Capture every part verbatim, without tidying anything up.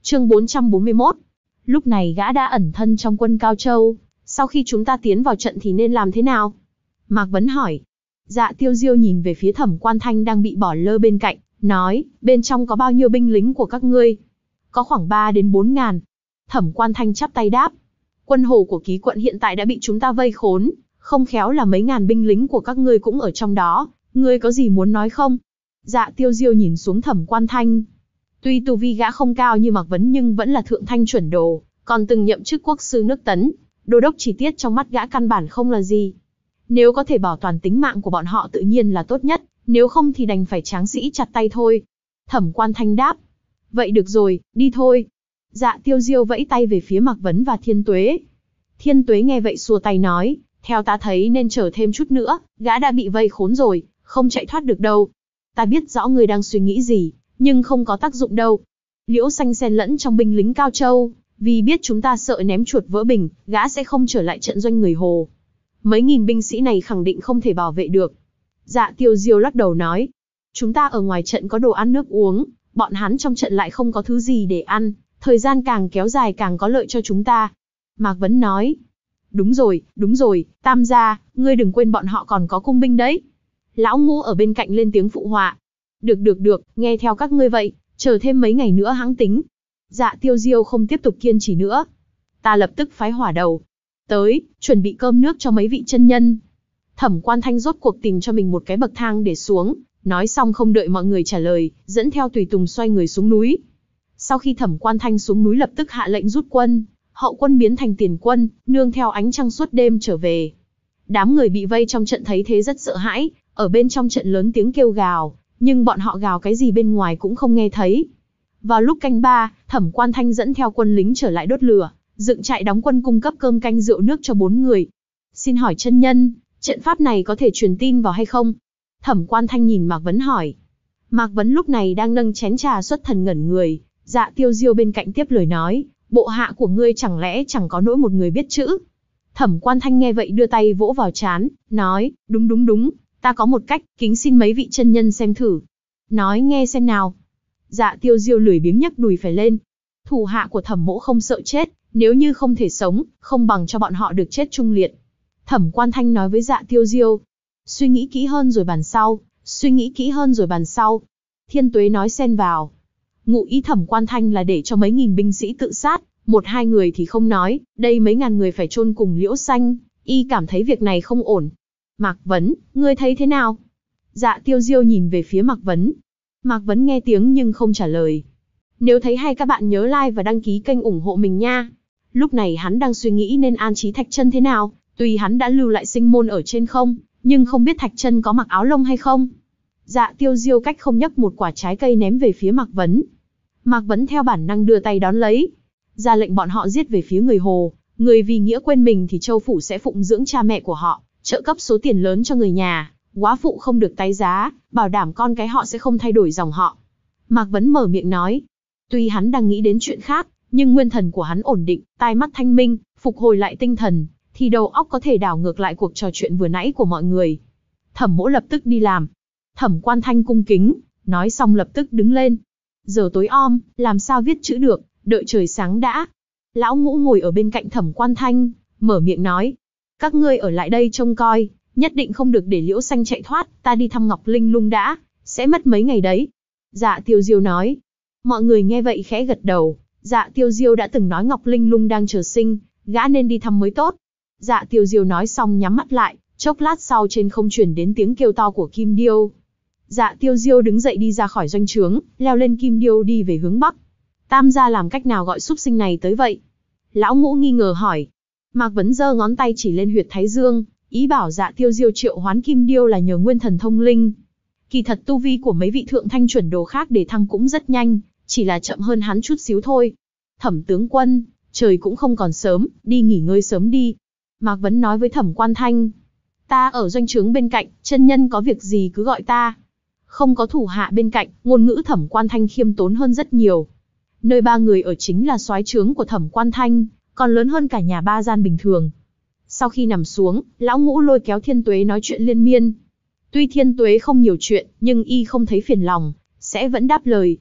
Chương bốn trăm bốn mươi mốt. Lúc này gã đã ẩn thân trong quân Cao Châu, sau khi chúng ta tiến vào trận thì nên làm thế nào? Mạc Vấn hỏi. Dạ Tiêu Diêu nhìn về phía Thẩm Quan Thanh đang bị bỏ lơ bên cạnh, nói, bên trong có bao nhiêu binh lính của các ngươi? Có khoảng ba đến bốn ngàn. Thẩm Quan Thanh chắp tay đáp. Quân hồ của Ký quận hiện tại đã bị chúng ta vây khốn, không khéo là mấy ngàn binh lính của các ngươi cũng ở trong đó, ngươi có gì muốn nói không? Dạ Tiêu Diêu nhìn xuống Thẩm Quan Thanh. Tuy tu vi gã không cao như Mạc Vấn nhưng vẫn là thượng thanh chuẩn đồ, còn từng nhậm chức quốc sư nước Tấn, đô đốc chi tiết trong mắt gã căn bản không là gì. Nếu có thể bảo toàn tính mạng của bọn họ tự nhiên là tốt nhất, nếu không thì đành phải tráng sĩ chặt tay thôi. Thẩm Quan Thanh đáp. Vậy được rồi, đi thôi. Dạ Tiêu Diêu vẫy tay về phía Mạc Vấn và Thiên Tuế. Thiên Tuế nghe vậy xua tay nói, theo ta thấy nên chờ thêm chút nữa, gã đã bị vây khốn rồi, không chạy thoát được đâu. Ta biết rõ ngươi đang suy nghĩ gì, nhưng không có tác dụng đâu. Liễu Xanh xen lẫn trong binh lính Cao Châu, vì biết chúng ta sợ ném chuột vỡ bình, gã sẽ không trở lại trận doanh người Hồ. Mấy nghìn binh sĩ này khẳng định không thể bảo vệ được. Dạ Tiêu Diêu lắc đầu nói, chúng ta ở ngoài trận có đồ ăn nước uống, bọn hắn trong trận lại không có thứ gì để ăn, thời gian càng kéo dài càng có lợi cho chúng ta. Mạc Vấn nói, đúng rồi, đúng rồi, Tam gia, ngươi đừng quên bọn họ còn có cung binh đấy. Lão Ngũ ở bên cạnh lên tiếng phụ họa. Được được được, nghe theo các ngươi vậy, chờ thêm mấy ngày nữa hãng tính. Dạ Tiêu Diêu không tiếp tục kiên trì nữa. Ta lập tức phái hỏa đầu tới, chuẩn bị cơm nước cho mấy vị chân nhân. Thẩm Quan Thanh rốt cuộc tìm cho mình một cái bậc thang để xuống, nói xong không đợi mọi người trả lời, dẫn theo tùy tùng xoay người xuống núi. Sau khi Thẩm Quan Thanh xuống núi lập tức hạ lệnh rút quân, hậu quân biến thành tiền quân, nương theo ánh trăng suốt đêm trở về. Đám người bị vây trong trận thấy thế rất sợ hãi, ở bên trong trận lớn tiếng kêu gào, nhưng bọn họ gào cái gì bên ngoài cũng không nghe thấy. Vào lúc canh ba, Thẩm Quan Thanh dẫn theo quân lính trở lại đốt lửa, dựng trại đóng quân cung cấp cơm canh rượu nước cho bốn người. Xin hỏi chân nhân, trận pháp này có thể truyền tin vào hay không? Thẩm Quan Thanh nhìn Mạc Vấn hỏi. Mạc Vấn lúc này đang nâng chén trà xuất thần ngẩn người. Dạ Tiêu Diêu bên cạnh tiếp lời nói, bộ hạ của ngươi chẳng lẽ chẳng có nỗi một người biết chữ? Thẩm Quan Thanh nghe vậy đưa tay vỗ vào trán, nói, đúng đúng đúng, ta có một cách, kính xin mấy vị chân nhân xem thử. Nói nghe xem nào. Dạ Tiêu Diêu lười biếng nhấc đùi phải lên. Thủ hạ của Thẩm mỗ không sợ chết, nếu như không thể sống, không bằng cho bọn họ được chết trung liệt. Thẩm Quan Thanh nói với Dạ Tiêu Diêu. Suy nghĩ kỹ hơn rồi bàn sau, suy nghĩ kỹ hơn rồi bàn sau. Thiên Tuế nói xen vào. Ngụ ý Thẩm Quan Thanh là để cho mấy nghìn binh sĩ tự sát, một hai người thì không nói, đây mấy ngàn người phải chôn cùng Liễu Xanh, y cảm thấy việc này không ổn. Mạc Vấn, ngươi thấy thế nào? Dạ Tiêu Diêu nhìn về phía Mạc Vấn. Mạc Vấn nghe tiếng nhưng không trả lời. Nếu thấy hay các bạn nhớ like và đăng ký kênh ủng hộ mình nha. Lúc này hắn đang suy nghĩ nên an trí Thạch Chân thế nào, tuy hắn đã lưu lại sinh môn ở trên không, nhưng không biết Thạch Chân có mặc áo lông hay không. Dạ Tiêu Diêu cách không nhấc một quả trái cây ném về phía Mạc Vấn. Mạc Vấn theo bản năng đưa tay đón lấy, ra lệnh bọn họ giết về phía người Hồ, người vì nghĩa quên mình thì châu phủ sẽ phụng dưỡng cha mẹ của họ, trợ cấp số tiền lớn cho người nhà, quá phụ không được tái giá, bảo đảm con cái họ sẽ không thay đổi dòng họ. Mạc Vấn mở miệng nói, tuy hắn đang nghĩ đến chuyện khác, nhưng nguyên thần của hắn ổn định, tai mắt thanh minh, phục hồi lại tinh thần, thì đầu óc có thể đảo ngược lại cuộc trò chuyện vừa nãy của mọi người. Thẩm mỗ lập tức đi làm. Thẩm Quan Thanh cung kính, nói xong lập tức đứng lên. Giờ tối om, làm sao viết chữ được, đợi trời sáng đã. Lão Ngũ ngồi ở bên cạnh Thẩm Quan Thanh, mở miệng nói. Các ngươi ở lại đây trông coi, nhất định không được để Liễu Xanh chạy thoát, ta đi thăm Ngọc Linh Lung đã, sẽ mất mấy ngày đấy. Dạ Tiêu Diêu nói. Mọi người nghe vậy khẽ gật đầu, Dạ Tiêu Diêu đã từng nói Ngọc Linh Lung đang chờ sinh, gã nên đi thăm mới tốt. Dạ Tiêu Diêu nói xong nhắm mắt lại, chốc lát sau trên không truyền đến tiếng kêu to của Kim Điêu. Dạ Tiêu Diêu đứng dậy đi ra khỏi doanh trướng, leo lên Kim Điêu đi về hướng bắc. Tam gia làm cách nào gọi súc sinh này tới vậy? Lão Ngũ nghi ngờ hỏi. Mạc Vấn giơ ngón tay chỉ lên huyệt thái dương, ý bảo Dạ Tiêu Diêu triệu hoán Kim Điêu là nhờ nguyên thần thông linh. Kỳ thật tu vi của mấy vị thượng thanh chuẩn đồ khác để thăng cũng rất nhanh, chỉ là chậm hơn hắn chút xíu thôi. Thẩm tướng quân, trời cũng không còn sớm, đi nghỉ ngơi sớm đi. Mạc Vấn nói với Thẩm Quan Thanh. Ta ở doanh trướng bên cạnh, chân nhân có việc gì cứ gọi ta. Không có thủ hạ bên cạnh, ngôn ngữ Thẩm Quan Thanh khiêm tốn hơn rất nhiều. Nơi ba người ở chính là soái trướng của Thẩm Quan Thanh, còn lớn hơn cả nhà ba gian bình thường. Sau khi nằm xuống, Lão Ngũ lôi kéo Thiên Tuế nói chuyện liên miên. Tuy Thiên Tuế không nhiều chuyện, nhưng y không thấy phiền lòng, sẽ vẫn đáp lời.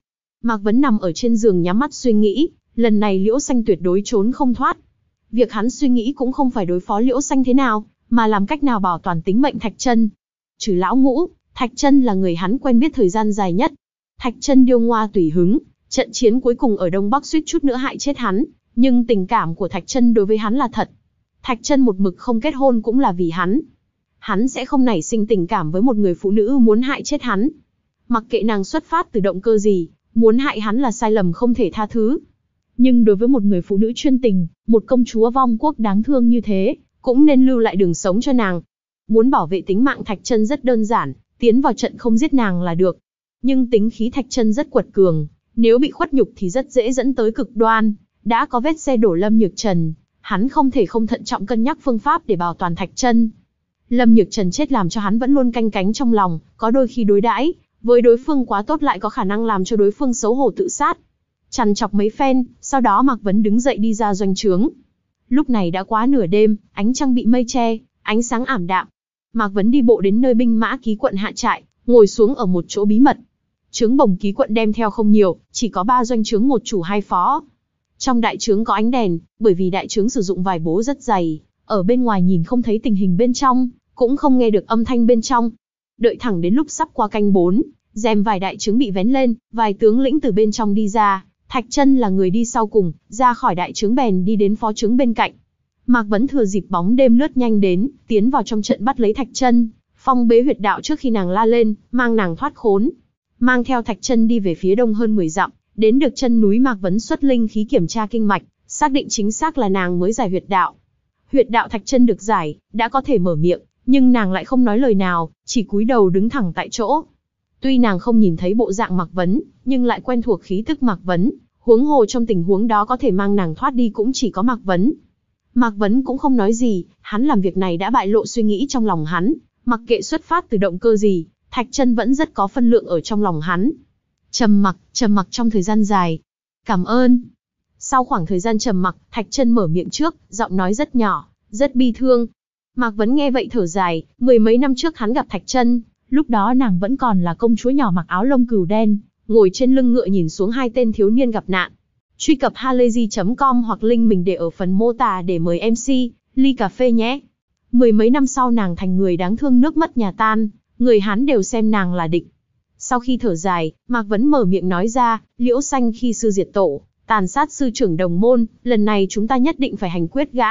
Mạc Vấn nằm ở trên giường nhắm mắt suy nghĩ, lần này Liễu Xanh tuyệt đối trốn không thoát. Việc hắn suy nghĩ cũng không phải đối phó Liễu Xanh thế nào, mà làm cách nào bảo toàn tính mệnh Thạch Chân. Trừ lão ngũ, Thạch Chân là người hắn quen biết thời gian dài nhất. Thạch Chân điêu ngoa tùy hứng, trận chiến cuối cùng ở Đông Bắc suýt chút nữa hại chết hắn, nhưng tình cảm của Thạch Chân đối với hắn là thật. Thạch Chân một mực không kết hôn cũng là vì hắn. Hắn sẽ không nảy sinh tình cảm với một người phụ nữ muốn hại chết hắn. Mặc kệ nàng xuất phát từ động cơ gì, muốn hại hắn là sai lầm không thể tha thứ. Nhưng đối với một người phụ nữ chuyên tình, một công chúa vong quốc đáng thương như thế, cũng nên lưu lại đường sống cho nàng. Muốn bảo vệ tính mạng Thạch Chân rất đơn giản, tiến vào trận không giết nàng là được. Nhưng tính khí Thạch Chân rất quật cường, nếu bị khuất nhục thì rất dễ dẫn tới cực đoan. Đã có vết xe đổ Lâm Nhược Trần, hắn không thể không thận trọng cân nhắc phương pháp để bảo toàn Thạch Chân. Lâm Nhược Trần chết làm cho hắn vẫn luôn canh cánh trong lòng, có đôi khi đối đãi với đối phương quá tốt lại có khả năng làm cho đối phương xấu hổ tự sát. Chằn chọc mấy phen, sau đó Mạc Vấn đứng dậy đi ra doanh trướng. Lúc này đã quá nửa đêm, ánh trăng bị mây che, ánh sáng ảm đạm. Mạc Vấn đi bộ đến nơi binh mã ký quận hạ trại, ngồi xuống ở một chỗ bí mật. Trướng bồng ký quận đem theo không nhiều, chỉ có ba doanh trướng một chủ hai phó. Trong đại trướng có ánh đèn, bởi vì đại trướng sử dụng vải bố rất dày, ở bên ngoài nhìn không thấy tình hình bên trong, cũng không nghe được âm thanh bên trong. Đợi thẳng đến lúc sắp qua canh bốn, rèm vải đại trướng bị vén lên, vài tướng lĩnh từ bên trong đi ra. Thạch Chân là người đi sau cùng, ra khỏi đại trướng bèn đi đến phó trướng bên cạnh. Mạc Vấn thừa dịp bóng đêm lướt nhanh đến, tiến vào trong trận bắt lấy Thạch Chân, phong bế huyệt đạo trước khi nàng la lên, mang nàng thoát khốn. Mang theo Thạch Chân đi về phía đông hơn mười dặm, đến được chân núi Mạc Vấn xuất linh khí kiểm tra kinh mạch, xác định chính xác là nàng mới giải huyệt đạo. Huyệt đạo Thạch Chân được giải, đã có thể mở miệng, nhưng nàng lại không nói lời nào, chỉ cúi đầu đứng thẳng tại chỗ. Tuy nàng không nhìn thấy bộ dạng Mạc Vấn, nhưng lại quen thuộc khí tức Mạc Vấn, huống hồ trong tình huống đó có thể mang nàng thoát đi cũng chỉ có Mạc Vấn. Mạc Vấn cũng không nói gì, hắn làm việc này đã bại lộ suy nghĩ trong lòng hắn, mặc kệ xuất phát từ động cơ gì, Thạch Chân vẫn rất có phân lượng ở trong lòng hắn. Trầm mặc, trầm mặc trong thời gian dài. Cảm ơn. Sau khoảng thời gian trầm mặc, Thạch Chân mở miệng trước, giọng nói rất nhỏ, rất bi thương. Mạc Vấn nghe vậy thở dài, mười mấy năm trước hắn gặp Thạch Chân, lúc đó nàng vẫn còn là công chúa nhỏ mặc áo lông cừu đen, ngồi trên lưng ngựa nhìn xuống hai tên thiếu niên gặp nạn. Truy cập halayzi chấm com hoặc link mình để ở phần mô tả để mời em xê, ly cà phê nhé. Mười mấy năm sau nàng thành người đáng thương nước mất nhà tan, người Hán đều xem nàng là địch. Sau khi thở dài, Mạc Vấn mở miệng nói ra, Liễu Xanh khi sư diệt tổ, tàn sát sư trưởng đồng môn, lần này chúng ta nhất định phải hành quyết gã.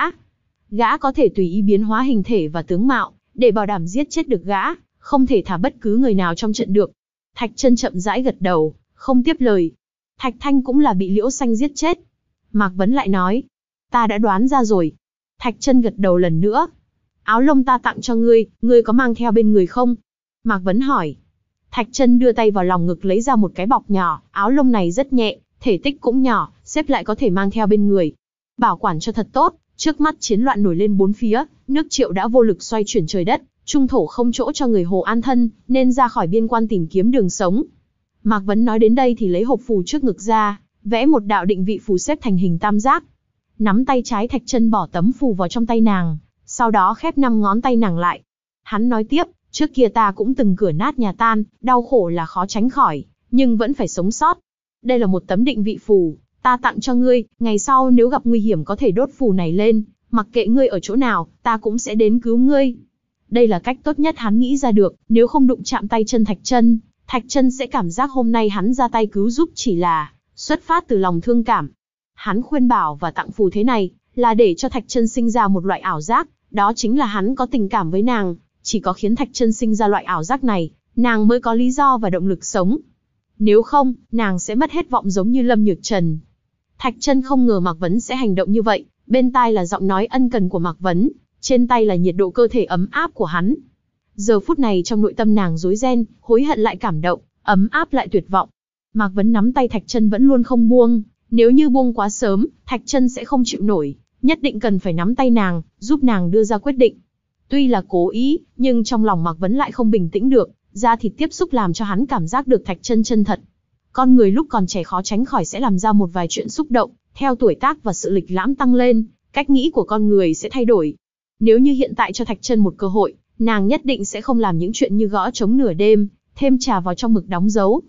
Gã có thể tùy ý biến hóa hình thể và tướng mạo, để bảo đảm giết chết được gã, không thể thả bất cứ người nào trong trận được. Thạch Chân chậm rãi gật đầu, không tiếp lời. Thạch Thanh cũng là bị Liễu Xanh giết chết. Mạc Vấn lại nói, ta đã đoán ra rồi. Thạch Chân gật đầu lần nữa. Áo lông ta tặng cho ngươi, ngươi có mang theo bên người không? Mạc Vấn hỏi. Thạch Chân đưa tay vào lòng ngực lấy ra một cái bọc nhỏ, áo lông này rất nhẹ, thể tích cũng nhỏ, xếp lại có thể mang theo bên người. Bảo quản cho thật tốt, trước mắt chiến loạn nổi lên bốn phía, nước Triệu đã vô lực xoay chuyển trời đất, trung thổ không chỗ cho người Hồ an thân, nên ra khỏi biên quan tìm kiếm đường sống. Mạc Vấn nói đến đây thì lấy hộp phù trước ngực ra, vẽ một đạo định vị phù xếp thành hình tam giác. Nắm tay trái Thạch Chân bỏ tấm phù vào trong tay nàng, sau đó khép năm ngón tay nàng lại. Hắn nói tiếp, trước kia ta cũng từng cửa nát nhà tan, đau khổ là khó tránh khỏi, nhưng vẫn phải sống sót. Đây là một tấm định vị phù, ta tặng cho ngươi, ngày sau nếu gặp nguy hiểm có thể đốt phù này lên, mặc kệ ngươi ở chỗ nào, ta cũng sẽ đến cứu ngươi. Đây là cách tốt nhất hắn nghĩ ra được, nếu không đụng chạm tay chân Thạch Chân, Thạch Chân sẽ cảm giác hôm nay hắn ra tay cứu giúp chỉ là xuất phát từ lòng thương cảm. Hắn khuyên bảo và tặng phù thế này, là để cho Thạch Chân sinh ra một loại ảo giác, đó chính là hắn có tình cảm với nàng, chỉ có khiến Thạch Chân sinh ra loại ảo giác này, nàng mới có lý do và động lực sống. Nếu không, nàng sẽ mất hết vọng giống như Lâm Nhược Trần. Thạch Chân không ngờ Mạc Vấn sẽ hành động như vậy, bên tai là giọng nói ân cần của Mạc Vấn, trên tay là nhiệt độ cơ thể ấm áp của hắn. Giờ phút này trong nội tâm nàng rối ren, hối hận lại cảm động, ấm áp lại tuyệt vọng. Mạc Vấn nắm tay Thạch Chân vẫn luôn không buông, nếu như buông quá sớm, Thạch Chân sẽ không chịu nổi, nhất định cần phải nắm tay nàng, giúp nàng đưa ra quyết định. Tuy là cố ý, nhưng trong lòng Mạc Vấn lại không bình tĩnh được, da thịt tiếp xúc làm cho hắn cảm giác được Thạch Chân chân thật. Con người lúc còn trẻ khó tránh khỏi sẽ làm ra một vài chuyện xúc động, theo tuổi tác và sự lịch lãm tăng lên, cách nghĩ của con người sẽ thay đổi. Nếu như hiện tại cho Thạch Chân một cơ hội, nàng nhất định sẽ không làm những chuyện như gõ trống nửa đêm, thêm trà vào trong mực đóng dấu.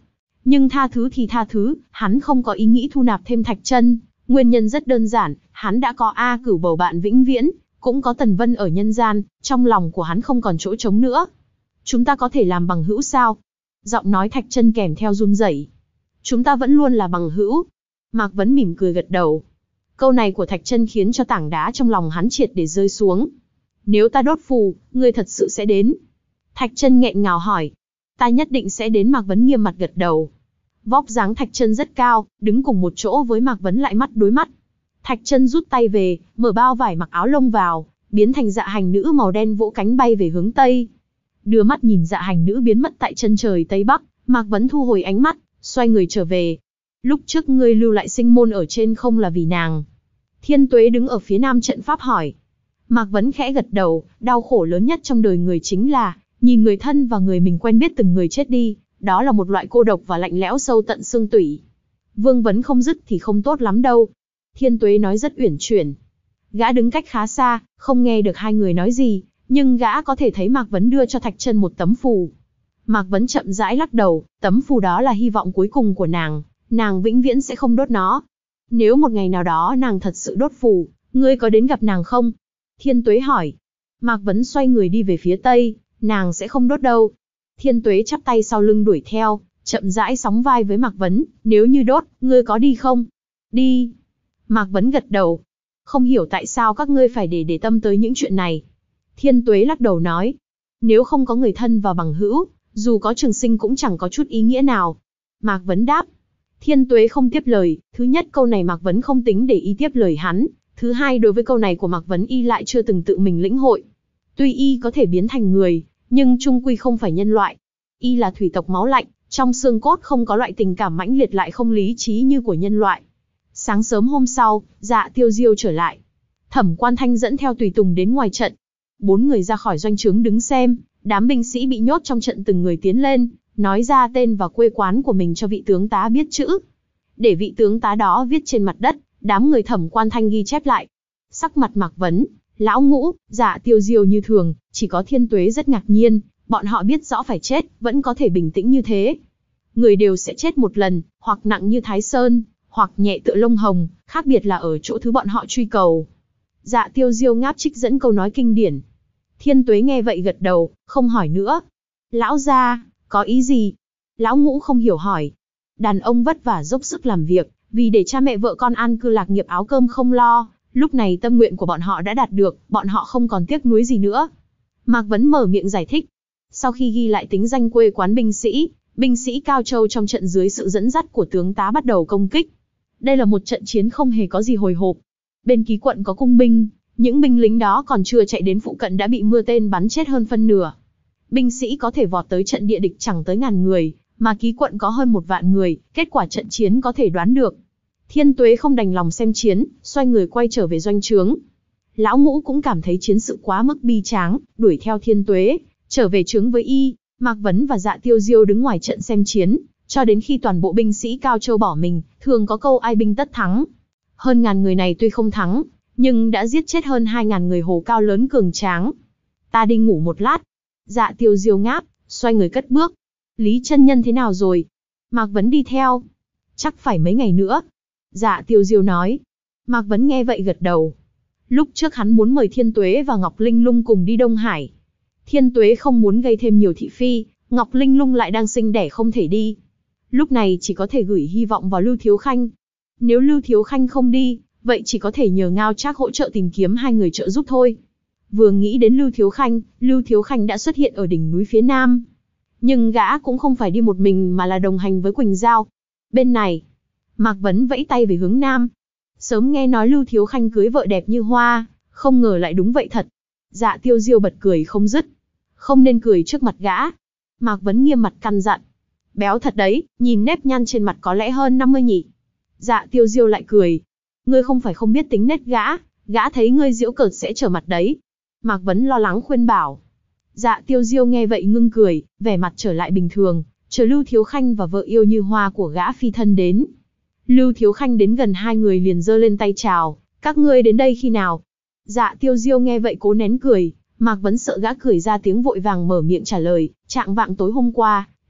Nhưng tha thứ thì tha thứ, hắn không có ý nghĩ thu nạp thêm Thạch Chân. Nguyên nhân rất đơn giản, hắn đã có A Cửu bầu bạn vĩnh viễn, cũng có Tần Vân ở nhân gian, trong lòng của hắn không còn chỗ trống nữa. Chúng ta có thể làm bằng hữu sao? Giọng nói Thạch Chân kèm theo run rẩy. Chúng ta vẫn luôn là bằng hữu. Mạc Vấn mỉm cười gật đầu. Câu này của Thạch Chân khiến cho tảng đá trong lòng hắn triệt để rơi xuống. Nếu ta đốt phù, ngươi thật sự sẽ đến? Thạch Chân nghẹn ngào hỏi. Ta nhất định sẽ đến. Mạc Vấn nghiêm mặt gật đầu. Vóc dáng Thạch Chân rất cao, đứng cùng một chỗ với Mạc Vấn lại mắt đối mắt. Thạch Chân rút tay về, mở bao vải mặc áo lông vào, biến thành dạ hành nữ màu đen vỗ cánh bay về hướng Tây. Đưa mắt nhìn dạ hành nữ biến mất tại chân trời Tây Bắc, Mạc Vấn thu hồi ánh mắt, xoay người trở về. Lúc trước ngươi lưu lại sinh môn ở trên không là vì nàng? Thiên Tuế đứng ở phía nam trận pháp hỏi. Mạc Vấn khẽ gật đầu, đau khổ lớn nhất trong đời người chính là, nhìn người thân và người mình quen biết từng người chết đi, đó là một loại cô độc và lạnh lẽo sâu tận xương tủy. Vương vấn không dứt thì không tốt lắm đâu. Thiên Tuế nói rất uyển chuyển. Gã đứng cách khá xa, không nghe được hai người nói gì, nhưng gã có thể thấy Mạc Vấn đưa cho Thạch Chân một tấm phù. Mạc Vấn chậm rãi lắc đầu, tấm phù đó là hy vọng cuối cùng của nàng, nàng vĩnh viễn sẽ không đốt nó. Nếu một ngày nào đó nàng thật sự đốt phù, ngươi có đến gặp nàng không? Thiên Tuế hỏi. Mạc Vấn xoay người đi về phía tây, nàng sẽ không đốt đâu. Thiên Tuế chắp tay sau lưng đuổi theo, chậm rãi sóng vai với Mạc Vấn, nếu như đốt, ngươi có đi không? Đi. Mạc Vấn gật đầu. Không hiểu tại sao các ngươi phải để để tâm tới những chuyện này. Thiên Tuế lắc đầu nói. Nếu không có người thân và bằng hữu, dù có trường sinh cũng chẳng có chút ý nghĩa nào. Mạc Vấn đáp. Thiên Tuế không tiếp lời, thứ nhất câu này Mạc Vấn không tính để y tiếp lời hắn, thứ hai đối với câu này của Mạc Vấn y lại chưa từng tự mình lĩnh hội. Tuy y có thể biến thành người, nhưng chung quy không phải nhân loại. Y là thủy tộc máu lạnh, trong xương cốt không có loại tình cảm mãnh liệt lại không lý trí như của nhân loại. Sáng sớm hôm sau, Dạ Tiêu Diêu trở lại. Thẩm Quan Thanh dẫn theo tùy tùng đến ngoài trận. Bốn người ra khỏi doanh trướng đứng xem, đám binh sĩ bị nhốt trong trận từng người tiến lên, nói ra tên và quê quán của mình cho vị tướng tá biết chữ. Để vị tướng tá đó viết trên mặt đất, đám người Thẩm Quan Thanh ghi chép lại. Sắc mặt Mạc Vấn, Lão Ngũ, Dạ Tiêu Diêu như thường, chỉ có Thiên Tuế rất ngạc nhiên, bọn họ biết rõ phải chết, vẫn có thể bình tĩnh như thế. Người đều sẽ chết một lần, hoặc nặng như Thái Sơn, hoặc nhẹ tựa lông hồng, khác biệt là ở chỗ thứ bọn họ truy cầu. Dạ Tiêu Diêu ngáp trích dẫn câu nói kinh điển. Thiên Tuế nghe vậy gật đầu, không hỏi nữa. Lão gia, có ý gì? Lão Ngũ không hiểu hỏi. Đàn ông vất vả dốc sức làm việc, vì để cha mẹ vợ con an cư lạc nghiệp áo cơm không lo, lúc này tâm nguyện của bọn họ đã đạt được, bọn họ không còn tiếc nuối gì nữa. Mạc Vấn mở miệng giải thích. Sau khi ghi lại tính danh quê quán binh sĩ, binh sĩ Cao Châu trong trận dưới sự dẫn dắt của tướng tá bắt đầu công kích. Đây là một trận chiến không hề có gì hồi hộp. Bên ký quận có cung binh, những binh lính đó còn chưa chạy đến phụ cận đã bị mưa tên bắn chết hơn phân nửa. Binh sĩ có thể vọt tới trận địa địch chẳng tới ngàn người, mà ký quận có hơn một vạn người, kết quả trận chiến có thể đoán được. Thiên Tuế không đành lòng xem chiến, xoay người quay trở về doanh trướng. Lão Ngũ cũng cảm thấy chiến sự quá mức bi tráng, đuổi theo Thiên Tuế, trở về trướng với y. Mạc Vấn và Dạ Tiêu Diêu đứng ngoài trận xem chiến, cho đến khi toàn bộ binh sĩ Cao Châu bỏ mình, thường có câu ai binh tất thắng. Hơn ngàn người này tuy không thắng, nhưng đã giết chết hơn hai ngàn người hồ cao lớn cường tráng. Ta đi ngủ một lát. Dạ Tiêu Diêu ngáp, xoay người cất bước. Lý chân nhân thế nào rồi? Mạc Vấn đi theo. Chắc phải mấy ngày nữa. Dạ Tiêu Diêu nói. Mạc Vấn nghe vậy gật đầu. Lúc trước hắn muốn mời Thiên Tuế và Ngọc Linh Lung cùng đi Đông Hải. Thiên Tuế không muốn gây thêm nhiều thị phi, Ngọc Linh Lung lại đang sinh đẻ không thể đi. Lúc này chỉ có thể gửi hy vọng vào Lưu Thiếu Khanh. Nếu Lưu Thiếu Khanh không đi, vậy chỉ có thể nhờ Ngao Trác hỗ trợ tìm kiếm hai người trợ giúp thôi. Vừa nghĩ đến Lưu Thiếu Khanh, Lưu Thiếu Khanh đã xuất hiện ở đỉnh núi phía nam. Nhưng gã cũng không phải đi một mình mà là đồng hành với Quỳnh Giao. Bên này, Mạc Vấn vẫy tay về hướng nam. Sớm nghe nói Lưu Thiếu Khanh cưới vợ đẹp như hoa, không ngờ lại đúng vậy thật. Dạ Tiêu Diêu bật cười không dứt. Không nên cười trước mặt gã. Mạc Vấn nghiêm mặt căn dặn. Béo thật đấy, nhìn nếp nhăn trên mặt có lẽ hơn năm mươi nhỉ. Dạ Tiêu Diêu lại cười. Ngươi không phải không biết tính nết gã, gã thấy ngươi giễu cợt sẽ trở mặt đấy. Mạc Vấn lo lắng khuyên bảo. Dạ Tiêu Diêu nghe vậy ngưng cười, vẻ mặt trở lại bình thường, chờ Lưu Thiếu Khanh và vợ yêu như hoa của gã phi thân đến. Lưu Thiếu Khanh đến gần hai người liền giơ lên tay chào, các ngươi đến đây khi nào? Dạ Tiêu Diêu nghe vậy cố nén cười, Mạc Vấn sợ gã cười ra tiếng vội vàng mở miệng trả lời, trạng vạng tối hôm qua,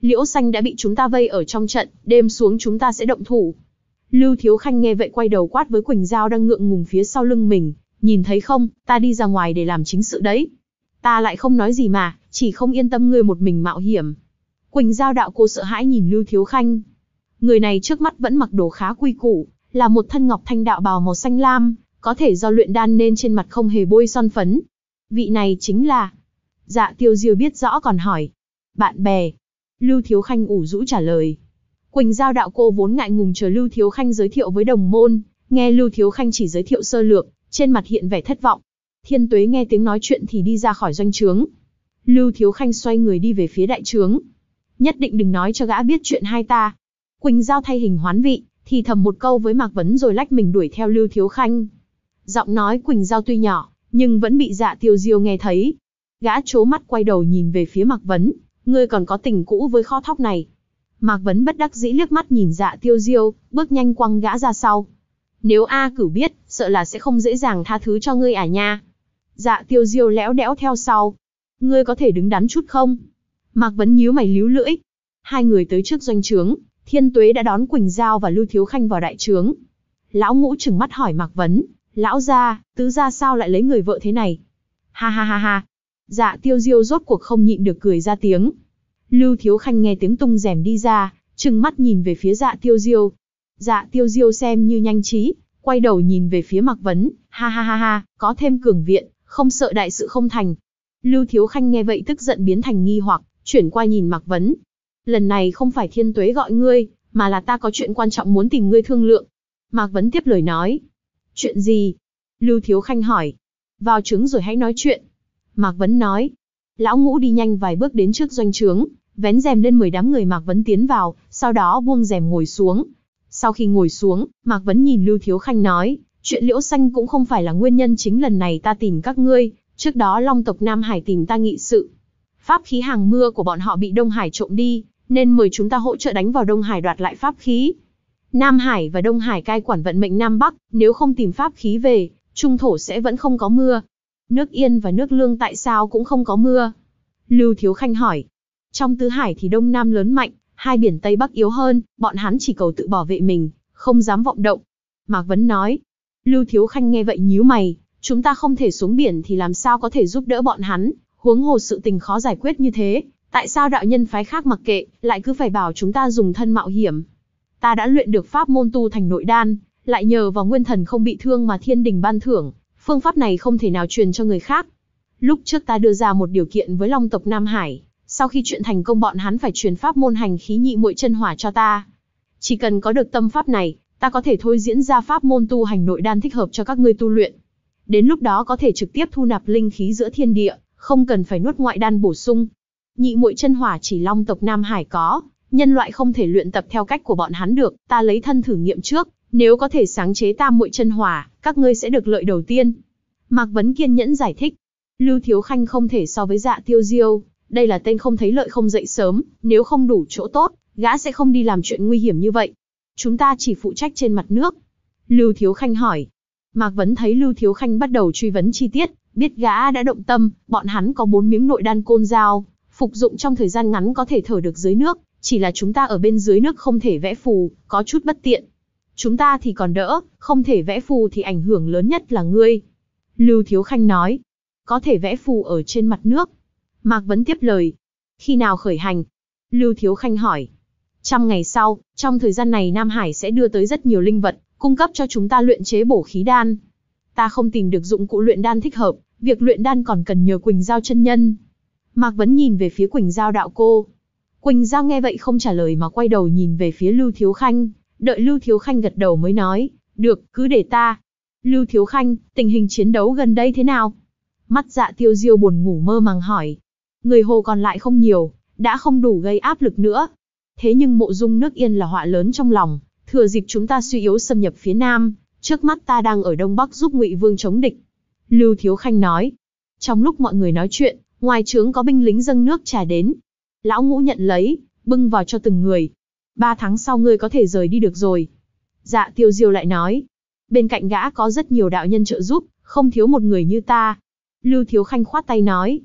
Liễu Xanh đã bị chúng ta vây ở trong trận, đêm xuống chúng ta sẽ động thủ. Lưu Thiếu Khanh nghe vậy quay đầu quát với Quỳnh Giao đang ngượng ngùng phía sau lưng mình, nhìn thấy không, ta đi ra ngoài để làm chính sự đấy. Ta lại không nói gì mà, chỉ không yên tâm ngươi một mình mạo hiểm. Quỳnh Giao đạo cô sợ hãi nhìn Lưu Thiếu Khanh. Người này trước mắt vẫn mặc đồ khá quy củ, là một thân ngọc thanh đạo bào màu xanh lam, có thể do luyện đan nên trên mặt không hề bôi son phấn. Vị này chính là... Dạ Tiêu Diêu biết rõ còn hỏi. Bạn bè. Lưu Thiếu Khanh ủ rũ trả lời. Quỳnh Giao đạo cô vốn ngại ngùng chờ Lưu Thiếu Khanh giới thiệu với đồng môn, nghe Lưu Thiếu Khanh chỉ giới thiệu sơ lược, trên mặt hiện vẻ thất vọng. Thiên Tuế nghe tiếng nói chuyện thì đi ra khỏi doanh trướng. Lưu Thiếu Khanh xoay người đi về phía đại trướng. Nhất định đừng nói cho gã biết chuyện hai ta. Quỳnh Giao thay hình hoán vị, thì thầm một câu với Mạc Vấn rồi lách mình đuổi theo Lưu Thiếu Khanh. Giọng nói Quỳnh Giao tuy nhỏ, nhưng vẫn bị Dạ Tiêu Diêu nghe thấy. Gã trố mắt quay đầu nhìn về phía Mạc Vấn, ngươi còn có tình cũ với kho thóc này. Mạc Vấn bất đắc dĩ liếc mắt nhìn Dạ Tiêu Diêu, bước nhanh quăng gã ra sau. Nếu A Cửu biết, sợ là sẽ không dễ dàng tha thứ cho ngươi à nha. Dạ Tiêu Diêu lẽo đẽo theo sau. Ngươi có thể đứng đắn chút không? Mạc Vấn nhíu mày líu lưỡi. Hai người tới trước doanh trướng, Thiên Tuế đã đón Quỳnh Giao và Lưu Thiếu Khanh vào đại trướng. Lão Ngũ trừng mắt hỏi Mạc Vấn, lão gia, tứ gia sao lại lấy người vợ thế này? Ha ha ha ha. Dạ Tiêu Diêu rốt cuộc không nhịn được cười ra tiếng. Lưu Thiếu Khanh nghe tiếng tung rèm đi ra, trừng mắt nhìn về phía Dạ Tiêu Diêu. Dạ Tiêu Diêu xem như nhanh trí, quay đầu nhìn về phía Mạc Vấn, ha ha ha ha, có thêm cường viện, không sợ đại sự không thành. Lưu Thiếu Khanh nghe vậy tức giận biến thành nghi hoặc, chuyển qua nhìn Mạc Vấn. Lần này không phải Thiên Tuế gọi ngươi, mà là ta có chuyện quan trọng muốn tìm ngươi thương lượng. Mạc Vấn tiếp lời nói. Chuyện gì? Lưu Thiếu Khanh hỏi. Vào trướng rồi hãy nói chuyện. Mạc Vấn nói. Lão Ngũ đi nhanh vài bước đến trước doanh trướng, vén rèm lên mời đám người Mạc Vấn tiến vào, sau đó buông rèm ngồi xuống. Sau khi ngồi xuống, Mạc Vấn nhìn Lưu Thiếu Khanh nói, chuyện Liễu Xanh cũng không phải là nguyên nhân chính lần này ta tìm các ngươi, trước đó Long tộc Nam Hải tìm ta nghị sự. Pháp khí hàng mưa của bọn họ bị Đông Hải trộm đi, nên mời chúng ta hỗ trợ đánh vào Đông Hải đoạt lại pháp khí. Nam Hải và Đông Hải cai quản vận mệnh Nam Bắc, nếu không tìm pháp khí về, trung thổ sẽ vẫn không có mưa. Nước Yên và nước Lương tại sao cũng không có mưa? Lưu Thiếu Khanh hỏi. Trong tứ hải thì Đông Nam lớn mạnh, hai biển Tây Bắc yếu hơn, bọn hắn chỉ cầu tự bảo vệ mình, không dám vọng động. Mạc Vấn nói. Lưu Thiếu Khanh nghe vậy nhíu mày, chúng ta không thể xuống biển thì làm sao có thể giúp đỡ bọn hắn, huống hồ sự tình khó giải quyết như thế, tại sao đạo nhân phái khác mặc kệ, lại cứ phải bảo chúng ta dùng thân mạo hiểm? Ta đã luyện được pháp môn tu thành nội đan, lại nhờ vào nguyên thần không bị thương mà thiên đình ban thưởng, phương pháp này không thể nào truyền cho người khác. Lúc trước ta đưa ra một điều kiện với Long tộc Nam Hải, sau khi chuyện thành công bọn hắn phải truyền pháp môn hành khí nhị muội chân hỏa cho ta. Chỉ cần có được tâm pháp này, ta có thể thôi diễn ra pháp môn tu hành nội đan thích hợp cho các ngươi tu luyện. Đến lúc đó có thể trực tiếp thu nạp linh khí giữa thiên địa, không cần phải nuốt ngoại đan bổ sung. Nhị muội chân hỏa chỉ Long tộc Nam Hải có, nhân loại không thể luyện tập theo cách của bọn hắn được, ta lấy thân thử nghiệm trước, nếu có thể sáng chế tam muội chân hỏa, các ngươi sẽ được lợi đầu tiên. Mạc Vấn kiên nhẫn giải thích. Lưu Thiếu Khanh không thể so với Dạ Tiêu Diêu, đây là tên không thấy lợi không dậy sớm, nếu không đủ chỗ tốt, gã sẽ không đi làm chuyện nguy hiểm như vậy. Chúng ta chỉ phụ trách trên mặt nước. Lưu Thiếu Khanh hỏi. Mạc Vấn thấy Lưu Thiếu Khanh bắt đầu truy vấn chi tiết, biết gã đã động tâm, bọn hắn có bốn miếng nội đan côn dao, phục dụng trong thời gian ngắn có thể thở được dưới nước, chỉ là chúng ta ở bên dưới nước không thể vẽ phù, có chút bất tiện. Chúng ta thì còn đỡ, không thể vẽ phù thì ảnh hưởng lớn nhất là ngươi. Lưu Thiếu Khanh nói. Có thể vẽ phù ở trên mặt nước. Mạc Vấn tiếp lời. Khi nào khởi hành? Lưu Thiếu Khanh hỏi. Trăm ngày sau, trong thời gian này Nam Hải sẽ đưa tới rất nhiều linh vật, cung cấp cho chúng ta luyện chế bổ khí đan. Ta không tìm được dụng cụ luyện đan thích hợp, việc luyện đan còn cần nhờ Quỳnh Giao chân nhân. Mạc Vấn nhìn về phía Quỳnh Giao đạo cô. Quỳnh Giao nghe vậy không trả lời mà quay đầu nhìn về phía Lưu Thiếu Khanh, đợi Lưu Thiếu Khanh gật đầu mới nói, được, cứ để ta. Lưu Thiếu Khanh, tình hình chiến đấu gần đây thế nào? Mắt Dạ Tiêu Diêu buồn ngủ mơ màng hỏi. Người Hồ còn lại không nhiều, đã không đủ gây áp lực nữa. Thế nhưng Mộ Dung nước Yên là họa lớn trong lòng, thừa dịp chúng ta suy yếu xâm nhập phía Nam, trước mắt ta đang ở Đông Bắc giúp Ngụy Vương chống địch. Lưu Thiếu Khanh nói. Trong lúc mọi người nói chuyện, ngoài trướng có binh lính dâng nước trà đến. Lão Ngũ nhận lấy, bưng vào cho từng người. Ba tháng sau ngươi có thể rời đi được rồi. Dạ Tiêu Diêu lại nói. Bên cạnh gã có rất nhiều đạo nhân trợ giúp, không thiếu một người như ta. Lưu Thiếu Khanh khoát tay nói.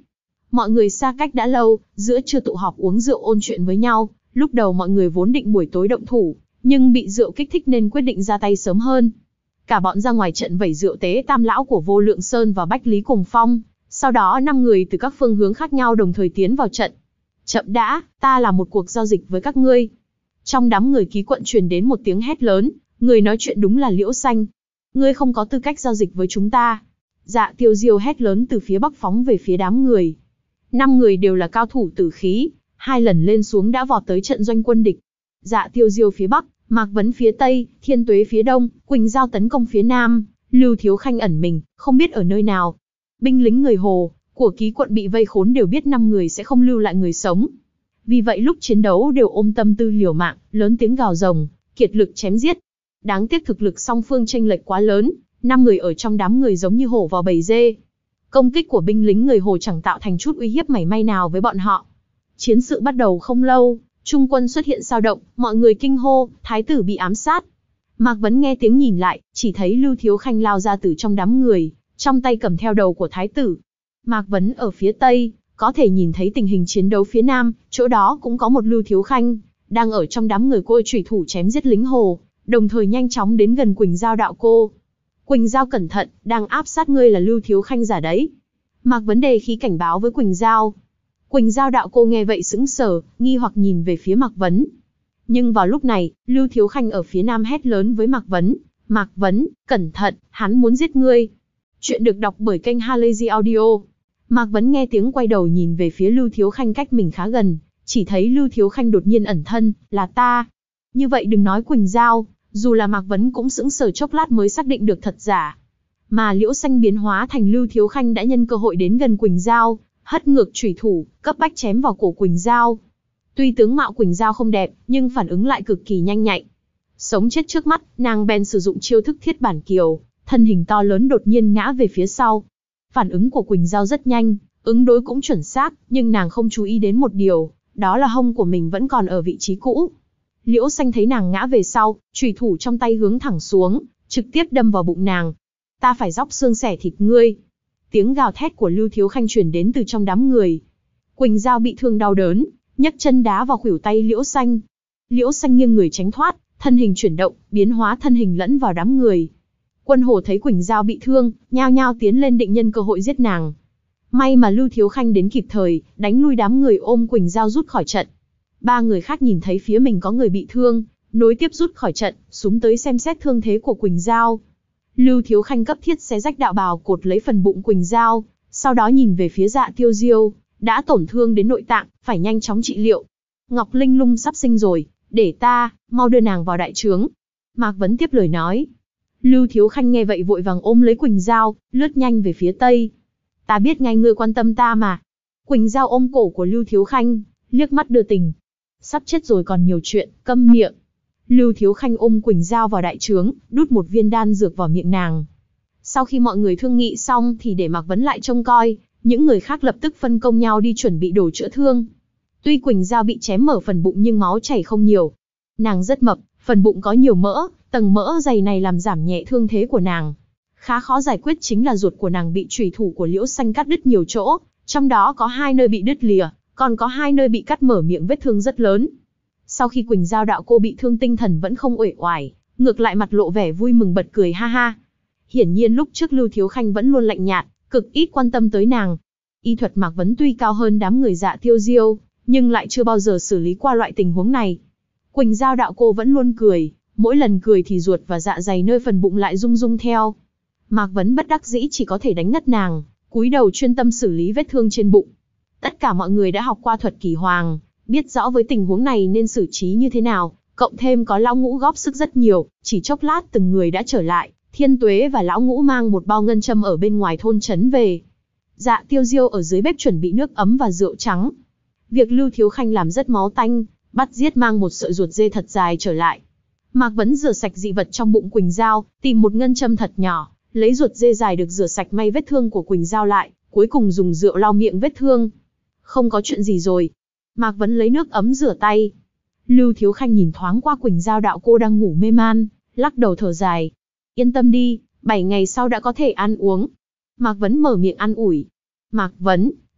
Mọi người xa cách đã lâu, giữa trưa tụ họp uống rượu ôn chuyện với nhau. Lúc đầu mọi người vốn định buổi tối động thủ, nhưng bị rượu kích thích nên quyết định ra tay sớm hơn. Cả bọn ra ngoài trận vẩy rượu tế tam lão của Vô Lượng Sơn và Bách Lý Cùng Phong. Sau đó năm người từ các phương hướng khác nhau đồng thời tiến vào trận. Chậm đã, ta làm một cuộc giao dịch với các ngươi. Trong đám người ký quận truyền đến một tiếng hét lớn, người nói chuyện đúng là Liễu Xanh. Ngươi không có tư cách giao dịch với chúng ta. Dạ Tiêu Diêu hét lớn từ phía bắc phóng về phía đám người. Năm người đều là cao thủ tử khí, hai lần lên xuống đã vọt tới trận doanh quân địch. Dạ Tiêu Diêu phía bắc, Mạc Vấn phía tây, Thiên Tuế phía đông, Quỳnh Giao tấn công phía nam, Lưu Thiếu Khanh ẩn mình, không biết ở nơi nào. Binh lính người Hồ của ký quận bị vây khốn đều biết năm người sẽ không lưu lại người sống. Vì vậy lúc chiến đấu đều ôm tâm tư liều mạng, lớn tiếng gào rồng, kiệt lực chém giết. Đáng tiếc thực lực song phương chênh lệch quá lớn, năm người ở trong đám người giống như hổ vào bầy dê. Công kích của binh lính người Hồ chẳng tạo thành chút uy hiếp mảy may nào với bọn họ. Chiến sự bắt đầu không lâu, trung quân xuất hiện dao động, mọi người kinh hô, thái tử bị ám sát. Mạc Vấn nghe tiếng nhìn lại, chỉ thấy Lưu Thiếu Khanh lao ra từ trong đám người, trong tay cầm theo đầu của thái tử. Mạc Vấn ở phía tây, có thể nhìn thấy tình hình chiến đấu phía nam, chỗ đó cũng có một Lưu Thiếu Khanh, đang ở trong đám người côi chủy thủ chém giết lính Hồ, đồng thời nhanh chóng đến gần Quỳnh Giao đạo cô. Quỳnh Giao cẩn thận, đang áp sát ngươi là Lưu Thiếu Khanh giả đấy. Mạc Vấn đề khí cảnh báo với Quỳnh Giao. Quỳnh Giao đạo cô nghe vậy sững sờ, nghi hoặc nhìn về phía Mạc Vấn. Nhưng vào lúc này, Lưu Thiếu Khanh ở phía nam hét lớn với Mạc Vấn. Mạc Vấn, cẩn thận, hắn muốn giết ngươi. Chuyện được đọc bởi kênh Halazy Audio. Mạc Vấn nghe tiếng quay đầu nhìn về phía Lưu Thiếu Khanh cách mình khá gần, chỉ thấy Lưu Thiếu Khanh đột nhiên ẩn thân, là ta. Như vậy đừng nói Quỳnh Giao, dù là Mạc Vấn cũng sững sờ chốc lát mới xác định được thật giả. Mà Liễu Xanh biến hóa thành Lưu Thiếu Khanh đã nhân cơ hội đến gần Quỳnh Giao, hất ngược chủy thủ, cấp bách chém vào cổ Quỳnh Giao. Tuy tướng mạo Quỳnh Giao không đẹp, nhưng phản ứng lại cực kỳ nhanh nhạy. Sống chết trước mắt, nàng bèn sử dụng chiêu thức thiết bản kiều, thân hình to lớn đột nhiên ngã về phía sau. Phản ứng của Quỳnh Giao rất nhanh, ứng đối cũng chuẩn xác, nhưng nàng không chú ý đến một điều, đó là hông của mình vẫn còn ở vị trí cũ. Liễu Xanh thấy nàng ngã về sau, chủy thủ trong tay hướng thẳng xuống, trực tiếp đâm vào bụng nàng. Ta phải róc xương xẻ thịt ngươi. Tiếng gào thét của Lưu Thiếu Khanh truyền đến từ trong đám người. Quỳnh Giao bị thương đau đớn, nhấc chân đá vào khuỷu tay Liễu Xanh. Liễu Xanh nghiêng người tránh thoát, thân hình chuyển động, biến hóa thân hình lẫn vào đám người. Quân Hồ thấy Quỳnh Giao bị thương, nhao nhao tiến lên định nhân cơ hội giết nàng. May mà Lưu Thiếu Khanh đến kịp thời, đánh lui đám người ôm Quỳnh Giao rút khỏi trận. Ba người khác nhìn thấy phía mình có người bị thương, nối tiếp rút khỏi trận, xuống tới xem xét thương thế của Quỳnh Giao. Lưu Thiếu Khanh cấp thiết xé rách đạo bào cột lấy phần bụng Quỳnh Giao, sau đó nhìn về phía Dạ Tiêu Diêu, đã tổn thương đến nội tạng, phải nhanh chóng trị liệu. Ngọc Linh Lung sắp sinh rồi, để ta, mau đưa nàng vào đại trướng. Mạc Vấn tiếp lời nói. Lưu Thiếu Khanh nghe vậy vội vàng ôm lấy Quỳnh Giao, lướt nhanh về phía tây. Ta biết ngay ngươi quan tâm ta mà. Quỳnh Giao ôm cổ của Lưu Thiếu Khanh, liếc mắt đưa tình. Sắp chết rồi còn nhiều chuyện, câm miệng. Lưu Thiếu Khanh ôm Quỳnh Giao vào đại trướng, đút một viên đan dược vào miệng nàng. Sau khi mọi người thương nghị xong thì để Mạc Vấn lại trông coi, những người khác lập tức phân công nhau đi chuẩn bị đồ chữa thương. Tuy Quỳnh Giao bị chém mở phần bụng nhưng máu chảy không nhiều. Nàng rất mập, phần bụng có nhiều mỡ, tầng mỡ dày này làm giảm nhẹ thương thế của nàng. Khá khó giải quyết chính là ruột của nàng bị chủy thủ của Liễu Xanh cắt đứt nhiều chỗ, trong đó có hai nơi bị đứt lìa, còn có hai nơi bị cắt mở miệng vết thương rất lớn. Sau khi Quỳnh Giao đạo cô bị thương tinh thần vẫn không uể oải, ngược lại mặt lộ vẻ vui mừng bật cười ha ha. Hiển nhiên lúc trước Lưu Thiếu Khanh vẫn luôn lạnh nhạt, cực ít quan tâm tới nàng. Y thuật Mạc Vấn tuy cao hơn đám người Dạ Tiêu Diêu, nhưng lại chưa bao giờ xử lý qua loại tình huống này. Quỳnh Giao đạo cô vẫn luôn cười, mỗi lần cười thì ruột và dạ dày nơi phần bụng lại rung rung theo. Mạc Vấn bất đắc dĩ chỉ có thể đánh ngất nàng, cúi đầu chuyên tâm xử lý vết thương trên bụng. Tất cả mọi người đã học qua thuật kỳ hoàng, biết rõ với tình huống này nên xử trí như thế nào, cộng thêm có Lão Ngũ góp sức rất nhiều, chỉ chốc lát từng người đã trở lại. Thiên Tuế và Lão Ngũ mang một bao ngân châm ở bên ngoài thôn trấn về. Dạ Tiêu Diêu ở dưới bếp chuẩn bị nước ấm và rượu trắng. Việc Lưu Thiếu Khanh làm rất máu tanh, bắt giết mang một sợi ruột dê thật dài trở lại. Mạc Vấn rửa sạch dị vật trong bụng Quỳnh Giao, tìm một ngân châm thật nhỏ, lấy ruột dê dài được rửa sạch may vết thương của Quỳnh Giao lại, cuối cùng dùng rượu lau miệng vết thương. Không có chuyện gì rồi. Mạc Vấn lấy nước ấm rửa tay. Lưu Thiếu Khanh nhìn thoáng qua Quỳnh Giao đạo cô đang ngủ mê man, lắc đầu thở dài. Yên tâm đi, bảy ngày sau đã có thể ăn uống. Mạc Vấn mở miệng an ủi. Mạc Vấn,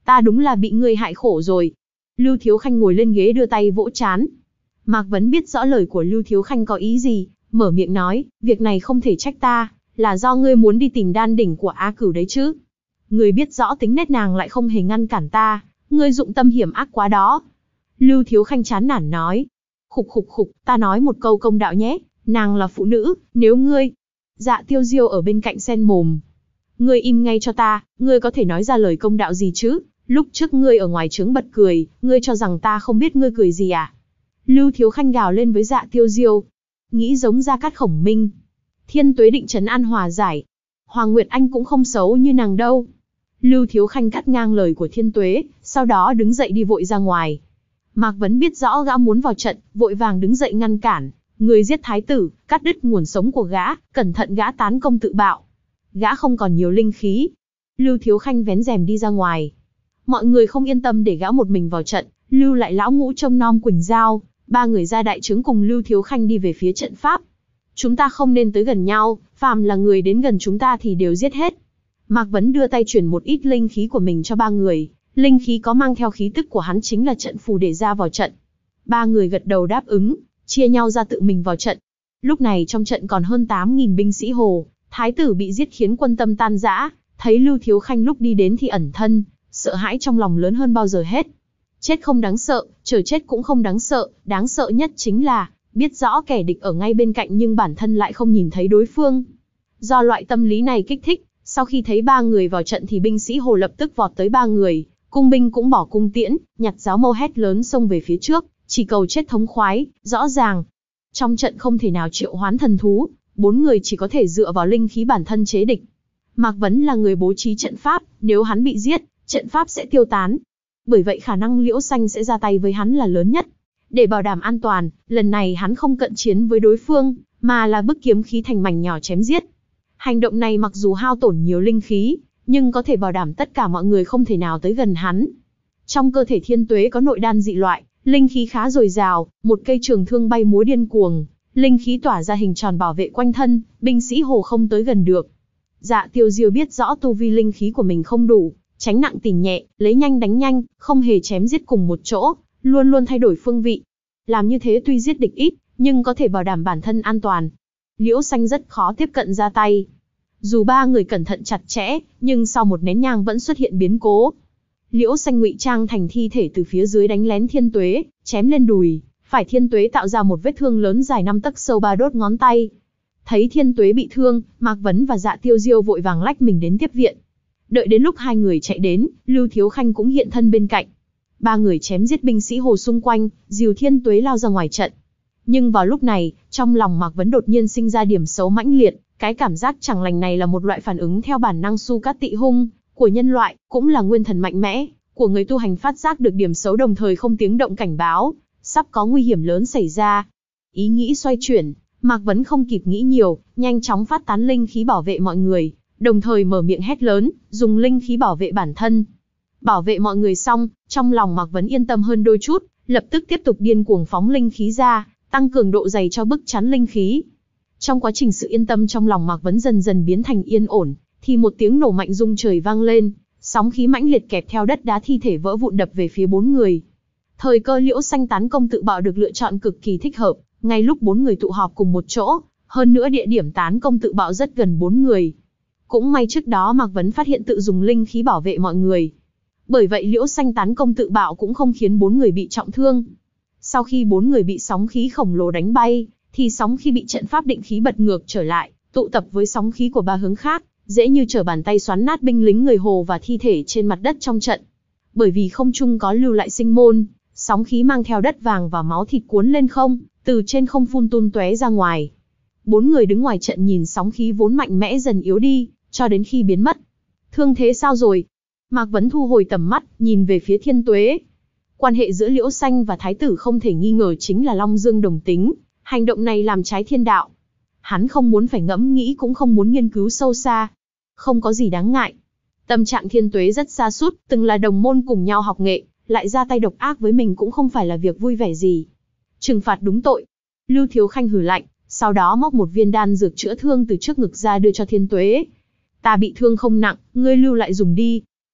Ta đúng là bị ngươi hại khổ rồi. Lưu Thiếu Khanh ngồi lên ghế đưa tay vỗ trán. Mạc Vấn biết rõ lời của Lưu Thiếu Khanh có ý gì, mở miệng nói, việc này không thể trách ta, là do ngươi muốn đi tìm đan đỉnh của A Cửu đấy chứ. Ngươi biết rõ tính nết nàng lại không hề ngăn cản ta, ngươi dụng tâm hiểm ác quá đó. Lưu Thiếu Khanh chán nản nói. Khục khục khục, ta nói một câu công đạo nhé, nàng là phụ nữ, nếu ngươi... Dạ Tiêu Diêu ở bên cạnh xen mồm. Ngươi im ngay cho ta, ngươi có thể nói ra lời công đạo gì chứ? Lúc trước ngươi ở ngoài trướng bật cười, ngươi cho rằng ta không biết ngươi cười gì à? Lưu Thiếu Khanh gào lên với Dạ Tiêu Diêu. Nghĩ giống Gia Cát Khổng Minh. Thiên Tuế định trấn an hòa giải. Hoàng Nguyệt Anh cũng không xấu như nàng đâu. Lưu Thiếu Khanh cắt ngang lời của Thiên Tuế, sau đó đứng dậy đi vội ra ngoài. Mạc Vấn biết rõ gã muốn vào trận, vội vàng đứng dậy ngăn cản. Người giết thái tử, cắt đứt nguồn sống của gã, cẩn thận gã tán công tự bạo. Gã không còn nhiều linh khí. Lưu Thiếu Khanh vén rèm đi ra ngoài. Mọi người không yên tâm để gã một mình vào trận, lưu lại lão ngũ trông nom Quỳnh Giao, ba người ra đại trướng cùng Lưu Thiếu Khanh đi về phía trận pháp. Chúng ta không nên tới gần nhau, phàm là người đến gần chúng ta thì đều giết hết. Mạc Vấn đưa tay chuyển một ít linh khí của mình cho ba người, linh khí có mang theo khí tức của hắn chính là trận phù để ra vào trận. Ba người gật đầu đáp ứng, chia nhau ra tự mình vào trận. Lúc này trong trận còn hơn tám nghìn binh sĩ Hồ, thái tử bị giết khiến quân tâm tan rã, thấy Lưu Thiếu Khanh lúc đi đến thì ẩn thân, sợ hãi trong lòng lớn hơn bao giờ hết. Chết không đáng sợ, chờ chết cũng không đáng sợ, đáng sợ nhất chính là biết rõ kẻ địch ở ngay bên cạnh nhưng bản thân lại không nhìn thấy đối phương. Do loại tâm lý này kích thích, sau khi thấy ba người vào trận thì binh sĩ Hồ lập tức vọt tới ba người, cung binh cũng bỏ cung tiễn, nhặt giáo mâu hét lớn xông về phía trước, chỉ cầu chết thống khoái, rõ ràng. Trong trận không thể nào triệu hoán thần thú, bốn người chỉ có thể dựa vào linh khí bản thân chế địch. Mạc Vấn là người bố trí trận pháp, nếu hắn bị giết, trận pháp sẽ tiêu tán. Bởi vậy khả năng Liễu Xanh sẽ ra tay với hắn là lớn nhất. Để bảo đảm an toàn, lần này hắn không cận chiến với đối phương, mà là bức kiếm khí thành mảnh nhỏ chém giết. Hành động này mặc dù hao tổn nhiều linh khí, nhưng có thể bảo đảm tất cả mọi người không thể nào tới gần hắn. Trong cơ thể Thiên Tuế có nội đan dị loại, linh khí khá dồi dào, một cây trường thương bay múa điên cuồng, linh khí tỏa ra hình tròn bảo vệ quanh thân, binh sĩ Hồ không tới gần được. Dạ Tiêu Diêu biết rõ tu vi linh khí của mình không đủ, tránh nặng tỉ nhẹ, lấy nhanh đánh nhanh, không hề chém giết cùng một chỗ, luôn luôn thay đổi phương vị. Làm như thế tuy giết địch ít, nhưng có thể bảo đảm bản thân an toàn. Liễu Xanh rất khó tiếp cận ra tay. Dù ba người cẩn thận chặt chẽ, nhưng sau một nén nhang vẫn xuất hiện biến cố. Liễu Xanh ngụy trang thành thi thể từ phía dưới đánh lén Thiên Tuế, chém lên đùi, phải Thiên Tuế tạo ra một vết thương lớn dài năm tấc sâu ba đốt ngón tay. Thấy Thiên Tuế bị thương, Mạc Vấn và Dạ Tiêu Diêu vội vàng lách mình đến tiếp viện. Đợi đến lúc hai người chạy đến, Lưu Thiếu Khanh cũng hiện thân bên cạnh. Ba người chém giết binh sĩ Hồ xung quanh, dìu Thiên Tuế lao ra ngoài trận. Nhưng vào lúc này, trong lòng Mạc Vấn đột nhiên sinh ra điểm xấu mãnh liệt, cái cảm giác chẳng lành này là một loại phản ứng theo bản năng su cát tị hung của nhân loại, cũng là nguyên thần mạnh mẽ của người tu hành phát giác được điểm xấu đồng thời không tiếng động cảnh báo, sắp có nguy hiểm lớn xảy ra. Ý nghĩ xoay chuyển, Mạc Vấn không kịp nghĩ nhiều, nhanh chóng phát tán linh khí bảo vệ mọi người, đồng thời mở miệng hét lớn, dùng linh khí bảo vệ bản thân. Bảo vệ mọi người xong, trong lòng Mạc Vấn yên tâm hơn đôi chút, lập tức tiếp tục điên cuồng phóng linh khí ra, tăng cường độ dày cho bức chắn linh khí. Trong quá trình sự yên tâm trong lòng Mạc Vấn dần dần biến thành yên ổn, thì một tiếng nổ mạnh rung trời vang lên, sóng khí mãnh liệt kẹp theo đất đá thi thể vỡ vụn đập về phía bốn người. Thời cơ Liễu Xanh tán công tự bạo được lựa chọn cực kỳ thích hợp, ngay lúc bốn người tụ họp cùng một chỗ, hơn nữa địa điểm tán công tự bạo rất gần bốn người. Cũng may trước đó Mạc Vấn phát hiện tự dùng linh khí bảo vệ mọi người. Bởi vậy Liễu Xanh tán công tự bạo cũng không khiến bốn người bị trọng thương. Sau khi bốn người bị sóng khí khổng lồ đánh bay, thì sóng khí bị trận pháp định khí bật ngược trở lại, tụ tập với sóng khí của ba hướng khác, dễ như trở bàn tay xoắn nát binh lính người Hồ và thi thể trên mặt đất trong trận. Bởi vì không trung có lưu lại sinh môn, sóng khí mang theo đất vàng và máu thịt cuốn lên không, từ trên không phun tung tóe ra ngoài. Bốn người đứng ngoài trận nhìn sóng khí vốn mạnh mẽ dần yếu đi, cho đến khi biến mất. Thương thế sao rồi? Mạc Vấn thu hồi tầm mắt, nhìn về phía Thiên Tuế. Quan hệ giữa Liễu Xanh và Thái tử không thể nghi ngờ chính là Long Dương đồng tính, hành động này làm trái thiên đạo. Hắn không muốn phải ngẫm nghĩ cũng không muốn nghiên cứu sâu xa. Không có gì đáng ngại. Tâm trạng Thiên Tuế rất sa sút, từng là đồng môn cùng nhau học nghệ, lại ra tay độc ác với mình cũng không phải là việc vui vẻ gì. Trừng phạt đúng tội. Lưu Thiếu Khanh hừ lạnh, sau đó móc một viên đan dược chữa thương từ trước ngực ra đưa cho Thiên Tuế. Ta bị thương không nặng, ngươi lưu lại dùng đi.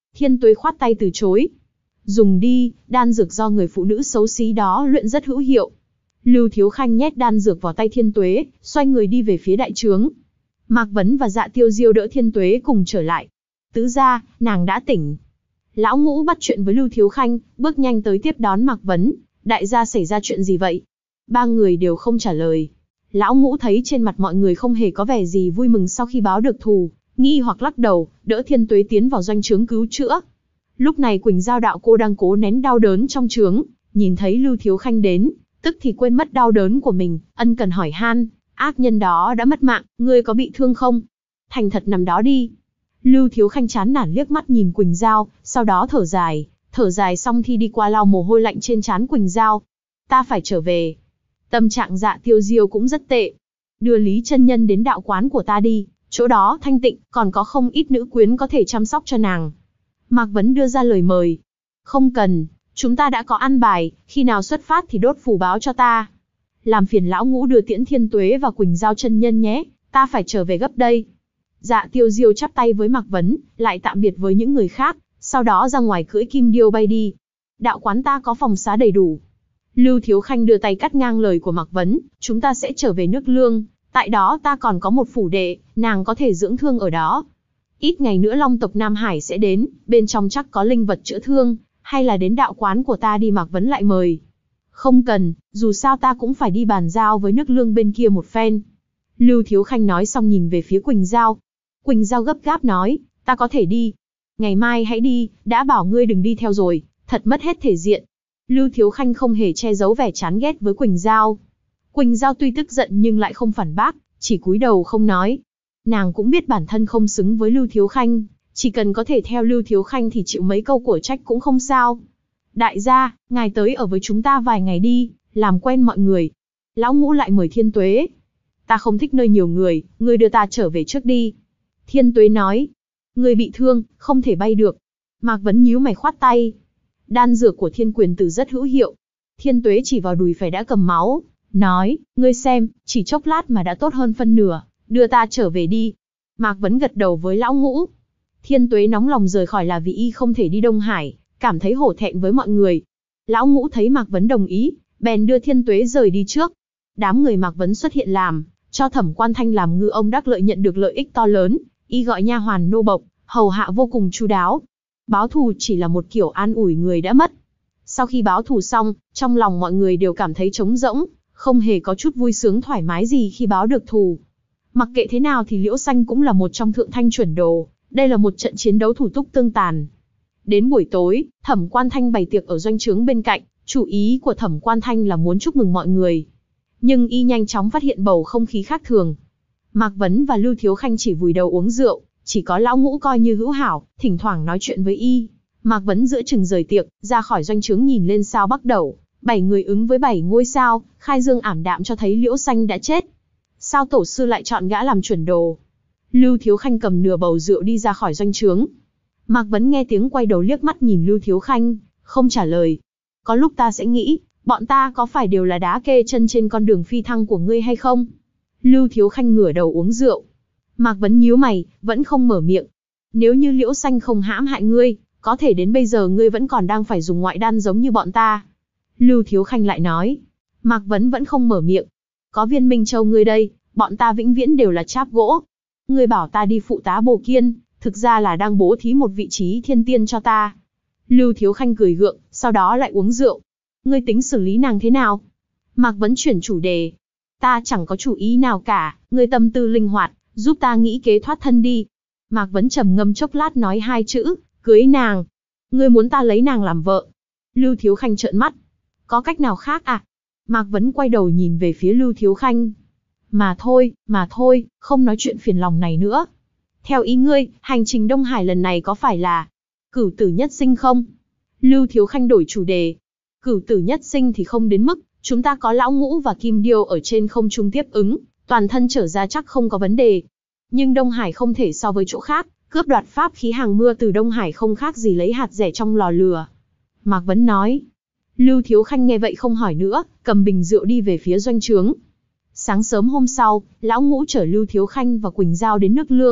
Thiên Tuế khoát tay từ chối. Dùng đi, đan dược do người phụ nữ xấu xí đó luyện rất hữu hiệu. Lưu Thiếu Khanh nhét đan dược vào tay Thiên Tuế, xoay người đi về phía đại trướng. Mạc Vấn và Dạ Tiêu Diêu đỡ Thiên Tuế cùng trở lại. Tứ gia, nàng đã tỉnh. Lão Ngũ bắt chuyện với Lưu Thiếu Khanh, bước nhanh tới tiếp đón Mạc Vấn. Đại gia xảy ra chuyện gì vậy? Ba người đều không trả lời. Lão Ngũ thấy trên mặt mọi người không hề có vẻ gì vui mừng sau khi báo được thù, nghi hoặc lắc đầu, đỡ Thiên Tuế tiến vào doanh trướng cứu chữa. Lúc này Quỳnh Giao đạo cô đang cố nén đau đớn trong trướng, nhìn thấy Lưu Thiếu Khanh đến, tức thì quên mất đau đớn của mình, ân cần hỏi han, ác nhân đó đã mất mạng, ngươi có bị thương không? Thành thật nằm đó đi. Lưu Thiếu Khanh chán nản liếc mắt nhìn Quỳnh Giao, sau đó thở dài, thở dài xong thì đi qua lau mồ hôi lạnh trên trán Quỳnh Giao. Ta phải trở về. Tâm trạng Dạ Tiêu Diêu cũng rất tệ. Đưa Lý chân nhân đến đạo quán của ta đi, chỗ đó thanh tịnh, còn có không ít nữ quyến có thể chăm sóc cho nàng. Mạc Vấn đưa ra lời mời. Không cần, chúng ta đã có ăn bài, khi nào xuất phát thì đốt phù báo cho ta. Làm phiền Lão Ngũ đưa tiễn Thiên Tuế và Quỳnh Giao chân nhân nhé, ta phải trở về gấp đây. Dạ Tiêu Diêu chắp tay với Mạc Vấn, lại tạm biệt với những người khác, sau đó ra ngoài cưỡi kim điêu bay đi. Đạo quán ta có phòng xá đầy đủ. Lưu Thiếu Khanh đưa tay cắt ngang lời của Mạc Vấn, chúng ta sẽ trở về nước Lương, tại đó ta còn có một phủ đệ, nàng có thể dưỡng thương ở đó. Ít ngày nữa Long tộc Nam Hải sẽ đến, bên trong chắc có linh vật chữa thương, hay là đến đạo quán của ta đi. Mạc Vấn lại mời. Không cần, dù sao ta cũng phải đi bàn giao với nước Lương bên kia một phen. Lưu Thiếu Khanh nói xong nhìn về phía Quỳnh Giao. Quỳnh Giao gấp gáp nói, ta có thể đi. Ngày mai hãy đi, đã bảo ngươi đừng đi theo rồi, thật mất hết thể diện. Lưu Thiếu Khanh không hề che giấu vẻ chán ghét với Quỳnh Giao. Quỳnh Giao tuy tức giận nhưng lại không phản bác, chỉ cúi đầu không nói. Nàng cũng biết bản thân không xứng với Lưu Thiếu Khanh, chỉ cần có thể theo Lưu Thiếu Khanh thì chịu mấy câu của trách cũng không sao. Đại gia, ngài tới ở với chúng ta vài ngày đi, làm quen mọi người. Lão Ngũ lại mời Thiên Tuế. Ta không thích nơi nhiều người, ngươi đưa ta trở về trước đi. Thiên Tuế nói. Ngươi bị thương, không thể bay được. Mạc Vấn nhíu mày khoát tay. Đan dược của Thiên Quyền Tử rất hữu hiệu. Thiên Tuế chỉ vào đùi phải đã cầm máu, nói, ngươi xem, chỉ chốc lát mà đã tốt hơn phân nửa, đưa ta trở về đi. Mạc Vấn gật đầu với Lão Ngũ. Thiên Tuế nóng lòng rời khỏi là vì y không thể đi Đông Hải, cảm thấy hổ thẹn với mọi người. Lão Ngũ thấy Mạc Vấn đồng ý, bèn đưa Thiên Tuế rời đi trước. Đám người Mạc Vấn xuất hiện làm, cho Thẩm Quan Thanh làm ngư ông đắc lợi nhận được lợi ích to lớn, y gọi nha hoàn nô bộc, hầu hạ vô cùng chu đáo. Báo thù chỉ là một kiểu an ủi người đã mất. Sau khi báo thù xong, trong lòng mọi người đều cảm thấy trống rỗng, không hề có chút vui sướng thoải mái gì khi báo được thù. Mặc kệ thế nào thì Liễu Xanh cũng là một trong thượng thanh chuẩn đồ, đây là một trận chiến đấu thủ túc tương tàn. Đến buổi tối, Thẩm Quan Thanh bày tiệc ở doanh trướng bên cạnh, chủ ý của Thẩm Quan Thanh là muốn chúc mừng mọi người. Nhưng y nhanh chóng phát hiện bầu không khí khác thường. Mạc Vấn và Lưu Thiếu Khanh chỉ vùi đầu uống rượu, chỉ có Lão Ngũ coi như hữu hảo, thỉnh thoảng nói chuyện với y. Mạc Vấn giữa chừng rời tiệc, ra khỏi doanh trướng nhìn lên sao Bắc Đẩu, bảy người ứng với bảy ngôi sao, khai dương ảm đạm cho thấy Liễu Xanh đã chết. Sao tổ sư lại chọn gã làm chuẩn đồ? Lưu Thiếu Khanh cầm nửa bầu rượu đi ra khỏi doanh trướng. Mạc Vấn nghe tiếng quay đầu liếc mắt nhìn Lưu Thiếu Khanh, không trả lời. Có lúc ta sẽ nghĩ, bọn ta có phải đều là đá kê chân trên con đường phi thăng của ngươi hay không? Lưu Thiếu Khanh ngửa đầu uống rượu. Mạc Vấn nhíu mày, vẫn không mở miệng. Nếu như Liễu Xanh không hãm hại ngươi, có thể đến bây giờ ngươi vẫn còn đang phải dùng ngoại đan giống như bọn ta. Lưu Thiếu Khanh lại nói. Mạc Vấn vẫn không mở miệng. Có viên Minh Châu ngươi đây, bọn ta vĩnh viễn đều là cháp gỗ. Ngươi bảo ta đi phụ tá Bồ Kiên, thực ra là đang bố thí một vị trí thiên tiên cho ta. Lưu Thiếu Khanh cười gượng, sau đó lại uống rượu. Ngươi tính xử lý nàng thế nào? Mạc Vấn chuyển chủ đề. Ta chẳng có chủ ý nào cả, ngươi tâm tư linh hoạt, giúp ta nghĩ kế thoát thân đi. Mạc Vấn trầm ngâm chốc lát nói hai chữ, cưới nàng. Ngươi muốn ta lấy nàng làm vợ? Lưu Thiếu Khanh trợn mắt. Có cách nào khác à? Mạc Vấn quay đầu nhìn về phía Lưu Thiếu Khanh. Mà thôi, mà thôi, không nói chuyện phiền lòng này nữa. Theo ý ngươi, hành trình Đông Hải lần này có phải là cửu tử nhất sinh không? Lưu Thiếu Khanh đổi chủ đề. Cửu tử nhất sinh thì không đến mức, chúng ta có Lão Ngũ và Kim Điêu ở trên không trung tiếp ứng, toàn thân trở ra chắc không có vấn đề. Nhưng Đông Hải không thể so với chỗ khác, cướp đoạt pháp khí hàng mưa từ Đông Hải không khác gì lấy hạt rẻ trong lò lửa. Mạc Vấn nói. Lưu Thiếu Khanh nghe vậy không hỏi nữa, cầm bình rượu đi về phía doanh trướng. Sáng sớm hôm sau, Lão Ngũ chở Lưu Thiếu Khanh và Quỳnh Giao đến nước Lương,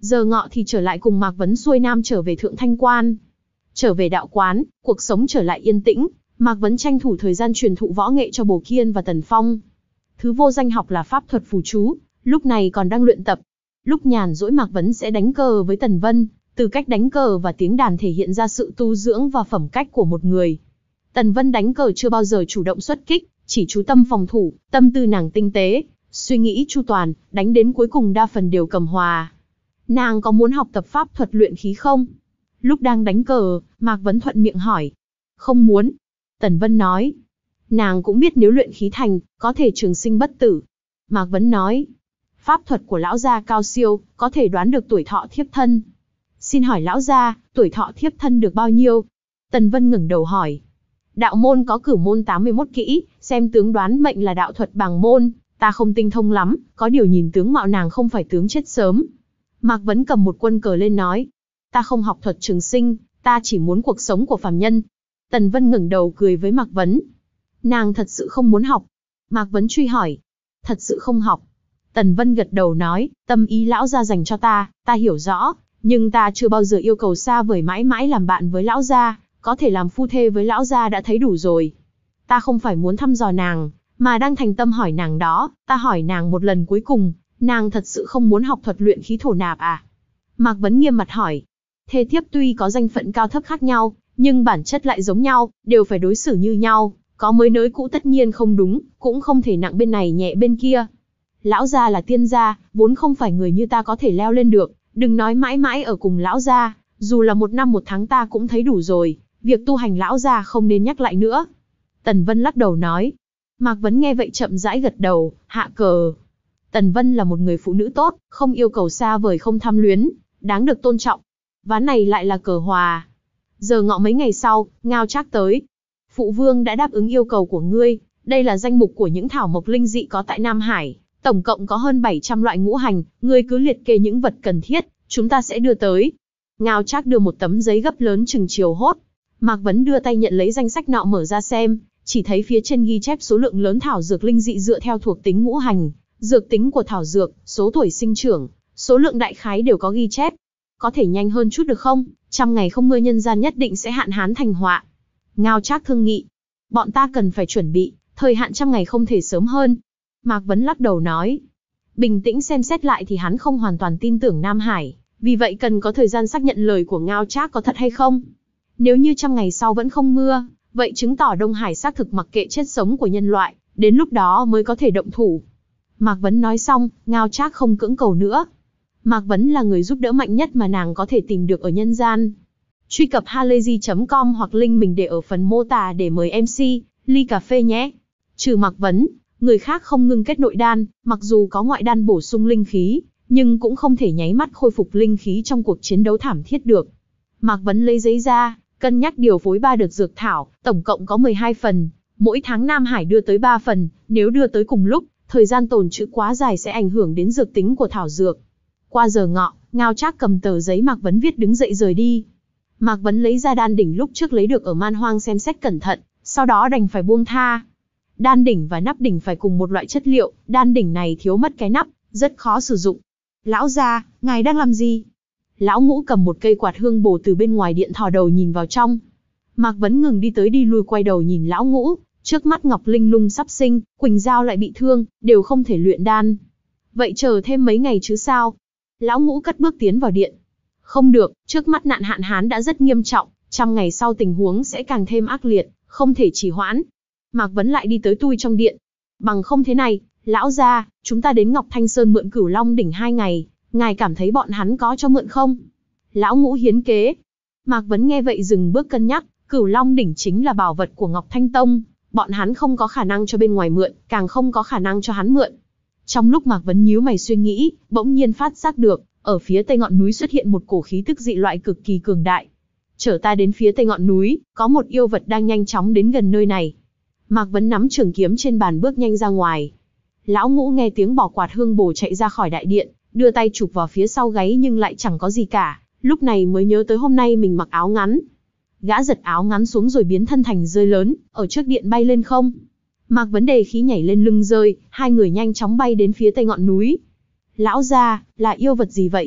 Giờ ngọ thì trở lại cùng Mạc Vấn xuôi nam trở về Thượng Thanh Quan. Trở về đạo quán, cuộc sống trở lại yên tĩnh, Mạc Vấn tranh thủ thời gian truyền thụ võ nghệ cho Bồ Kiên và Tần Phong. Thứ vô danh học là pháp thuật phù chú, lúc này còn đang luyện tập. Lúc nhàn rỗi Mạc Vấn sẽ đánh cờ với Tần Vân, từ cách đánh cờ và tiếng đàn thể hiện ra sự tu dưỡng và phẩm cách của một người. Tần Vân đánh cờ chưa bao giờ chủ động xuất kích, chỉ chú tâm phòng thủ, tâm tư nàng tinh tế, suy nghĩ chu toàn, đánh đến cuối cùng đa phần đều cầm hòa. Nàng có muốn học tập pháp thuật luyện khí không? Lúc đang đánh cờ, Mạc Vấn thuận miệng hỏi. Không muốn. Tần Vân nói. Nàng cũng biết nếu luyện khí thành, có thể trường sinh bất tử. Mạc Vấn nói. Pháp thuật của lão gia cao siêu, có thể đoán được tuổi thọ thiếp thân. Xin hỏi lão gia, tuổi thọ thiếp thân được bao nhiêu? Tần Vân ngẩng đầu hỏi. Đạo môn có cửu môn tám mươi mốt kỹ, xem tướng đoán mệnh là đạo thuật bàng môn, ta không tinh thông lắm, có điều nhìn tướng mạo nàng không phải tướng chết sớm. Mạc Vấn cầm một quân cờ lên nói. Ta không học thuật trường sinh, ta chỉ muốn cuộc sống của phàm nhân. Tần Vân ngẩng đầu cười với Mạc Vấn. Nàng thật sự không muốn học. Mạc Vấn truy hỏi. Thật sự không học. Tần Vân gật đầu nói, tâm ý lão gia dành cho ta, ta hiểu rõ, nhưng ta chưa bao giờ yêu cầu xa vời mãi mãi làm bạn với lão gia, có thể làm phu thê với lão gia đã thấy đủ rồi. Ta không phải muốn thăm dò nàng, mà đang thành tâm hỏi nàng đó, ta hỏi nàng một lần cuối cùng, nàng thật sự không muốn học thuật luyện khí thổ nạp à? Mạc Vấn nghiêm mặt hỏi. Thê thiếp tuy có danh phận cao thấp khác nhau, nhưng bản chất lại giống nhau, đều phải đối xử như nhau, có mới nới cũ tất nhiên không đúng, cũng không thể nặng bên này nhẹ bên kia. Lão gia là tiên gia, vốn không phải người như ta có thể leo lên được, đừng nói mãi mãi ở cùng lão gia, dù là một năm một tháng ta cũng thấy đủ rồi, việc tu hành lão gia không nên nhắc lại nữa. Tần Vân lắc đầu nói. Mạc Vấn nghe vậy chậm rãi gật đầu, hạ cờ. Tần Vân là một người phụ nữ tốt, không yêu cầu xa vời không tham luyến, đáng được tôn trọng. Ván này lại là cờ hòa. Giờ ngọ mấy ngày sau, Ngao Trác tới. Phụ vương đã đáp ứng yêu cầu của ngươi, đây là danh mục của những thảo mộc linh dị có tại Nam Hải, tổng cộng có hơn bảy trăm loại ngũ hành, ngươi cứ liệt kê những vật cần thiết, chúng ta sẽ đưa tới. Ngao Trác đưa một tấm giấy gấp lớn chừng chiều hốt. Mạc Vấn đưa tay nhận lấy danh sách nọ mở ra xem, chỉ thấy phía trên ghi chép số lượng lớn thảo dược linh dị dựa theo thuộc tính ngũ hành, dược tính của thảo dược, số tuổi sinh trưởng, số lượng đại khái đều có ghi chép. Có thể nhanh hơn chút được không? Trăm ngày không mưa nhân gian nhất định sẽ hạn hán thành họa. Ngao Trác thương nghị. Bọn ta cần phải chuẩn bị, thời hạn trăm ngày không thể sớm hơn. Mạc Vấn lắc đầu nói. Bình tĩnh xem xét lại thì hắn không hoàn toàn tin tưởng Nam Hải, vì vậy cần có thời gian xác nhận lời của Ngao Trác có thật hay không. Nếu như trăm ngày sau vẫn không mưa, vậy chứng tỏ Đông Hải xác thực mặc kệ chết sống của nhân loại, đến lúc đó mới có thể động thủ. Mạc Vấn nói xong, Ngao Trác không cưỡng cầu nữa. Mạc Vấn là người giúp đỡ mạnh nhất mà nàng có thể tìm được ở nhân gian. Truy cập halayzi chấm com hoặc link mình để ở phần mô tả để mời em xê, ly cà phê nhé. Trừ Mạc Vấn, người khác không ngưng kết nội đan, mặc dù có ngoại đan bổ sung linh khí, nhưng cũng không thể nháy mắt khôi phục linh khí trong cuộc chiến đấu thảm thiết được. Mạc Vấn lấy giấy ra, cân nhắc điều phối ba đợt dược thảo, tổng cộng có mười hai phần, mỗi tháng Nam Hải đưa tới ba phần, nếu đưa tới cùng lúc, thời gian tồn trữ quá dài sẽ ảnh hưởng đến dược tính của thảo dược. Qua giờ ngọ, Ngao Trác cầm tờ giấy Mạc Vấn viết đứng dậy rời đi. Mạc Vấn lấy ra đan đỉnh lúc trước lấy được ở Man Hoang xem xét cẩn thận, sau đó đành phải buông tha. Đan đỉnh và nắp đỉnh phải cùng một loại chất liệu, đan đỉnh này thiếu mất cái nắp, rất khó sử dụng. Lão gia, ngài đang làm gì? Lão Ngũ cầm một cây quạt hương bồ từ bên ngoài điện thò đầu nhìn vào trong. Mạc Vấn ngừng đi tới đi lui quay đầu nhìn Lão Ngũ, trước mắt Ngọc Linh Lung sắp sinh, Quỳnh Giao lại bị thương, đều không thể luyện đan. Vậy chờ thêm mấy ngày chứ sao? Lão Ngũ cất bước tiến vào điện. Không được, trước mắt nạn hạn hán đã rất nghiêm trọng, trăm ngày sau tình huống sẽ càng thêm ác liệt, không thể trì hoãn. Mạc Vấn lại đi tới tui trong điện. Bằng không thế này, lão gia, chúng ta đến Ngọc Thanh Sơn mượn Cửu Long đỉnh hai ngày, ngài cảm thấy bọn hắn có cho mượn không? Lão Ngũ hiến kế. Mạc Vấn nghe vậy dừng bước cân nhắc, Cửu Long đỉnh chính là bảo vật của Ngọc Thanh Tông, bọn hắn không có khả năng cho bên ngoài mượn, càng không có khả năng cho hắn mượn. Trong lúc Mạc Vấn nhíu mày suy nghĩ, bỗng nhiên phát giác được, ở phía tây ngọn núi xuất hiện một cổ khí tức dị loại cực kỳ cường đại. Chở ta đến phía tây ngọn núi, có một yêu vật đang nhanh chóng đến gần nơi này. Mạc Vấn nắm trường kiếm trên bàn bước nhanh ra ngoài. Lão Ngũ nghe tiếng bỏ quạt hương bồ chạy ra khỏi đại điện, đưa tay chụp vào phía sau gáy nhưng lại chẳng có gì cả, lúc này mới nhớ tới hôm nay mình mặc áo ngắn. Gã giật áo ngắn xuống rồi biến thân thành rơi lớn, ở trước điện bay lên không. Mạc Vấn đề khí nhảy lên lưng rơi, hai người nhanh chóng bay đến phía tây ngọn núi. Lão gia, là yêu vật gì vậy?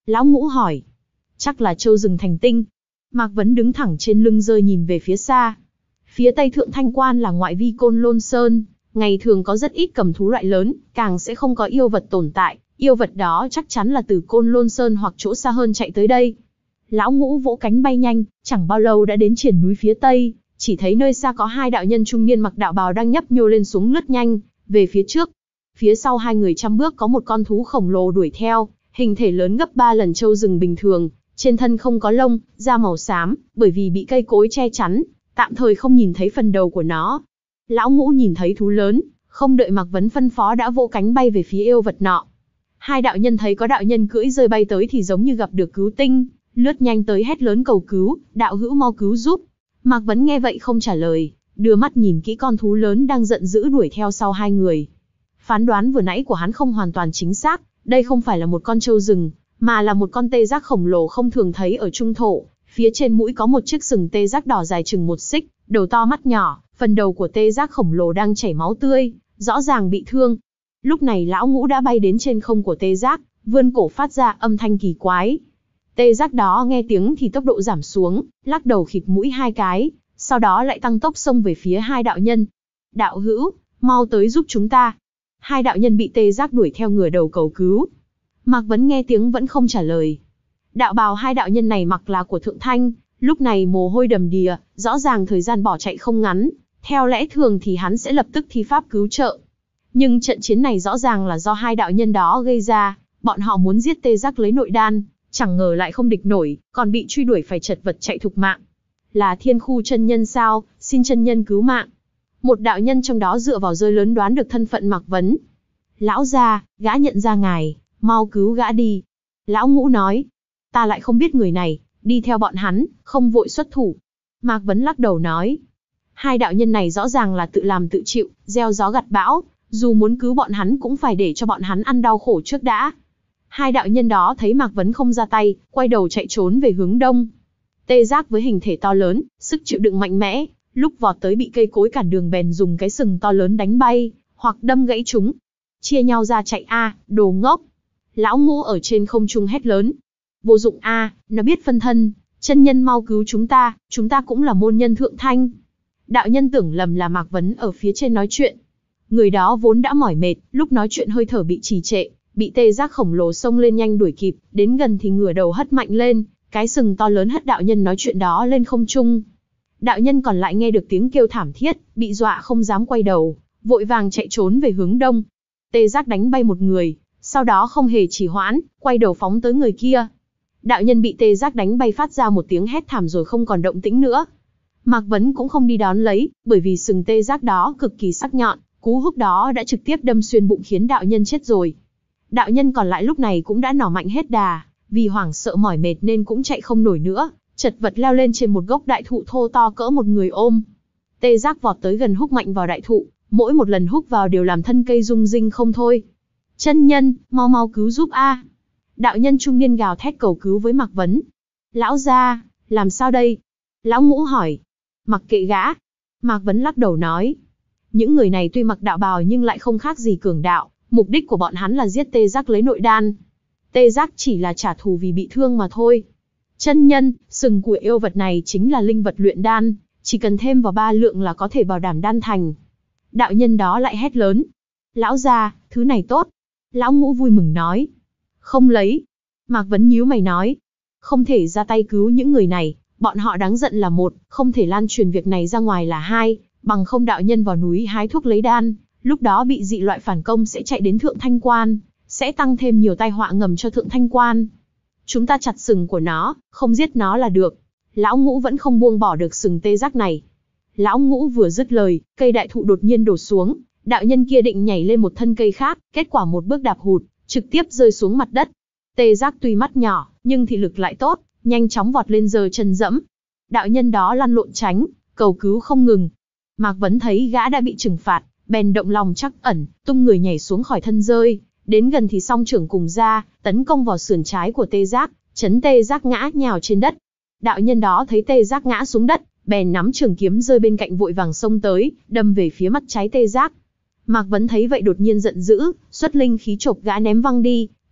Lão Ngũ hỏi. Chắc là châu rừng thành tinh. Mạc Vấn đứng thẳng trên lưng rơi nhìn về phía xa. Phía tây Thượng Thanh Quan là ngoại vi Côn Lôn Sơn, ngày thường có rất ít cầm thú loại lớn, càng sẽ không có yêu vật tồn tại, yêu vật đó chắc chắn là từ Côn Lôn Sơn hoặc chỗ xa hơn chạy tới đây. Lão Ngũ vỗ cánh bay nhanh, chẳng bao lâu đã đến triển núi phía tây, chỉ thấy nơi xa có hai đạo nhân trung niên mặc đạo bào đang nhấp nhô lên xuống lướt nhanh về phía trước. Phía sau hai người trăm bước có một con thú khổng lồ đuổi theo, hình thể lớn gấp ba lần trâu rừng bình thường, trên thân không có lông, da màu xám, bởi vì bị cây cối che chắn, tạm thời không nhìn thấy phần đầu của nó. Lão Ngũ nhìn thấy thú lớn, không đợi Mạc Vấn phân phó đã vỗ cánh bay về phía yêu vật nọ. Hai đạo nhân thấy có đạo nhân cưỡi rơi bay tới thì giống như gặp được cứu tinh, lướt nhanh tới hét lớn cầu cứu, đạo hữu mau cứu giúp. Mạc Vấn nghe vậy không trả lời, đưa mắt nhìn kỹ con thú lớn đang giận dữ đuổi theo sau hai người. Phán đoán vừa nãy của hắn không hoàn toàn chính xác, đây không phải là một con trâu rừng, mà là một con tê giác khổng lồ không thường thấy ở trung thổ. Phía trên mũi có một chiếc sừng tê giác đỏ dài chừng một xích, đầu to mắt nhỏ, phần đầu của tê giác khổng lồ đang chảy máu tươi, rõ ràng bị thương. Lúc này Lão Ngũ đã bay đến trên không của tê giác, vươn cổ phát ra âm thanh kỳ quái. Tê giác đó nghe tiếng thì tốc độ giảm xuống, lắc đầu khịt mũi hai cái, sau đó lại tăng tốc xông về phía hai đạo nhân. Đạo hữu, mau tới giúp chúng ta. Hai đạo nhân bị tê giác đuổi theo ngửa đầu cầu cứu. Mạc Vấn nghe tiếng vẫn không trả lời. Đạo bào hai đạo nhân này mặc là của Thượng Thanh, lúc này mồ hôi đầm đìa, rõ ràng thời gian bỏ chạy không ngắn. Theo lẽ thường thì hắn sẽ lập tức thi pháp cứu trợ. Nhưng trận chiến này rõ ràng là do hai đạo nhân đó gây ra, bọn họ muốn giết tê giác lấy nội đan, chẳng ngờ lại không địch nổi, còn bị truy đuổi phải chật vật chạy thục mạng. Là Thiên Khu chân nhân sao, xin chân nhân cứu mạng. Một đạo nhân trong đó dựa vào rơi lớn đoán được thân phận Mạc Vấn. Lão gia, gã nhận ra ngài, mau cứu gã đi. Lão Ngũ nói, ta lại không biết người này, đi theo bọn hắn, không vội xuất thủ. Mạc Vấn lắc đầu nói, hai đạo nhân này rõ ràng là tự làm tự chịu, gieo gió gặt bão, dù muốn cứu bọn hắn cũng phải để cho bọn hắn ăn đau khổ trước đã. Hai đạo nhân đó thấy Mạc Vấn không ra tay, quay đầu chạy trốn về hướng đông. Tê giác với hình thể to lớn, sức chịu đựng mạnh mẽ, lúc vọt tới bị cây cối cản đường bèn dùng cái sừng to lớn đánh bay, hoặc đâm gãy chúng. Chia nhau ra chạy a, đồ ngốc. Lão Ngũ ở trên không trung hét lớn. Vô dụng a, nó biết phân thân, chân nhân mau cứu chúng ta, chúng ta cũng là môn nhân Thượng Thanh. Đạo nhân tưởng lầm là Mạc Vấn ở phía trên nói chuyện. Người đó vốn đã mỏi mệt, lúc nói chuyện hơi thở bị trì trệ, bị tê giác khổng lồ xông lên nhanh đuổi kịp, đến gần thì ngửa đầu hất mạnh lên, cái sừng to lớn hất đạo nhân nói chuyện đó lên không trung. Đạo nhân còn lại nghe được tiếng kêu thảm thiết, bị dọa không dám quay đầu, vội vàng chạy trốn về hướng đông. Tê giác đánh bay một người, sau đó không hề trì hoãn, quay đầu phóng tới người kia. Đạo nhân bị tê giác đánh bay phát ra một tiếng hét thảm rồi không còn động tĩnh nữa. Mạc Vấn cũng không đi đón lấy, bởi vì sừng tê giác đó cực kỳ sắc nhọn, cú húc đó đã trực tiếp đâm xuyên bụng khiến đạo nhân chết rồi. Đạo nhân còn lại lúc này cũng đã nỏ mạnh hết đà, vì hoảng sợ mỏi mệt nên cũng chạy không nổi nữa, chật vật leo lên trên một gốc đại thụ thô to cỡ một người ôm. Tê giác vọt tới gần húc mạnh vào đại thụ, mỗi một lần húc vào đều làm thân cây rung rinh không thôi. Chân nhân, mau mau cứu giúp a! Đạo nhân trung niên gào thét cầu cứu với Mạc Vấn. Lão gia, làm sao đây? Lão Ngũ hỏi. Mặc kệ gã. Mạc Vấn lắc đầu nói. Những người này tuy mặc đạo bào nhưng lại không khác gì cường đạo, mục đích của bọn hắn là giết tê giác lấy nội đan. Tê giác chỉ là trả thù vì bị thương mà thôi. Chân nhân, sừng của yêu vật này chính là linh vật luyện đan, chỉ cần thêm vào ba lượng là có thể bảo đảm đan thành. Đạo nhân đó lại hét lớn. Lão gia, thứ này tốt. Lão Ngũ vui mừng nói. Không lấy. Mạc Vấn nhíu mày nói. Không thể ra tay cứu những người này, bọn họ đáng giận là một, không thể lan truyền việc này ra ngoài là hai, bằng không đạo nhân vào núi hái thuốc lấy đan, lúc đó bị dị loại phản công sẽ chạy đến Thượng Thanh Quan, sẽ tăng thêm nhiều tai họa ngầm cho Thượng Thanh Quan. Chúng ta chặt sừng của nó, không giết nó là được. Lão Ngũ vẫn không buông bỏ được sừng tê giác này. Lão Ngũ vừa dứt lời, cây đại thụ đột nhiên đổ xuống, đạo nhân kia định nhảy lên một thân cây khác, kết quả một bước đạp hụt, trực tiếp rơi xuống mặt đất. Tê giác tuy mắt nhỏ, nhưng thị lực lại tốt, nhanh chóng vọt lên giơ chân dẫm. Đạo nhân đó lăn lộn tránh, cầu cứu không ngừng. Mạc Vấn thấy gã đã bị trừng phạt, bèn động lòng trắc ẩn, tung người nhảy xuống khỏi thân rơi, đến gần thì song trưởng cùng ra, tấn công vào sườn trái của tê giác, chấn tê giác ngã nhào trên đất. Đạo nhân đó thấy tê giác ngã xuống đất, bèn nắm trường kiếm rơi bên cạnh vội vàng xông tới, đâm về phía mắt trái tê giác. Mạc Vấn thấy vậy đột nhiên giận dữ, xuất linh khí chộp gã ném văng đi,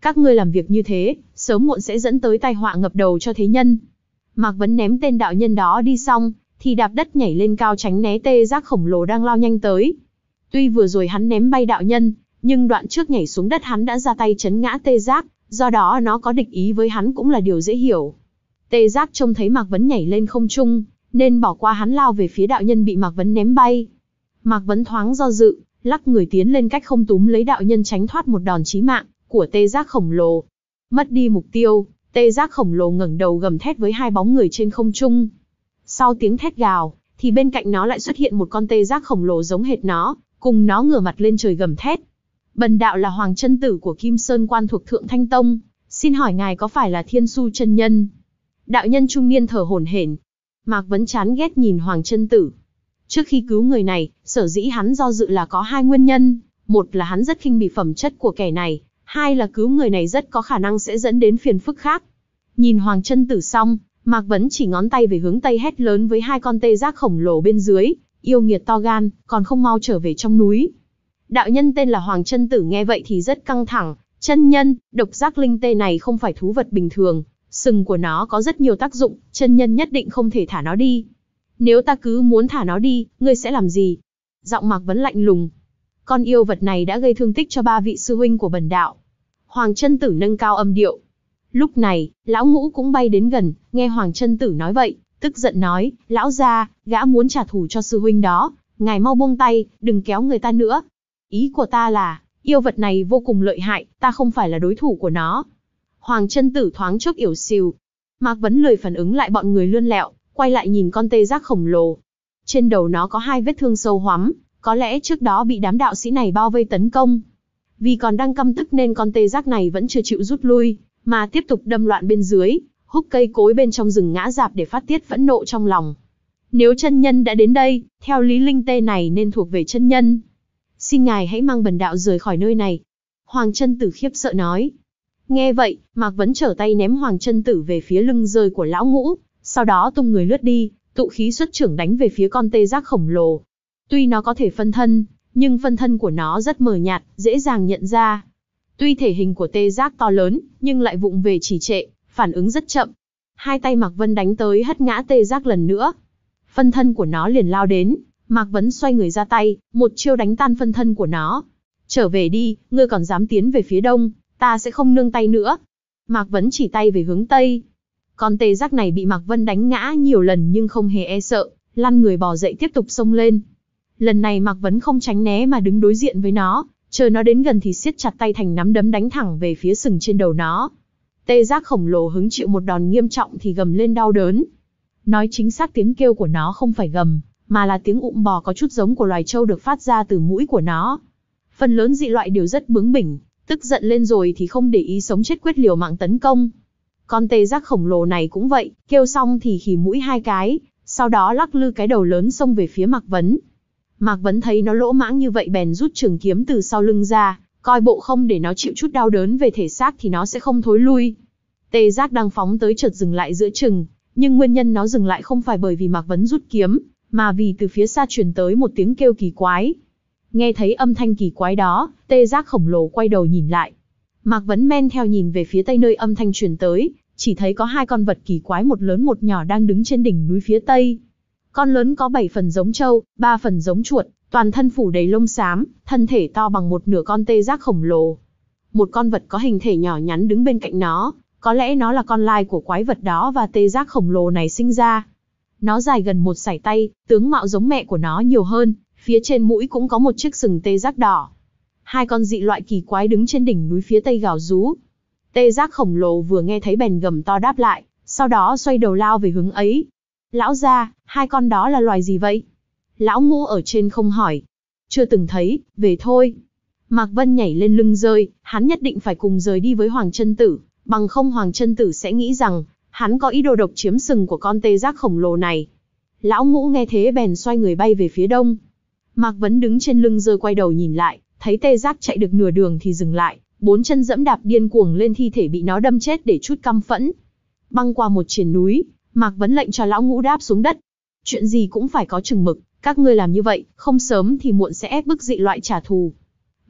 Các ngươi làm việc như thế, sớm muộn sẽ dẫn tới tai họa ngập đầu cho thế nhân. Mạc Vấn ném tên đạo nhân đó đi xong, thì đạp đất nhảy lên cao tránh né tê giác khổng lồ đang lao nhanh tới. Tuy vừa rồi hắn ném bay đạo nhân, nhưng đoạn trước nhảy xuống đất hắn đã ra tay chấn ngã tê giác, do đó nó có địch ý với hắn cũng là điều dễ hiểu. Tê giác trông thấy Mạc Vấn nhảy lên không trung, nên bỏ qua hắn lao về phía đạo nhân bị Mạc Vấn ném bay. Mạc Vấn thoáng do dự, lắc người tiến lên cách không túm lấy đạo nhân tránh thoát một đòn chí mạng của tê giác khổng lồ. Mất đi mục tiêu, tê giác khổng lồ ngẩng đầu gầm thét với hai bóng người trên không trung. Sau tiếng thét gào, thì bên cạnh nó lại xuất hiện một con tê giác khổng lồ giống hệt nó, cùng nó ngửa mặt lên trời gầm thét. Bần đạo là Hoàng Chân Tử của Kim Sơn Quan thuộc Thượng Thanh Tông, xin hỏi ngài có phải là Thiên Su chân nhân? Đạo nhân trung niên thở hổn hển. Mạc Vấn chán ghét nhìn Hoàng Chân Tử. Trước khi cứu người này, sở dĩ hắn do dự là có hai nguyên nhân, một là hắn rất khinh bỉ phẩm chất của kẻ này, hai là cứu người này rất có khả năng sẽ dẫn đến phiền phức khác. Nhìn Hoàng Chân Tử xong, Mạc Vấn chỉ ngón tay về hướng tây hét lớn với hai con tê giác khổng lồ bên dưới, yêu nghiệt to gan, còn không mau trở về trong núi. Đạo nhân tên là Hoàng Chân Tử nghe vậy thì rất căng thẳng, chân nhân, độc giác linh tê này không phải thú vật bình thường, sừng của nó có rất nhiều tác dụng, chân nhân nhất định không thể thả nó đi. Nếu ta cứ muốn thả nó đi, ngươi sẽ làm gì? Giọng Mạc Vấn lạnh lùng. Con yêu vật này đã gây thương tích cho ba vị sư huynh của bần đạo. Hoàng Chân Tử nâng cao âm điệu. Lúc này, lão ngũ cũng bay đến gần, nghe Hoàng Chân Tử nói vậy, tức giận nói, lão gia, gã muốn trả thù cho sư huynh đó, ngài mau buông tay, đừng kéo người ta nữa. Ý của ta là, yêu vật này vô cùng lợi hại, ta không phải là đối thủ của nó. Hoàng Chân Tử thoáng chốc ỉu xìu. Mạc Vấn lười phản ứng lại bọn người lươn lẹo, quay lại nhìn con tê giác khổng lồ. Trên đầu nó có hai vết thương sâu hoắm, có lẽ trước đó bị đám đạo sĩ này bao vây tấn công. Vì còn đang căm tức nên con tê giác này vẫn chưa chịu rút lui, mà tiếp tục đâm loạn bên dưới, húc cây cối bên trong rừng ngã rạp để phát tiết phẫn nộ trong lòng. Nếu chân nhân đã đến đây, theo lý linh tê này nên thuộc về chân nhân. Xin ngài hãy mang bần đạo rời khỏi nơi này. Hoàng Chân Tử khiếp sợ nói. Nghe vậy, Mạc Vấn trở tay ném Hoàng Chân Tử về phía lưng rơi của lão ngũ, sau đó tung người lướt đi, tụ khí xuất trưởng đánh về phía con tê giác khổng lồ. Tuy nó có thể phân thân, nhưng phân thân của nó rất mờ nhạt, dễ dàng nhận ra. Tuy thể hình của tê giác to lớn, nhưng lại vụng về trì trệ, phản ứng rất chậm. Hai tay Mạc Vân đánh tới hất ngã tê giác lần nữa. Phân thân của nó liền lao đến, Mạc Vấn xoay người ra tay, một chiêu đánh tan phân thân của nó. Trở về đi, ngươi còn dám tiến về phía đông, ta sẽ không nương tay nữa. Mạc Vấn chỉ tay về hướng tây. Con tê giác này bị Mạc Vân đánh ngã nhiều lần nhưng không hề e sợ, lăn người bò dậy tiếp tục xông lên. Lần này Mạc Vấn không tránh né mà đứng đối diện với nó, chờ nó đến gần thì siết chặt tay thành nắm đấm đánh thẳng về phía sừng trên đầu nó. Tê giác khổng lồ hứng chịu một đòn nghiêm trọng thì gầm lên đau đớn. Nói chính xác tiếng kêu của nó không phải gầm, mà là tiếng ụm bò có chút giống của loài trâu được phát ra từ mũi của nó. Phần lớn dị loại đều rất bướng bỉnh, tức giận lên rồi thì không để ý sống chết quyết liều mạng tấn công. Con tê giác khổng lồ này cũng vậy, kêu xong thì khì mũi hai cái, sau đó lắc lư cái đầu lớn xông về phía Mạc Vấn. Mạc Vấn thấy nó lỗ mãng như vậy bèn rút trường kiếm từ sau lưng ra, coi bộ không để nó chịu chút đau đớn về thể xác thì nó sẽ không thối lui. Tê giác đang phóng tới chợt dừng lại giữa chừng, nhưng nguyên nhân nó dừng lại không phải bởi vì Mạc Vấn rút kiếm, mà vì từ phía xa truyền tới một tiếng kêu kỳ quái. Nghe thấy âm thanh kỳ quái đó, tê giác khổng lồ quay đầu nhìn lại. Mạc Vấn men theo nhìn về phía tây nơi âm thanh truyền tới, chỉ thấy có hai con vật kỳ quái một lớn một nhỏ đang đứng trên đỉnh núi phía tây. Con lớn có bảy phần giống trâu, ba phần giống chuột, toàn thân phủ đầy lông xám, thân thể to bằng một nửa con tê giác khổng lồ. Một con vật có hình thể nhỏ nhắn đứng bên cạnh nó, có lẽ nó là con lai của quái vật đó và tê giác khổng lồ này sinh ra. Nó dài gần một sải tay, tướng mạo giống mẹ của nó nhiều hơn, phía trên mũi cũng có một chiếc sừng tê giác đỏ. Hai con dị loại kỳ quái đứng trên đỉnh núi phía tây gào rú. Tê giác khổng lồ vừa nghe thấy bèn gầm to đáp lại, sau đó xoay đầu lao về hướng ấy. Lão gia, hai con đó là loài gì vậy? Lão ngũ ở trên không hỏi. Chưa từng thấy, về thôi. Mạc Vân nhảy lên lưng rơi, hắn nhất định phải cùng rời đi với Hoàng Chân Tử, bằng không Hoàng Chân Tử sẽ nghĩ rằng hắn có ý đồ độc chiếm sừng của con tê giác khổng lồ này. Lão ngũ nghe thế bèn xoay người bay về phía đông. Mạc Vấn đứng trên lưng rơi quay đầu nhìn lại, thấy tê giác chạy được nửa đường thì dừng lại, bốn chân dẫm đạp điên cuồng lên thi thể bị nó đâm chết để chút căm phẫn. Băng qua một triền núi, Mạc Vấn lệnh cho lão ngũ đáp xuống đất. Chuyện gì cũng phải có chừng mực, các ngươi làm như vậy, không sớm thì muộn sẽ ép bức dị loại trả thù.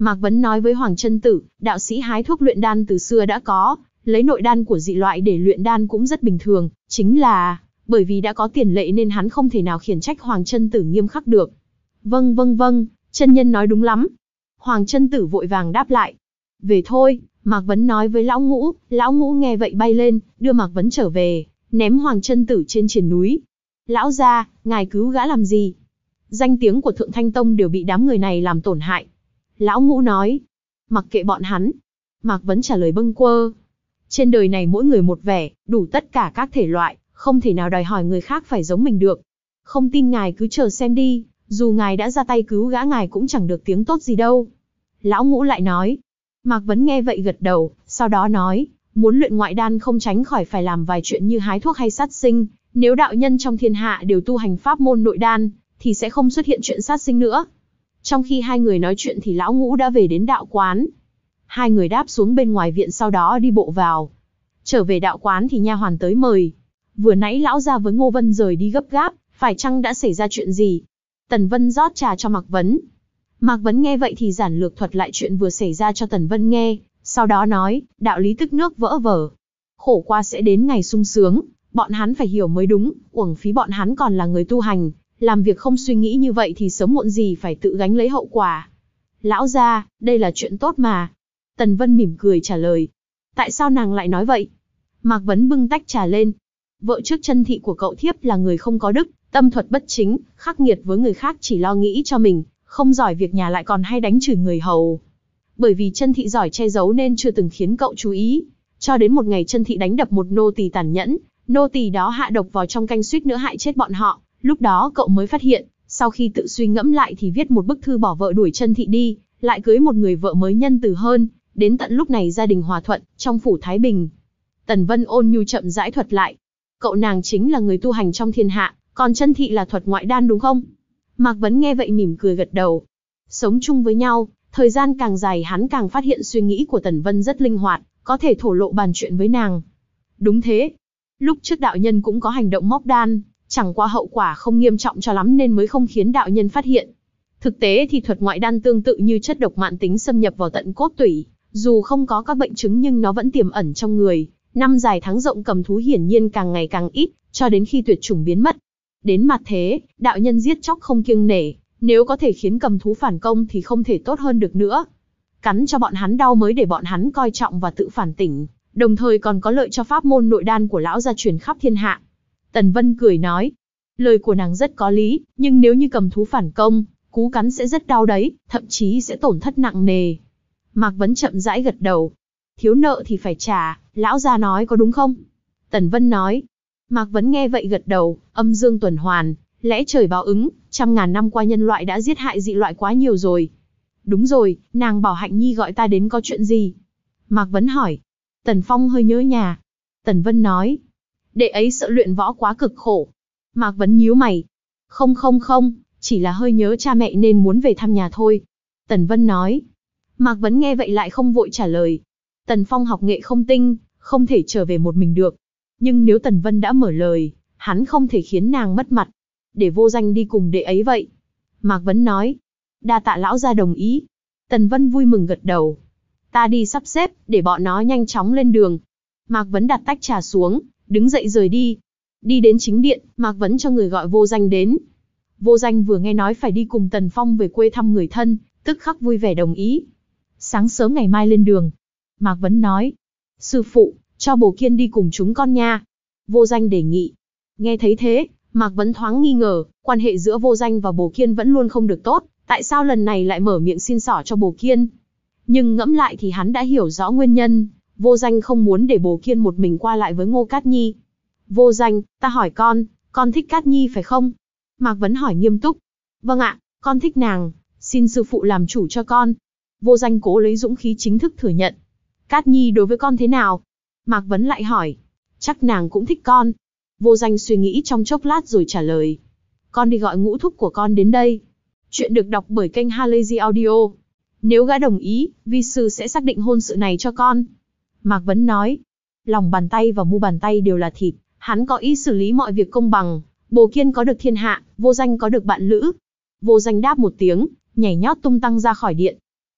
Mạc Vấn nói với Hoàng Chân Tử, đạo sĩ hái thuốc luyện đan từ xưa đã có, lấy nội đan của dị loại để luyện đan cũng rất bình thường, chính là bởi vì đã có tiền lệ nên hắn không thể nào khiển trách Hoàng Chân Tử nghiêm khắc được. Vâng vâng vâng, chân nhân nói đúng lắm. Hoàng Chân Tử vội vàng đáp lại. Về thôi, Mạc Vấn nói với Lão Ngũ, Lão Ngũ nghe vậy bay lên, đưa Mạc Vấn trở về, ném Hoàng Chân Tử trên triền núi. Lão gia, ngài cứu gã làm gì? Danh tiếng của Thượng Thanh Tông đều bị đám người này làm tổn hại. Lão Ngũ nói, mặc kệ bọn hắn. Mạc Vấn trả lời bâng quơ. Trên đời này mỗi người một vẻ, đủ tất cả các thể loại, không thể nào đòi hỏi người khác phải giống mình được. Không tin ngài cứ chờ xem đi, dù ngài đã ra tay cứu gã ngài cũng chẳng được tiếng tốt gì đâu. Lão Ngũ lại nói. Mạc Vấn nghe vậy gật đầu, sau đó nói, muốn luyện ngoại đan không tránh khỏi phải làm vài chuyện như hái thuốc hay sát sinh, nếu đạo nhân trong thiên hạ đều tu hành pháp môn nội đan, thì sẽ không xuất hiện chuyện sát sinh nữa. Trong khi hai người nói chuyện thì Lão Ngũ đã về đến đạo quán. Hai người đáp xuống bên ngoài viện sau đó đi bộ vào. Trở về đạo quán thì nha hoàn tới mời. Vừa nãy lão gia với Ngô Vân rời đi gấp gáp, phải chăng đã xảy ra chuyện gì? Tần Vân rót trà cho Mạc Vấn. Mạc Vấn nghe vậy thì giản lược thuật lại chuyện vừa xảy ra cho Tần Vân nghe, sau đó nói, đạo lý tức nước vỡ vở. Khổ qua sẽ đến ngày sung sướng, bọn hắn phải hiểu mới đúng, uổng phí bọn hắn còn là người tu hành, làm việc không suy nghĩ như vậy thì sớm muộn gì phải tự gánh lấy hậu quả. Lão gia, đây là chuyện tốt mà. Tần Vân mỉm cười trả lời. Tại sao nàng lại nói vậy? Mạc Vấn bưng tách trà lên. Vợ trước chân thị của cậu thiếp là người không có đức, tâm thuật bất chính, khắc nghiệt với người khác chỉ lo nghĩ cho mình, không giỏi việc nhà lại còn hay đánh chửi người hầu. Bởi vì chân thị giỏi che giấu nên chưa từng khiến cậu chú ý. Cho đến một ngày chân thị đánh đập một nô tỳ tàn nhẫn, nô tỳ đó hạ độc vào trong canh suýt nữa hại chết bọn họ. Lúc đó cậu mới phát hiện, sau khi tự suy ngẫm lại thì viết một bức thư bỏ vợ đuổi chân thị đi, lại cưới một người vợ mới nhân từ hơn. Đến tận lúc này gia đình hòa thuận, trong phủ thái bình. Tần Vân ôn nhu chậm rãi thuật lại. Cậu nàng chính là người tu hành trong thiên hạ, còn chân thị là thuật ngoại đan đúng không? Mạc Vấn nghe vậy mỉm cười gật đầu. Sống chung với nhau, thời gian càng dài hắn càng phát hiện suy nghĩ của Tần Vân rất linh hoạt, có thể thổ lộ bàn chuyện với nàng. Đúng thế. Lúc trước đạo nhân cũng có hành động móc đan, chẳng qua hậu quả không nghiêm trọng cho lắm nên mới không khiến đạo nhân phát hiện. Thực tế thì thuật ngoại đan tương tự như chất độc mãn tính xâm nhập vào tận cốt tủy, dù không có các bệnh chứng nhưng nó vẫn tiềm ẩn trong người. Năm dài tháng rộng cầm thú hiển nhiên càng ngày càng ít, cho đến khi tuyệt chủng biến mất. Đến mặt thế, đạo nhân giết chóc không kiêng nể, nếu có thể khiến cầm thú phản công thì không thể tốt hơn được nữa. Cắn cho bọn hắn đau mới để bọn hắn coi trọng và tự phản tỉnh, đồng thời còn có lợi cho pháp môn nội đan của lão gia truyền khắp thiên hạ. Tần Vân cười nói, lời của nàng rất có lý, nhưng nếu như cầm thú phản công, cú cắn sẽ rất đau đấy, thậm chí sẽ tổn thất nặng nề. Mạc Vấn chậm rãi gật đầu. Thiếu nợ thì phải trả, lão gia nói có đúng không? Tần Vân nói. Mạc Vấn nghe vậy gật đầu, âm dương tuần hoàn, lẽ trời báo ứng, trăm ngàn năm qua nhân loại đã giết hại dị loại quá nhiều rồi. Đúng rồi, nàng bảo Hạnh Nhi gọi ta đến có chuyện gì? Mạc Vấn hỏi. Tần Phong hơi nhớ nhà. Tần Vân nói. Đệ ấy sợ luyện võ quá cực khổ. Mạc Vấn nhíu mày. Không không không, chỉ là hơi nhớ cha mẹ nên muốn về thăm nhà thôi. Tần Vân nói. Mạc Vấn nghe vậy lại không vội trả lời. Tần Phong học nghệ không tinh, không thể trở về một mình được. Nhưng nếu Tần Vân đã mở lời, hắn không thể khiến nàng mất mặt. Để Vô Danh đi cùng đệ ấy vậy. Mạc Vấn nói. Đa tạ lão gia đồng ý. Tần Vân vui mừng gật đầu. Ta đi sắp xếp, để bọn nó nhanh chóng lên đường. Mạc Vấn đặt tách trà xuống, đứng dậy rời đi. Đi đến chính điện, Mạc Vấn cho người gọi Vô Danh đến. Vô Danh vừa nghe nói phải đi cùng Tần Phong về quê thăm người thân, tức khắc vui vẻ đồng ý. Sáng sớm ngày mai lên đường. Mạc Vấn nói. Sư phụ, cho Bồ Kiên đi cùng chúng con nha. Vô Danh đề nghị. Nghe thấy thế, Mạc Vấn thoáng nghi ngờ, quan hệ giữa Vô Danh và Bồ Kiên vẫn luôn không được tốt, tại sao lần này lại mở miệng xin xỏ cho Bồ Kiên? Nhưng ngẫm lại thì hắn đã hiểu rõ nguyên nhân, Vô Danh không muốn để Bồ Kiên một mình qua lại với Ngô Cát Nhi. Vô Danh, ta hỏi con, con thích Cát Nhi phải không? Mạc Vấn hỏi nghiêm túc. Vâng ạ, con thích nàng, xin sư phụ làm chủ cho con. Vô Danh cố lấy dũng khí chính thức thừa nhận. Cát Nhi đối với con thế nào? Mạc Vấn lại hỏi. Chắc nàng cũng thích con. Vô Danh suy nghĩ trong chốc lát rồi trả lời. Con đi gọi ngũ thúc của con đến đây. Chuyện được đọc bởi kênh Halazy Audio. Nếu gã đồng ý, vi sư sẽ xác định hôn sự này cho con. Mạc Vấn nói. Lòng bàn tay và mu bàn tay đều là thịt, hắn có ý xử lý mọi việc công bằng. Bồ Kiên có được thiên hạ, Vô Danh có được bạn lữ. Vô Danh đáp một tiếng, nhảy nhót tung tăng ra khỏi điện.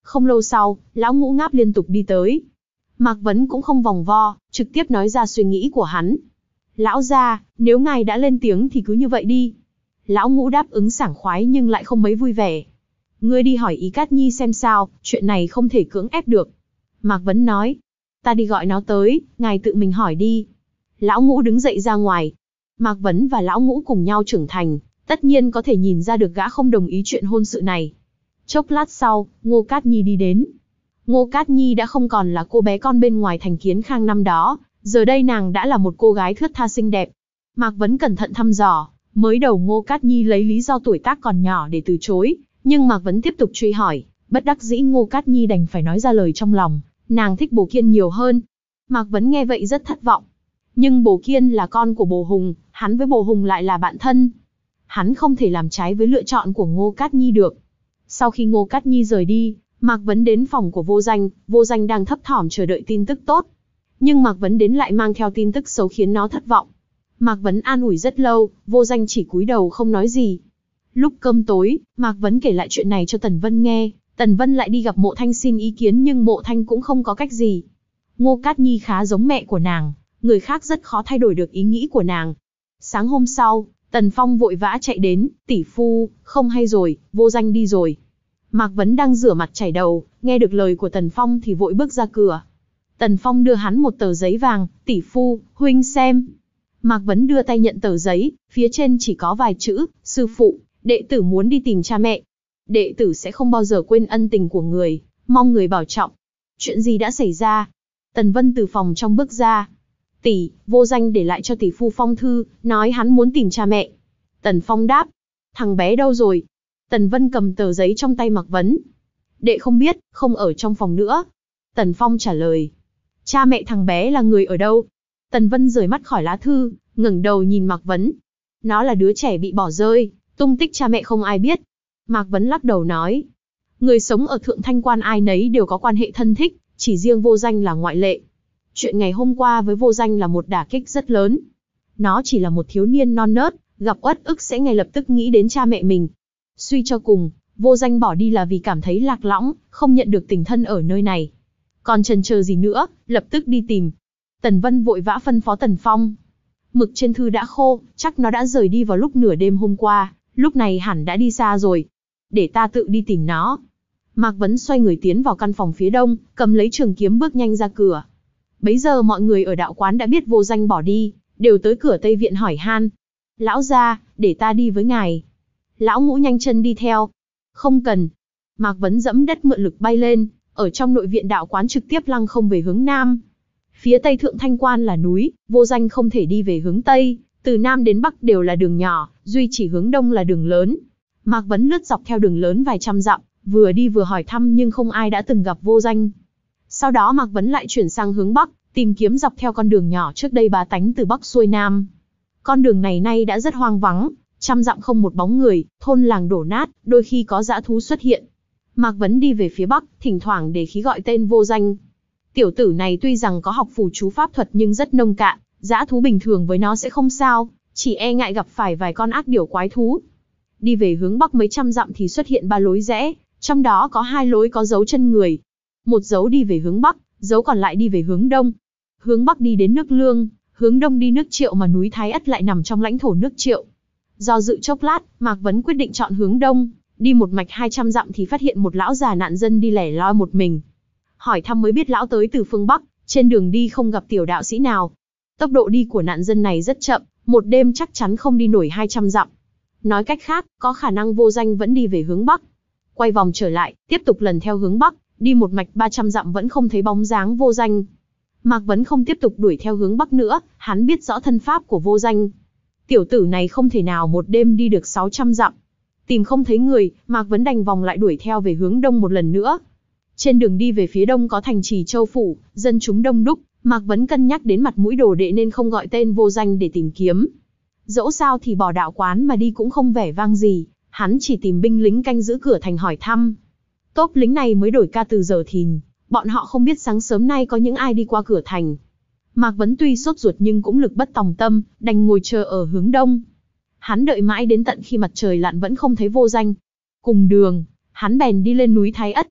Không lâu sau, lão Ngũ Ngáp liên tục đi tới. Mạc Vấn cũng không vòng vo, trực tiếp nói ra suy nghĩ của hắn. Lão gia, nếu ngài đã lên tiếng thì cứ như vậy đi. Lão Ngũ đáp ứng sảng khoái nhưng lại không mấy vui vẻ. Ngươi đi hỏi Ý Cát Nhi xem sao, chuyện này không thể cưỡng ép được. Mạc Vấn nói. Ta đi gọi nó tới, ngài tự mình hỏi đi. Lão Ngũ đứng dậy ra ngoài. Mạc Vấn và Lão Ngũ cùng nhau trưởng thành, tất nhiên có thể nhìn ra được gã không đồng ý chuyện hôn sự này. Chốc lát sau, Ngô Cát Nhi đi đến. Ngô Cát Nhi đã không còn là cô bé con bên ngoài thành Kiến Khang năm đó, giờ đây nàng đã là một cô gái thướt tha xinh đẹp. Mạc Vấn cẩn thận thăm dò, mới đầu Ngô Cát Nhi lấy lý do tuổi tác còn nhỏ để từ chối, nhưng Mạc Vấn tiếp tục truy hỏi, bất đắc dĩ Ngô Cát Nhi đành phải nói ra lời trong lòng, nàng thích Bồ Kiên nhiều hơn. Mạc Vấn nghe vậy rất thất vọng. Nhưng Bồ Kiên là con của Bồ Hùng, hắn với Bồ Hùng lại là bạn thân. Hắn không thể làm trái với lựa chọn của Ngô Cát Nhi được. Sau khi Ngô Cát Nhi rời đi, Mạc Vấn đến phòng của Vô Danh, Vô Danh đang thấp thỏm chờ đợi tin tức tốt. Nhưng Mạc Vấn đến lại mang theo tin tức xấu khiến nó thất vọng. Mạc Vấn an ủi rất lâu, Vô Danh chỉ cúi đầu không nói gì. Lúc cơm tối, Mạc Vấn kể lại chuyện này cho Tần Vân nghe, Tần Vân lại đi gặp Mộ Thanh xin ý kiến nhưng Mộ Thanh cũng không có cách gì. Ngô Cát Nhi khá giống mẹ của nàng, người khác rất khó thay đổi được ý nghĩ của nàng. Sáng hôm sau, Tần Phong vội vã chạy đến, tỷ phu, không hay rồi, Vô Danh đi rồi. Mạc Vấn đang rửa mặt chảy đầu, nghe được lời của Tần Phong thì vội bước ra cửa. Tần Phong đưa hắn một tờ giấy vàng, tỷ phu, huynh xem. Mạc Vấn đưa tay nhận tờ giấy, phía trên chỉ có vài chữ, sư phụ, đệ tử muốn đi tìm cha mẹ. Đệ tử sẽ không bao giờ quên ân tình của người, mong người bảo trọng. Chuyện gì đã xảy ra? Tần Vân từ phòng trong bước ra. Tỷ, Vô Danh để lại cho tỷ phu phong thư, nói hắn muốn tìm cha mẹ. Tần Phong đáp. Thằng bé đâu rồi? Tần Vân cầm tờ giấy trong tay Mạc Vấn. Đệ không biết, không ở trong phòng nữa. Tần Phong trả lời. Cha mẹ thằng bé là người ở đâu? Tần Vân rời mắt khỏi lá thư, ngẩng đầu nhìn Mạc Vấn. Nó là đứa trẻ bị bỏ rơi, tung tích cha mẹ không ai biết. Mạc Vấn lắc đầu nói. Người sống ở Thượng Thanh Quan ai nấy đều có quan hệ thân thích, chỉ riêng Vô Danh là ngoại lệ. Chuyện ngày hôm qua với Vô Danh là một đả kích rất lớn. Nó chỉ là một thiếu niên non nớt, gặp uất ức sẽ ngay lập tức nghĩ đến cha mẹ mình. Suy cho cùng, Vô Danh bỏ đi là vì cảm thấy lạc lõng, không nhận được tình thân ở nơi này. Còn chần chờ gì nữa, lập tức đi tìm. Tần Vân vội vã phân phó Tần Phong. Mực trên thư đã khô, chắc nó đã rời đi vào lúc nửa đêm hôm qua, lúc này hẳn đã đi xa rồi. Để ta tự đi tìm nó. Mạc Vấn xoay người tiến vào căn phòng phía đông, cầm lấy trường kiếm bước nhanh ra cửa. Bấy giờ mọi người ở đạo quán đã biết Vô Danh bỏ đi, đều tới cửa Tây Viện hỏi han. Lão gia, để ta đi với ngài. Lão Ngũ nhanh chân đi theo. Không cần. Mạc Vấn dẫm đất mượn lực bay lên, ở trong nội viện đạo quán trực tiếp lăng không về hướng nam. Phía tây Thượng Thanh Quan là núi, Vô Danh không thể đi về hướng tây, từ nam đến bắc đều là đường nhỏ, duy chỉ hướng đông là đường lớn. Mạc Vấn lướt dọc theo đường lớn vài trăm dặm, vừa đi vừa hỏi thăm nhưng không ai đã từng gặp Vô Danh. Sau đó Mạc Vấn lại chuyển sang hướng bắc, tìm kiếm dọc theo con đường nhỏ trước đây bá tánh từ bắc xuôi nam. Con đường này nay đã rất hoang vắng, trăm dặm không một bóng người, thôn làng đổ nát, đôi khi có dã thú xuất hiện. Mạc Vấn đi về phía bắc, thỉnh thoảng để khí gọi tên Vô Danh. Tiểu tử này tuy rằng có học phù chú pháp thuật nhưng rất nông cạn, dã thú bình thường với nó sẽ không sao, chỉ e ngại gặp phải vài con ác điểu quái thú. Đi về hướng bắc mấy trăm dặm thì xuất hiện ba lối rẽ, trong đó có hai lối có dấu chân người. Một dấu đi về hướng bắc, dấu còn lại đi về hướng đông. Hướng bắc đi đến nước Lương, hướng đông đi nước Triệu mà núi Thái Ất lại nằm trong lãnh thổ nước Triệu. Do dự chốc lát, Mạc Vấn quyết định chọn hướng đông, đi một mạch hai trăm dặm thì phát hiện một lão già nạn dân đi lẻ loi một mình. Hỏi thăm mới biết lão tới từ phương Bắc, trên đường đi không gặp tiểu đạo sĩ nào. Tốc độ đi của nạn dân này rất chậm, một đêm chắc chắn không đi nổi hai trăm dặm. Nói cách khác, có khả năng Vô Danh vẫn đi về hướng Bắc. Quay vòng trở lại, tiếp tục lần theo hướng Bắc, đi một mạch ba trăm dặm vẫn không thấy bóng dáng Vô Danh. Mạc Vấn không tiếp tục đuổi theo hướng Bắc nữa, hắn biết rõ thân pháp của Vô Danh. Tiểu tử này không thể nào một đêm đi được sáu trăm dặm. Tìm không thấy người, Mạc Vấn đành vòng lại đuổi theo về hướng đông một lần nữa. Trên đường đi về phía đông có thành trì Châu Phủ, dân chúng đông đúc, Mạc Vấn cân nhắc đến mặt mũi đồ đệ nên không gọi tên Vô Danh để tìm kiếm. Dẫu sao thì bỏ đạo quán mà đi cũng không vẻ vang gì, hắn chỉ tìm binh lính canh giữ cửa thành hỏi thăm. Tốp lính này mới đổi ca từ giờ thìn, bọn họ không biết sáng sớm nay có những ai đi qua cửa thành. Mạc Vấn tuy sốt ruột nhưng cũng lực bất tòng tâm, đành ngồi chờ ở hướng đông. Hắn đợi mãi đến tận khi mặt trời lặn vẫn không thấy Vô Danh. Cùng đường, hắn bèn đi lên núi Thái Ất.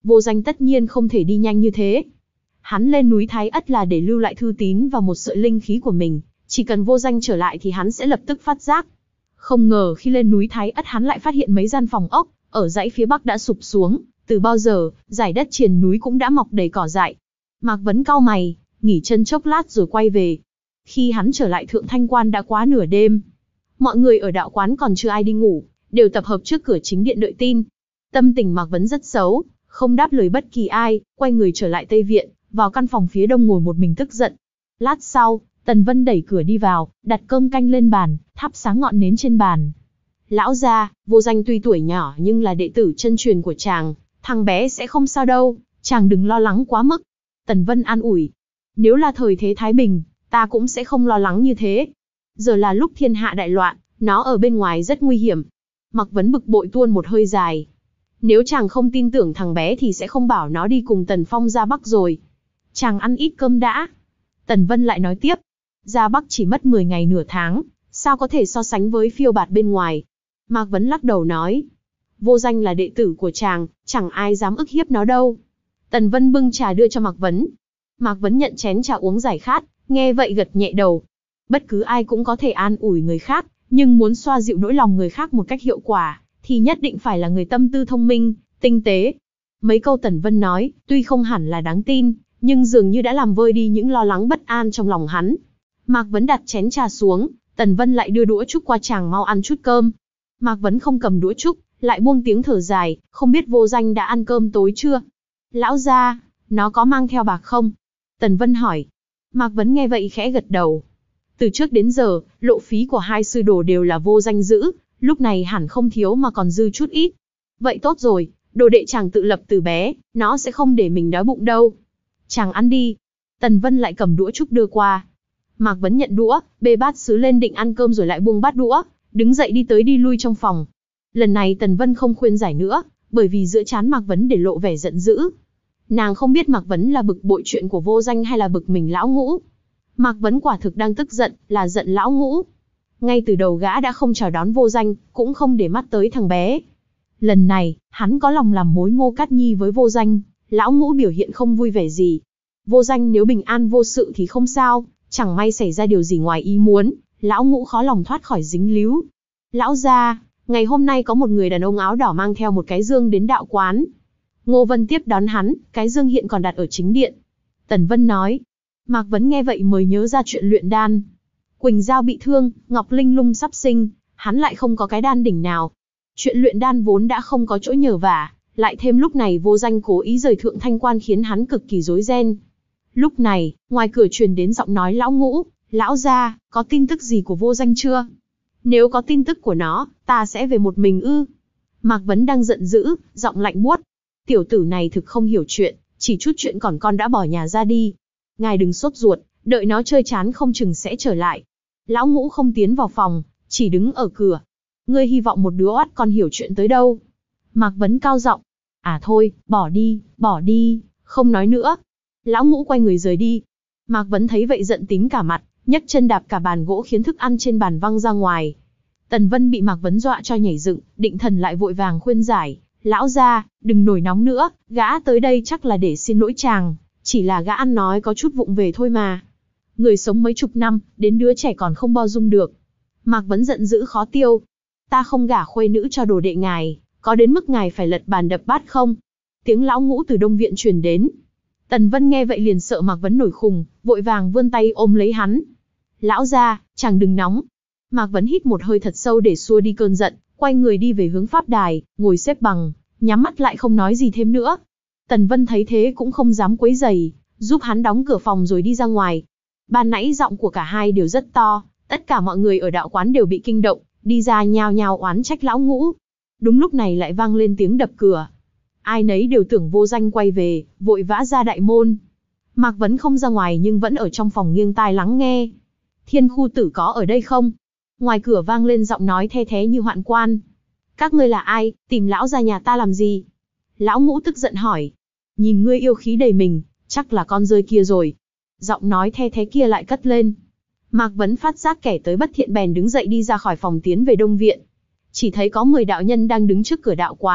Vô Danh tất nhiên không thể đi nhanh như thế. Hắn lên núi Thái Ất là để lưu lại thư tín và một sợi linh khí của mình, chỉ cần Vô Danh trở lại thì hắn sẽ lập tức phát giác. Không ngờ khi lên núi Thái Ất hắn lại phát hiện mấy gian phòng ốc ở dãy phía bắc đã sụp xuống, từ bao giờ, dải đất triền núi cũng đã mọc đầy cỏ dại. Mạc Vấn cau mày, nghỉ chân chốc lát rồi quay về. Khi hắn trở lại Thượng Thanh Quan đã quá nửa đêm. Mọi người ở đạo quán còn chưa ai đi ngủ, đều tập hợp trước cửa chính điện đợi tin. Tâm tình Mạc Vấn rất xấu, không đáp lời bất kỳ ai, quay người trở lại Tây Viện, vào căn phòng phía đông ngồi một mình tức giận. Lát sau, Tần Vân đẩy cửa đi vào, đặt cơm canh lên bàn, thắp sáng ngọn nến trên bàn. Lão gia, Vô Danh tuy tuổi nhỏ nhưng là đệ tử chân truyền của chàng, thằng bé sẽ không sao đâu, chàng đừng lo lắng quá mức. Tần Vân an ủi, nếu là thời thế thái bình, ta cũng sẽ không lo lắng như thế. Giờ là lúc thiên hạ đại loạn, nó ở bên ngoài rất nguy hiểm. Mạc Vấn bực bội tuôn một hơi dài. Nếu chàng không tin tưởng thằng bé thì sẽ không bảo nó đi cùng Tần Phong ra Bắc rồi. Chàng ăn ít cơm đã. Tần Vân lại nói tiếp, ra Bắc chỉ mất mười ngày nửa tháng, sao có thể so sánh với phiêu bạt bên ngoài. Mạc Vấn lắc đầu nói, Vô Danh là đệ tử của chàng, chẳng ai dám ức hiếp nó đâu. Tần Vân bưng trà đưa cho Mạc Vấn. Mạc Vấn nhận chén trà uống giải khát, nghe vậy gật nhẹ đầu. Bất cứ ai cũng có thể an ủi người khác, nhưng muốn xoa dịu nỗi lòng người khác một cách hiệu quả, thì nhất định phải là người tâm tư thông minh, tinh tế. Mấy câu Tần Vân nói, tuy không hẳn là đáng tin, nhưng dường như đã làm vơi đi những lo lắng bất an trong lòng hắn. Mạc Vấn đặt chén trà xuống, Tần Vân lại đưa đũa trúc qua chàng mau ăn chút cơm. Mạc Vấn không cầm đũa trúc, lại buông tiếng thở dài, không biết Vô Danh đã ăn cơm tối chưa? Lão gia, nó có mang theo bạc không? Tần Vân hỏi. Mạc Vấn nghe vậy khẽ gật đầu. Từ trước đến giờ, lộ phí của hai sư đồ đều là Vô Danh giữ, lúc này hẳn không thiếu mà còn dư chút ít. Vậy tốt rồi, đồ đệ chàng tự lập từ bé, nó sẽ không để mình đói bụng đâu. Chàng ăn đi. Tần Vân lại cầm đũa trúc đưa qua. Mạc Vấn nhận đũa, bê bát sứ lên định ăn cơm rồi lại buông bát đũa, đứng dậy đi tới đi lui trong phòng. Lần này Tần Vân không khuyên giải nữa, bởi vì giữa trán Mạc Vấn để lộ vẻ giận dữ. Nàng không biết Mạc Vấn là bực bội chuyện của Vô Danh hay là bực mình lão ngũ. Mạc Vấn quả thực đang tức giận, là giận lão ngũ. Ngay từ đầu gã đã không chào đón Vô Danh, cũng không để mắt tới thằng bé. Lần này, hắn có lòng làm mối Ngô Cát Nhi với Vô Danh, lão ngũ biểu hiện không vui vẻ gì. Vô Danh nếu bình an vô sự thì không sao, chẳng may xảy ra điều gì ngoài ý muốn, lão ngũ khó lòng thoát khỏi dính líu. Lão gia, ngày hôm nay có một người đàn ông áo đỏ mang theo một cái dương đến đạo quán. Ngô Vân tiếp đón hắn, cái dương hiện còn đặt ở chính điện. Tần Vân nói. Mạc Vấn nghe vậy mới nhớ ra chuyện luyện đan. Quỳnh Giao bị thương, Ngọc Linh Lung sắp sinh, hắn lại không có cái đan đỉnh nào. Chuyện luyện đan vốn đã không có chỗ nhờ vả, lại thêm lúc này Vô Danh cố ý rời Thượng Thanh Quan khiến hắn cực kỳ rối ren. Lúc này, ngoài cửa truyền đến giọng nói lão ngũ, lão gia, có tin tức gì của Vô Danh chưa? Nếu có tin tức của nó, ta sẽ về một mình ư? Mạc Vấn đang giận dữ, giọng lạnh buốt. Tiểu tử này thực không hiểu chuyện, chỉ chút chuyện còn con đã bỏ nhà ra đi. Ngài đừng sốt ruột, đợi nó chơi chán không chừng sẽ trở lại. Lão ngũ không tiến vào phòng, chỉ đứng ở cửa. Ngươi hy vọng một đứa oát con hiểu chuyện tới đâu? Mạc Vấn cao giọng. À thôi, bỏ đi, bỏ đi, không nói nữa. Lão ngũ quay người rời đi. Mạc Vấn thấy vậy giận tím cả mặt, nhấc chân đạp cả bàn gỗ khiến thức ăn trên bàn văng ra ngoài. Tần Vân bị Mạc Vấn dọa cho nhảy dựng, định thần lại vội vàng khuyên giải. Lão gia, đừng nổi nóng nữa, gã tới đây chắc là để xin lỗi chàng, chỉ là gã ăn nói có chút vụng về thôi mà. Người sống mấy chục năm, đến đứa trẻ còn không bao dung được. Mạc Vấn giận dữ khó tiêu. Ta không gả khuê nữ cho đồ đệ ngài, có đến mức ngài phải lật bàn đập bát không? Tiếng lão ngũ từ đông viện truyền đến. Tần Vân nghe vậy liền sợ Mạc Vấn nổi khùng, vội vàng vươn tay ôm lấy hắn. Lão gia, chàng đừng nóng. Mạc Vấn hít một hơi thật sâu để xua đi cơn giận, quay người đi về hướng pháp đài, ngồi xếp bằng, nhắm mắt lại không nói gì thêm nữa. Tần Vân thấy thế cũng không dám quấy rầy, giúp hắn đóng cửa phòng rồi đi ra ngoài. Ban nãy giọng của cả hai đều rất to, tất cả mọi người ở đạo quán đều bị kinh động, đi ra nhao nhao oán trách lão ngũ. Đúng lúc này lại vang lên tiếng đập cửa. Ai nấy đều tưởng Vô Danh quay về, vội vã ra đại môn. Mạc Vấn không ra ngoài nhưng vẫn ở trong phòng nghiêng tai lắng nghe. Thiên Khu Tử có ở đây không? Ngoài cửa vang lên giọng nói the thé như hoạn quan. Các ngươi là ai, tìm lão ra nhà ta làm gì? Lão ngũ tức giận hỏi. Nhìn ngươi yêu khí đầy mình, chắc là con rơi kia rồi. Giọng nói the thé kia lại cất lên. Mạc Vấn phát giác kẻ tới bất thiện bèn đứng dậy đi ra khỏi phòng tiến về Đông Viện. Chỉ thấy có mười đạo nhân đang đứng trước cửa đạo quán,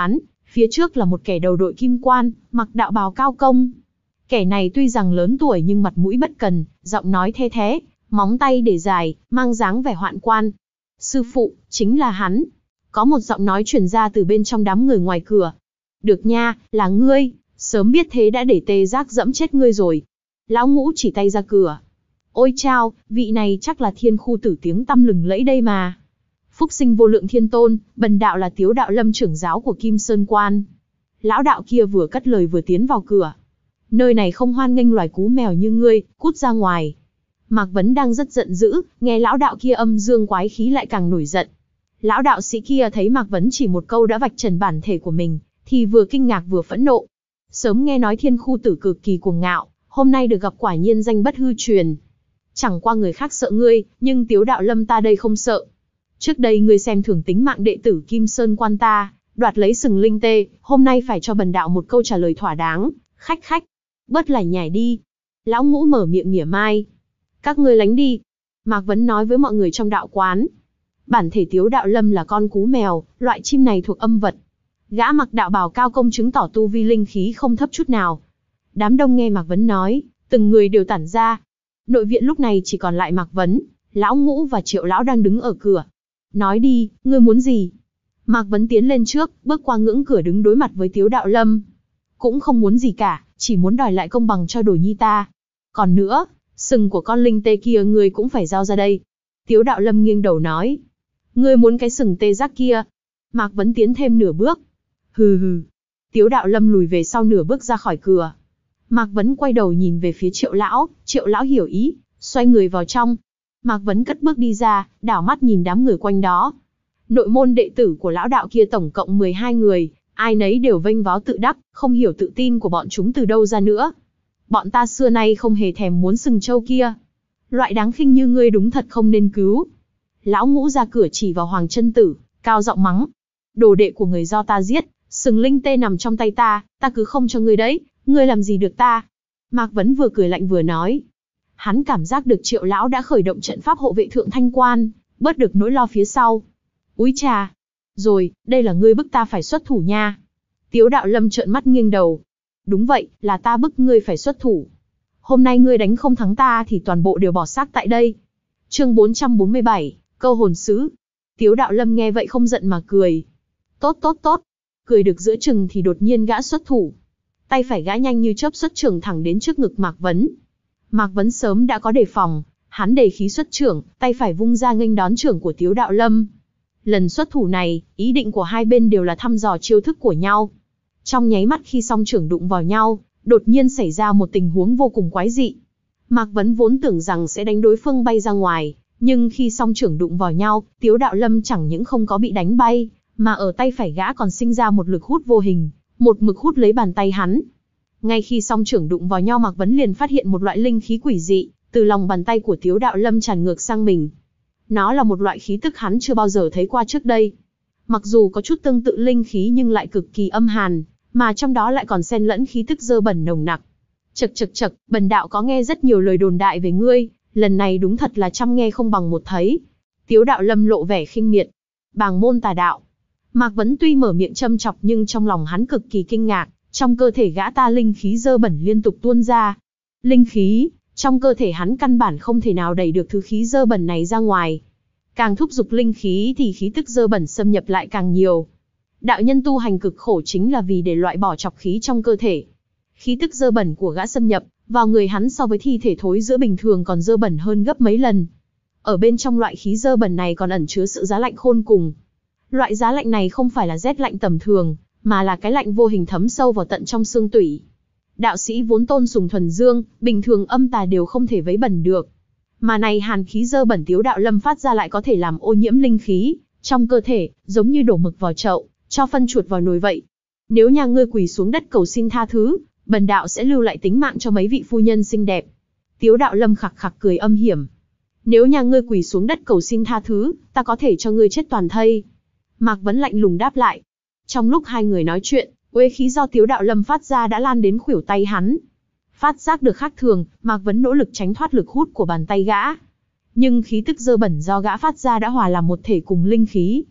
Phía trước là một kẻ đầu đội kim quan, mặc đạo bào cao công. Kẻ này tuy rằng lớn tuổi nhưng mặt mũi bất cần, giọng nói the thé, móng tay để dài, mang dáng vẻ hoạn quan. Sư phụ, chính là hắn. Có một giọng nói truyền ra từ bên trong đám người ngoài cửa. Được nha, là ngươi, sớm biết thế đã để Tê Giác dẫm chết ngươi rồi. Lão Ngũ chỉ tay ra cửa. Ôi chao, vị này chắc là thiên khu tử tiếng tăm lừng lẫy đây mà. Phúc sinh vô lượng thiên tôn, bần đạo là Tiếu Đạo Lâm trưởng giáo của Kim Sơn Quan. Lão đạo kia vừa cất lời vừa tiến vào cửa. Nơi này không hoan nghênh loài cú mèo như ngươi, cút ra ngoài. Mạc Vấn đang rất giận dữ, nghe lão đạo kia âm dương quái khí lại càng nổi giận. Lão đạo sĩ kia thấy Mạc Vấn chỉ một câu đã vạch trần bản thể của mình, thì vừa kinh ngạc vừa phẫn nộ. Sớm nghe nói thiên khu tử cực kỳ cuồng ngạo, hôm nay được gặp quả nhiên danh bất hư truyền. Chẳng qua người khác sợ ngươi, nhưng Tiếu Đạo Lâm ta đây không sợ. Trước đây ngươi xem thường tính mạng đệ tử Kim Sơn Quan ta, đoạt lấy sừng linh tê, hôm nay phải cho bần đạo một câu trả lời thỏa đáng. Khách khách, bớt lải nhải đi. Lão Ngũ mở miệng mỉa mai. Các ngươi lánh đi. Mạc Vấn nói với mọi người trong đạo quán. Bản thể Tiếu Đạo Lâm là con cú mèo, loại chim này thuộc âm vật. Gã mặc đạo bào cao công chứng tỏ tu vi linh khí không thấp chút nào. Đám đông nghe Mạc Vấn nói, từng người đều tản ra. Nội viện lúc này chỉ còn lại Mạc Vấn, Lão Ngũ và Triệu Lão đang đứng ở cửa. Nói đi, ngươi muốn gì? Mạc Vấn tiến lên trước, bước qua ngưỡng cửa đứng đối mặt với Tiếu Đạo Lâm. Cũng không muốn gì cả, chỉ muốn đòi lại công bằng cho Đồ Nhi ta. Còn nữa, sừng của con linh tê kia ngươi cũng phải giao ra đây. Tiếu Đạo Lâm nghiêng đầu nói. Ngươi muốn cái sừng Tê Giác kia? Mạc Vấn tiến thêm nửa bước. Hừ hừ. Tiếu Đạo Lâm lùi về sau nửa bước ra khỏi cửa. Mạc Vấn quay đầu nhìn về phía Triệu Lão, Triệu Lão hiểu ý, xoay người vào trong. Mạc Vấn cất bước đi ra, đảo mắt nhìn đám người quanh đó. Nội môn đệ tử của lão đạo kia tổng cộng mười hai người, ai nấy đều vênh váo tự đắc, không hiểu tự tin của bọn chúng từ đâu ra nữa. Bọn ta xưa nay không hề thèm muốn sừng trâu kia. Loại đáng khinh như ngươi đúng thật không nên cứu. Lão Ngũ ra cửa chỉ vào Hoàng Chân Tử, cao giọng mắng. Đồ đệ của người do ta giết, sừng linh tê nằm trong tay ta, ta cứ không cho ngươi đấy, ngươi làm gì được ta? Mạc Vấn vừa cười lạnh vừa nói. Hắn cảm giác được Triệu Lão đã khởi động trận pháp hộ vệ Thượng Thanh Quan, bớt được nỗi lo phía sau. Úi trà! Rồi, đây là ngươi bức ta phải xuất thủ nha. Tiếu Đạo Lâm trợn mắt nghiêng đầu. Đúng vậy, là ta bức ngươi phải xuất thủ. Hôm nay ngươi đánh không thắng ta thì toàn bộ đều bỏ xác tại đây. Chương bốn trăm bốn mươi bảy, Câu hồn sứ. Tiếu Đạo Lâm nghe vậy không giận mà cười. Tốt tốt tốt. Cười được giữa chừng thì đột nhiên gã xuất thủ. Tay phải gã nhanh như chớp xuất trưởng thẳng đến trước ngực Mạc Vấn. Mạc Vấn sớm đã có đề phòng, hắn đề khí xuất trưởng, tay phải vung ra nghênh đón trưởng của Tiếu Đạo Lâm. Lần xuất thủ này, ý định của hai bên đều là thăm dò chiêu thức của nhau. Trong nháy mắt khi song trưởng đụng vào nhau, đột nhiên xảy ra một tình huống vô cùng quái dị. Mạc Vấn vốn tưởng rằng sẽ đánh đối phương bay ra ngoài, nhưng khi song trưởng đụng vào nhau, Tiếu Đạo Lâm chẳng những không có bị đánh bay, mà ở tay phải gã còn sinh ra một lực hút vô hình, một mực hút lấy bàn tay hắn. Ngay khi song trưởng đụng vào nhau, Mạc Vấn liền phát hiện một loại linh khí quỷ dị, từ lòng bàn tay của Tiếu Đạo Lâm tràn ngược sang mình. Nó là một loại khí tức hắn chưa bao giờ thấy qua trước đây. Mặc dù có chút tương tự linh khí nhưng lại cực kỳ âm hàn, mà trong đó lại còn xen lẫn khí tức dơ bẩn nồng nặc. Chậc chậc chậc, bần đạo có nghe rất nhiều lời đồn đại về ngươi, lần này đúng thật là trăm nghe không bằng một thấy. Tiếu Đạo Lâm lộ vẻ khinh miệt. Bàng môn tà đạo. Mạc Vấn tuy mở miệng châm chọc nhưng trong lòng hắn cực kỳ kinh ngạc, trong cơ thể gã ta linh khí dơ bẩn liên tục tuôn ra. Linh khí, trong cơ thể hắn căn bản không thể nào đẩy được thứ khí dơ bẩn này ra ngoài. Càng thúc giục linh khí thì khí tức dơ bẩn xâm nhập lại càng nhiều. Đạo nhân tu hành cực khổ chính là vì để loại bỏ trọc khí trong cơ thể. Khí tức dơ bẩn của gã xâm nhập vào người hắn so với thi thể thối giữa bình thường còn dơ bẩn hơn gấp mấy lần. Ở bên trong loại khí dơ bẩn này còn ẩn chứa sự giá lạnh khôn cùng. Loại giá lạnh này không phải là rét lạnh tầm thường, mà là cái lạnh vô hình thấm sâu vào tận trong xương tủy. Đạo sĩ vốn tôn sùng thuần dương, bình thường âm tà đều không thể vấy bẩn được. Mà này hàn khí dơ bẩn Tiếu Đạo Lâm phát ra lại có thể làm ô nhiễm linh khí trong cơ thể, giống như đổ mực vào chậu, cho phân chuột vào nồi vậy. Nếu nhà ngươi quỳ xuống đất cầu xin tha thứ, bần đạo sẽ lưu lại tính mạng cho mấy vị phu nhân xinh đẹp. Tiếu Đạo Lâm khặc khặc cười âm hiểm. Nếu nhà ngươi quỳ xuống đất cầu xin tha thứ, ta có thể cho ngươi chết toàn thây. Mạc Vấn lạnh lùng đáp lại. Trong lúc hai người nói chuyện, uế khí do Tiếu Đạo Lâm phát ra đã lan đến khuỷu tay hắn. Phát giác được khác thường, Mạc Vấn nỗ lực tránh thoát lực hút của bàn tay gã. Nhưng khí tức dơ bẩn do gã phát ra đã hòa làm một thể cùng linh khí.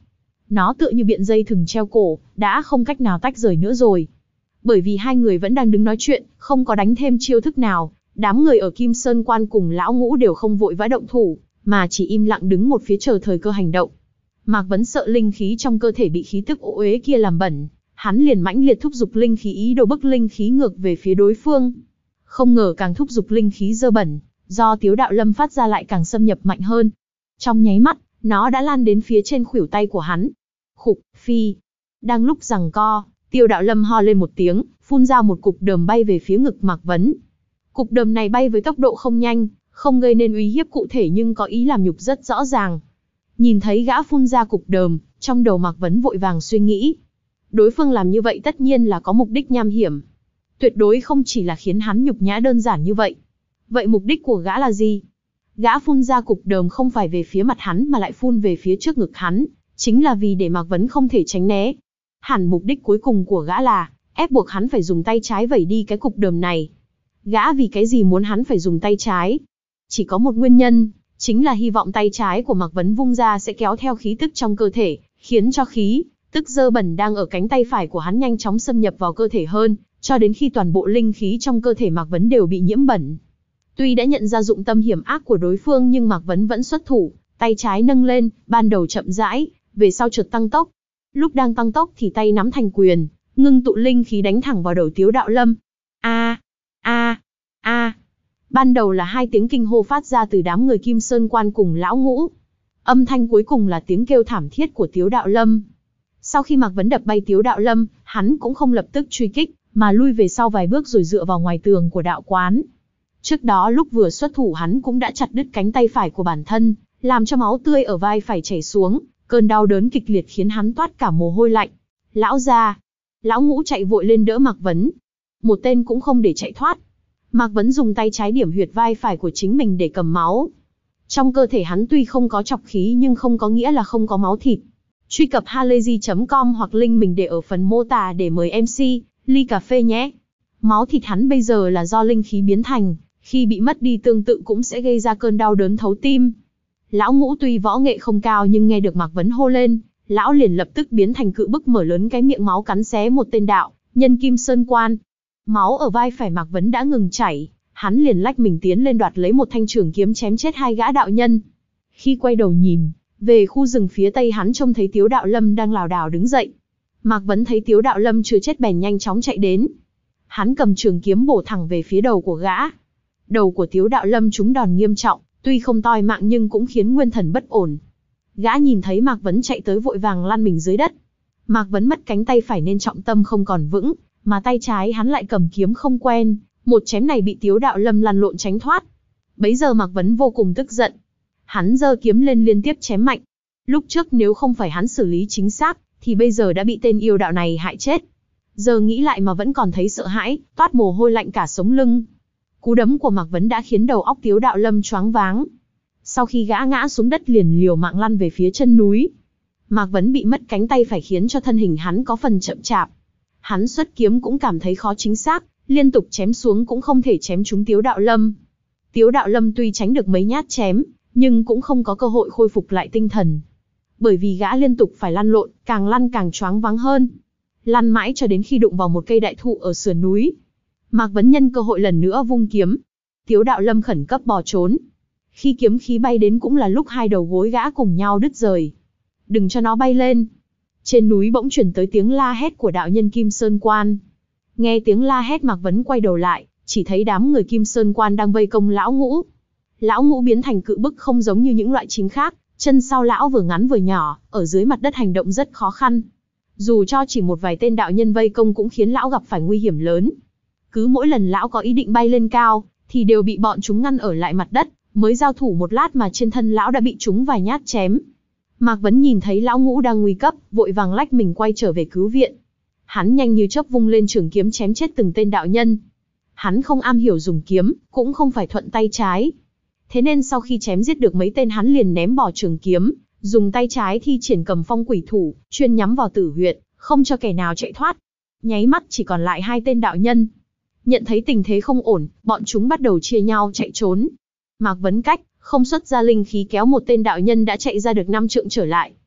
Nó tựa như biện dây thừng treo cổ, đã không cách nào tách rời nữa rồi. Bởi vì hai người vẫn đang đứng nói chuyện, không có đánh thêm chiêu thức nào, đám người ở Kim Sơn Quan cùng lão ngũ đều không vội vã động thủ, mà chỉ im lặng đứng một phía chờ thời cơ hành động. Mạc Vấn sợ linh khí trong cơ thể bị khí tức ô uế kia làm bẩn, hắn liền mãnh liệt thúc giục linh khí ý đồ bức linh khí ngược về phía đối phương. Không ngờ càng thúc giục linh khí dơ bẩn, do Tiếu Đạo Lâm phát ra lại càng xâm nhập mạnh hơn. Trong nháy mắt, nó đã lan đến phía trên khuỷu tay của hắn. Khục, phi. Đang lúc giằng co, Tiêu Đạo Lâm ho lên một tiếng, phun ra một cục đờm bay về phía ngực Mạc Vấn. Cục đờm này bay với tốc độ không nhanh, không gây nên uy hiếp cụ thể nhưng có ý làm nhục rất rõ ràng. Nhìn thấy gã phun ra cục đờm, trong đầu Mạc Vấn vội vàng suy nghĩ. Đối phương làm như vậy tất nhiên là có mục đích nham hiểm. Tuyệt đối không chỉ là khiến hắn nhục nhã đơn giản như vậy. Vậy mục đích của gã là gì? Gã phun ra cục đờm không phải về phía mặt hắn mà lại phun về phía trước ngực hắn, chính là vì để Mạc Vấn không thể tránh né. Hẳn mục đích cuối cùng của gã là ép buộc hắn phải dùng tay trái vẩy đi cái cục đờm này. Gã vì cái gì muốn hắn phải dùng tay trái? Chỉ có một nguyên nhân, chính là hy vọng tay trái của Mạc Vấn vung ra sẽ kéo theo khí tức trong cơ thể, khiến cho khí tức dơ bẩn đang ở cánh tay phải của hắn nhanh chóng xâm nhập vào cơ thể hơn, cho đến khi toàn bộ linh khí trong cơ thể Mạc Vấn đều bị nhiễm bẩn. Tuy đã nhận ra dụng tâm hiểm ác của đối phương nhưng Mạc Vấn vẫn xuất thủ, tay trái nâng lên, ban đầu chậm rãi, về sau chợt tăng tốc. Lúc đang tăng tốc thì tay nắm thành quyền, ngưng tụ linh khí đánh thẳng vào đầu Tiếu Đạo Lâm. A, a, a. Ban đầu là hai tiếng kinh hô phát ra từ đám người Kim Sơn Quan cùng lão ngũ. Âm thanh cuối cùng là tiếng kêu thảm thiết của Tiếu Đạo Lâm. Sau khi Mạc Vấn đập bay Tiếu Đạo Lâm, hắn cũng không lập tức truy kích, mà lui về sau vài bước rồi dựa vào ngoài tường của đạo quán. Trước đó lúc vừa xuất thủ hắn cũng đã chặt đứt cánh tay phải của bản thân, làm cho máu tươi ở vai phải chảy xuống, cơn đau đớn kịch liệt khiến hắn toát cả mồ hôi lạnh. Lão gia! Lão ngũ chạy vội lên đỡ Mạc Vấn. Một tên cũng không để chạy thoát. Mạc Vấn dùng tay trái điểm huyệt vai phải của chính mình để cầm máu. Trong cơ thể hắn tuy không có trọc khí nhưng không có nghĩa là không có máu thịt. Truy cập halayzi chấm com hoặc link mình để ở phần mô tả để mời em xê, ly cà phê nhé. Máu thịt hắn bây giờ là do linh khí biến thành, khi bị mất đi tương tự cũng sẽ gây ra cơn đau đớn thấu tim. Lão ngũ tuy võ nghệ không cao nhưng nghe được Mạc Vấn hô lên, lão liền lập tức biến thành cự bức mở lớn cái miệng máu cắn xé một tên đạo nhân Kim Sơn Quan. Máu ở vai phải Mạc Vấn đã ngừng chảy, hắn liền lách mình tiến lên đoạt lấy một thanh trường kiếm chém chết hai gã đạo nhân. Khi quay đầu nhìn về khu rừng phía tây, hắn trông thấy Tiếu Đạo Lâm đang lảo đảo đứng dậy. Mạc Vấn thấy Tiếu Đạo Lâm chưa chết bèn nhanh chóng chạy đến. Hắn cầm trường kiếm bổ thẳng về phía đầu của gã. Đầu của Tiếu Đạo Lâm trúng đòn nghiêm trọng, tuy không toi mạng nhưng cũng khiến nguyên thần bất ổn. Gã nhìn thấy Mạc Vấn chạy tới vội vàng lăn mình dưới đất. Mạc Vấn mất cánh tay phải nên trọng tâm không còn vững, mà tay trái hắn lại cầm kiếm không quen, một chém này bị Tiếu Đạo Lâm lăn lộn tránh thoát. Bấy giờ Mạc Vấn vô cùng tức giận. Hắn giơ kiếm lên liên tiếp chém mạnh. Lúc trước nếu không phải hắn xử lý chính xác, thì bây giờ đã bị tên yêu đạo này hại chết. Giờ nghĩ lại mà vẫn còn thấy sợ hãi, toát mồ hôi lạnh cả sống lưng. Cú đấm của Mạc Vấn đã khiến đầu óc Tiếu Đạo Lâm choáng váng. Sau khi gã ngã xuống đất liền liều mạng lăn về phía chân núi. Mạc Vấn bị mất cánh tay phải khiến cho thân hình hắn có phần chậm chạp. Hắn xuất kiếm cũng cảm thấy khó chính xác, liên tục chém xuống cũng không thể chém trúng Tiếu Đạo Lâm. Tiếu Đạo Lâm tuy tránh được mấy nhát chém, nhưng cũng không có cơ hội khôi phục lại tinh thần. Bởi vì gã liên tục phải lăn lộn, càng lăn càng choáng váng hơn. Lăn mãi cho đến khi đụng vào một cây đại thụ ở sườn núi. Mạc Vấn nhân cơ hội lần nữa vung kiếm. Tiếu Đạo Lâm khẩn cấp bò trốn. Khi kiếm khí bay đến cũng là lúc hai đầu gối gã cùng nhau đứt rời. Đừng cho nó bay lên. Trên núi bỗng chuyển tới tiếng la hét của đạo nhân Kim Sơn Quan. Nghe tiếng la hét, Mạc Vấn quay đầu lại, chỉ thấy đám người Kim Sơn Quan đang vây công lão ngũ. Lão ngũ biến thành cự bức không giống như những loại chính khác, chân sau lão vừa ngắn vừa nhỏ, ở dưới mặt đất hành động rất khó khăn. Dù cho chỉ một vài tên đạo nhân vây công cũng khiến lão gặp phải nguy hiểm lớn. Cứ mỗi lần lão có ý định bay lên cao, thì đều bị bọn chúng ngăn ở lại mặt đất, mới giao thủ một lát mà trên thân lão đã bị chúng vài nhát chém. Mạc Vấn nhìn thấy lão ngũ đang nguy cấp, vội vàng lách mình quay trở về cứu viện. Hắn nhanh như chớp vung lên trường kiếm chém chết từng tên đạo nhân. Hắn không am hiểu dùng kiếm, cũng không phải thuận tay trái. Thế nên sau khi chém giết được mấy tên hắn liền ném bỏ trường kiếm, dùng tay trái thi triển Cầm Phong Quỷ Thủ, chuyên nhắm vào tử huyệt, không cho kẻ nào chạy thoát. Nháy mắt chỉ còn lại hai tên đạo nhân. Nhận thấy tình thế không ổn, bọn chúng bắt đầu chia nhau chạy trốn. Mạc Vấn cách không xuất ra linh khí kéo một tên đạo nhân đã chạy ra được năm trượng trở lại.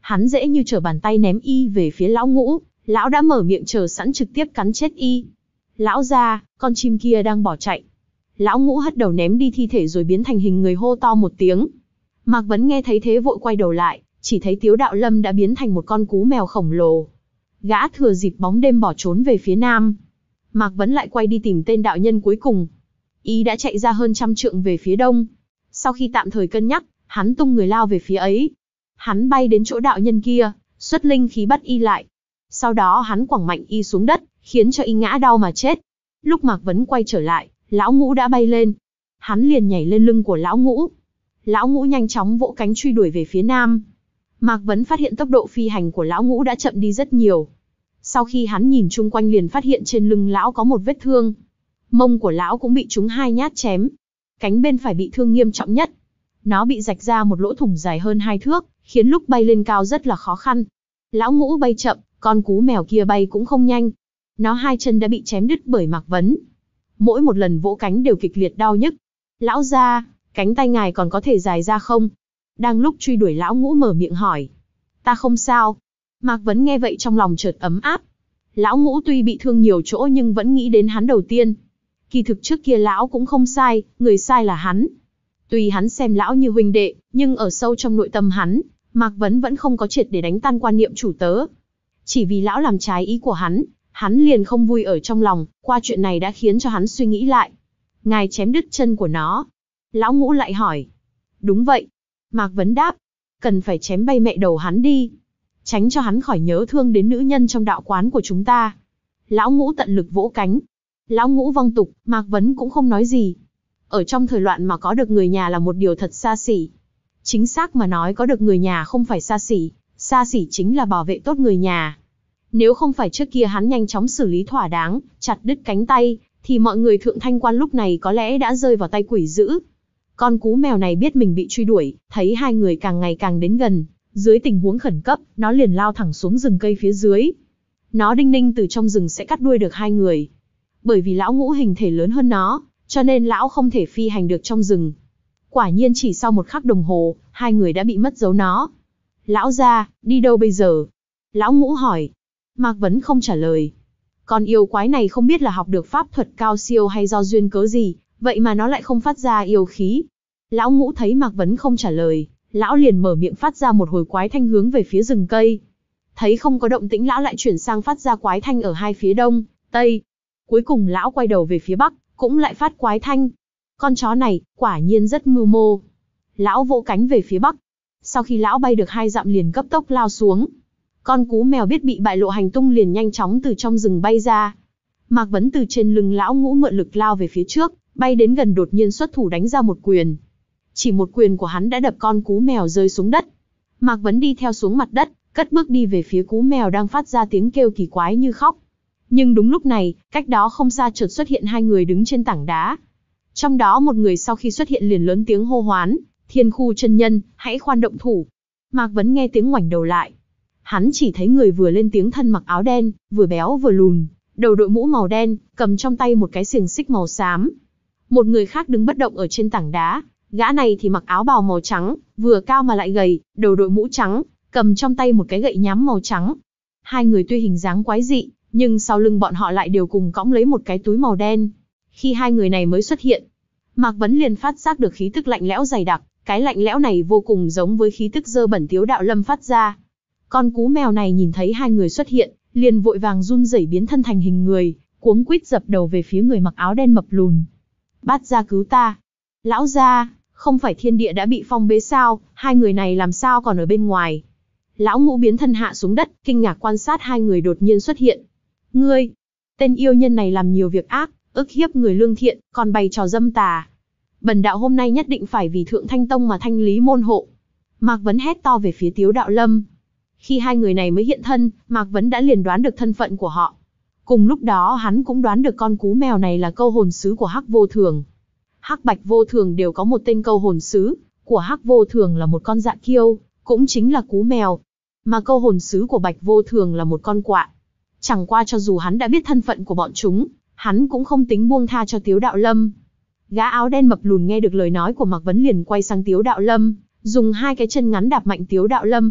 Hắn dễ như trở bàn tay ném y về phía lão Ngũ, lão đã mở miệng chờ sẵn trực tiếp cắn chết y. Lão gia, con chim kia đang bỏ chạy. Lão Ngũ hất đầu ném đi thi thể rồi biến thành hình người hô to một tiếng. Mạc Vấn nghe thấy thế vội quay đầu lại, chỉ thấy Tiếu Đạo Lâm đã biến thành một con cú mèo khổng lồ. Gã thừa dịp bóng đêm bỏ trốn về phía nam. Mạc Vấn lại quay đi tìm tên đạo nhân cuối cùng. Y đã chạy ra hơn trăm trượng về phía đông. Sau khi tạm thời cân nhắc, hắn tung người lao về phía ấy. Hắn bay đến chỗ đạo nhân kia, xuất linh khí bắt y lại. Sau đó hắn quẳng mạnh y xuống đất, khiến cho y ngã đau mà chết. Lúc Mạc Vấn quay trở lại, lão Ngũ đã bay lên. Hắn liền nhảy lên lưng của lão Ngũ. Lão Ngũ nhanh chóng vỗ cánh truy đuổi về phía nam. Mạc Vấn phát hiện tốc độ phi hành của lão Ngũ đã chậm đi rất nhiều. Sau khi hắn nhìn chung quanh liền phát hiện trên lưng lão có một vết thương. Mông của lão cũng bị trúng hai nhát chém. Cánh bên phải bị thương nghiêm trọng nhất. Nó bị rạch ra một lỗ thủng dài hơn hai thước, khiến lúc bay lên cao rất là khó khăn. Lão Ngũ bay chậm, con cú mèo kia bay cũng không nhanh. Nó hai chân đã bị chém đứt bởi Mạc Vấn. Mỗi một lần vỗ cánh đều kịch liệt đau nhức. Lão gia, cánh tay ngài còn có thể dài ra không? Đang lúc truy đuổi lão Ngũ mở miệng hỏi. Ta không sao. Mạc Vấn nghe vậy trong lòng chợt ấm áp. Lão Ngũ tuy bị thương nhiều chỗ nhưng vẫn nghĩ đến hắn đầu tiên. Kỳ thực trước kia lão cũng không sai, người sai là hắn. Tuy hắn xem lão như huynh đệ, nhưng ở sâu trong nội tâm hắn, Mạc Vấn vẫn không có triệt để đánh tan quan niệm chủ tớ. Chỉ vì lão làm trái ý của hắn, hắn liền không vui ở trong lòng, qua chuyện này đã khiến cho hắn suy nghĩ lại. Ngài chém đứt chân của nó. Lão Ngũ lại hỏi. Đúng vậy. Mạc Vấn đáp. Cần phải chém bay mẹ đầu hắn đi. Tránh cho hắn khỏi nhớ thương đến nữ nhân trong đạo quán của chúng ta. Lão Ngũ tận lực vỗ cánh. Lão Ngũ văng tục, Mạc Vấn cũng không nói gì. Ở trong thời loạn mà có được người nhà là một điều thật xa xỉ. Chính xác mà nói có được người nhà không phải xa xỉ, xa xỉ chính là bảo vệ tốt người nhà. Nếu không phải trước kia hắn nhanh chóng xử lý thỏa đáng, chặt đứt cánh tay, thì mọi người Thượng Thanh Quan lúc này có lẽ đã rơi vào tay quỷ dữ. Con cú mèo này biết mình bị truy đuổi, thấy hai người càng ngày càng đến gần, dưới tình huống khẩn cấp, nó liền lao thẳng xuống rừng cây phía dưới. Nó đinh ninh từ trong rừng sẽ cắt đuôi được hai người. Bởi vì lão Ngũ hình thể lớn hơn nó, cho nên lão không thể phi hành được trong rừng. Quả nhiên chỉ sau một khắc đồng hồ, hai người đã bị mất dấu nó. Lão gia, đi đâu bây giờ? Lão Ngũ hỏi. Mạc Vấn không trả lời. Con yêu quái này không biết là học được pháp thuật cao siêu hay do duyên cớ gì, vậy mà nó lại không phát ra yêu khí. Lão Ngũ thấy Mạc Vấn không trả lời, lão liền mở miệng phát ra một hồi quái thanh hướng về phía rừng cây. Thấy không có động tĩnh lão lại chuyển sang phát ra quái thanh ở hai phía đông, tây. Cuối cùng lão quay đầu về phía bắc, cũng lại phát quái thanh. Con chó này, quả nhiên rất mưu mô. Lão vỗ cánh về phía bắc. Sau khi lão bay được hai dặm liền cấp tốc lao xuống. Con cú mèo biết bị bại lộ hành tung liền nhanh chóng từ trong rừng bay ra. Mạc Vấn từ trên lưng lão Ngũ mượn lực lao về phía trước, bay đến gần đột nhiên xuất thủ đánh ra một quyền. Chỉ một quyền của hắn đã đập con cú mèo rơi xuống đất. Mạc Vấn đi theo xuống mặt đất, cất bước đi về phía cú mèo đang phát ra tiếng kêu kỳ quái như khóc. Nhưng đúng lúc này, cách đó không xa chợt xuất hiện hai người đứng trên tảng đá. Trong đó một người sau khi xuất hiện liền lớn tiếng hô hoán, Thiên Khu chân nhân, hãy khoan động thủ. Mạc Vấn nghe tiếng ngoảnh đầu lại. Hắn chỉ thấy người vừa lên tiếng thân mặc áo đen, vừa béo vừa lùn, đầu đội mũ màu đen, cầm trong tay một cái xiềng xích màu xám. Một người khác đứng bất động ở trên tảng đá, gã này thì mặc áo bào màu trắng, vừa cao mà lại gầy, đầu đội mũ trắng, cầm trong tay một cái gậy nhắm màu trắng. Hai người tuy hình dáng quái dị, nhưng sau lưng bọn họ lại đều cùng cõng lấy một cái túi màu đen. Khi hai người này mới xuất hiện, Mạc Vấn liền phát giác được khí tức lạnh lẽo dày đặc, cái lạnh lẽo này vô cùng giống với khí tức dơ bẩn Tiếu Đạo Lâm phát ra. Con cú mèo này nhìn thấy hai người xuất hiện, liền vội vàng run rẩy biến thân thành hình người, cuống quýt dập đầu về phía người mặc áo đen mập lùn. Bát gia cứu ta. Lão gia, không phải thiên địa đã bị phong bế sao, hai người này làm sao còn ở bên ngoài. Lão Ngũ biến thân hạ xuống đất, kinh ngạc quan sát hai người đột nhiên xuất hiện. Ngươi, tên yêu nhân này làm nhiều việc ác, ức hiếp người lương thiện, còn bày trò dâm tà. Bần đạo hôm nay nhất định phải vì Thượng Thanh Tông mà thanh lý môn hộ. Mạc Vấn hét to về phía Tiếu Đạo Lâm. Khi hai người này mới hiện thân, Mạc Vấn đã liền đoán được thân phận của họ. Cùng lúc đó hắn cũng đoán được con cú mèo này là câu hồn sứ của Hắc Vô Thường. Hắc Bạch Vô Thường đều có một tên câu hồn sứ, của Hắc Vô Thường là một con dạ kiêu, cũng chính là cú mèo. Mà câu hồn sứ của Bạch Vô Thường là một con quạ. Chẳng qua cho dù hắn đã biết thân phận của bọn chúng, hắn cũng không tính buông tha cho Tiếu Đạo Lâm. Gã áo đen mập lùn nghe được lời nói của Mạc Vấn liền quay sang Tiếu Đạo Lâm, dùng hai cái chân ngắn đạp mạnh Tiếu Đạo Lâm.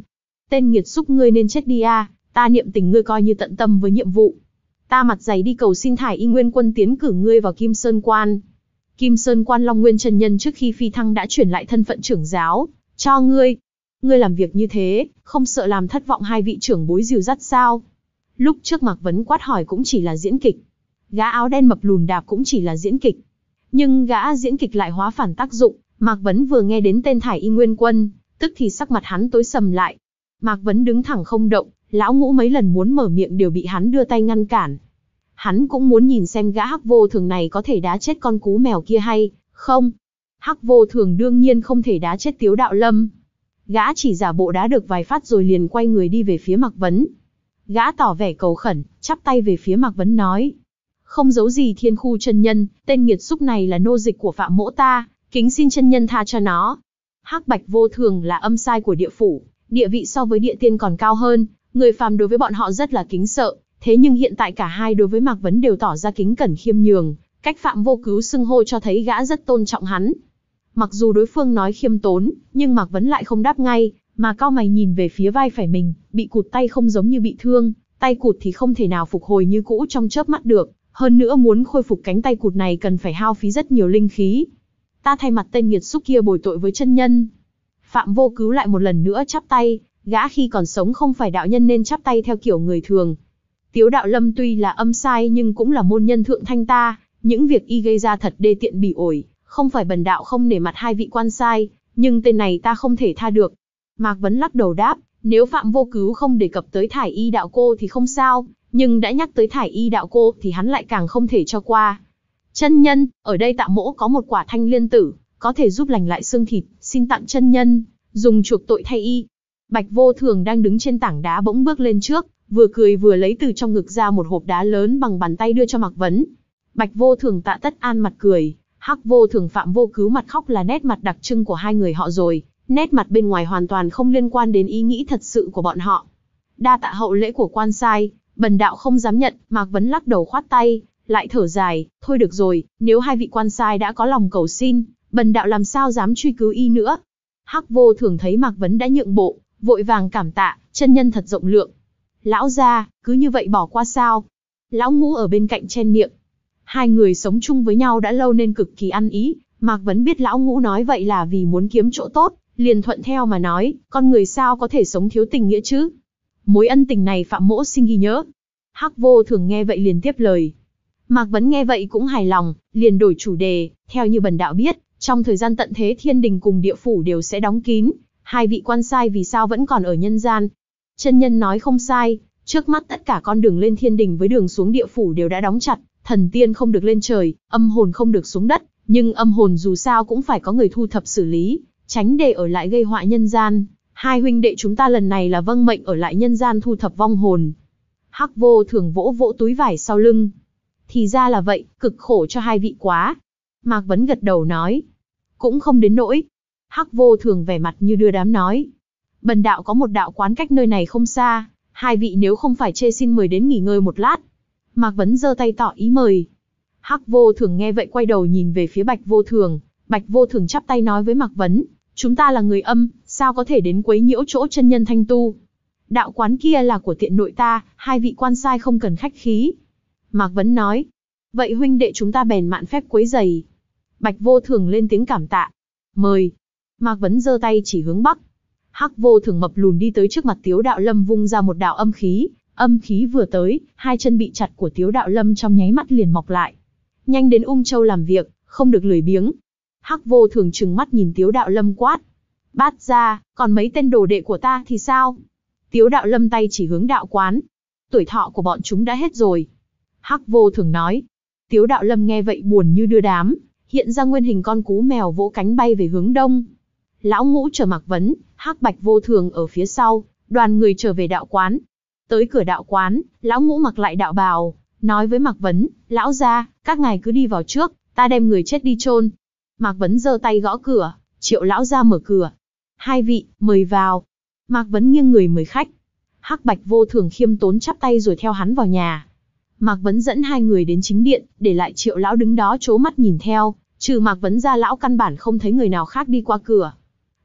Tên nghiệt xúc ngươi nên chết đi a, ta niệm tình ngươi coi như tận tâm với nhiệm vụ. Ta mặt dày đi cầu xin Thải Y Nguyên Quân tiến cử ngươi vào Kim Sơn Quan. Kim Sơn Quan Long Nguyên chân nhân trước khi phi thăng đã chuyển lại thân phận trưởng giáo cho ngươi. Ngươi làm việc như thế, không sợ làm thất vọng hai vị trưởng bối dìu dắt sao? Lúc trước Mạc Vấn quát hỏi cũng chỉ là diễn kịch. Gã áo đen mập lùn đạp cũng chỉ là diễn kịch. Nhưng gã diễn kịch lại hóa phản tác dụng, Mạc Vấn vừa nghe đến tên Thải Y Nguyên Quân, tức thì sắc mặt hắn tối sầm lại. Mạc Vấn đứng thẳng không động, lão ngũ mấy lần muốn mở miệng đều bị hắn đưa tay ngăn cản. Hắn cũng muốn nhìn xem gã Hắc Vô Thường này có thể đá chết con cú mèo kia hay không. Hắc Vô Thường đương nhiên không thể đá chết Tiếu Đạo Lâm. Gã chỉ giả bộ đá được vài phát rồi liền quay người đi về phía Mạc Vấn. Gã tỏ vẻ cầu khẩn, chắp tay về phía Mạc Vấn nói. Không giấu gì Thiên Khu chân nhân, tên nghiệt xúc này là nô dịch của Phạm Mỗ ta, kính xin chân nhân tha cho nó. Hắc Bạch Vô Thường là âm sai của địa phủ, địa vị so với địa tiên còn cao hơn, người phàm đối với bọn họ rất là kính sợ, thế nhưng hiện tại cả hai đối với Mạc Vấn đều tỏ ra kính cẩn khiêm nhường, cách Phạm Vô Cứu xưng hô cho thấy gã rất tôn trọng hắn. Mặc dù đối phương nói khiêm tốn, nhưng Mạc Vấn lại không đáp ngay, mà cau mày nhìn về phía vai phải mình, bị cụt tay không giống như bị thương, tay cụt thì không thể nào phục hồi như cũ trong chớp mắt được, hơn nữa muốn khôi phục cánh tay cụt này cần phải hao phí rất nhiều linh khí. Ta thay mặt tên nghiệt xúc kia bồi tội với chân nhân. Phạm Vô Cứu lại một lần nữa chắp tay, gã khi còn sống không phải đạo nhân nên chắp tay theo kiểu người thường. Tiếu Đạo Lâm tuy là âm sai nhưng cũng là môn nhân thượng thanh ta, những việc y gây ra thật đê tiện bỉ ổi, không phải bần đạo không nể mặt hai vị quan sai, nhưng tên này ta không thể tha được. Mạc Vấn lắc đầu đáp, nếu Phạm Vô Cứu không đề cập tới Thải Y đạo cô thì không sao, nhưng đã nhắc tới Thải Y đạo cô thì hắn lại càng không thể cho qua. Chân nhân, ở đây Tạ Mỗ có một quả thanh liên tử, có thể giúp lành lại xương thịt, xin tặng chân nhân, dùng chuộc tội thay y. Bạch Vô Thường đang đứng trên tảng đá bỗng bước lên trước, vừa cười vừa lấy từ trong ngực ra một hộp đá lớn bằng bàn tay đưa cho Mạc Vấn. Bạch Vô Thường Tạ Tất An mặt cười, Hắc Vô Thường Phạm Vô Cứu mặt khóc là nét mặt đặc trưng của hai người họ rồi, nét mặt bên ngoài hoàn toàn không liên quan đến ý nghĩ thật sự của bọn họ. Đa tạ hậu lễ của quan sai, bần đạo không dám nhận. Mạc Vấn lắc đầu khoát tay, lại thở dài, thôi được rồi, nếu hai vị quan sai đã có lòng cầu xin, bần đạo làm sao dám truy cứu y nữa. Hắc Vô Thường thấy Mạc Vấn đã nhượng bộ, vội vàng cảm tạ, chân nhân thật rộng lượng. Lão gia, cứ như vậy bỏ qua sao? Lão Ngũ ở bên cạnh chen miệng. Hai người sống chung với nhau đã lâu nên cực kỳ ăn ý, Mạc Vấn biết Lão Ngũ nói vậy là vì muốn kiếm chỗ tốt, liền thuận theo mà nói, con người sao có thể sống thiếu tình nghĩa chứ? Mối ân tình này Phạm Mỗ xin ghi nhớ. Hắc Vô Thường nghe vậy liền tiếp lời. Mạc Vấn nghe vậy cũng hài lòng, liền đổi chủ đề, theo như bần đạo biết, trong thời gian tận thế thiên đình cùng địa phủ đều sẽ đóng kín, hai vị quan sai vì sao vẫn còn ở nhân gian? Chân nhân nói không sai, trước mắt tất cả con đường lên thiên đình với đường xuống địa phủ đều đã đóng chặt, thần tiên không được lên trời, âm hồn không được xuống đất, nhưng âm hồn dù sao cũng phải có người thu thập xử lý, tránh để ở lại gây họa nhân gian. Hai huynh đệ chúng ta lần này là vâng mệnh ở lại nhân gian thu thập vong hồn. Hắc Vô Thường vỗ vỗ túi vải sau lưng. Thì ra là vậy, cực khổ cho hai vị quá. Mạc Vấn gật đầu nói. Cũng không đến nỗi. Hắc Vô Thường vẻ mặt như đưa đám nói. Bần đạo có một đạo quán cách nơi này không xa, hai vị nếu không phải chê xin mời đến nghỉ ngơi một lát. Mạc Vấn giơ tay tỏ ý mời. Hắc Vô Thường nghe vậy quay đầu nhìn về phía Bạch Vô Thường. Bạch Vô Thường chắp tay nói với Mạc Vấn. Chúng ta là người âm, sao có thể đến quấy nhiễu chỗ chân nhân thanh tu? Đạo quán kia là của tiện nội ta, hai vị quan sai không cần khách khí. Mạc Vấn nói. Vậy huynh đệ chúng ta bèn mạn phép quấy giày. Bạch Vô Thường lên tiếng cảm tạ. Mời. Mạc Vấn giơ tay chỉ hướng bắc. Hắc Vô Thường mập lùn đi tới trước mặt Tiếu Đạo Lâm vung ra một đạo âm khí. Âm khí vừa tới, hai chân bị chặt của Tiếu Đạo Lâm trong nháy mắt liền mọc lại. Nhanh đến Ung Châu làm việc, không được lười biếng. Hắc Vô Thường trừng mắt nhìn Tiếu Đạo Lâm quát. Bát ra, còn mấy tên đồ đệ của ta thì sao? Tiếu Đạo Lâm tay chỉ hướng đạo quán. Tuổi thọ của bọn chúng đã hết rồi. Hắc Vô Thường nói. Tiếu Đạo Lâm nghe vậy buồn như đưa đám, hiện ra nguyên hình con cú mèo vỗ cánh bay về hướng đông. Lão Ngũ chờ Mạc Vấn, Hắc Bạch Vô Thường ở phía sau, đoàn người trở về đạo quán. Tới cửa đạo quán, Lão Ngũ mặc lại đạo bào, nói với Mạc Vấn, lão gia, các ngài cứ đi vào trước, ta đem người chết đi chôn. Mạc Vấn giơ tay gõ cửa, Triệu lão gia mở cửa. Hai vị, mời vào. Mạc Vấn nghiêng người mời khách. Hắc Bạch Vô Thường khiêm tốn chắp tay rồi theo hắn vào nhà. Mạc Vấn dẫn hai người đến chính điện, để lại Triệu lão đứng đó trố mắt nhìn theo, trừ Mạc Vấn ra lão căn bản không thấy người nào khác đi qua cửa.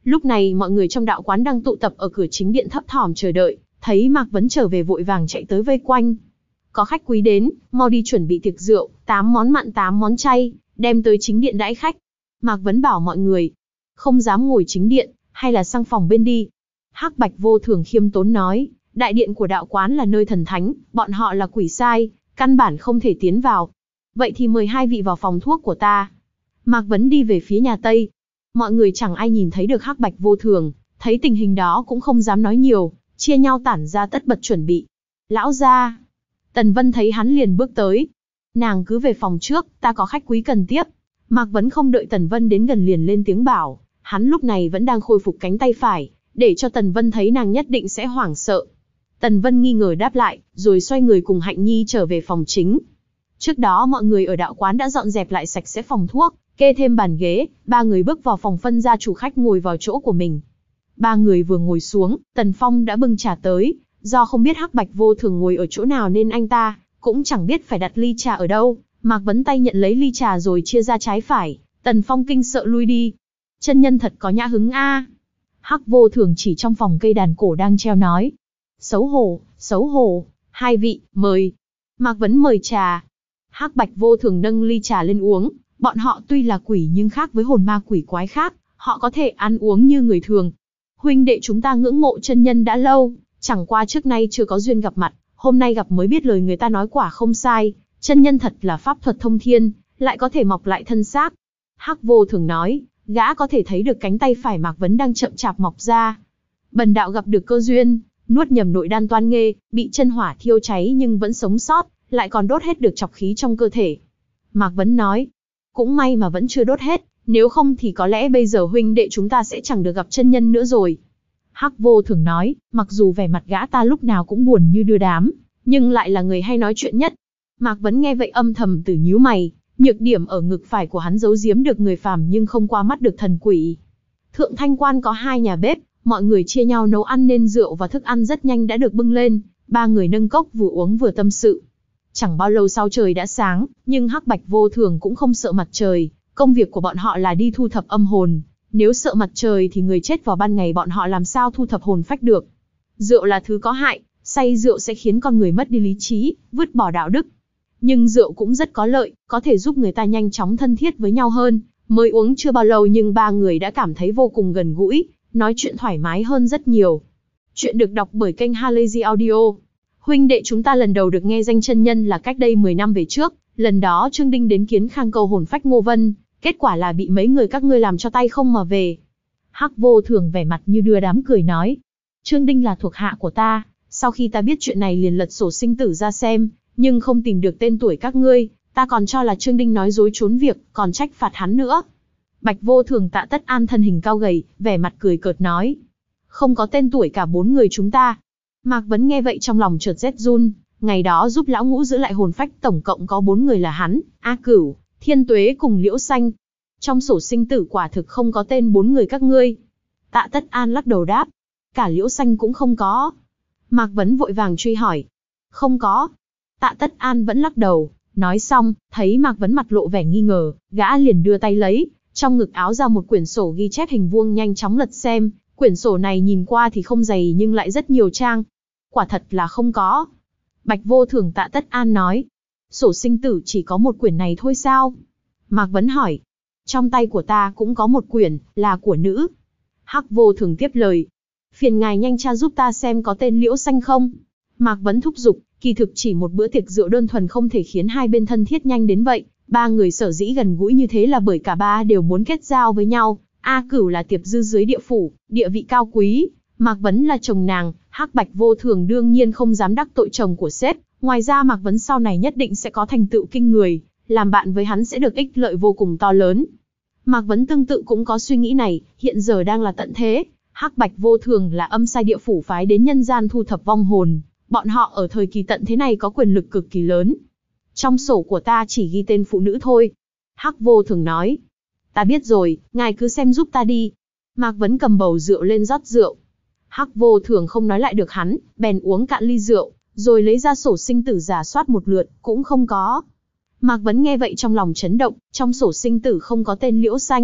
Lúc này mọi người trong đạo quán đang tụ tập ở cửa chính điện thấp thỏm chờ đợi, thấy Mạc Vấn trở về vội vàng chạy tới vây quanh. Có khách quý đến, mau đi chuẩn bị tiệc rượu, tám món mặn tám món chay, đem tới chính điện đãi khách. Mạc Vấn bảo mọi người, không dám ngồi chính điện, hay là sang phòng bên đi. Hắc Bạch Vô Thường khiêm tốn nói, đại điện của đạo quán là nơi thần thánh, bọn họ là quỷ sai, căn bản không thể tiến vào. Vậy thì mời hai vị vào phòng thuốc của ta. Mạc Vấn đi về phía nhà Tây. Mọi người chẳng ai nhìn thấy được Hắc Bạch Vô Thường, thấy tình hình đó cũng không dám nói nhiều, chia nhau tản ra tất bật chuẩn bị. Lão gia. Tần Vân thấy hắn liền bước tới. Nàng cứ về phòng trước, ta có khách quý cần tiếp. Mạc Vấn không đợi Tần Vân đến gần liền lên tiếng bảo, hắn lúc này vẫn đang khôi phục cánh tay phải, để cho Tần Vân thấy nàng nhất định sẽ hoảng sợ. Tần Vân nghi ngờ đáp lại, rồi xoay người cùng Hạnh Nhi trở về phòng chính. Trước đó mọi người ở đạo quán đã dọn dẹp lại sạch sẽ phòng thuốc, kê thêm bàn ghế, ba người bước vào phòng phân ra chủ khách ngồi vào chỗ của mình. Ba người vừa ngồi xuống, Tần Phong đã bưng trà tới, do không biết Hắc Bạch Vô Thường ngồi ở chỗ nào nên anh ta cũng chẳng biết phải đặt ly trà ở đâu. Mạc Vấn tay nhận lấy ly trà rồi chia ra trái phải, Tần Phong kinh sợ lui đi. Chân nhân thật có nhã hứng a. Hắc Vô Thường chỉ trong phòng cây đàn cổ đang treo nói. Xấu hổ, xấu hổ, hai vị, mời. Mạc Vấn mời trà. Hắc Bạch Vô Thường nâng ly trà lên uống, bọn họ tuy là quỷ nhưng khác với hồn ma quỷ quái khác, họ có thể ăn uống như người thường. Huynh đệ chúng ta ngưỡng mộ chân nhân đã lâu, chẳng qua trước nay chưa có duyên gặp mặt, hôm nay gặp mới biết lời người ta nói quả không sai, chân nhân thật là pháp thuật thông thiên, lại có thể mọc lại thân xác. Hắc Vô Thường nói, gã có thể thấy được cánh tay phải Mạc Vấn đang chậm chạp mọc ra. Bần đạo gặp được cơ duyên, nuốt nhầm nội đan toan nghê, bị chân hỏa thiêu cháy nhưng vẫn sống sót, lại còn đốt hết được trọc khí trong cơ thể. Mạc Vấn nói, cũng may mà vẫn chưa đốt hết, nếu không thì có lẽ bây giờ huynh đệ chúng ta sẽ chẳng được gặp chân nhân nữa rồi. Hắc Vô Thường nói, mặc dù vẻ mặt gã ta lúc nào cũng buồn như đưa đám, nhưng lại là người hay nói chuyện nhất. Mạc Vấn nghe vậy âm thầm tự nhíu mày, nhược điểm ở ngực phải của hắn giấu giếm được người phàm nhưng không qua mắt được thần quỷ. Thượng Thanh Quan có hai nhà bếp, mọi người chia nhau nấu ăn nên rượu và thức ăn rất nhanh đã được bưng lên, ba người nâng cốc vừa uống vừa tâm sự. Chẳng bao lâu sau trời đã sáng, nhưng Hắc Bạch Vô Thường cũng không sợ mặt trời, công việc của bọn họ là đi thu thập âm hồn, nếu sợ mặt trời thì người chết vào ban ngày bọn họ làm sao thu thập hồn phách được. Rượu là thứ có hại, say rượu sẽ khiến con người mất đi lý trí, vứt bỏ đạo đức. Nhưng rượu cũng rất có lợi, có thể giúp người ta nhanh chóng thân thiết với nhau hơn. Mới uống chưa bao lâu nhưng ba người đã cảm thấy vô cùng gần gũi, nói chuyện thoải mái hơn rất nhiều. Chuyện được đọc bởi kênh Halazy Audio. Huynh đệ chúng ta lần đầu được nghe danh chân nhân là cách đây mười năm về trước, lần đó Trương Đinh đến kiến khang cầu hồn phách Ngô Vân, kết quả là bị mấy người các ngươi làm cho tay không mà về. Hắc Vô Thường vẻ mặt như đưa đám cười nói, Trương Đinh là thuộc hạ của ta, sau khi ta biết chuyện này liền lật sổ sinh tử ra xem, nhưng không tìm được tên tuổi các ngươi, ta còn cho là Trương Đinh nói dối trốn việc, còn trách phạt hắn nữa. Bạch Vô Thường Tạ Tất An thân hình cao gầy, vẻ mặt cười cợt nói, không có tên tuổi cả bốn người chúng ta. Mạc Vấn nghe vậy trong lòng chợt rét run, ngày đó giúp lão ngũ giữ lại hồn phách tổng cộng có bốn người là hắn, A Cửu, Thiên Tuế cùng Liễu Xanh. Trong sổ sinh tử quả thực không có tên bốn người các ngươi. Tạ Tất An lắc đầu đáp, cả Liễu Xanh cũng không có. Mạc Vấn vội vàng truy hỏi, không có. Tạ Tất An vẫn lắc đầu, nói xong, thấy Mạc Vấn mặt lộ vẻ nghi ngờ, gã liền đưa tay lấy, trong ngực áo ra một quyển sổ ghi chép hình vuông nhanh chóng lật xem, quyển sổ này nhìn qua thì không dày nhưng lại rất nhiều trang. Quả thật là không có. Bạch Vô Thường Tạ Tất An nói, sổ sinh tử chỉ có một quyển này thôi sao? Mạc Vấn hỏi, trong tay của ta cũng có một quyển, là của nữ. Hắc Vô Thường tiếp lời, phiền ngài nhanh tra giúp ta xem có tên Liễu Xanh không? Mạc Vấn thúc giục, kỳ thực chỉ một bữa tiệc rượu đơn thuần không thể khiến hai bên thân thiết nhanh đến vậy. Ba người sở dĩ gần gũi như thế là bởi cả ba đều muốn kết giao với nhau. A Cửu là tiệp dư dưới địa phủ, địa vị cao quý. Mạc Vấn là chồng nàng, Hắc Bạch Vô Thường đương nhiên không dám đắc tội chồng của sếp. Ngoài ra Mạc Vấn sau này nhất định sẽ có thành tựu kinh người, làm bạn với hắn sẽ được ích lợi vô cùng to lớn. Mạc Vấn tương tự cũng có suy nghĩ này, hiện giờ đang là tận thế. Hắc Bạch Vô Thường là âm sai địa phủ phái đến nhân gian thu thập vong hồn. Bọn họ ở thời kỳ tận thế này có quyền lực cực kỳ lớn. Trong sổ của ta chỉ ghi tên phụ nữ thôi. Hắc Vô Thường nói. Ta biết rồi, ngài cứ xem giúp ta đi. Mạc Vấn cầm bầu rượu lên rót rượu. Hắc Vô Thường không nói lại được hắn, bèn uống cạn ly rượu, rồi lấy ra sổ sinh tử rà soát một lượt, cũng không có. Mạc Vấn nghe vậy trong lòng chấn động, trong sổ sinh tử không có tên Liễu Xanh,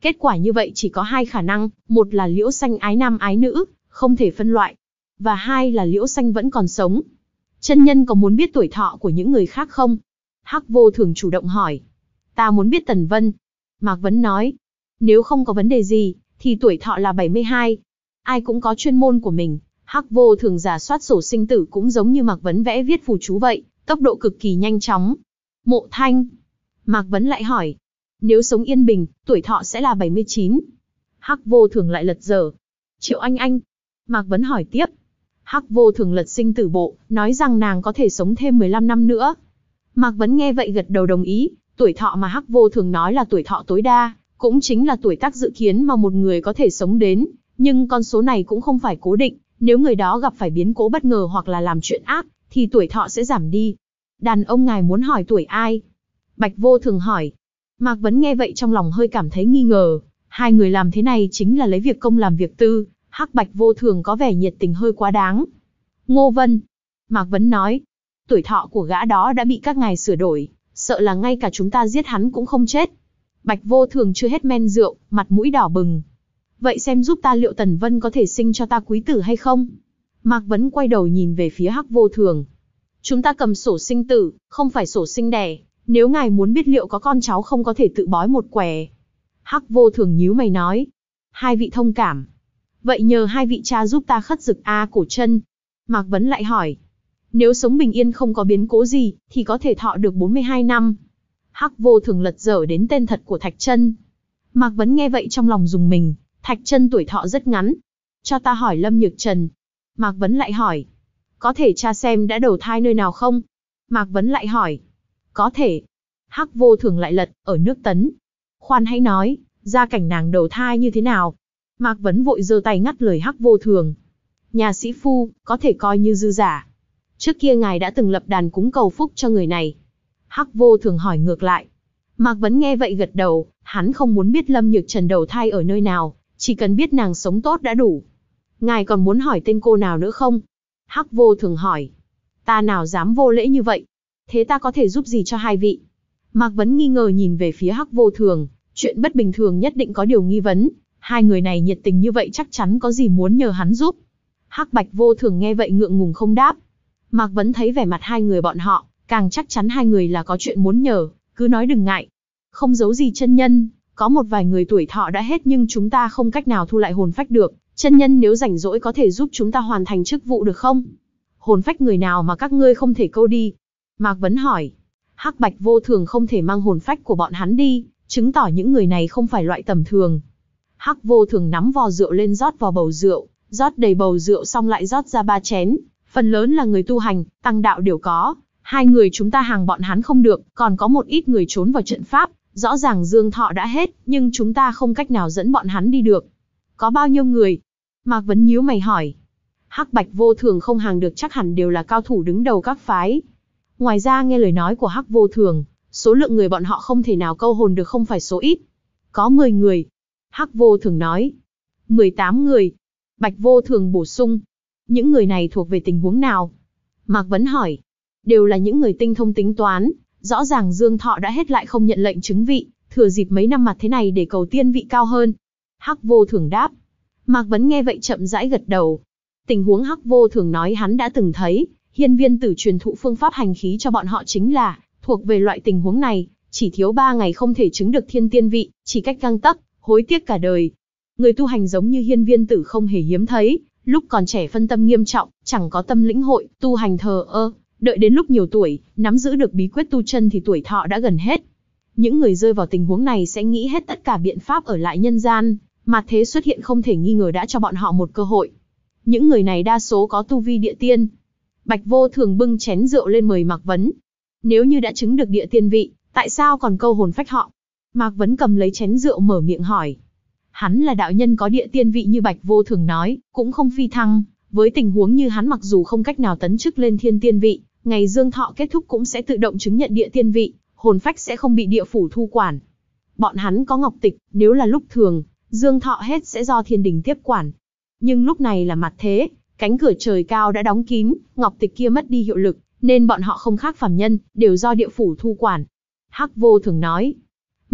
Kết quả như vậy chỉ có hai khả năng, một là Liễu Xanh ái nam ái nữ, không thể phân loại, và hai là Liễu Xanh vẫn còn sống. Chân nhân có muốn biết tuổi thọ của những người khác không? Hắc Vô Thường chủ động hỏi. Ta muốn biết Tần Vân. Mạc Vấn nói. Nếu không có vấn đề gì, thì tuổi thọ là bảy mươi hai. Ai cũng có chuyên môn của mình. Hắc Vô Thường rà soát sổ sinh tử cũng giống như Mạc Vấn vẽ viết phù chú vậy, tốc độ cực kỳ nhanh chóng. Mộ Thanh. Mạc Vấn lại hỏi. Nếu sống yên bình, tuổi thọ sẽ là bảy mươi chín. Hắc Vô Thường lại lật dở. Triệu Anh Anh. Mạc Vấn hỏi tiếp. Hắc Vô Thường lật sinh tử bộ, nói rằng nàng có thể sống thêm mười lăm năm nữa. Mạc Vấn nghe vậy gật đầu đồng ý, tuổi thọ mà Hắc Vô Thường nói là tuổi thọ tối đa, cũng chính là tuổi tác dự kiến mà một người có thể sống đến, nhưng con số này cũng không phải cố định, nếu người đó gặp phải biến cố bất ngờ hoặc là làm chuyện ác, thì tuổi thọ sẽ giảm đi. Đàn ông ngài muốn hỏi tuổi ai? Bạch Vô Thường hỏi. Mạc Vấn nghe vậy trong lòng hơi cảm thấy nghi ngờ, hai người làm thế này chính là lấy việc công làm việc tư, Hắc Bạch Vô Thường có vẻ nhiệt tình hơi quá đáng. Ngô Vân. Mạc Vấn nói. Tuổi thọ của gã đó đã bị các ngài sửa đổi, sợ là ngay cả chúng ta giết hắn cũng không chết. Bạch Vô Thường chưa hết men rượu, mặt mũi đỏ bừng. Vậy xem giúp ta liệu Tần Vân có thể sinh cho ta quý tử hay không? Mạc Vấn quay đầu nhìn về phía Hắc Vô Thường. Chúng ta cầm sổ sinh tử, không phải sổ sinh đẻ. Nếu ngài muốn biết liệu có con cháu không có thể tự bói một quẻ. Hắc Vô Thường nhíu mày nói. Hai vị thông cảm. Vậy nhờ hai vị cha giúp ta khất dực A Cổ Chân. Mạc Vấn lại hỏi. Nếu sống bình yên không có biến cố gì, thì có thể thọ được bốn mươi hai năm. Hắc Vô Thường lật dở đến tên thật của Thạch Chân. Mạc Vấn nghe vậy trong lòng rùng mình, Thạch Chân tuổi thọ rất ngắn. Cho ta hỏi Lâm Nhược Trần. Mạc Vấn lại hỏi. Có thể tra xem đã đầu thai nơi nào không? Mạc Vấn lại hỏi. Có thể. Hắc Vô Thường lại lật, ở nước Tấn. Khoan hãy nói, gia cảnh nàng đầu thai như thế nào? Mạc Vấn vội giơ tay ngắt lời Hắc Vô Thường. Nhà sĩ phu, có thể coi như dư giả. Trước kia ngài đã từng lập đàn cúng cầu phúc cho người này. Hắc Vô Thường hỏi ngược lại. Mạc Vấn nghe vậy gật đầu, hắn không muốn biết Lâm Nhược Trần đầu thai ở nơi nào, chỉ cần biết nàng sống tốt đã đủ. Ngài còn muốn hỏi tên cô nào nữa không? Hắc Vô Thường hỏi. Ta nào dám vô lễ như vậy? Thế ta có thể giúp gì cho hai vị? Mạc Vấn nghi ngờ nhìn về phía Hắc Vô Thường, chuyện bất bình thường nhất định có điều nghi vấn, hai người này nhiệt tình như vậy chắc chắn có gì muốn nhờ hắn giúp. Hắc Bạch Vô Thường nghe vậy ngượng ngùng không đáp. Mạc Vấn thấy vẻ mặt hai người bọn họ, càng chắc chắn hai người là có chuyện muốn nhờ, cứ nói đừng ngại. Không giấu gì chân nhân, có một vài người tuổi thọ đã hết nhưng chúng ta không cách nào thu lại hồn phách được, chân nhân nếu rảnh rỗi có thể giúp chúng ta hoàn thành chức vụ được không? Hồn phách người nào mà các ngươi không thể câu đi? Mạc Vấn hỏi. Hắc Bạch Vô Thường không thể mang hồn phách của bọn hắn đi, chứng tỏ những người này không phải loại tầm thường. Hắc Vô Thường nắm vò rượu lên rót vào bầu rượu, rót đầy bầu rượu xong lại rót ra ba chén, phần lớn là người tu hành, tăng đạo đều có. Hai người chúng ta hàng bọn hắn không được, còn có một ít người trốn vào trận pháp, rõ ràng dương thọ đã hết, nhưng chúng ta không cách nào dẫn bọn hắn đi được. Có bao nhiêu người? Mạc Vấn nhíu mày hỏi. Hắc Bạch Vô Thường không hàng được chắc hẳn đều là cao thủ đứng đầu các phái. Ngoài ra nghe lời nói của Hắc Vô Thường, số lượng người bọn họ không thể nào câu hồn được không phải số ít. Có mười người. Hắc Vô Thường nói. mười tám người. Bạch Vô Thường bổ sung. Những người này thuộc về tình huống nào? Mạc Vấn hỏi. Đều là những người tinh thông tính toán, rõ ràng dương thọ đã hết lại không nhận lệnh chứng vị, thừa dịp mấy năm mặt thế này để cầu tiên vị cao hơn. Hắc Vô Thường đáp. Mạc Vấn nghe vậy chậm rãi gật đầu. Tình huống Hắc Vô Thường nói hắn đã từng thấy, Hiên Viên Tử truyền thụ phương pháp hành khí cho bọn họ chính là thuộc về loại tình huống này, chỉ thiếu ba ngày không thể chứng được thiên tiên vị, chỉ cách gang tấc, hối tiếc cả đời. Người tu hành giống như Hiên Viên Tử không hề hiếm thấy, lúc còn trẻ phân tâm nghiêm trọng, chẳng có tâm lĩnh hội, tu hành thờ ơ, đợi đến lúc nhiều tuổi, nắm giữ được bí quyết tu chân thì tuổi thọ đã gần hết. Những người rơi vào tình huống này sẽ nghĩ hết tất cả biện pháp ở lại nhân gian, mà thế xuất hiện không thể nghi ngờ đã cho bọn họ một cơ hội. Những người này đa số có tu vi địa tiên. Bạch Vô Thường bưng chén rượu lên mời Mạc Vấn. Nếu như đã chứng được địa tiên vị, tại sao còn câu hồn phách họ? Mạc Vấn cầm lấy chén rượu mở miệng hỏi. Hắn là đạo nhân có địa tiên vị như Bạch Vô Thường nói, cũng không phi thăng. Với tình huống như hắn mặc dù không cách nào tấn chức lên thiên tiên vị, ngày dương thọ kết thúc cũng sẽ tự động chứng nhận địa tiên vị, hồn phách sẽ không bị địa phủ thu quản. Bọn hắn có ngọc tịch, nếu là lúc thường, dương thọ hết sẽ do thiên đình tiếp quản. Nhưng lúc này là mặt thế, cánh cửa trời cao đã đóng kín, ngọc tịch kia mất đi hiệu lực, nên bọn họ không khác phàm nhân, đều do địa phủ thu quản. Hắc Vô Thường nói.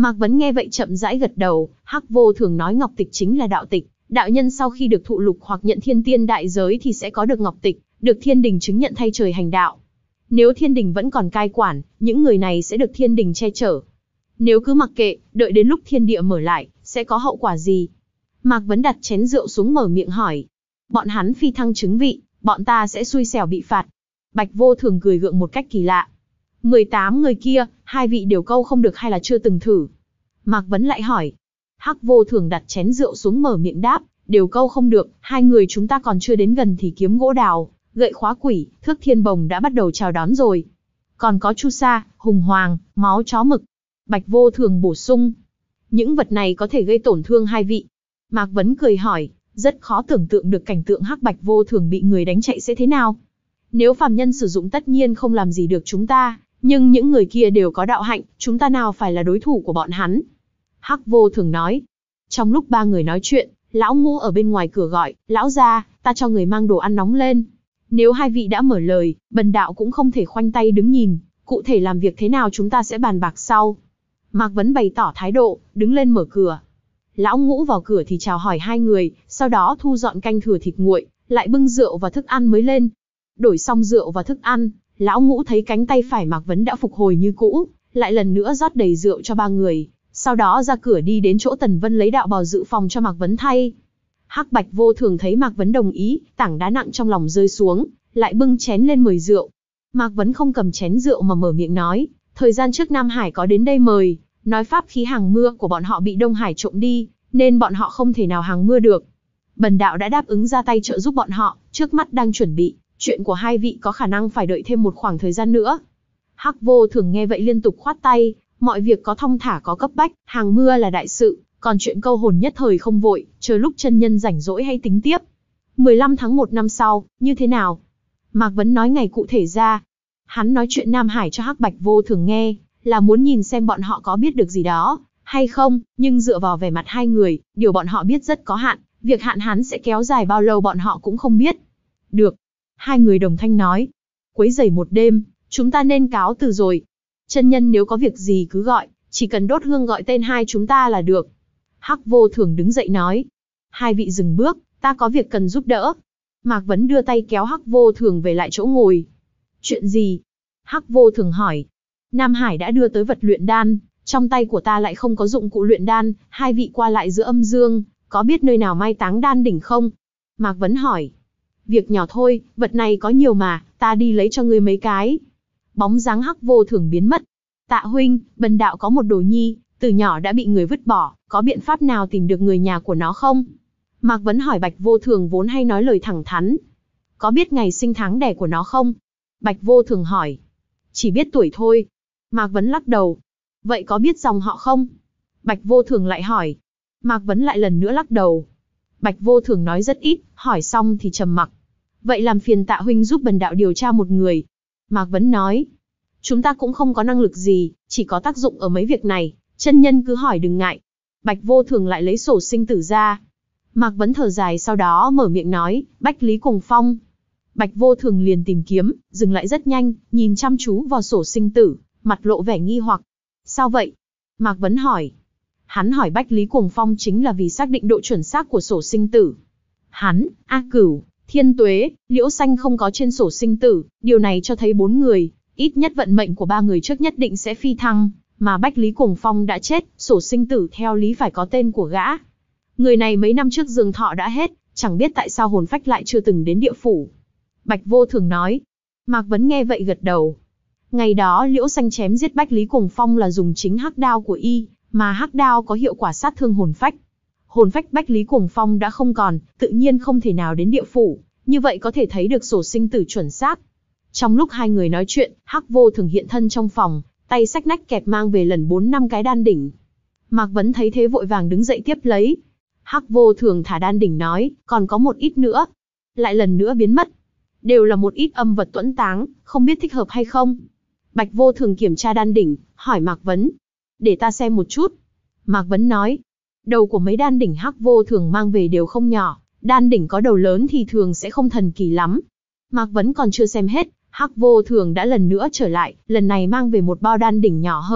Mạc Vấn nghe vậy chậm rãi gật đầu, Hắc Vô Thường nói ngọc tịch chính là đạo tịch, đạo nhân sau khi được thụ lục hoặc nhận thiên tiên đại giới thì sẽ có được ngọc tịch, được thiên đình chứng nhận thay trời hành đạo. Nếu thiên đình vẫn còn cai quản, những người này sẽ được thiên đình che chở. Nếu cứ mặc kệ, đợi đến lúc thiên địa mở lại, sẽ có hậu quả gì? Mạc Vấn đặt chén rượu xuống mở miệng hỏi. Bọn hắn phi thăng chứng vị, bọn ta sẽ xui xẻo bị phạt. Bạch Vô Thường cười gượng một cách kỳ lạ. mười tám người kia, hai vị đều câu không được hay là chưa từng thử? Mạc Vấn lại hỏi. Hắc Vô Thường đặt chén rượu xuống mở miệng đáp, đều câu không được, hai người chúng ta còn chưa đến gần thì kiếm gỗ đào, gậy khóa quỷ, thước thiên bồng đã bắt đầu chào đón rồi. Còn có chu sa, hùng hoàng, máu chó mực. Bạch Vô Thường bổ sung. Những vật này có thể gây tổn thương hai vị. Mạc Vấn cười hỏi, rất khó tưởng tượng được cảnh tượng Hắc Bạch Vô Thường bị người đánh chạy sẽ thế nào. Nếu phàm nhân sử dụng tất nhiên không làm gì được chúng ta, nhưng những người kia đều có đạo hạnh, chúng ta nào phải là đối thủ của bọn hắn. Hắc Vô Thường nói. Trong lúc ba người nói chuyện, lão Ngũ ở bên ngoài cửa gọi, lão gia, ta cho người mang đồ ăn nóng lên. Nếu hai vị đã mở lời, bần đạo cũng không thể khoanh tay đứng nhìn, cụ thể làm việc thế nào chúng ta sẽ bàn bạc sau. Mạc Vấn bày tỏ thái độ, đứng lên mở cửa. Lão Ngũ vào cửa thì chào hỏi hai người, sau đó thu dọn canh thừa thịt nguội, lại bưng rượu và thức ăn mới lên. Đổi xong rượu và thức ăn, Lão Ngũ thấy cánh tay phải Mạc Vấn đã phục hồi như cũ, lại lần nữa rót đầy rượu cho ba người, sau đó ra cửa đi đến chỗ Tần Vân lấy đạo bào dự phòng cho Mạc Vấn thay. Hắc Bạch Vô Thường thấy Mạc Vấn đồng ý, tảng đá nặng trong lòng rơi xuống, lại bưng chén lên mời rượu. Mạc Vấn không cầm chén rượu mà mở miệng nói, thời gian trước Nam Hải có đến đây mời, nói pháp khí hàng mưa của bọn họ bị Đông Hải trộm đi, nên bọn họ không thể nào hàng mưa được. Bần đạo đã đáp ứng ra tay trợ giúp bọn họ, trước mắt đang chuẩn bị, chuyện của hai vị có khả năng phải đợi thêm một khoảng thời gian nữa. Hắc Vô Thường nghe vậy liên tục khoát tay, mọi việc có thong thả có cấp bách, hàng mưa là đại sự, còn chuyện câu hồn nhất thời không vội, chờ lúc chân nhân rảnh rỗi hay tính tiếp. mười lăm tháng một năm sau, như thế nào? Mạc Vấn nói ngày cụ thể ra. Hắn nói chuyện Nam Hải cho Hắc Bạch Vô Thường nghe, là muốn nhìn xem bọn họ có biết được gì đó, hay không, nhưng dựa vào vẻ mặt hai người, điều bọn họ biết rất có hạn, việc hạn hắn sẽ kéo dài bao lâu bọn họ cũng không biết. Được. Hai người đồng thanh nói. Quấy rầy một đêm, chúng ta nên cáo từ rồi. Chân nhân nếu có việc gì cứ gọi, chỉ cần đốt hương gọi tên hai chúng ta là được. Hắc Vô Thường đứng dậy nói. Hai vị dừng bước, ta có việc cần giúp đỡ. Mạc Vấn đưa tay kéo Hắc Vô Thường về lại chỗ ngồi. Chuyện gì? Hắc Vô Thường hỏi. Nam Hải đã đưa tới vật luyện đan, trong tay của ta lại không có dụng cụ luyện đan, hai vị qua lại giữa âm dương, có biết nơi nào mai táng đan đỉnh không? Mạc Vấn hỏi. Việc nhỏ thôi, vật này có nhiều mà, ta đi lấy cho ngươi mấy cái. Bóng dáng Hắc Vô Thường biến mất. Tạ huynh, bần đạo có một đồ nhi, từ nhỏ đã bị người vứt bỏ, có biện pháp nào tìm được người nhà của nó không? Mạc Vấn hỏi. Bạch Vô Thường vốn hay nói lời thẳng thắn. Có biết ngày sinh tháng đẻ của nó không? Bạch Vô Thường hỏi. Chỉ biết tuổi thôi. Mạc Vấn lắc đầu. Vậy có biết dòng họ không? Bạch Vô Thường lại hỏi. Mạc Vấn lại lần nữa lắc đầu. Bạch Vô Thường nói rất ít, hỏi xong thì trầm mặc. Vậy làm phiền Tạ huynh giúp bần đạo điều tra một người. Mạc Vấn nói. Chúng ta cũng không có năng lực gì, chỉ có tác dụng ở mấy việc này, chân nhân cứ hỏi đừng ngại. Bạch Vô Thường lại lấy sổ sinh tử ra. Mạc Vấn thở dài sau đó mở miệng nói, Bách Lý Cuồng Phong. Bạch Vô Thường liền tìm kiếm, dừng lại rất nhanh, nhìn chăm chú vào sổ sinh tử, mặt lộ vẻ nghi hoặc. Sao vậy? Mạc Vấn hỏi. Hắn hỏi Bách Lý Cuồng Phong chính là vì xác định độ chuẩn xác của sổ sinh tử. Hắn, A Cửu, Thiên Tuế, Liễu Xanh không có trên sổ sinh tử, điều này cho thấy bốn người, ít nhất vận mệnh của ba người trước nhất định sẽ phi thăng, mà Bách Lý Cuồng Phong đã chết, sổ sinh tử theo lý phải có tên của gã. Người này mấy năm trước dương thọ đã hết, chẳng biết tại sao hồn phách lại chưa từng đến địa phủ. Bạch Vô Thường nói. Mạc Vấn nghe vậy gật đầu. Ngày đó Liễu Xanh chém giết Bách Lý Cuồng Phong là dùng chính hắc đao của y, mà hắc đao có hiệu quả sát thương hồn phách. Hồn phách Bách Lý Cuồng Phong đã không còn, tự nhiên không thể nào đến địa phủ, như vậy có thể thấy được sổ sinh tử chuẩn xác. Trong lúc hai người nói chuyện, Hắc Vô Thường hiện thân trong phòng, tay xách nách kẹp mang về lần bốn năm cái đan đỉnh. Mạc Vấn thấy thế vội vàng đứng dậy tiếp lấy. Hắc Vô Thường thả đan đỉnh nói, còn có một ít nữa. Lại lần nữa biến mất. Đều là một ít âm vật tuẫn táng, không biết thích hợp hay không. Bạch Vô Thường kiểm tra đan đỉnh, hỏi Mạc Vấn. Để ta xem một chút. Mạc Vấn nói. Đầu của mấy đan đỉnh Hắc Vô Thường mang về đều không nhỏ, đan đỉnh có đầu lớn thì thường sẽ không thần kỳ lắm. Mạc Vấn còn chưa xem hết, Hắc Vô Thường đã lần nữa trở lại, lần này mang về một bao đan đỉnh nhỏ hơn,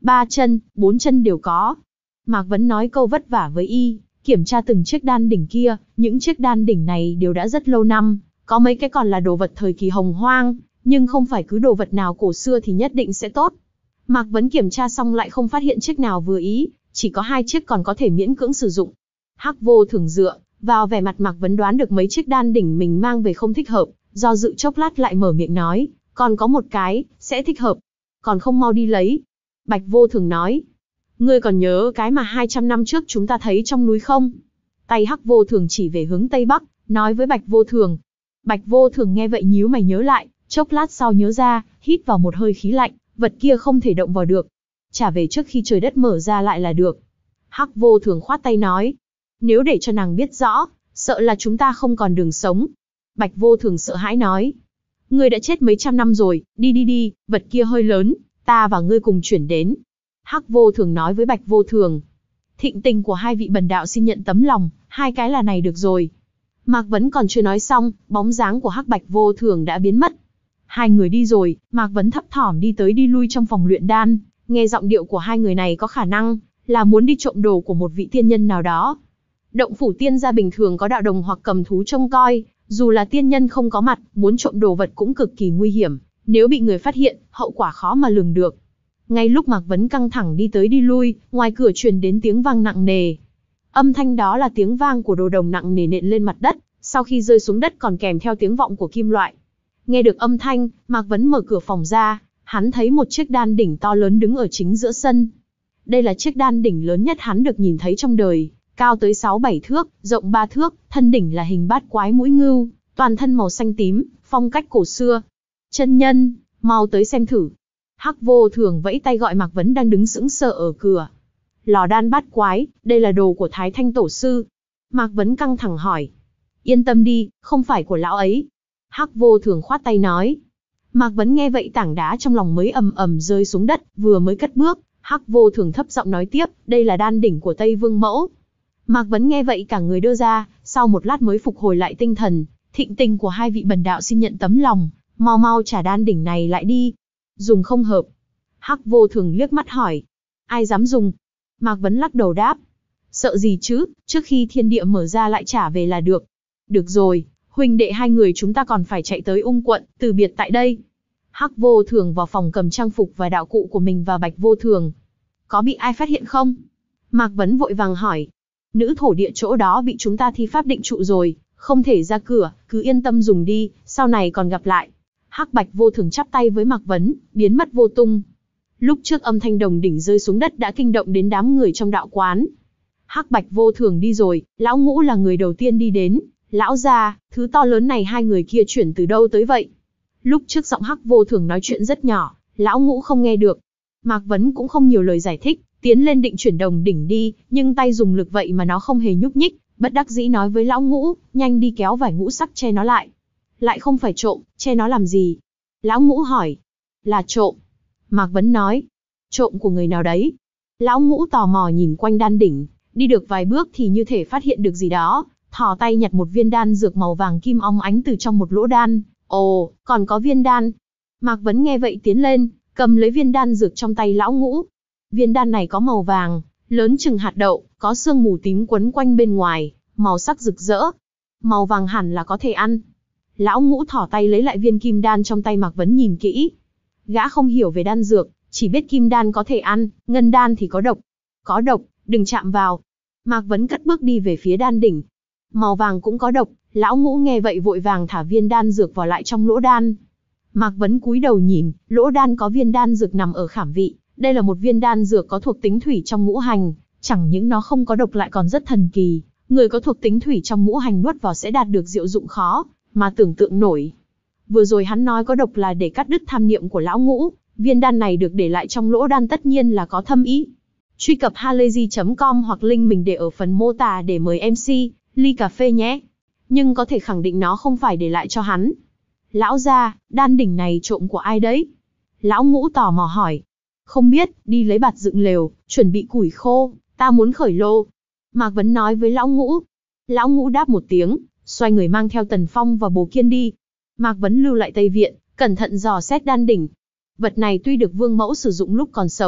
ba chân, bốn chân đều có. Mạc Vấn nói câu vất vả với y, kiểm tra từng chiếc đan đỉnh kia, những chiếc đan đỉnh này đều đã rất lâu năm, có mấy cái còn là đồ vật thời kỳ hồng hoang, nhưng không phải cứ đồ vật nào cổ xưa thì nhất định sẽ tốt. Mạc Vấn kiểm tra xong lại không phát hiện chiếc nào vừa ý, chỉ có hai chiếc còn có thể miễn cưỡng sử dụng. Hắc Vô Thường dựa vào vẻ mặt Mạc Vấn đoán được mấy chiếc đan đỉnh mình mang về không thích hợp, do dự chốc lát lại mở miệng nói, còn có một cái, sẽ thích hợp. Còn không mau đi lấy. Bạch Vô Thường nói, ngươi còn nhớ cái mà hai trăm năm trước chúng ta thấy trong núi không? Tay Hắc Vô Thường chỉ về hướng Tây Bắc, nói với Bạch Vô Thường. Bạch Vô Thường nghe vậy nhíu mày nhớ lại, chốc lát sau nhớ ra, hít vào một hơi khí lạnh, vật kia không thể động vào được. Trả về trước khi trời đất mở ra lại là được. Hắc Vô Thường khoát tay nói, nếu để cho nàng biết rõ, sợ là chúng ta không còn đường sống. Bạch Vô Thường sợ hãi nói, ngươi đã chết mấy trăm năm rồi, đi đi đi, vật kia hơi lớn, ta và ngươi cùng chuyển đến. Hắc Vô Thường nói với Bạch Vô Thường, thịnh tình của hai vị bần đạo xin nhận tấm lòng, hai cái là này được rồi. Mạc Vấn còn chưa nói xong, bóng dáng của Hắc Bạch Vô Thường đã biến mất. Hai người đi rồi, Mạc Vấn thấp thỏm đi tới đi lui trong phòng luyện đan, nghe giọng điệu của hai người này có khả năng là muốn đi trộm đồ của một vị tiên nhân nào đó. Động phủ tiên gia bình thường có đạo đồng hoặc cầm thú trông coi, dù là tiên nhân không có mặt, muốn trộm đồ vật cũng cực kỳ nguy hiểm, nếu bị người phát hiện, hậu quả khó mà lường được. Ngay lúc Mạc Vấn căng thẳng đi tới đi lui, ngoài cửa truyền đến tiếng vang nặng nề. Âm thanh đó là tiếng vang của đồ đồng nặng nề nện lên mặt đất, sau khi rơi xuống đất còn kèm theo tiếng vọng của kim loại. Nghe được âm thanh, Mạc Vấn mở cửa phòng ra, hắn thấy một chiếc đan đỉnh to lớn đứng ở chính giữa sân. Đây là chiếc đan đỉnh lớn nhất hắn được nhìn thấy trong đời, cao tới sáu bảy thước, rộng ba thước, thân đỉnh là hình bát quái mũi ngưu, toàn thân màu xanh tím, phong cách cổ xưa. Chân nhân, mau tới xem thử. Hắc Vô Thường vẫy tay gọi Mạc Vấn đang đứng sững sờ ở cửa. Lò đan bát quái, đây là đồ của Thái Thanh Tổ Sư. Mạc Vấn căng thẳng hỏi. Yên tâm đi, không phải của lão ấy. Hắc Vô Thường khoát tay nói. Mạc Vấn nghe vậy tảng đá trong lòng mới ầm ầm rơi xuống đất, vừa mới cất bước, Hắc Vô Thường thấp giọng nói tiếp, đây là đan đỉnh của Tây Vương Mẫu. Mạc Vấn nghe vậy cả người đưa ra, sau một lát mới phục hồi lại tinh thần, thịnh tình của hai vị bần đạo xin nhận tấm lòng, mau mau trả đan đỉnh này lại đi. Dùng không hợp. Hắc Vô Thường liếc mắt hỏi. Ai dám dùng? Mạc Vấn lắc đầu đáp. Sợ gì chứ, trước khi thiên địa mở ra lại trả về là được. Được rồi, huynh đệ hai người chúng ta còn phải chạy tới Ung quận, từ biệt tại đây. Hắc Vô Thường vào phòng cầm trang phục và đạo cụ của mình và Bạch Vô Thường. Có bị ai phát hiện không? Mạc Vấn vội vàng hỏi. Nữ thổ địa chỗ đó bị chúng ta thi pháp định trụ rồi, không thể ra cửa, cứ yên tâm dùng đi, sau này còn gặp lại. Hắc Bạch Vô Thường chắp tay với Mạc Vấn, biến mất vô tung. Lúc trước âm thanh đồng đỉnh rơi xuống đất đã kinh động đến đám người trong đạo quán. Hắc Bạch Vô Thường đi rồi, lão Ngũ là người đầu tiên đi đến. Lão gia, thứ to lớn này hai người kia chuyển từ đâu tới vậy? Lúc trước giọng Hắc Vô Thường nói chuyện rất nhỏ, lão Ngũ không nghe được. Mạc Vấn cũng không nhiều lời giải thích, tiến lên định chuyển đồng đỉnh đi, nhưng tay dùng lực vậy mà nó không hề nhúc nhích, bất đắc dĩ nói với lão Ngũ, nhanh đi kéo vải ngũ sắc che nó lại. Lại không phải trộm, che nó làm gì? Lão Ngũ hỏi. Là trộm. Mạc Vấn nói. Trộm của người nào đấy? Lão Ngũ tò mò nhìn quanh đan đỉnh, đi được vài bước thì như thể phát hiện được gì đó, thò tay nhặt một viên đan dược màu vàng kim óng ánh từ trong một lỗ đan. Ồ, còn có viên đan. Mạc Vấn nghe vậy tiến lên, cầm lấy viên đan dược trong tay lão Ngũ. Viên đan này có màu vàng, lớn chừng hạt đậu, có sương mù tím quấn quanh bên ngoài, màu sắc rực rỡ. Màu vàng hẳn là có thể ăn. Lão Ngũ thỏ tay lấy lại viên kim đan trong tay Mạc Vấn nhìn kỹ. Gã không hiểu về đan dược, chỉ biết kim đan có thể ăn, ngân đan thì có độc. Có độc, đừng chạm vào. Mạc Vấn cất bước đi về phía đan đỉnh. Màu vàng cũng có độc, lão Ngũ nghe vậy vội vàng thả viên đan dược vào lại trong lỗ đan. Mạc Vấn cúi đầu nhìn, lỗ đan có viên đan dược nằm ở khảm vị. Đây là một viên đan dược có thuộc tính thủy trong ngũ hành, chẳng những nó không có độc lại còn rất thần kỳ. Người có thuộc tính thủy trong ngũ hành nuốt vào sẽ đạt được diệu dụng khó mà tưởng tượng nổi. Vừa rồi hắn nói có độc là để cắt đứt tham niệm của lão Ngũ, viên đan này được để lại trong lỗ đan tất nhiên là có thâm ý. Truy cập halayzi chấm com hoặc link mình để ở phần mô tả để mời em xê, ly cà phê nhé. Nhưng có thể khẳng định nó không phải để lại cho hắn. Lão gia, đan đỉnh này trộm của ai đấy? Lão Ngũ tò mò hỏi. Không biết, đi lấy bạt dựng lều, chuẩn bị củi khô, ta muốn khởi lô. Mạc Vấn nói với lão Ngũ. Lão Ngũ đáp một tiếng, xoay người mang theo Tần Phong và Bồ Kiên đi. Mạc Vấn lưu lại Tây Viện, cẩn thận dò xét đan đỉnh. Vật này tuy được Vương Mẫu sử dụng lúc còn sống,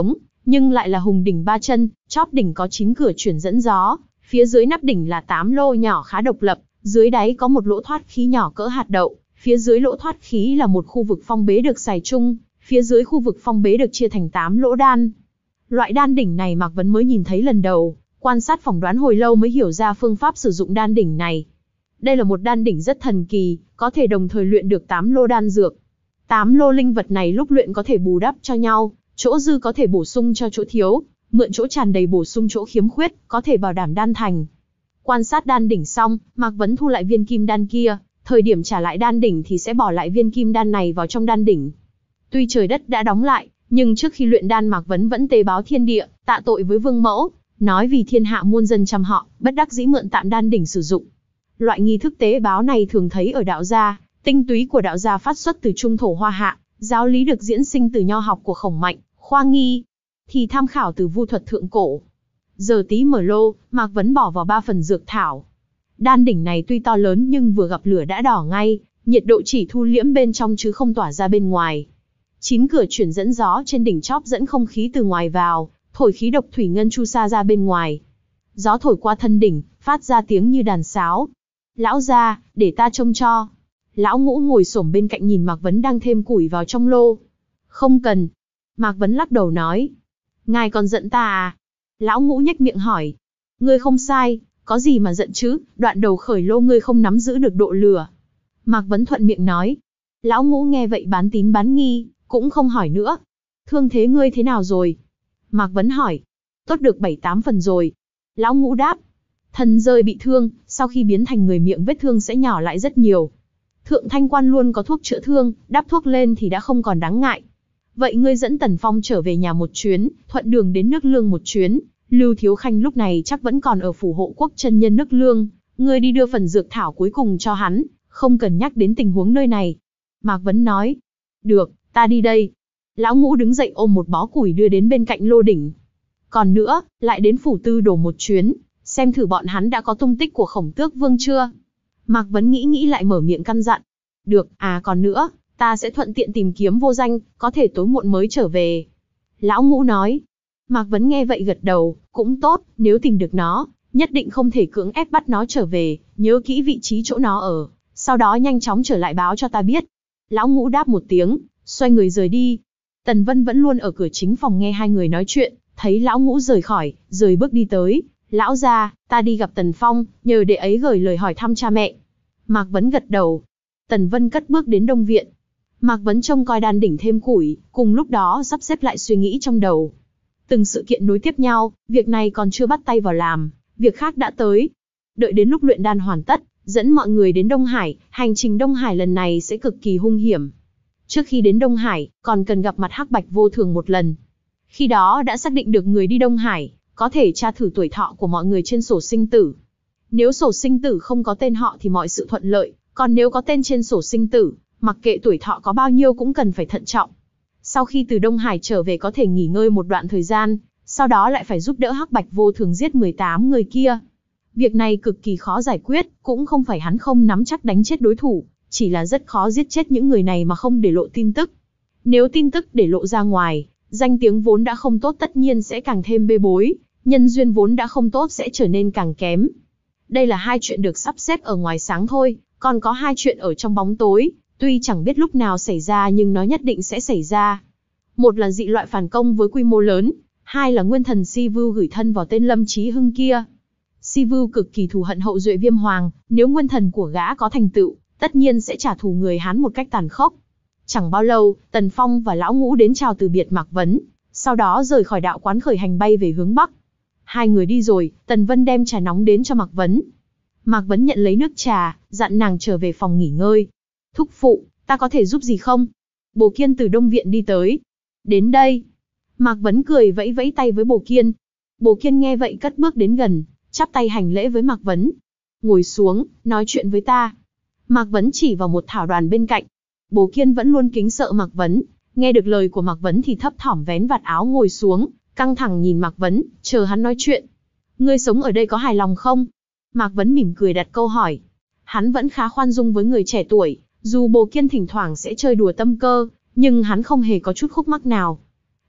nhưng lại là hùng đỉnh ba chân, chóp đỉnh có chín cửa chuyển dẫn gió, phía dưới nắp đỉnh là tám lô nhỏ khá độc lập, dưới đáy có một lỗ thoát khí nhỏ cỡ hạt đậu, phía dưới lỗ thoát khí là một khu vực phong bế được xài chung, phía dưới khu vực phong bế được chia thành tám lỗ đan. Loại đan đỉnh này Mạc Vấn mới nhìn thấy lần đầu, quan sát phỏng đoán hồi lâu mới hiểu ra phương pháp sử dụng đan đỉnh này. Đây là một đan đỉnh rất thần kỳ, có thể đồng thời luyện được tám lô đan dược. tám lô linh vật này lúc luyện có thể bù đắp cho nhau, chỗ dư có thể bổ sung cho chỗ thiếu, mượn chỗ tràn đầy bổ sung chỗ khiếm khuyết, có thể bảo đảm đan thành. Quan sát đan đỉnh xong, Mạc Vấn thu lại viên kim đan kia, thời điểm trả lại đan đỉnh thì sẽ bỏ lại viên kim đan này vào trong đan đỉnh. Tuy trời đất đã đóng lại, nhưng trước khi luyện đan Mạc Vấn vẫn tế báo thiên địa, tạ tội với vương mẫu, nói vì thiên hạ muôn dân chăm họ, bất đắc dĩ mượn tạm đan đỉnh sử dụng. Loại nghi thức tế báo này thường thấy ở đạo gia, tinh túy của đạo gia phát xuất từ trung thổ hoa hạ, giáo lý được diễn sinh từ nho học của Khổng Mạnh, Khoa Nghi, thì tham khảo từ vu thuật thượng cổ. Giờ tí mở lô, Mạc Vấn bỏ vào ba phần dược thảo. Đan đỉnh này tuy to lớn nhưng vừa gặp lửa đã đỏ ngay, nhiệt độ chỉ thu liễm bên trong chứ không tỏa ra bên ngoài. Chín cửa chuyển dẫn gió trên đỉnh chóp dẫn không khí từ ngoài vào, thổi khí độc thủy ngân chu sa ra bên ngoài. Gió thổi qua thân đỉnh, phát ra tiếng như đàn sáo. Lão gia, để ta trông cho. Lão Ngũ ngồi xổm bên cạnh nhìn Mạc Vấn đang thêm củi vào trong lô. Không cần. Mạc Vấn lắc đầu nói. Ngài còn giận ta à? Lão Ngũ nhếch miệng hỏi. Ngươi không sai, có gì mà giận chứ, đoạn đầu khởi lô ngươi không nắm giữ được độ lửa. Mạc Vấn thuận miệng nói. Lão Ngũ nghe vậy bán tín bán nghi, cũng không hỏi nữa. Thương thế ngươi thế nào rồi? Mạc Vấn hỏi. Tốt được bảy tám phần rồi. Lão Ngũ đáp. Thần rơi bị thương, sau khi biến thành người miệng vết thương sẽ nhỏ lại rất nhiều. Thượng Thanh Quan luôn có thuốc chữa thương, đắp thuốc lên thì đã không còn đáng ngại. Vậy ngươi dẫn Tần Phong trở về nhà một chuyến, thuận đường đến nước Lương một chuyến. Lưu Thiếu Khanh lúc này chắc vẫn còn ở phủ hộ quốc chân nhân nước Lương. Ngươi đi đưa phần dược thảo cuối cùng cho hắn, không cần nhắc đến tình huống nơi này. Mạc Vấn nói. Được, ta đi đây. Lão Ngũ đứng dậy ôm một bó củi đưa đến bên cạnh lô đỉnh. Còn nữa, lại đến phủ tư đổ một chuyến, xem thử bọn hắn đã có tung tích của Khổng Tước Vương chưa. Mạc Vấn nghĩ nghĩ lại mở miệng căn dặn. Được, à còn nữa, ta sẽ thuận tiện tìm kiếm Vô Danh, có thể tối muộn mới trở về. Lão Ngũ nói. Mạc Vấn nghe vậy gật đầu, cũng tốt, nếu tìm được nó, nhất định không thể cưỡng ép bắt nó trở về, nhớ kỹ vị trí chỗ nó ở, sau đó nhanh chóng trở lại báo cho ta biết. Lão Ngũ đáp một tiếng, xoay người rời đi. Tần Vân vẫn luôn ở cửa chính phòng nghe hai người nói chuyện, thấy Lão Ngũ rời khỏi, rời bước đi tới. Lão gia, ta đi gặp Tần Phong, nhờ đệ ấy gửi lời hỏi thăm cha mẹ. Mạc Vấn gật đầu. Tần Vân cất bước đến Đông Viện. Mạc Vấn trông coi đan đỉnh thêm củi, cùng lúc đó sắp xếp lại suy nghĩ trong đầu. Từng sự kiện nối tiếp nhau, việc này còn chưa bắt tay vào làm, việc khác đã tới. Đợi đến lúc luyện đan hoàn tất, dẫn mọi người đến Đông Hải, hành trình Đông Hải lần này sẽ cực kỳ hung hiểm. Trước khi đến Đông Hải, còn cần gặp mặt Hắc Bạch Vô Thường một lần. Khi đó đã xác định được người đi Đông Hải, có thể tra thử tuổi thọ của mọi người trên sổ sinh tử. Nếu sổ sinh tử không có tên họ thì mọi sự thuận lợi, còn nếu có tên trên sổ sinh tử, mặc kệ tuổi thọ có bao nhiêu cũng cần phải thận trọng. Sau khi từ Đông Hải trở về có thể nghỉ ngơi một đoạn thời gian, sau đó lại phải giúp đỡ Hắc Bạch Vô Thường giết mười tám người kia. Việc này cực kỳ khó giải quyết, cũng không phải hắn không nắm chắc đánh chết đối thủ, chỉ là rất khó giết chết những người này mà không để lộ tin tức. Nếu tin tức để lộ ra ngoài, danh tiếng vốn đã không tốt tất nhiên sẽ càng thêm bê bối, nhân duyên vốn đã không tốt sẽ trở nên càng kém. Đây là hai chuyện được sắp xếp ở ngoài sáng thôi, còn có hai chuyện ở trong bóng tối, tuy chẳng biết lúc nào xảy ra nhưng nó nhất định sẽ xảy ra. Một là dị loại phản công với quy mô lớn, hai là nguyên thần Si Vưu gửi thân vào tên Lâm Chí Hưng kia. Si Vưu cực kỳ thù hận hậu duệ Viêm Hoàng, nếu nguyên thần của gã có thành tựu, tất nhiên sẽ trả thù người Hán một cách tàn khốc. Chẳng bao lâu, Tần Phong và Lão Ngũ đến chào từ biệt Mạc Vấn, sau đó rời khỏi đạo quán khởi hành bay về hướng Bắc. Hai người đi rồi, Tần Vân đem trà nóng đến cho Mạc Vấn. Mạc Vấn nhận lấy nước trà, dặn nàng trở về phòng nghỉ ngơi. Thúc phụ, ta có thể giúp gì không? Bồ Kiên từ Đông Viện đi tới. Đến đây. Mạc Vấn cười vẫy vẫy tay với Bồ Kiên. Bồ Kiên nghe vậy cất bước đến gần, chắp tay hành lễ với Mạc Vấn. Ngồi xuống, nói chuyện với ta. Mạc Vấn chỉ vào một thảo đoàn bên cạnh. Bồ Kiên vẫn luôn kính sợ Mạc Vấn, nghe được lời của Mạc Vấn thì thấp thỏm vén vạt áo ngồi xuống, căng thẳng nhìn Mạc Vấn, chờ hắn nói chuyện. Ngươi sống ở đây có hài lòng không? Mạc Vấn mỉm cười đặt câu hỏi. Hắn vẫn khá khoan dung với người trẻ tuổi, dù Bồ Kiên thỉnh thoảng sẽ chơi đùa tâm cơ, nhưng hắn không hề có chút khúc mắc nào.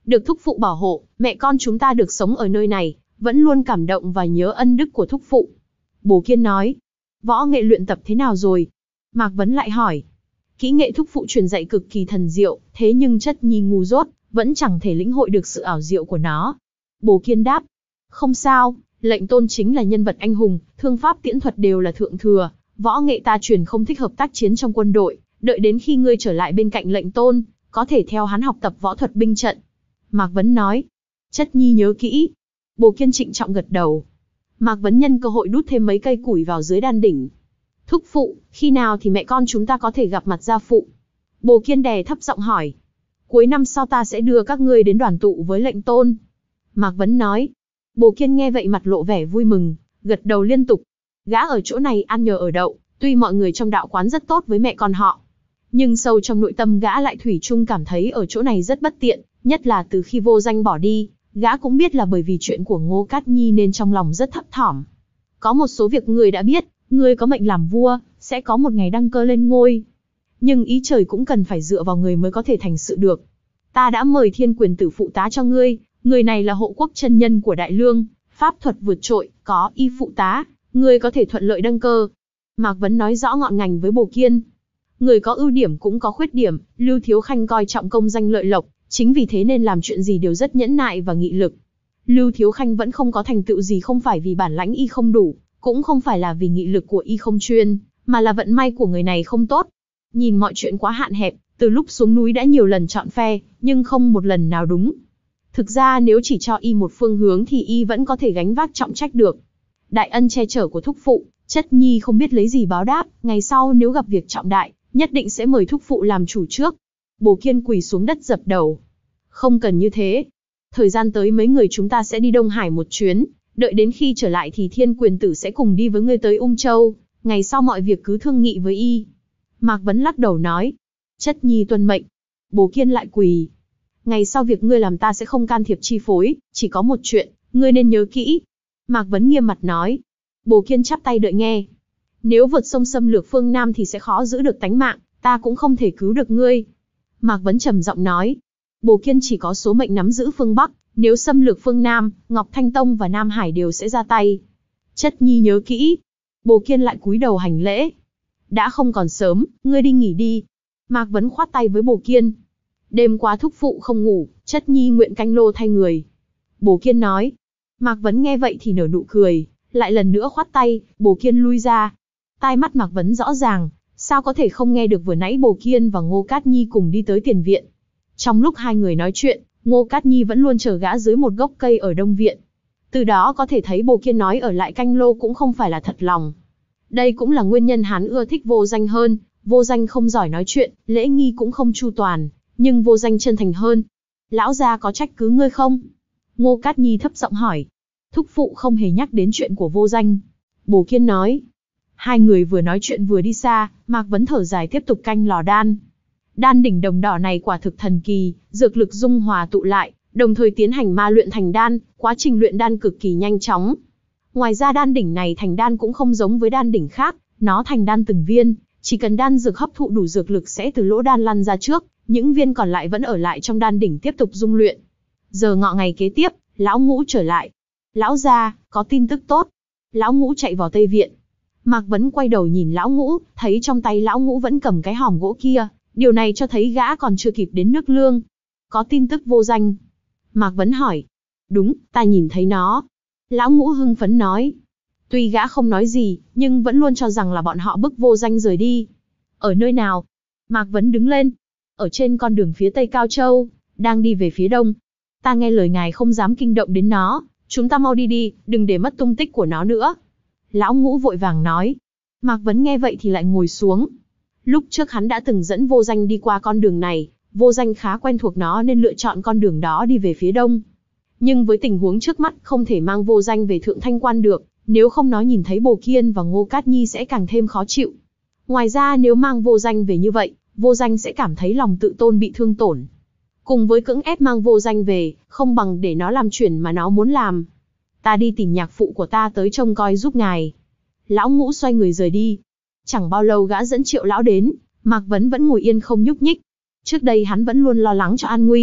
Được thúc phụ bảo hộ, mẹ con chúng ta được sống ở nơi này, vẫn luôn cảm động và nhớ ân đức của thúc phụ. Bồ Kiên nói. Võ nghệ luyện tập thế nào rồi? Mạc Vấn lại hỏi. Kỹ nghệ thúc phụ truyền dạy cực kỳ thần diệu, thế nhưng Chất Nhi ngu dốt, vẫn chẳng thể lĩnh hội được sự ảo diệu của nó. Bồ Kiên đáp. Không sao, Lệnh Tôn chính là nhân vật anh hùng, thương pháp tiễn thuật đều là thượng thừa, võ nghệ ta truyền không thích hợp tác chiến trong quân đội, đợi đến khi ngươi trở lại bên cạnh Lệnh Tôn, có thể theo hắn học tập võ thuật binh trận. Mạc Vấn nói. Chất Nhi nhớ kỹ. Bồ Kiên trịnh trọng gật đầu. Mạc Vấn nhân cơ hội đút thêm mấy cây củi vào dưới đan đỉnh. Thúc phụ, khi nào thì mẹ con chúng ta có thể gặp mặt gia phụ? Bồ Kiên đè thấp giọng hỏi. Cuối năm sau ta sẽ đưa các ngươi đến đoàn tụ với Lệnh Tôn. Mạc Vấn nói. Bồ Kiên nghe vậy mặt lộ vẻ vui mừng, gật đầu liên tục. Gã ở chỗ này ăn nhờ ở đậu, tuy mọi người trong đạo quán rất tốt với mẹ con họ, nhưng sâu trong nội tâm gã lại thủy chung cảm thấy ở chỗ này rất bất tiện, nhất là từ khi Vô Danh bỏ đi, gã cũng biết là bởi vì chuyện của Ngô Cát Nhi nên trong lòng rất thấp thỏm. Có một số việc người đã biết, người có mệnh làm vua, sẽ có một ngày đăng cơ lên ngôi. Nhưng ý trời cũng cần phải dựa vào người mới có thể thành sự được. Ta đã mời Thiên Quyền Tử phụ tá cho ngươi, người này là hộ quốc chân nhân của Đại Lương, pháp thuật vượt trội, có y phụ tá, ngươi có thể thuận lợi đăng cơ. Mạc Vấn nói rõ ngọn ngành với Bồ Kiên. Người có ưu điểm cũng có khuyết điểm, Lưu Thiếu Khanh coi trọng công danh lợi lộc, chính vì thế nên làm chuyện gì đều rất nhẫn nại và nghị lực. Lưu Thiếu Khanh vẫn không có thành tựu gì không phải vì bản lãnh y không đủ, cũng không phải là vì nghị lực của y không chuyên, mà là vận may của người này không tốt. Nhìn mọi chuyện quá hạn hẹp, từ lúc xuống núi đã nhiều lần chọn phe, nhưng không một lần nào đúng. Thực ra nếu chỉ cho y một phương hướng thì y vẫn có thể gánh vác trọng trách được. Đại ân che chở của thúc phụ, Chất Nhi không biết lấy gì báo đáp, ngày sau nếu gặp việc trọng đại, nhất định sẽ mời thúc phụ làm chủ trước. Bồ Kiên quỳ xuống đất dập đầu. Không cần như thế. Thời gian tới mấy người chúng ta sẽ đi Đông Hải một chuyến, đợi đến khi trở lại thì Thiên Quyền Tử sẽ cùng đi với ngươi tới Ung Châu, ngày sau mọi việc cứ thương nghị với y. Mạc Vấn lắc đầu nói. Chất Nhi tuân mệnh. Bồ Kiên lại quỳ. Ngày sau việc ngươi làm ta sẽ không can thiệp chi phối, chỉ có một chuyện, ngươi nên nhớ kỹ. Mạc Vấn nghiêm mặt nói. Bồ Kiên chắp tay đợi nghe. Nếu vượt sông xâm lược phương Nam thì sẽ khó giữ được tánh mạng, ta cũng không thể cứu được ngươi. Mạc Vấn trầm giọng nói. Bồ Kiên chỉ có số mệnh nắm giữ phương Bắc, nếu xâm lược phương Nam, Ngọc Thanh Tông và Nam Hải đều sẽ ra tay. Chất Nhi nhớ kỹ. Bồ Kiên lại cúi đầu hành lễ. Đã không còn sớm, ngươi đi nghỉ đi. Mạc Vấn khoát tay với Bồ Kiên. Đêm qua thúc phụ không ngủ, Chất Nhi nguyện canh lô thay người. Bồ Kiên nói. Mạc Vấn nghe vậy thì nở nụ cười, lại lần nữa khoát tay, Bồ Kiên lui ra. Tai mắt Mạc Vấn rõ ràng, sao có thể không nghe được vừa nãy Bồ Kiên và Ngô Cát Nhi cùng đi tới tiền viện. Trong lúc hai người nói chuyện, Ngô Cát Nhi vẫn luôn chờ gã dưới một gốc cây ở đông viện. Từ đó có thể thấy Bồ Kiên nói ở lại canh lô cũng không phải là thật lòng. Đây cũng là nguyên nhân hắn ưa thích Vô Danh hơn, Vô Danh không giỏi nói chuyện, lễ nghi cũng không chu toàn, nhưng Vô Danh chân thành hơn. Lão gia có trách cứ ngươi không? Ngô Cát Nhi thấp giọng hỏi. Thúc phụ không hề nhắc đến chuyện của Vô Danh. Bồ Kiên nói. Hai người vừa nói chuyện vừa đi xa, Mạc Vấn thở dài tiếp tục canh lò đan. Đan đỉnh đồng đỏ này quả thực thần kỳ, dược lực dung hòa tụ lại, đồng thời tiến hành ma luyện thành đan, quá trình luyện đan cực kỳ nhanh chóng. Ngoài ra đan đỉnh này thành đan cũng không giống với đan đỉnh khác, nó thành đan từng viên, chỉ cần đan dược hấp thụ đủ dược lực sẽ từ lỗ đan lăn ra trước, những viên còn lại vẫn ở lại trong đan đỉnh tiếp tục dung luyện. Giờ ngọ ngày kế tiếp, lão Ngũ trở lại. Lão gia, có tin tức tốt. Lão Ngũ chạy vào Tây Viện. Mạc Vấn quay đầu nhìn lão Ngũ, thấy trong tay lão Ngũ vẫn cầm cái hòm gỗ kia, điều này cho thấy gã còn chưa kịp đến nước lương. Có tin tức Vô Danh? Mạc Vấn hỏi. Đúng, ta nhìn thấy nó. Lão Ngũ hưng phấn nói. Tuy gã không nói gì, nhưng vẫn luôn cho rằng là bọn họ bức Vô Danh rời đi. Ở nơi nào? Mạc Vấn đứng lên. Ở trên con đường phía tây Cao Châu, đang đi về phía đông. Ta nghe lời ngài không dám kinh động đến nó, chúng ta mau đi đi, đừng để mất tung tích của nó nữa. Lão Ngũ vội vàng nói. Mạc Vấn nghe vậy thì lại ngồi xuống. Lúc trước hắn đã từng dẫn Vô Danh đi qua con đường này, Vô Danh khá quen thuộc nó nên lựa chọn con đường đó đi về phía đông. Nhưng với tình huống trước mắt không thể mang Vô Danh về Thượng Thanh Quan được, nếu không nó nhìn thấy Bồ Kiên và Ngô Cát Nhi sẽ càng thêm khó chịu. Ngoài ra nếu mang Vô Danh về như vậy, Vô Danh sẽ cảm thấy lòng tự tôn bị thương tổn. Cùng với cưỡng ép mang Vô Danh về, không bằng để nó làm chuyện mà nó muốn làm. Ta đi tìm nhạc phụ của ta tới trông coi giúp ngài. Lão Ngũ xoay người rời đi. Chẳng bao lâu gã dẫn Triệu lão đến, Mạc Vấn vẫn ngồi yên không nhúc nhích. Trước đây hắn vẫn luôn lo lắng cho an nguy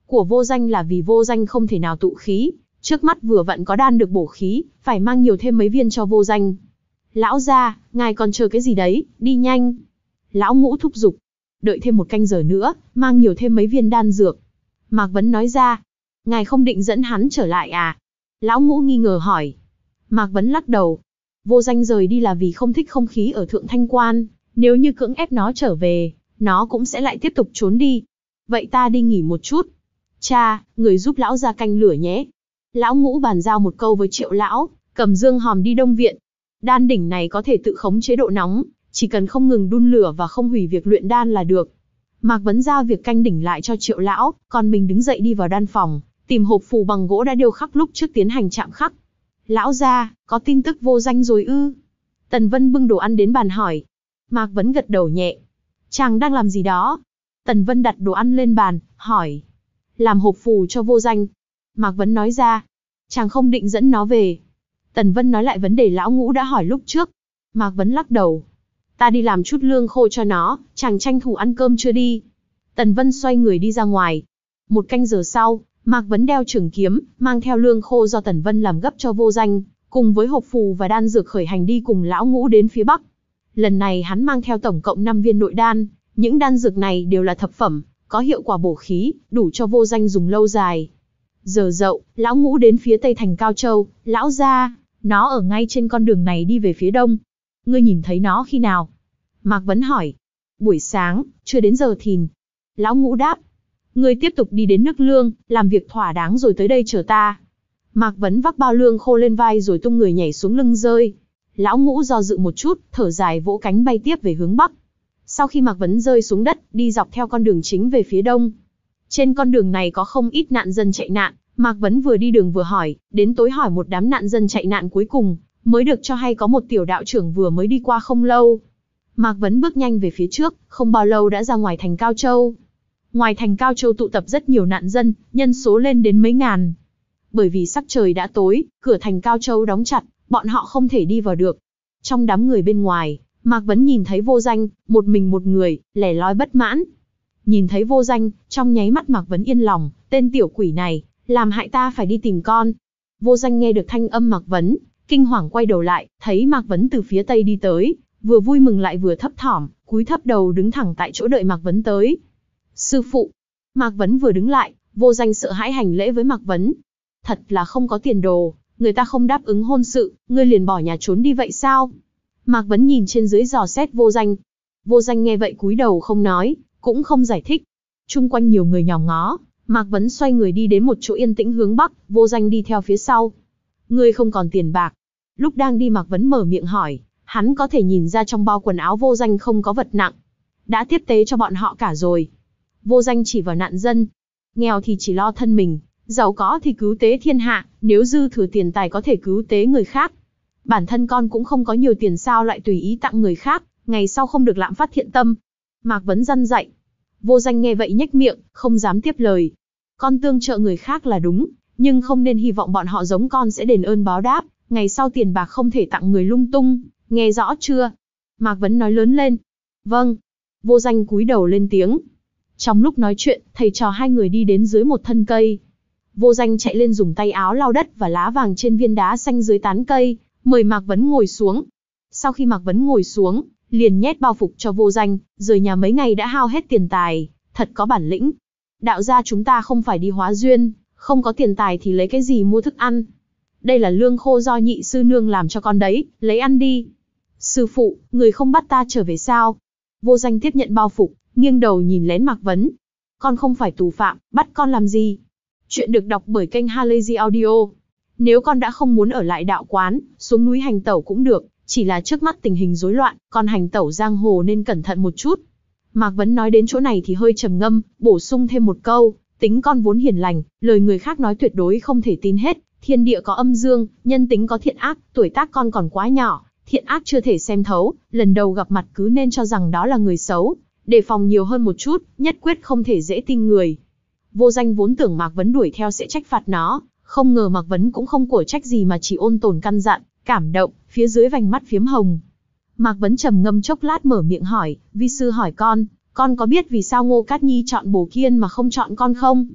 của vô danh là vì vô danh không thể nào tụ khí, trước mắt vừa vặn có đan được bổ khí, phải mang nhiều thêm mấy viên cho vô danh. Lão gia, ngài còn chờ cái gì đấy, đi nhanh. Lão Ngũ thúc giục. Đợi thêm một canh giờ nữa, mang nhiều thêm mấy viên đan dược. Mạc Vấn nói ra. Ngài không định dẫn hắn trở lại à? Lão Ngũ nghi ngờ hỏi. Mạc Vấn lắc đầu. Vô danh rời đi là vì không thích không khí ở Thượng Thanh Quan, nếu như cưỡng ép nó trở về, nó cũng sẽ lại tiếp tục trốn đi. Vậy ta đi nghỉ một chút. Cha, người giúp lão ra canh lửa nhé. Lão Ngũ bàn giao một câu với Triệu lão, cầm dương hòm đi Đông viện. Đan đỉnh này có thể tự khống chế độ nóng, chỉ cần không ngừng đun lửa và không hủy việc luyện đan là được. Mạc Vấn giao việc canh đỉnh lại cho Triệu lão, còn mình đứng dậy đi vào đan phòng, tìm hộp phù bằng gỗ đã điêu khắc lúc trước tiến hành chạm khắc. Lão gia, có tin tức vô danh rồi ư? Tần Vân bưng đồ ăn đến bàn hỏi. Mạc Vấn gật đầu nhẹ. Chàng đang làm gì đó? Tần Vân đặt đồ ăn lên bàn, hỏi. Làm hộp phù cho vô danh. Mạc Vấn nói ra. Chàng không định dẫn nó về. Tần Vân nói lại vấn đề Lão Ngũ đã hỏi lúc trước. Mạc Vấn lắc đầu. Ta đi làm chút lương khô cho nó, chàng tranh thủ ăn cơm chưa đi. Tần Vân xoay người đi ra ngoài. Một canh giờ sau, Mạc Vấn đeo trường kiếm, mang theo lương khô do Tần Vân làm gấp cho vô danh, cùng với hộp phù và đan dược khởi hành đi cùng Lão Ngũ đến phía Bắc. Lần này hắn mang theo tổng cộng năm viên nội đan, những đan dược này đều là thập phẩm, có hiệu quả bổ khí, đủ cho vô danh dùng lâu dài. Giờ dậu, Lão Ngũ đến phía tây thành Cao Châu. Lão gia, nó ở ngay trên con đường này đi về phía đông. Ngươi nhìn thấy nó khi nào? Mạc Vấn hỏi. Buổi sáng, chưa đến giờ thìn. Lão Ngũ đáp. Ngươi tiếp tục đi đến nước lương, làm việc thỏa đáng rồi tới đây chờ ta. Mạc Vấn vác bao lương khô lên vai rồi tung người nhảy xuống lưng rơi. Lão Ngũ do dự một chút, thở dài vỗ cánh bay tiếp về hướng Bắc. Sau khi Mạc Vấn rơi xuống đất, đi dọc theo con đường chính về phía đông. Trên con đường này có không ít nạn dân chạy nạn, Mạc Vấn vừa đi đường vừa hỏi, đến tối hỏi một đám nạn dân chạy nạn cuối cùng, mới được cho hay có một tiểu đạo trưởng vừa mới đi qua không lâu. Mạc Vấn bước nhanh về phía trước, không bao lâu đã ra ngoài thành Cao Châu. Ngoài thành Cao Châu tụ tập rất nhiều nạn dân, nhân số lên đến mấy ngàn. Bởi vì sắc trời đã tối, cửa thành Cao Châu đóng chặt, bọn họ không thể đi vào được. Trong đám người bên ngoài, Mạc Vấn nhìn thấy vô danh, một mình một người, lẻ loi bất mãn. Nhìn thấy vô danh, trong nháy mắt Mạc Vấn yên lòng, tên tiểu quỷ này, làm hại ta phải đi tìm con. Vô danh nghe được thanh âm Mạc Vấn, kinh hoàng quay đầu lại, thấy Mạc Vấn từ phía tây đi tới, vừa vui mừng lại vừa thấp thỏm, cúi thấp đầu đứng thẳng tại chỗ đợi Mạc Vấn tới. Sư phụ. Mạc Vấn vừa đứng lại, vô danh sợ hãi hành lễ với Mạc Vấn. Thật là không có tiền đồ, người ta không đáp ứng hôn sự, ngươi liền bỏ nhà trốn đi vậy sao? Mạc Vấn nhìn trên dưới dò xét vô danh. Vô danh nghe vậy cúi đầu không nói, cũng không giải thích. Chung quanh nhiều người nhòm ngó, Mạc Vấn xoay người đi đến một chỗ yên tĩnh hướng Bắc, vô danh đi theo phía sau. Ngươi không còn tiền bạc. Lúc đang đi Mạc Vấn mở miệng hỏi, hắn có thể nhìn ra trong bao quần áo vô danh không có vật nặng. Đã tiếp tế cho bọn họ cả rồi. Vô danh chỉ vào nạn dân. Nghèo thì chỉ lo thân mình, giàu có thì cứu tế thiên hạ, nếu dư thừa tiền tài có thể cứu tế người khác. Bản thân con cũng không có nhiều tiền sao lại tùy ý tặng người khác, ngày sau không được lạm phát thiện tâm. Mạc Vấn răn dạy. Vô danh nghe vậy nhếch miệng, không dám tiếp lời. Con tương trợ người khác là đúng, nhưng không nên hy vọng bọn họ giống con sẽ đền ơn báo đáp, ngày sau tiền bạc không thể tặng người lung tung, nghe rõ chưa? Mạc Vấn nói lớn lên. Vâng. Vô danh cúi đầu lên tiếng. Trong lúc nói chuyện, thầy trò hai người đi đến dưới một thân cây. Vô danh chạy lên dùng tay áo lau đất và lá vàng trên viên đá xanh dưới tán cây, mời Mạc Vấn ngồi xuống. Sau khi Mạc Vấn ngồi xuống, liền nhét bao phục cho vô danh, rời nhà mấy ngày đã hao hết tiền tài, thật có bản lĩnh. Đạo gia chúng ta không phải đi hóa duyên, không có tiền tài thì lấy cái gì mua thức ăn. Đây là lương khô do nhị sư nương làm cho con đấy, lấy ăn đi. Sư phụ, người không bắt ta trở về sao? Vô danh tiếp nhận bao phục, nghiêng đầu nhìn lén Mạc Vấn. Con không phải tù phạm, bắt con làm gì? Chuyện được đọc bởi kênh Halazy Audio. Nếu con đã không muốn ở lại đạo quán, xuống núi hành tẩu cũng được, chỉ là trước mắt tình hình rối loạn, con hành tẩu giang hồ nên cẩn thận một chút. Mạc Vấn nói đến chỗ này thì hơi trầm ngâm, bổ sung thêm một câu, tính con vốn hiền lành, lời người khác nói tuyệt đối không thể tin hết, thiên địa có âm dương, nhân tính có thiện ác, tuổi tác con còn quá nhỏ, thiện ác chưa thể xem thấu, lần đầu gặp mặt cứ nên cho rằng đó là người xấu, đề phòng nhiều hơn một chút, nhất quyết không thể dễ tin người. Vô danh vốn tưởng Mạc Vấn đuổi theo sẽ trách phạt nó, không ngờ Mạc Vấn cũng không của trách gì mà chỉ ôn tồn căn dặn, cảm động, phía dưới vành mắt phiếm hồng. Mạc Vấn trầm ngâm chốc lát mở miệng hỏi, vi sư hỏi con, con có biết vì sao Ngô Cát Nhi chọn Bồ Kiên mà không chọn con không?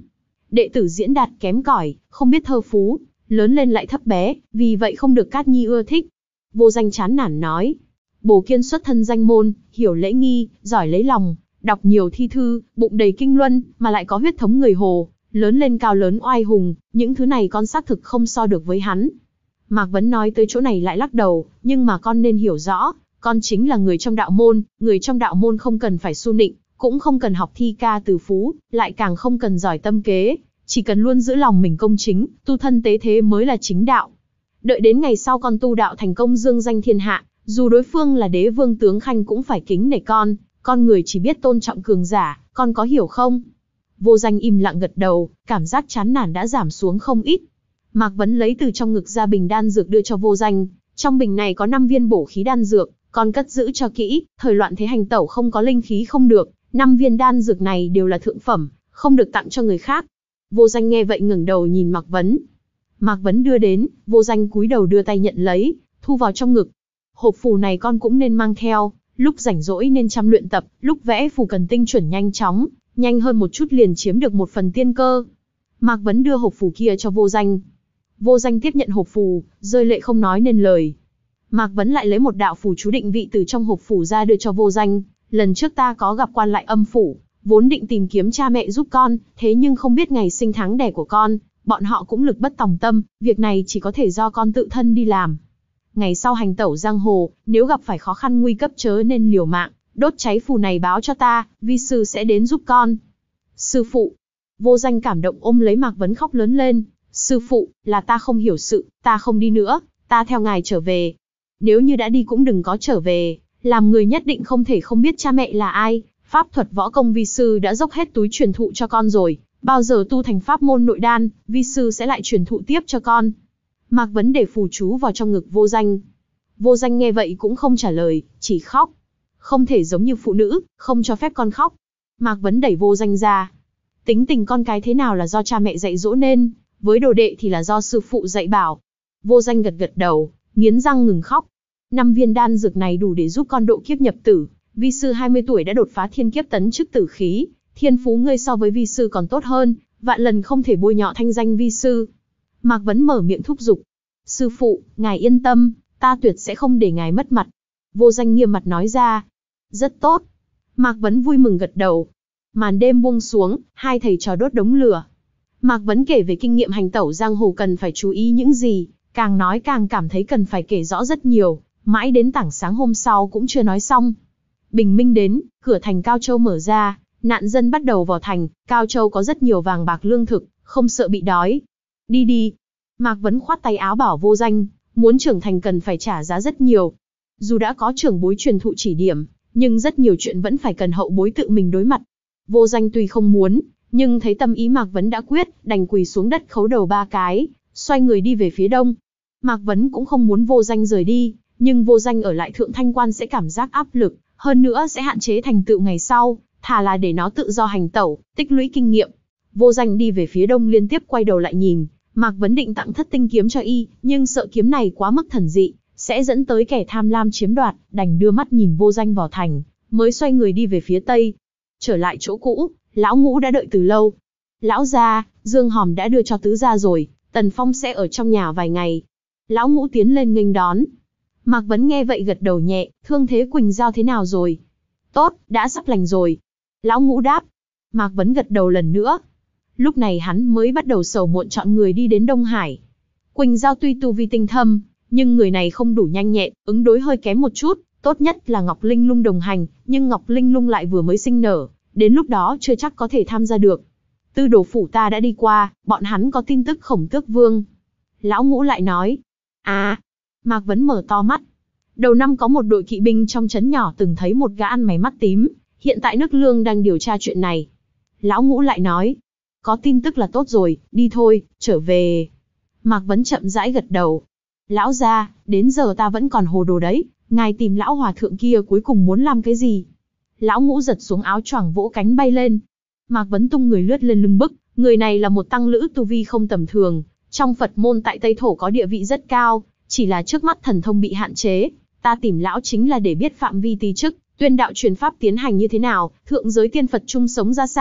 đệ tử diễn đạt kém cỏi, không biết thơ phú, lớn lên lại thấp bé, vì vậy không được Cát Nhi ưa thích. Vô Danh chán nản nói, Bồ Kiên xuất thân danh môn, hiểu lễ nghi, giỏi lấy lòng, đọc nhiều thi thư, bụng đầy kinh luân, mà lại có huyết thống người Hồ, lớn lên cao lớn oai hùng, những thứ này con xác thực không so được với hắn. Mạc Vấn nói tới chỗ này lại lắc đầu, nhưng mà con nên hiểu rõ, con chính là người trong đạo môn, người trong đạo môn không cần phải su nịnh, cũng không cần học thi ca từ phú, lại càng không cần giỏi tâm kế, chỉ cần luôn giữ lòng mình công chính, tu thân tế thế mới là chính đạo. Đợi đến ngày sau con tu đạo thành công dương danh thiên hạ, dù đối phương là đế vương tướng khanh cũng phải kính nể con, con người chỉ biết tôn trọng cường giả, con có hiểu không? Vô Danh im lặng gật đầu, cảm giác chán nản đã giảm xuống không ít. Mạc Vấn lấy từ trong ngực ra bình đan dược đưa cho Vô Danh, trong bình này có năm viên bổ khí đan dược, con cất giữ cho kỹ, thời loạn thế hành tẩu không có linh khí không được, năm viên đan dược này đều là thượng phẩm, không được tặng cho người khác. Vô Danh nghe vậy ngẩng đầu nhìn Mạc Vấn. Mạc Vấn đưa đến, Vô Danh cúi đầu đưa tay nhận lấy, thu vào trong ngực. Hộp phù này con cũng nên mang theo, lúc rảnh rỗi nên chăm luyện tập, lúc vẽ phù cần tinh chuẩn nhanh chóng, nhanh hơn một chút liền chiếm được một phần tiên cơ. Mạc Vấn đưa hộp phù kia cho Vô Danh. Vô Danh tiếp nhận hộp phù, rơi lệ không nói nên lời. Mạc Vấn lại lấy một đạo phù chú định vị từ trong hộp phù ra đưa cho Vô Danh. Lần trước ta có gặp quan lại âm phủ, vốn định tìm kiếm cha mẹ giúp con, thế nhưng không biết ngày sinh tháng đẻ của con, bọn họ cũng lực bất tòng tâm, việc này chỉ có thể do con tự thân đi làm. Ngày sau hành tẩu giang hồ, nếu gặp phải khó khăn nguy cấp chớ nên liều mạng, đốt cháy phù này báo cho ta, vi sư sẽ đến giúp con. Sư phụ. Vô Danh cảm động ôm lấy Mạc Vấn khóc lớn lên. Sư phụ, là ta không hiểu sự, ta không đi nữa, ta theo ngài trở về. Nếu như đã đi cũng đừng có trở về, làm người nhất định không thể không biết cha mẹ là ai. Pháp thuật võ công vi sư đã dốc hết túi truyền thụ cho con rồi, bao giờ tu thành pháp môn nội đan, vi sư sẽ lại truyền thụ tiếp cho con. Mạc Vấn để phù chú vào trong ngực Vô Danh. Vô Danh nghe vậy cũng không trả lời, chỉ khóc. Không thể giống như phụ nữ, không cho phép con khóc. Mạc Vấn đẩy Vô Danh ra. Tính tình con cái thế nào là do cha mẹ dạy dỗ nên, với đồ đệ thì là do sư phụ dạy bảo. Vô Danh gật gật đầu, nghiến răng ngừng khóc. Năm viên đan dược này đủ để giúp con độ kiếp nhập tử. Vi sư hai mươi tuổi đã đột phá thiên kiếp tấn chức tử khí, thiên phú ngươi so với vi sư còn tốt hơn, vạn lần không thể bôi nhọ thanh danh vi sư. Mạc Vấn mở miệng thúc giục. Sư phụ, ngài yên tâm, ta tuyệt sẽ không để ngài mất mặt. Vô Danh nghiêm mặt nói ra. Rất tốt. Mạc Vấn vui mừng gật đầu. Màn đêm buông xuống, hai thầy trò đốt đống lửa. Mạc Vấn kể về kinh nghiệm hành tẩu giang hồ cần phải chú ý những gì, càng nói càng cảm thấy cần phải kể rõ rất nhiều, mãi đến tảng sáng hôm sau cũng chưa nói xong. Bình minh đến, cửa thành Cao Châu mở ra, nạn dân bắt đầu vào thành, Cao Châu có rất nhiều vàng bạc lương thực, không sợ bị đói. Đi đi. Mạc Vấn khoát tay áo bảo Vô Danh, muốn trưởng thành cần phải trả giá rất nhiều. Dù đã có trưởng bối truyền thụ chỉ điểm, nhưng rất nhiều chuyện vẫn phải cần hậu bối tự mình đối mặt. Vô Danh tuy không muốn, nhưng thấy tâm ý Mạc Vấn đã quyết, đành quỳ xuống đất khấu đầu ba cái, xoay người đi về phía đông. Mạc Vấn cũng không muốn Vô Danh rời đi, nhưng Vô Danh ở lại Thượng Thanh Quan sẽ cảm giác áp lực, hơn nữa sẽ hạn chế thành tựu ngày sau, thà là để nó tự do hành tẩu, tích lũy kinh nghiệm. Vô Danh đi về phía đông liên tiếp quay đầu lại nhìn, Mạc Vấn định tặng Thất Tinh kiếm cho y, nhưng sợ kiếm này quá mức thần dị, sẽ dẫn tới kẻ tham lam chiếm đoạt, đành đưa mắt nhìn Vô Danh vào thành, mới xoay người đi về phía tây. Trở lại chỗ cũ, lão Ngũ đã đợi từ lâu. Lão gia, Dương Hòm đã đưa cho tứ gia rồi, Tần Phong sẽ ở trong nhà vài ngày. Lão Ngũ tiến lên nghênh đón. Mạc Vấn nghe vậy gật đầu nhẹ, thương thế Quỳnh Giao thế nào rồi? Tốt, đã sắp lành rồi. Lão Ngũ đáp. Mạc Vấn gật đầu lần nữa. Lúc này hắn mới bắt đầu sầu muộn chọn người đi đến Đông Hải. Quỳnh Giao tuy tu vi tinh thâm, nhưng người này không đủ nhanh nhẹn, ứng đối hơi kém một chút, tốt nhất là Ngọc Linh Lung đồng hành, nhưng Ngọc Linh Lung lại vừa mới sinh nở, đến lúc đó chưa chắc có thể tham gia được. Tư đồ phủ ta đã đi qua, bọn hắn có tin tức Khổng Tước Vương. Lão Ngũ lại nói. À, Mạc Vấn mở to mắt. Đầu năm có một đội kỵ binh trong trấn nhỏ từng thấy một gã ăn mày mắt tím, hiện tại nước Lương đang điều tra chuyện này. Lão Ngũ lại nói. Có tin tức là tốt rồi, đi thôi, trở về. Mạc Vấn chậm rãi gật đầu. Lão gia, đến giờ ta vẫn còn hồ đồ đấy, ngài tìm lão hòa thượng kia cuối cùng muốn làm cái gì? Lão Ngũ giật xuống áo choàng vỗ cánh bay lên. Mạc Vấn tung người lướt lên lưng bức, người này là một tăng lữ tu vi không tầm thường, trong Phật môn tại Tây Thổ có địa vị rất cao, chỉ là trước mắt thần thông bị hạn chế, ta tìm lão chính là để biết phạm vi tí chức, tuyên đạo truyền pháp tiến hành như thế nào, thượng giới tiên Phật chung sống ra sao,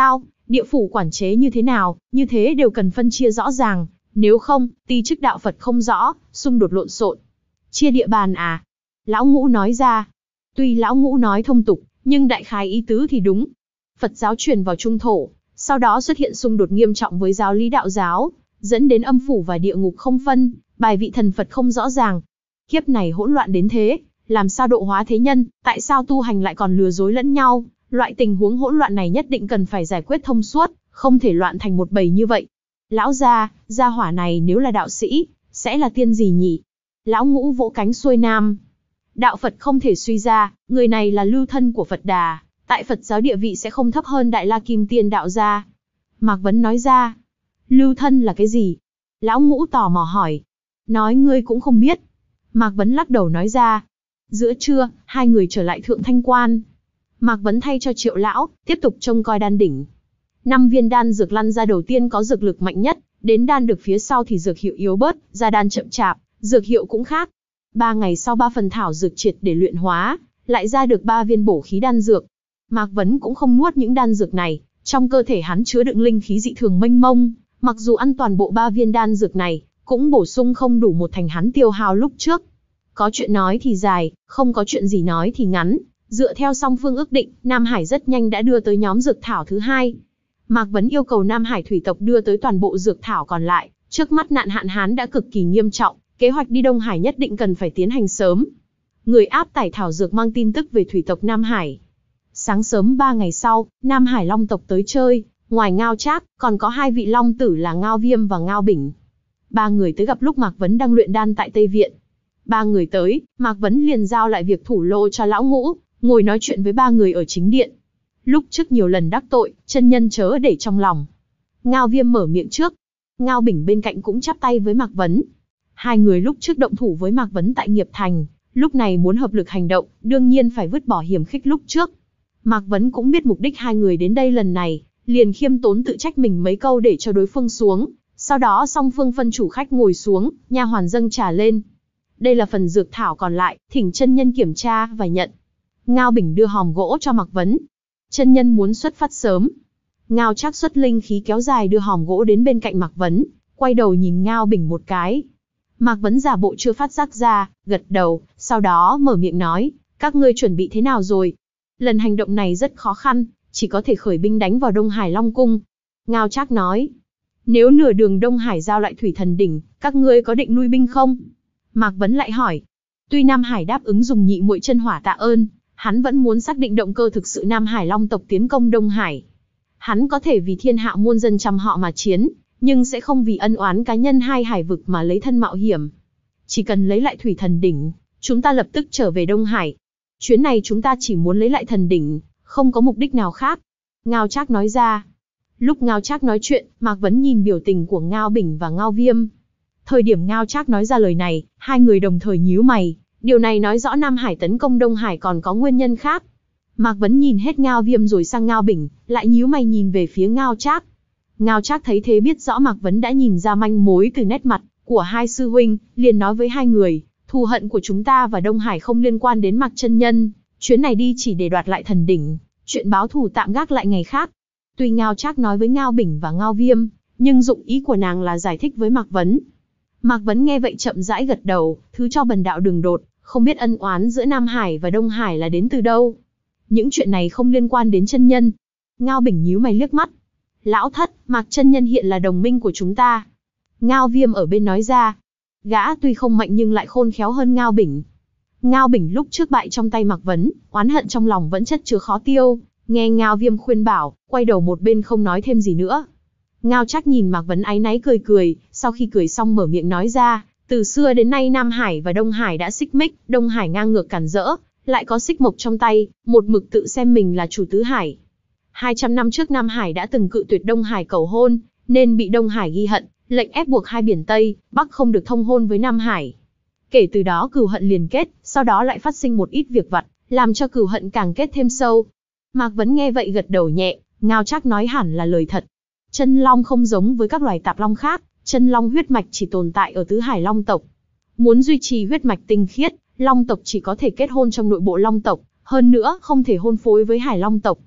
địa phủ quản chế như thế nào, như thế đều cần phân chia rõ ràng, nếu không, ti chức đạo Phật không rõ, xung đột lộn xộn. Chia địa bàn à? Lão Ngũ nói ra. Tuy Lão Ngũ nói thông tục, nhưng đại khái ý tứ thì đúng. Phật giáo truyền vào trung thổ, sau đó xuất hiện xung đột nghiêm trọng với giáo lý đạo giáo, dẫn đến âm phủ và địa ngục không phân, bài vị thần Phật không rõ ràng. Kiếp này hỗn loạn đến thế, làm sao độ hóa thế nhân, tại sao tu hành lại còn lừa dối lẫn nhau, loại tình huống hỗn loạn này nhất định cần phải giải quyết thông suốt, không thể loạn thành một bầy như vậy. Lão gia, gia hỏa này nếu là đạo sĩ, sẽ là tiên gì nhỉ? Lão Ngũ vỗ cánh xuôi nam. Đạo Phật không thể suy ra, người này là lưu thân của Phật Đà, tại Phật giáo địa vị sẽ không thấp hơn Đại La Kim Tiên đạo gia. Mạc Vấn nói ra. Lưu thân là cái gì? Lão Ngũ tò mò hỏi. Nói ngươi cũng không biết. Mạc Vấn lắc đầu nói ra. Giữa trưa, hai người trở lại Thượng Thanh Quan. Mạc Vấn thay cho Triệu lão, tiếp tục trông coi đan đỉnh. Năm viên đan dược lăn ra đầu tiên có dược lực mạnh nhất, đến đan được phía sau thì dược hiệu yếu bớt, ra đan chậm chạp, dược hiệu cũng khác. Ba ngày sau ba phần thảo dược triệt để luyện hóa, lại ra được ba viên bổ khí đan dược. Mạc Vấn cũng không nuốt những đan dược này, trong cơ thể hắn chứa đựng linh khí dị thường mênh mông, mặc dù ăn toàn bộ ba viên đan dược này, cũng bổ sung không đủ một thành hắn tiêu hao lúc trước. Có chuyện nói thì dài, không có chuyện gì nói thì ngắn, dựa theo song phương ước định, Nam Hải rất nhanh đã đưa tới nhóm dược thảo thứ hai. Mạc Vấn yêu cầu Nam Hải thủy tộc đưa tới toàn bộ dược thảo còn lại, trước mắt nạn hạn hán đã cực kỳ nghiêm trọng, kế hoạch đi Đông Hải nhất định cần phải tiến hành sớm. Người áp tải thảo dược mang tin tức về thủy tộc Nam Hải. Sáng sớm ba ngày sau, Nam Hải Long tộc tới chơi, ngoài Ngao Trác, còn có hai vị Long tử là Ngao Viêm và Ngao Bỉnh. Ba người tới gặp lúc Mạc Vấn đang luyện đan tại Tây Viện. Ba người tới, Mạc Vấn liền giao lại việc thủ lô cho Lão Ngũ, ngồi nói chuyện với ba người ở chính điện. Lúc trước nhiều lần đắc tội, chân nhân chớ để trong lòng. Ngao Viêm mở miệng trước. Ngao Bỉnh bên cạnh cũng chắp tay với Mạc Vấn. Hai người lúc trước động thủ với Mạc Vấn tại Nghiệp Thành, lúc này muốn hợp lực hành động, đương nhiên phải vứt bỏ hiểm khích lúc trước. Mạc Vấn cũng biết mục đích hai người đến đây lần này, liền khiêm tốn tự trách mình mấy câu để cho đối phương xuống. Sau đó song phương phân chủ khách ngồi xuống, nha hoàn dâng trà lên. Đây là phần dược thảo còn lại, thỉnh chân nhân kiểm tra và nhận. Ngao Bỉnh đưa hòm gỗ cho Mạc Vấn. Chân nhân muốn xuất phát sớm. Ngao Trác xuất linh khí kéo dài đưa hòm gỗ đến bên cạnh Mạc Vấn, quay đầu nhìn Ngao Bỉnh một cái. Mạc Vấn giả bộ chưa phát giác ra, gật đầu, sau đó mở miệng nói, các ngươi chuẩn bị thế nào rồi? Lần hành động này rất khó khăn, chỉ có thể khởi binh đánh vào Đông Hải Long Cung. Ngao Trác nói, nếu nửa đường Đông Hải giao lại Thủy Thần Đỉnh, các ngươi có định lui binh không? Mạc Vấn lại hỏi, tuy Nam Hải đáp ứng dùng nhị muội chân hỏa tạ ơn, hắn vẫn muốn xác định động cơ thực sự Nam Hải Long tộc tiến công Đông Hải. Hắn có thể vì thiên hạ muôn dân trăm họ mà chiến, nhưng sẽ không vì ân oán cá nhân hai hải vực mà lấy thân mạo hiểm. Chỉ cần lấy lại Thủy Thần Đỉnh, chúng ta lập tức trở về Đông Hải. Chuyến này chúng ta chỉ muốn lấy lại thần đỉnh, không có mục đích nào khác. Ngao Trác nói ra. Lúc Ngao Trác nói chuyện, Mạc Vấn nhìn biểu tình của Ngao Bỉnh và Ngao Viêm. Thời điểm Ngao Trác nói ra lời này, hai người đồng thời nhíu mày. Điều này nói rõ Nam Hải tấn công Đông Hải còn có nguyên nhân khác. Mạc Vấn nhìn hết Ngao Viêm rồi sang Ngao Bỉnh, lại nhíu mày nhìn về phía Ngao Trác. Ngao Trác thấy thế biết rõ Mạc Vấn đã nhìn ra manh mối từ nét mặt của hai sư huynh, liền nói với hai người, thù hận của chúng ta và Đông Hải không liên quan đến Mạc chân nhân, chuyến này đi chỉ để đoạt lại thần đỉnh, chuyện báo thù tạm gác lại ngày khác. Tuy Ngao Trác nói với Ngao Bỉnh và Ngao Viêm, nhưng dụng ý của nàng là giải thích với Mạc Vấn. Mạc Vấn nghe vậy chậm rãi gật đầu, thứ cho bần đạo đường đột, không biết ân oán giữa Nam Hải và Đông Hải là đến từ đâu. Những chuyện này không liên quan đến chân nhân. Ngao Bỉnh nhíu mày liếc mắt. Lão thất, Mạc chân nhân hiện là đồng minh của chúng ta. Ngao Viêm ở bên nói ra. Gã tuy không mạnh nhưng lại khôn khéo hơn Ngao Bỉnh. Ngao Bỉnh lúc trước bại trong tay Mạc Vấn, oán hận trong lòng vẫn chất chứa khó tiêu. Nghe Ngao Viêm khuyên bảo, quay đầu một bên không nói thêm gì nữa. Ngao Trác nhìn Mạc Vấn áy náy cười cười, sau khi cười xong mở miệng nói ra, từ xưa đến nay Nam Hải và Đông Hải đã xích mích, Đông Hải ngang ngược cản rỡ, lại có xích mộc trong tay, một mực tự xem mình là chủ tứ hải. hai trăm năm trước Nam Hải đã từng cự tuyệt Đông Hải cầu hôn, nên bị Đông Hải ghi hận, lệnh ép buộc hai biển Tây, Bắc không được thông hôn với Nam Hải. Kể từ đó cừu hận liền kết, sau đó lại phát sinh một ít việc vặt, làm cho cừu hận càng kết thêm sâu. Mạc Vấn nghe vậy gật đầu nhẹ, Ngao Trác nói hẳn là lời thật. Chân long không giống với các loài tạp long khác, chân long huyết mạch chỉ tồn tại ở tứ hải long tộc. Muốn duy trì huyết mạch tinh khiết, long tộc chỉ có thể kết hôn trong nội bộ long tộc, hơn nữa không thể hôn phối với hải long tộc.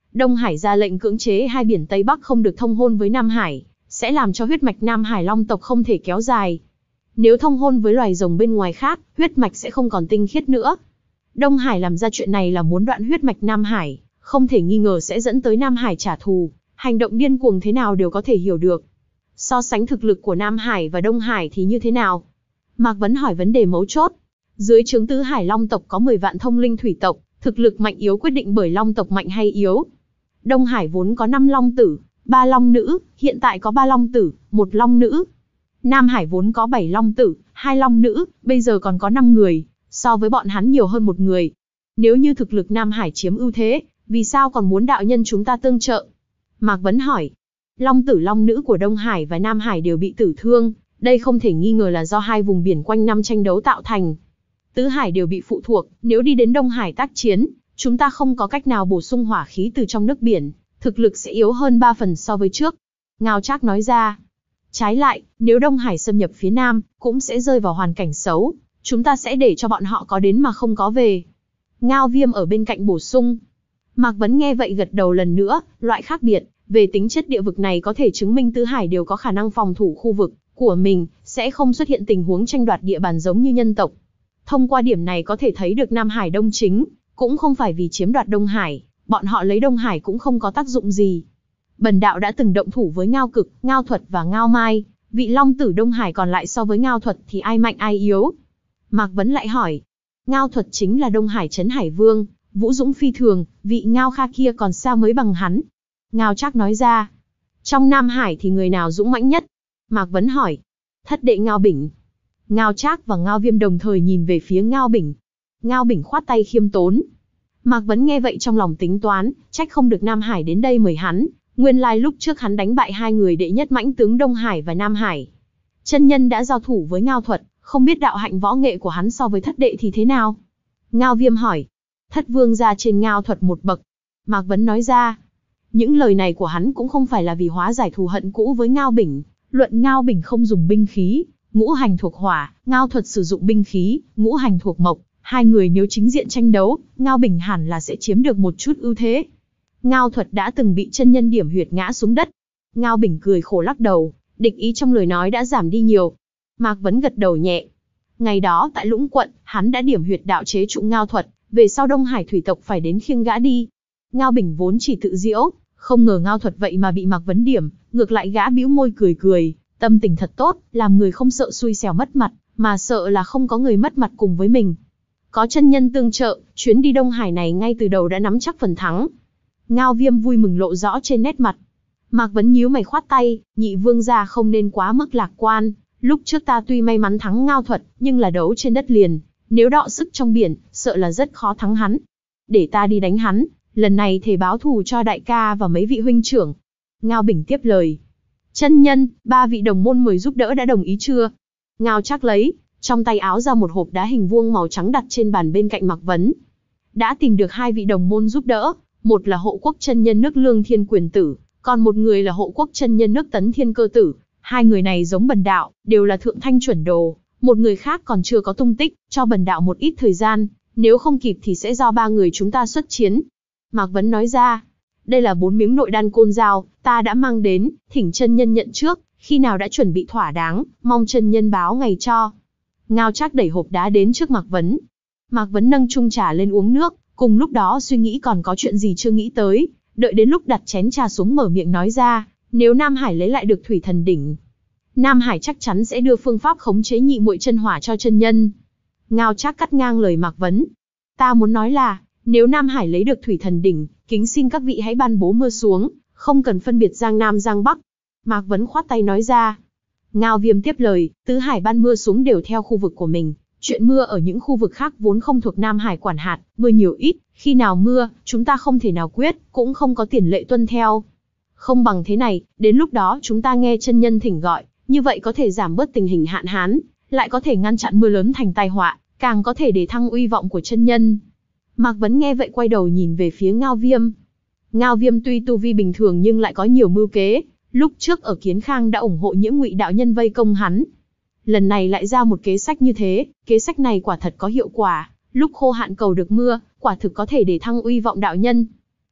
Đông Hải ra lệnh cưỡng chế hai biển Tây Bắc không được thông hôn với Nam Hải, sẽ làm cho huyết mạch Nam Hải Long tộc không thể kéo dài. Nếu thông hôn với loài rồng bên ngoài khác, huyết mạch sẽ không còn tinh khiết nữa. Đông Hải làm ra chuyện này là muốn đoạn huyết mạch Nam Hải, không thể nghi ngờ sẽ dẫn tới Nam Hải trả thù, hành động điên cuồng thế nào đều có thể hiểu được. So sánh thực lực của Nam Hải và Đông Hải thì như thế nào? Mạc Vấn hỏi vấn đề mấu chốt. Dưới trướng Tứ Hải Long tộc có mười vạn thông linh thủy tộc, thực lực mạnh yếu quyết định bởi Long tộc mạnh hay yếu. Đông Hải vốn có năm Long tử, ba Long nữ, hiện tại có ba Long tử, một Long nữ. Nam Hải vốn có bảy Long tử, hai Long nữ, bây giờ còn có năm người, so với bọn hắn nhiều hơn một người. Nếu như thực lực Nam Hải chiếm ưu thế, vì sao còn muốn đạo nhân chúng ta tương trợ? Mạc Vấn hỏi. Long tử Long nữ của Đông Hải và Nam Hải đều bị tử thương, đây không thể nghi ngờ là do hai vùng biển quanh năm tranh đấu tạo thành. Tứ Hải đều bị phụ thuộc, nếu đi đến Đông Hải tác chiến, chúng ta không có cách nào bổ sung hỏa khí từ trong nước biển, thực lực sẽ yếu hơn ba phần so với trước. Ngao Trác nói ra. Trái lại, nếu Đông Hải xâm nhập phía Nam, cũng sẽ rơi vào hoàn cảnh xấu, chúng ta sẽ để cho bọn họ có đến mà không có về. Ngao Viêm ở bên cạnh bổ sung. Mạc Vấn nghe vậy gật đầu lần nữa, loại khác biệt, về tính chất địa vực này có thể chứng minh Tứ Hải đều có khả năng phòng thủ khu vực của mình, sẽ không xuất hiện tình huống tranh đoạt địa bàn giống như nhân tộc. Thông qua điểm này có thể thấy được Nam Hải Đông chính, cũng không phải vì chiếm đoạt Đông Hải, bọn họ lấy Đông Hải cũng không có tác dụng gì. Bần đạo đã từng động thủ với Ngao Cực, Ngao Thuật và Ngao Mai, vị Long tử Đông Hải còn lại so với Ngao Thuật thì ai mạnh ai yếu? Mạc Vấn lại hỏi. Ngao Thuật chính là Đông Hải Trấn Hải Vương, vũ dũng phi thường, vị Ngao Kha kia còn sao mới bằng hắn? Ngao Trác nói ra. Trong Nam Hải thì người nào dũng mãnh nhất? Mạc Vấn hỏi. Thất đệ Ngao Bỉnh. Ngao Trác và Ngao Viêm đồng thời nhìn về phía Ngao Bỉnh. Ngao Bỉnh khoát tay khiêm tốn. Mạc Vấn nghe vậy trong lòng tính toán, trách không được Nam Hải đến đây mời hắn, nguyên lai lúc trước hắn đánh bại hai người đệ nhất mãnh tướng Đông Hải và Nam Hải. Chân nhân đã giao thủ với Ngao Thuật, không biết đạo hạnh võ nghệ của hắn so với thất đệ thì thế nào? Ngao Viêm hỏi. Thất vương ra trên Ngao Thuật một bậc. Mạc Vấn nói ra. Những lời này của hắn cũng không phải là vì hóa giải thù hận cũ với Ngao Bỉnh, luận Ngao Bỉnh không dùng binh khí, ngũ hành thuộc hỏa, Ngao Thuật sử dụng binh khí, ngũ hành thuộc mộc, hai người nếu chính diện tranh đấu, Ngao Bỉnh hẳn là sẽ chiếm được một chút ưu thế. Ngao Thuật đã từng bị chân nhân điểm huyệt ngã xuống đất. Ngao Bỉnh cười khổ lắc đầu, địch ý trong lời nói đã giảm đi nhiều. Mạc Vấn gật đầu nhẹ. Ngày đó tại Lũng Quận, hắn đã điểm huyệt đạo chế trụ Ngao Thuật, về sau Đông Hải thủy tộc phải đến khiêng gã đi. Ngao Bỉnh vốn chỉ tự diễu, không ngờ Ngao Thuật vậy mà bị Mạc Vấn điểm, ngược lại gã bĩu môi cười cười, tâm tình thật tốt, làm người không sợ xui xẻo mất mặt, mà sợ là không có người mất mặt cùng với mình. Có chân nhân tương trợ, chuyến đi Đông Hải này ngay từ đầu đã nắm chắc phần thắng. Ngao Viêm vui mừng lộ rõ trên nét mặt. Mạc Vấn nhíu mày khoát tay, nhị vương gia không nên quá mức lạc quan. Lúc trước ta tuy may mắn thắng Ngao Thuật, nhưng là đấu trên đất liền, nếu đọ sức trong biển, sợ là rất khó thắng hắn. Để ta đi đánh hắn, lần này thề báo thù cho đại ca và mấy vị huynh trưởng. Ngao Bỉnh tiếp lời. Chân nhân, ba vị đồng môn mời giúp đỡ đã đồng ý chưa? Ngao Trác lấy trong tay áo ra một hộp đá hình vuông màu trắng đặt trên bàn bên cạnh Mạc Vấn. Đã tìm được hai vị đồng môn giúp đỡ, một là hộ quốc chân nhân nước Lương Thiên Quyền Tử, còn một người là hộ quốc chân nhân nước Tấn Thiên Cơ Tử. Hai người này giống bần đạo, đều là thượng thanh chuẩn đồ, một người khác còn chưa có tung tích, cho bần đạo một ít thời gian, nếu không kịp thì sẽ do ba người chúng ta xuất chiến. Mạc Vấn nói ra, đây là bốn miếng nội đan côn dao, ta đã mang đến, thỉnh chân nhân nhận trước, khi nào đã chuẩn bị thỏa đáng, mong chân nhân báo ngày cho. Ngao Trác đẩy hộp đá đến trước Mạc Vấn. Mạc Vấn nâng chung trà lên uống nước, cùng lúc đó suy nghĩ còn có chuyện gì chưa nghĩ tới, đợi đến lúc đặt chén trà xuống mở miệng nói ra, nếu Nam Hải lấy lại được Thủy Thần Đỉnh, Nam Hải chắc chắn sẽ đưa phương pháp khống chế nhị muội chân hỏa cho chân nhân. Ngao Trác cắt ngang lời Mạc Vấn. Ta muốn nói là, nếu Nam Hải lấy được Thủy Thần Đỉnh, kính xin các vị hãy ban bố mưa xuống, không cần phân biệt Giang Nam Giang Bắc. Mạc Vấn khoát tay nói ra. Ngao Viêm tiếp lời, Tứ Hải ban mưa xuống đều theo khu vực của mình. Chuyện mưa ở những khu vực khác vốn không thuộc Nam Hải quản hạt, mưa nhiều ít, khi nào mưa, chúng ta không thể nào quyết, cũng không có tiền lệ tuân theo. Không bằng thế này, đến lúc đó chúng ta nghe chân nhân thỉnh gọi, như vậy có thể giảm bớt tình hình hạn hán, lại có thể ngăn chặn mưa lớn thành tai họa, càng có thể để thăng uy vọng của chân nhân. Mạc Vấn nghe vậy quay đầu nhìn về phía Ngao Viêm. Ngao Viêm tuy tu vi bình thường nhưng lại có nhiều mưu kế, lúc trước ở Kiến Khang đã ủng hộ Nhiễm Ngụy đạo nhân vây công hắn. Lần này lại ra một kế sách như thế, kế sách này quả thật có hiệu quả, lúc khô hạn cầu được mưa, quả thực có thể để thăng uy vọng đạo nhân.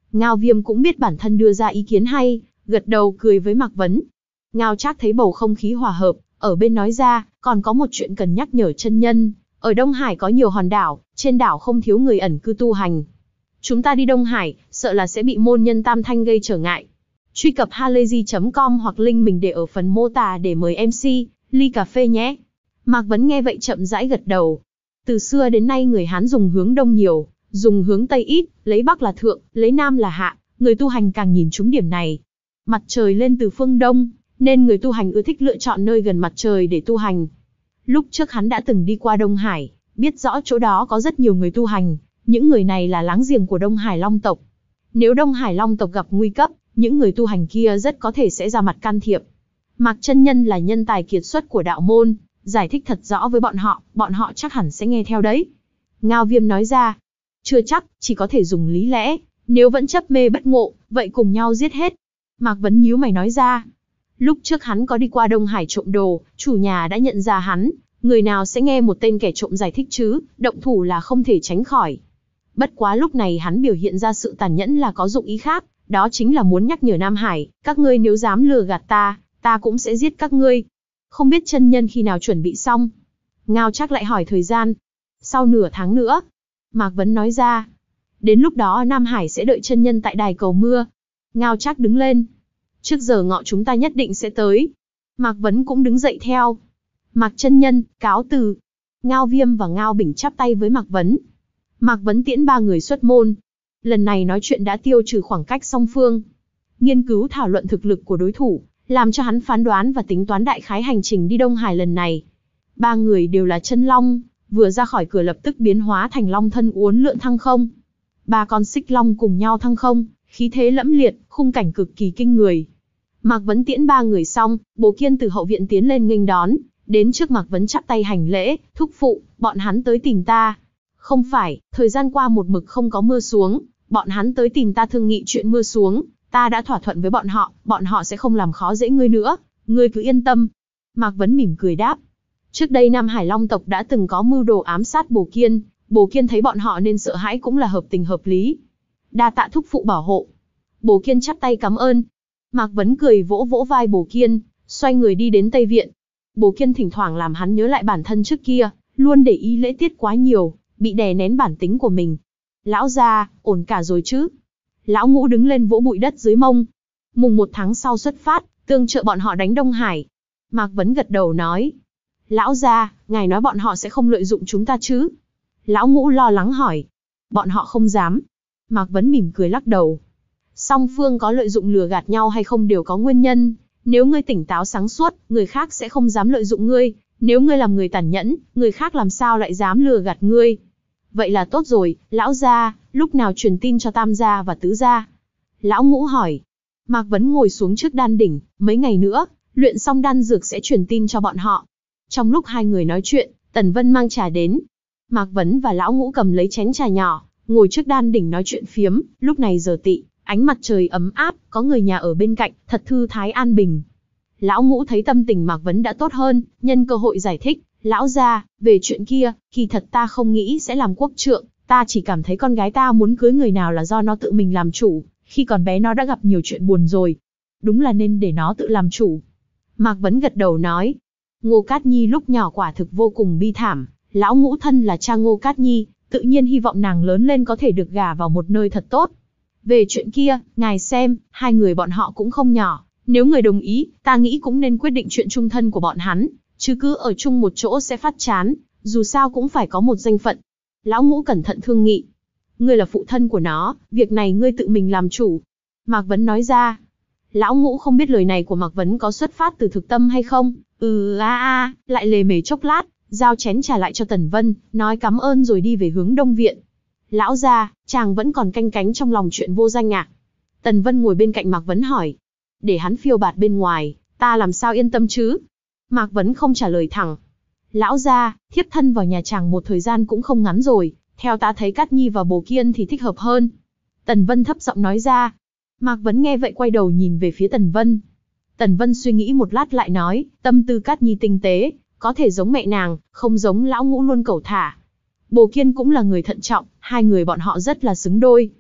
Ngao Viêm cũng biết bản thân đưa ra ý kiến hay, gật đầu cười với Mạc Vấn. Ngao Trác thấy bầu không khí hòa hợp, ở bên nói ra, còn có một chuyện cần nhắc nhở chân nhân. Ở Đông Hải có nhiều hòn đảo, trên đảo không thiếu người ẩn cư tu hành. Chúng ta đi Đông Hải, sợ là sẽ bị môn nhân Tam Thanh gây trở ngại. Truy cập halayzi chấm com hoặc link mình để ở phần mô tả để mời em xê, ly cà phê nhé. Mạc Vấn nghe vậy chậm rãi gật đầu. Từ xưa đến nay người Hán dùng hướng Đông nhiều, dùng hướng Tây ít, lấy Bắc là thượng, lấy Nam là hạ, người tu hành càng nhìn trúng điểm này. Mặt trời lên từ phương Đông, nên người tu hành ưa thích lựa chọn nơi gần mặt trời để tu hành. Lúc trước hắn đã từng đi qua Đông Hải, biết rõ chỗ đó có rất nhiều người tu hành, những người này là láng giềng của Đông Hải Long tộc. Nếu Đông Hải Long tộc gặp nguy cấp, những người tu hành kia rất có thể sẽ ra mặt can thiệp. Mạc chân nhân là nhân tài kiệt xuất của đạo môn, giải thích thật rõ với bọn họ, bọn họ chắc hẳn sẽ nghe theo đấy. Ngao Viêm nói ra, chưa chắc, chỉ có thể dùng lý lẽ, nếu vẫn chấp mê bất ngộ, vậy cùng nhau giết hết. Mạc Vấn nhíu mày nói ra, lúc trước hắn có đi qua Đông Hải trộm đồ, chủ nhà đã nhận ra hắn, người nào sẽ nghe một tên kẻ trộm giải thích chứ, động thủ là không thể tránh khỏi. Bất quá lúc này hắn biểu hiện ra sự tàn nhẫn là có dụng ý khác, đó chính là muốn nhắc nhở Nam Hải, các ngươi nếu dám lừa gạt ta, ta cũng sẽ giết các ngươi. Không biết chân nhân khi nào chuẩn bị xong. Ngao Trác lại hỏi thời gian. Sau nửa tháng nữa. Mạc Vấn nói ra. Đến lúc đó Nam Hải sẽ đợi chân nhân tại đài cầu mưa. Ngao Trác đứng lên. Trước giờ ngọ chúng ta nhất định sẽ tới. Mạc Vấn cũng đứng dậy theo. Mạc chân nhân, cáo từ. Ngao Viêm và Ngao Bỉnh chắp tay với Mạc Vấn. Mạc Vấn tiễn ba người xuất môn. Lần này nói chuyện đã tiêu trừ khoảng cách song phương. Nghiên cứu thảo luận thực lực của đối thủ, làm cho hắn phán đoán và tính toán đại khái hành trình đi Đông Hải lần này. Ba người đều là chân long, vừa ra khỏi cửa lập tức biến hóa thành long thân uốn lượn thăng không. Ba con xích long cùng nhau thăng không, khí thế lẫm liệt, khung cảnh cực kỳ kinh người. Mạc Vấn tiễn ba người xong, Bồ Kiên từ hậu viện tiến lên nghênh đón, đến trước Mạc Vấn chắp tay hành lễ, thúc phụ, bọn hắn tới tìm ta. Không phải, thời gian qua một mực không có mưa xuống, bọn hắn tới tìm ta thương nghị chuyện mưa xuống, ta đã thỏa thuận với bọn họ, bọn họ sẽ không làm khó dễ ngươi nữa, ngươi cứ yên tâm. Mạc Vấn mỉm cười đáp. Trước đây Nam Hải Long tộc đã từng có mưu đồ ám sát Bồ Kiên, Bồ Kiên thấy bọn họ nên sợ hãi cũng là hợp tình hợp lý. Đa tạ thúc phụ bảo hộ. Bồ Kiên chắp tay cảm ơn. Mạc Vấn cười vỗ vỗ vai Bồ Kiên, xoay người đi đến Tây Viện. Bồ Kiên thỉnh thoảng làm hắn nhớ lại bản thân trước kia, luôn để ý lễ tiết quá nhiều, bị đè nén bản tính của mình. Lão gia, ổn cả rồi chứ? Lão Ngũ đứng lên vỗ bụi đất dưới mông. Mùng một tháng sau xuất phát, tương trợ bọn họ đánh Đông Hải. Mạc Vấn gật đầu nói. Lão gia, ngài nói bọn họ sẽ không lợi dụng chúng ta chứ? Lão Ngũ lo lắng hỏi. Bọn họ không dám. Mạc Vấn mỉm cười lắc đầu. Song phương có lợi dụng lừa gạt nhau hay không đều có nguyên nhân. Nếu ngươi tỉnh táo sáng suốt, người khác sẽ không dám lợi dụng ngươi. Nếu ngươi làm người tàn nhẫn, người khác làm sao lại dám lừa gạt ngươi? Vậy là tốt rồi, lão gia, lúc nào truyền tin cho Tam gia và Tứ gia? Lão Ngũ hỏi. Mạc Vấn ngồi xuống trước đan đỉnh, mấy ngày nữa, luyện xong đan dược sẽ truyền tin cho bọn họ. Trong lúc hai người nói chuyện, Tần Vân mang trà đến. Mạc Vấn và Lão Ngũ cầm lấy chén trà nhỏ, ngồi trước đan đỉnh nói chuyện phiếm, lúc này giờ tị, ánh mặt trời ấm áp, có người nhà ở bên cạnh, thật thư thái an bình. Lão Ngũ thấy tâm tình Mạc Vấn đã tốt hơn, nhân cơ hội giải thích. Lão gia, về chuyện kia, kỳ thật ta không nghĩ sẽ làm quốc trượng, ta chỉ cảm thấy con gái ta muốn cưới người nào là do nó tự mình làm chủ, khi còn bé nó đã gặp nhiều chuyện buồn rồi. Đúng là nên để nó tự làm chủ. Mạc Vấn gật đầu nói. Ngô Cát Nhi lúc nhỏ quả thực vô cùng bi thảm, Lão Ngũ thân là cha Ngô Cát Nhi, tự nhiên hy vọng nàng lớn lên có thể được gả vào một nơi thật tốt. Về chuyện kia, ngài xem, hai người bọn họ cũng không nhỏ, nếu người đồng ý, ta nghĩ cũng nên quyết định chuyện chung thân của bọn hắn. Chứ cứ ở chung một chỗ sẽ phát chán, dù sao cũng phải có một danh phận. Lão Ngũ cẩn thận thương nghị. Ngươi là phụ thân của nó, việc này ngươi tự mình làm chủ. Mạc Vấn nói ra. Lão Ngũ không biết lời này của Mạc Vấn có xuất phát từ thực tâm hay không. Ừ a a, lại lề mề chốc lát, giao chén trà lại cho Tần Vân, nói cảm ơn rồi đi về hướng Đông Viện. Lão gia, chàng vẫn còn canh cánh trong lòng chuyện vô danh à? Tần Vân ngồi bên cạnh Mạc Vấn hỏi. Để hắn phiêu bạt bên ngoài, ta làm sao yên tâm chứ? Mạc Vấn không trả lời thẳng. Lão gia, thiếp thân vào nhà chàng một thời gian cũng không ngắn rồi, theo ta thấy Cát Nhi và Bồ Kiên thì thích hợp hơn. Tần Vân thấp giọng nói ra. Mạc Vấn nghe vậy quay đầu nhìn về phía Tần Vân. Tần Vân suy nghĩ một lát lại nói, tâm tư Cát Nhi tinh tế, có thể giống mẹ nàng, không giống Lão Ngũ luôn cẩu thả. Bồ Kiên cũng là người thận trọng, hai người bọn họ rất là xứng đôi.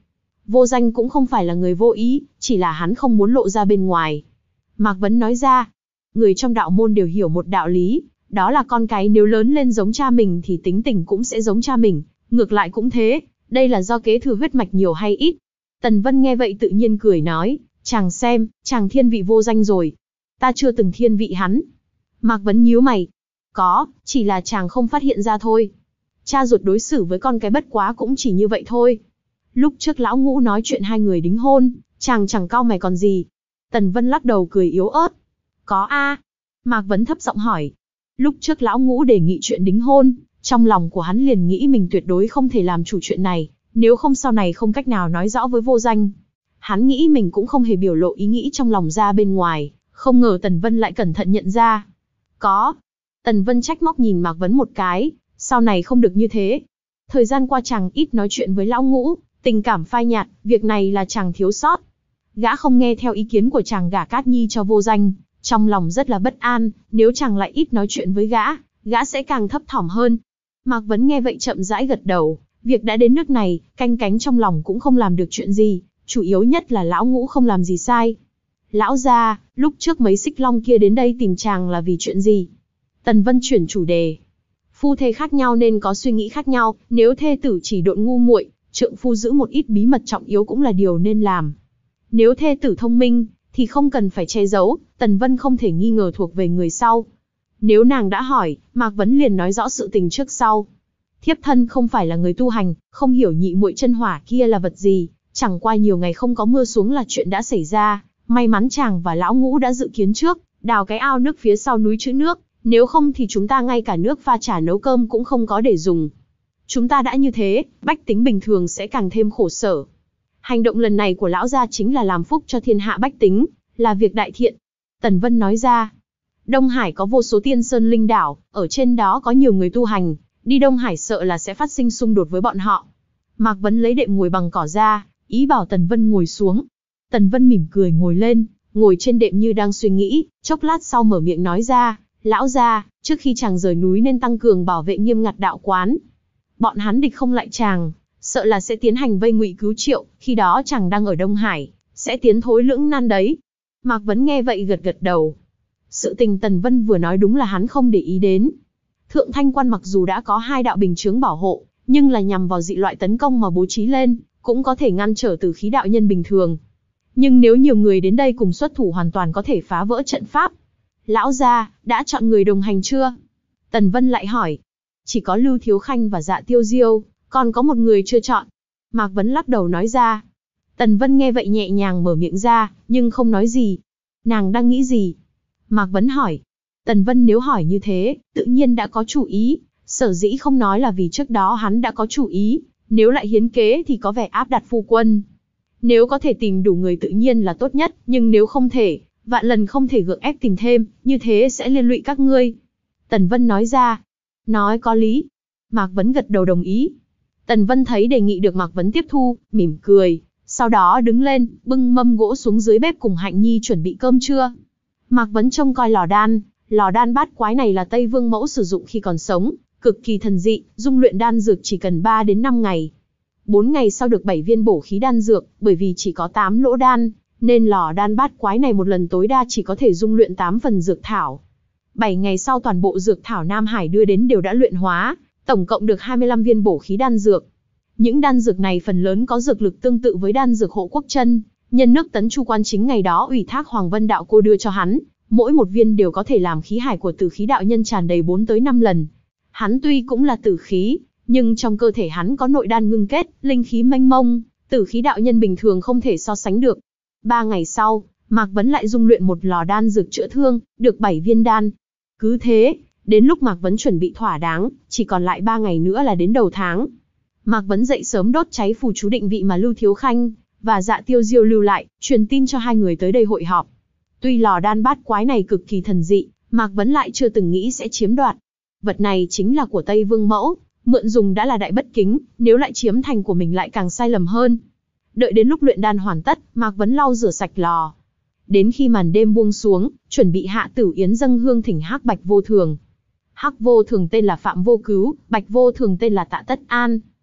Vô Danh cũng không phải là người vô ý, chỉ là hắn không muốn lộ ra bên ngoài. Mạc Vấn nói ra, người trong đạo môn đều hiểu một đạo lý, đó là con cái nếu lớn lên giống cha mình thì tính tình cũng sẽ giống cha mình, ngược lại cũng thế, đây là do kế thừa huyết mạch nhiều hay ít. Tần Vân nghe vậy tự nhiên cười nói, chàng xem, chàng thiên vị Vô Danh rồi. Ta chưa từng thiên vị hắn. Mạc Vấn nhíu mày. Có, chỉ là chàng không phát hiện ra thôi. Cha ruột đối xử với con cái bất quá cũng chỉ như vậy thôi. Lúc trước lão Ngũ nói chuyện hai người đính hôn, chàng chẳng cau mày còn gì. Tần Vân lắc đầu cười yếu ớt. Có a. Mạc Vấn thấp giọng hỏi. Lúc trước lão Ngũ đề nghị chuyện đính hôn, trong lòng của hắn liền nghĩ mình tuyệt đối không thể làm chủ chuyện này, nếu không sau này không cách nào nói rõ với Vô Danh. Hắn nghĩ mình cũng không hề biểu lộ ý nghĩ trong lòng ra bên ngoài, không ngờ Tần Vân lại cẩn thận nhận ra. Có. Tần Vân trách móc nhìn Mạc Vấn một cái, sau này không được như thế. Thời gian qua chàng ít nói chuyện với lão Ngũ, tình cảm phai nhạt, việc này là chàng thiếu sót. Gã không nghe theo ý kiến của chàng gả Cát Nhi cho Vô Danh, trong lòng rất là bất an, nếu chàng lại ít nói chuyện với gã, gã sẽ càng thấp thỏm hơn. Mạc Vấn nghe vậy chậm rãi gật đầu, việc đã đến nước này, canh cánh trong lòng cũng không làm được chuyện gì, chủ yếu nhất là lão Ngũ không làm gì sai. Lão gia, lúc trước mấy xích long kia đến đây tìm chàng là vì chuyện gì? Tần Vân chuyển chủ đề. Phu thê khác nhau nên có suy nghĩ khác nhau, nếu thê tử chỉ độn ngu muội, trượng phu giữ một ít bí mật trọng yếu cũng là điều nên làm. Nếu thê tử thông minh, thì không cần phải che giấu, Tần Vân không thể nghi ngờ thuộc về người sau. Nếu nàng đã hỏi, Mạc Vấn liền nói rõ sự tình trước sau. Thiếp thân không phải là người tu hành, không hiểu nhị muội chân hỏa kia là vật gì, chẳng qua nhiều ngày không có mưa xuống là chuyện đã xảy ra, may mắn chàng và lão Ngũ đã dự kiến trước, đào cái ao nước phía sau núi trữ nước, nếu không thì chúng ta ngay cả nước pha trà nấu cơm cũng không có để dùng. Chúng ta đã như thế, bách tính bình thường sẽ càng thêm khổ sở. Hành động lần này của lão gia chính là làm phúc cho thiên hạ bách tính, là việc đại thiện. Tần Vân nói ra, Đông Hải có vô số tiên sơn linh đảo, ở trên đó có nhiều người tu hành, đi Đông Hải sợ là sẽ phát sinh xung đột với bọn họ. Mạc Vấn lấy đệm ngồi bằng cỏ ra, ý bảo Tần Vân ngồi xuống. Tần Vân mỉm cười ngồi lên, ngồi trên đệm như đang suy nghĩ, chốc lát sau mở miệng nói ra, lão gia, trước khi chàng rời núi nên tăng cường bảo vệ nghiêm ngặt đạo quán. Bọn hắn địch không lại chàng, sợ là sẽ tiến hành vây ngụy cứu triệu, khi đó chàng đang ở Đông Hải, sẽ tiến thối lưỡng nan đấy. Mạc Vấn nghe vậy gật gật đầu. Sự tình Tần Vân vừa nói đúng là hắn không để ý đến. Thượng Thanh Quan mặc dù đã có hai đạo bình chướng bảo hộ, nhưng là nhằm vào dị loại tấn công mà bố trí lên, cũng có thể ngăn trở tử khí đạo nhân bình thường. Nhưng nếu nhiều người đến đây cùng xuất thủ hoàn toàn có thể phá vỡ trận pháp. Lão gia, đã chọn người đồng hành chưa? Tần Vân lại hỏi. Chỉ có Lưu Thiếu Khanh và Dạ Tiêu Diêu, còn có một người chưa chọn. Mạc Vấn lắc đầu nói ra. Tần Vân nghe vậy nhẹ nhàng mở miệng ra, nhưng không nói gì. Nàng đang nghĩ gì? Mạc Vấn hỏi. Tần Vân nếu hỏi như thế, tự nhiên đã có chủ ý. Sở dĩ không nói là vì trước đó hắn đã có chủ ý, nếu lại hiến kế thì có vẻ áp đặt phu quân. Nếu có thể tìm đủ người tự nhiên là tốt nhất, nhưng nếu không thể, vạn lần không thể gượng ép tìm thêm, như thế sẽ liên lụy các ngươi. Tần Vân nói ra. Nói có lý. Mạc Vấn gật đầu đồng ý. Tần Vân thấy đề nghị được Mạc Vấn tiếp thu, mỉm cười, sau đó đứng lên, bưng mâm gỗ xuống dưới bếp cùng Hạnh Nhi chuẩn bị cơm trưa. Mạc Vấn trông coi lò đan, lò đan bát quái này là Tây Vương mẫu sử dụng khi còn sống, cực kỳ thần dị, dung luyện đan dược chỉ cần ba đến năm ngày. bốn ngày sau được bảy viên bổ khí đan dược, bởi vì chỉ có tám lỗ đan, nên lò đan bát quái này một lần tối đa chỉ có thể dung luyện tám phần dược thảo. bảy ngày sau toàn bộ dược thảo Nam Hải đưa đến đều đã luyện hóa, tổng cộng được hai mươi lăm viên bổ khí đan dược. Những đan dược này phần lớn có dược lực tương tự với đan dược Hộ Quốc Chân, nhân nước Tấn Chu Quan chính ngày đó ủy thác Hoàng Vân Đạo Cô đưa cho hắn, mỗi một viên đều có thể làm khí hải của tử khí đạo nhân tràn đầy bốn tới năm lần. Hắn tuy cũng là tử khí, nhưng trong cơ thể hắn có nội đan ngưng kết, linh khí mênh mông, tử khí đạo nhân bình thường không thể so sánh được. Ba ngày sau, Mạc Vấn lại dung luyện một lò đan dược chữa thương, được bảy viên đan. Cứ thế, đến lúc Mạc Vấn chuẩn bị thỏa đáng, chỉ còn lại ba ngày nữa là đến đầu tháng. Mạc Vấn dậy sớm đốt cháy phù chú định vị mà Lưu Thiếu Khanh và Dạ Tiêu Diêu lưu lại, truyền tin cho hai người tới đây hội họp. Tuy lò đan bát quái này cực kỳ thần dị, Mạc Vấn lại chưa từng nghĩ sẽ chiếm đoạt. Vật này chính là của Tây Vương mẫu, mượn dùng đã là đại bất kính, nếu lại chiếm thành của mình lại càng sai lầm hơn. Đợi đến lúc luyện đan hoàn tất, Mạc Vấn lau rửa sạch lò. Đến khi màn đêm buông xuống, chuẩn bị hạ tử yến dâng hương thỉnh Hắc Bạch Vô Thường. Hắc Vô Thường tên là Phạm Vô Cứu, Bạch Vô Thường tên là Tạ Tất An.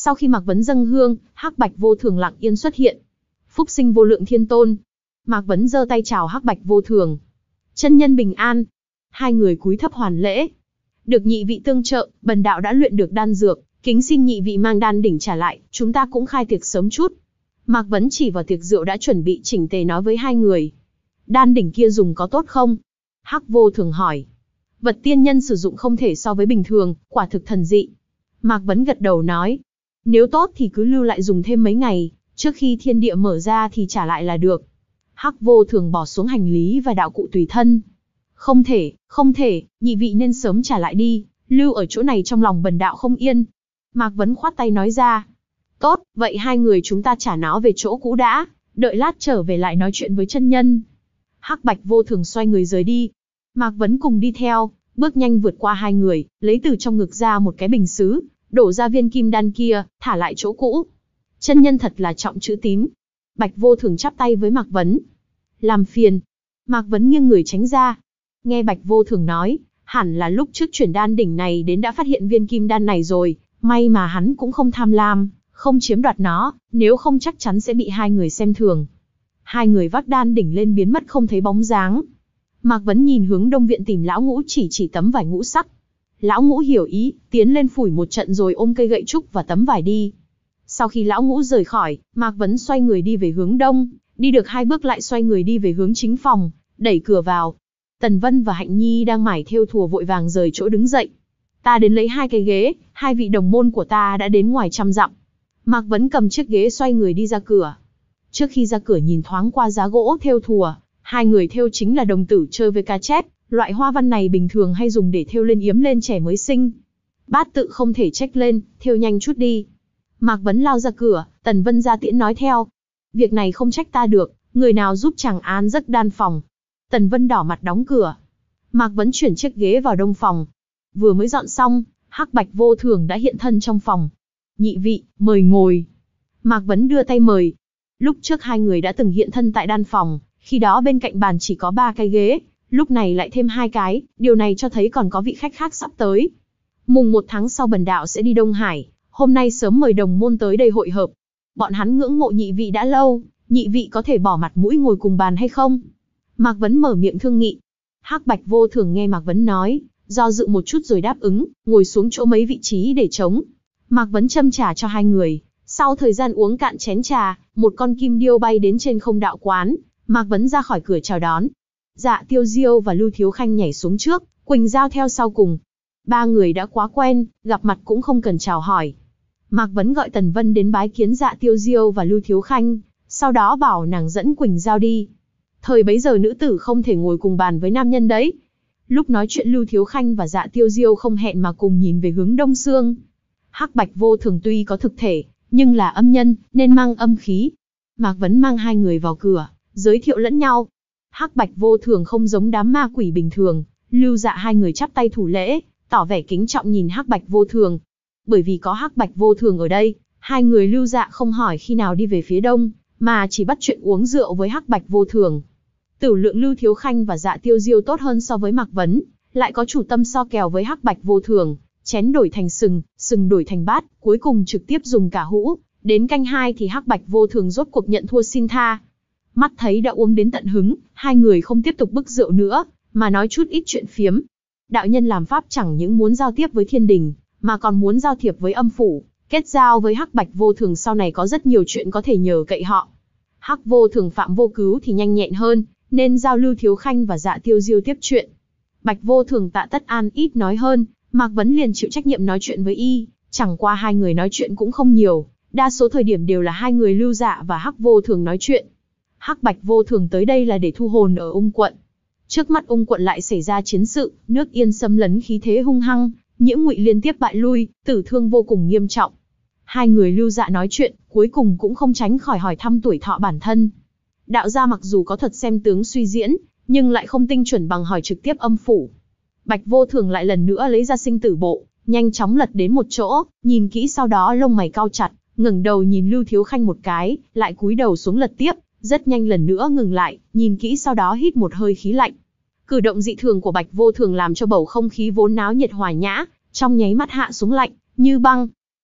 Sau khi Mạc Vấn dâng hương, Hắc Bạch Vô Thường lặng yên xuất hiện. Phúc sinh vô lượng thiên tôn. Mạc Vấn giơ tay chào Hắc Bạch Vô Thường. Chân nhân bình an. Hai người cúi thấp hoàn lễ. Được nhị vị tương trợ, bần đạo đã luyện được đan dược, kính xin nhị vị mang đan đỉnh trả lại, chúng ta cũng khai tiệc sớm chút. Mạc Vấn chỉ vào tiệc rượu đã chuẩn bị chỉnh tề nói với hai người. Đan đỉnh kia dùng có tốt không? Hắc Vô Thường hỏi. Vật tiên nhân sử dụng không thể so với bình thường, quả thực thần dị. Mạc Vấn gật đầu nói. Nếu tốt thì cứ lưu lại dùng thêm mấy ngày, trước khi thiên địa mở ra thì trả lại là được. Hắc Vô Thường bỏ xuống hành lý và đạo cụ tùy thân. Không thể, không thể, nhị vị nên sớm trả lại đi, lưu ở chỗ này trong lòng bần đạo không yên. Mạc Vấn khoát tay nói ra. Tốt, vậy hai người chúng ta trả nó về chỗ cũ đã, đợi lát trở về lại nói chuyện với chân nhân. Hắc Bạch Vô Thường xoay người rời đi. Mạc Vấn cùng đi theo, bước nhanh vượt qua hai người, lấy từ trong ngực ra một cái bình sứ, đổ ra viên kim đan kia, thả lại chỗ cũ. Chân nhân thật là trọng chữ tín. Bạch Vô Thường chắp tay với Mạc Vấn. Làm phiền. Mạc Vấn nghiêng người tránh ra. Nghe Bạch Vô Thường nói, hẳn là lúc trước chuyển đan đỉnh này đến đã phát hiện viên kim đan này rồi, may mà hắn cũng không tham lam, không chiếm đoạt nó, nếu không chắc chắn sẽ bị hai người xem thường. Hai người vác đan đỉnh lên biến mất không thấy bóng dáng. Mạc Vấn nhìn hướng đông viện tìm lão ngũ, chỉ chỉ tấm vải ngũ sắc. Lão ngũ hiểu ý, tiến lên phủi một trận rồi ôm cây gậy trúc và tấm vải đi. Sau khi lão ngũ rời khỏi, Mạc Vấn xoay người đi về hướng đông, đi được hai bước lại xoay người đi về hướng chính phòng, đẩy cửa vào. Tần Vân và Hạnh Nhi đang mải thêu thùa vội vàng rời chỗ đứng dậy. Ta đến lấy hai cái ghế, hai vị đồng môn của ta đã đến ngoài trăm dặm. Mạc Vấn cầm chiếc ghế xoay người đi ra cửa. Trước khi ra cửa nhìn thoáng qua giá gỗ thêu thùa, hai người thêu chính là đồng tử chơi với cá chép, loại hoa văn này bình thường hay dùng để thêu lên yếm lên trẻ mới sinh. Bát tự không thể trách lên, thêu nhanh chút đi. Mạc Vấn lao ra cửa, Tần Vân ra tiễn nói theo. Việc này không trách ta được, người nào giúp chàng an giấc đan phòng. Tần Vân đỏ mặt đóng cửa. Mạc Vấn chuyển chiếc ghế vào đông phòng. Vừa mới dọn xong, Hắc Bạch Vô Thường đã hiện thân trong phòng. Nhị vị, mời ngồi. Mạc Vấn đưa tay mời. Lúc trước hai người đã từng hiện thân tại đan phòng, khi đó bên cạnh bàn chỉ có ba cái ghế, lúc này lại thêm hai cái, điều này cho thấy còn có vị khách khác sắp tới. Mùng một tháng sau bần đạo sẽ đi Đông Hải, hôm nay sớm mời đồng môn tới đây hội hợp. Bọn hắn ngưỡng mộ nhị vị đã lâu, nhị vị có thể bỏ mặt mũi ngồi cùng bàn hay không? Mạc Vấn mở miệng thương nghị. Hắc Bạch Vô Thường nghe Mạc Vấn nói, do dự một chút rồi đáp ứng, ngồi xuống chỗ mấy vị trí để trống. Mạc Vấn châm trà cho hai người. Sau thời gian uống cạn chén trà, một con kim điêu bay đến trên không đạo quán. Mạc Vấn ra khỏi cửa chào đón. Dạ Tiêu Diêu và Lưu Thiếu Khanh nhảy xuống trước, Quỳnh Giao theo sau cùng. Ba người đã quá quen, gặp mặt cũng không cần chào hỏi. Mạc Vấn gọi Tần Vân đến bái kiến Dạ Tiêu Diêu và Lưu Thiếu Khanh, sau đó bảo nàng dẫn Quỳnh Giao đi. Thời bấy giờ nữ tử không thể ngồi cùng bàn với nam nhân đấy. Lúc nói chuyện Lưu Thiếu Khanh và Dạ Tiêu Diêu không hẹn mà cùng nhìn về hướng Đông Sương. Hắc Bạch Vô Thường tuy có thực thể, nhưng là âm nhân, nên mang âm khí. Mạc Vấn mang hai người vào cửa, giới thiệu lẫn nhau. Hắc Bạch Vô Thường không giống đám ma quỷ bình thường, Lưu Dạ hai người chắp tay thủ lễ, tỏ vẻ kính trọng nhìn Hắc Bạch Vô Thường. Bởi vì có Hắc Bạch Vô Thường ở đây, hai người Lưu Dạ không hỏi khi nào đi về phía đông, mà chỉ bắt chuyện uống rượu với Hắc Bạch Vô Thường. Tử lượng Lưu Thiếu Khanh và Dạ Tiêu Diêu tốt hơn so với Mạc Vấn, lại có chủ tâm so kèo với Hắc Bạch Vô Thường, chén đổi thành sừng, sừng đổi thành bát, cuối cùng trực tiếp dùng cả hũ. Đến canh hai thì Hắc Bạch Vô Thường rốt cuộc nhận thua xin tha. Mắt thấy đã uống đến tận hứng, hai người không tiếp tục bức rượu nữa, mà nói chút ít chuyện phiếm. Đạo nhân làm pháp chẳng những muốn giao tiếp với thiên đình, mà còn muốn giao thiệp với âm phủ, kết giao với Hắc Bạch Vô Thường sau này có rất nhiều chuyện có thể nhờ cậy họ. Hắc Vô Thường Phạm Vô Cứu thì nhanh nhẹn hơn, nên giao Lưu Thiếu Khanh và Dạ Tiêu Diêu tiếp chuyện. Bạch Vô Thường Tạ Tất An ít nói hơn, Mạc Vấn liền chịu trách nhiệm nói chuyện với y, chẳng qua hai người nói chuyện cũng không nhiều, đa số thời điểm đều là hai người Lưu Dạ và Hắc Vô Thường nói chuyện. Hắc Bạch Vô Thường tới đây là để thu hồn ở Ung quận. Trước mắt Ung quận lại xảy ra chiến sự, nước Yên xâm lấn khí thế hung hăng, Nhiễm Ngụy liên tiếp bại lui, tử thương vô cùng nghiêm trọng. Hai người Lưu Dạ nói chuyện, cuối cùng cũng không tránh khỏi hỏi thăm tuổi thọ bản thân. Đạo gia mặc dù có thuật xem tướng suy diễn, nhưng lại không tinh chuẩn bằng hỏi trực tiếp âm phủ. Bạch Vô Thường lại lần nữa lấy ra sinh tử bộ, nhanh chóng lật đến một chỗ, nhìn kỹ sau đó lông mày cau chặt, ngẩng đầu nhìn Lưu Thiếu Khanh một cái, lại cúi đầu xuống lật tiếp, rất nhanh lần nữa ngừng lại, nhìn kỹ sau đó hít một hơi khí lạnh. Cử động dị thường của Bạch Vô Thường làm cho bầu không khí vốn náo nhiệt hòa nhã, trong nháy mắt hạ xuống lạnh như băng.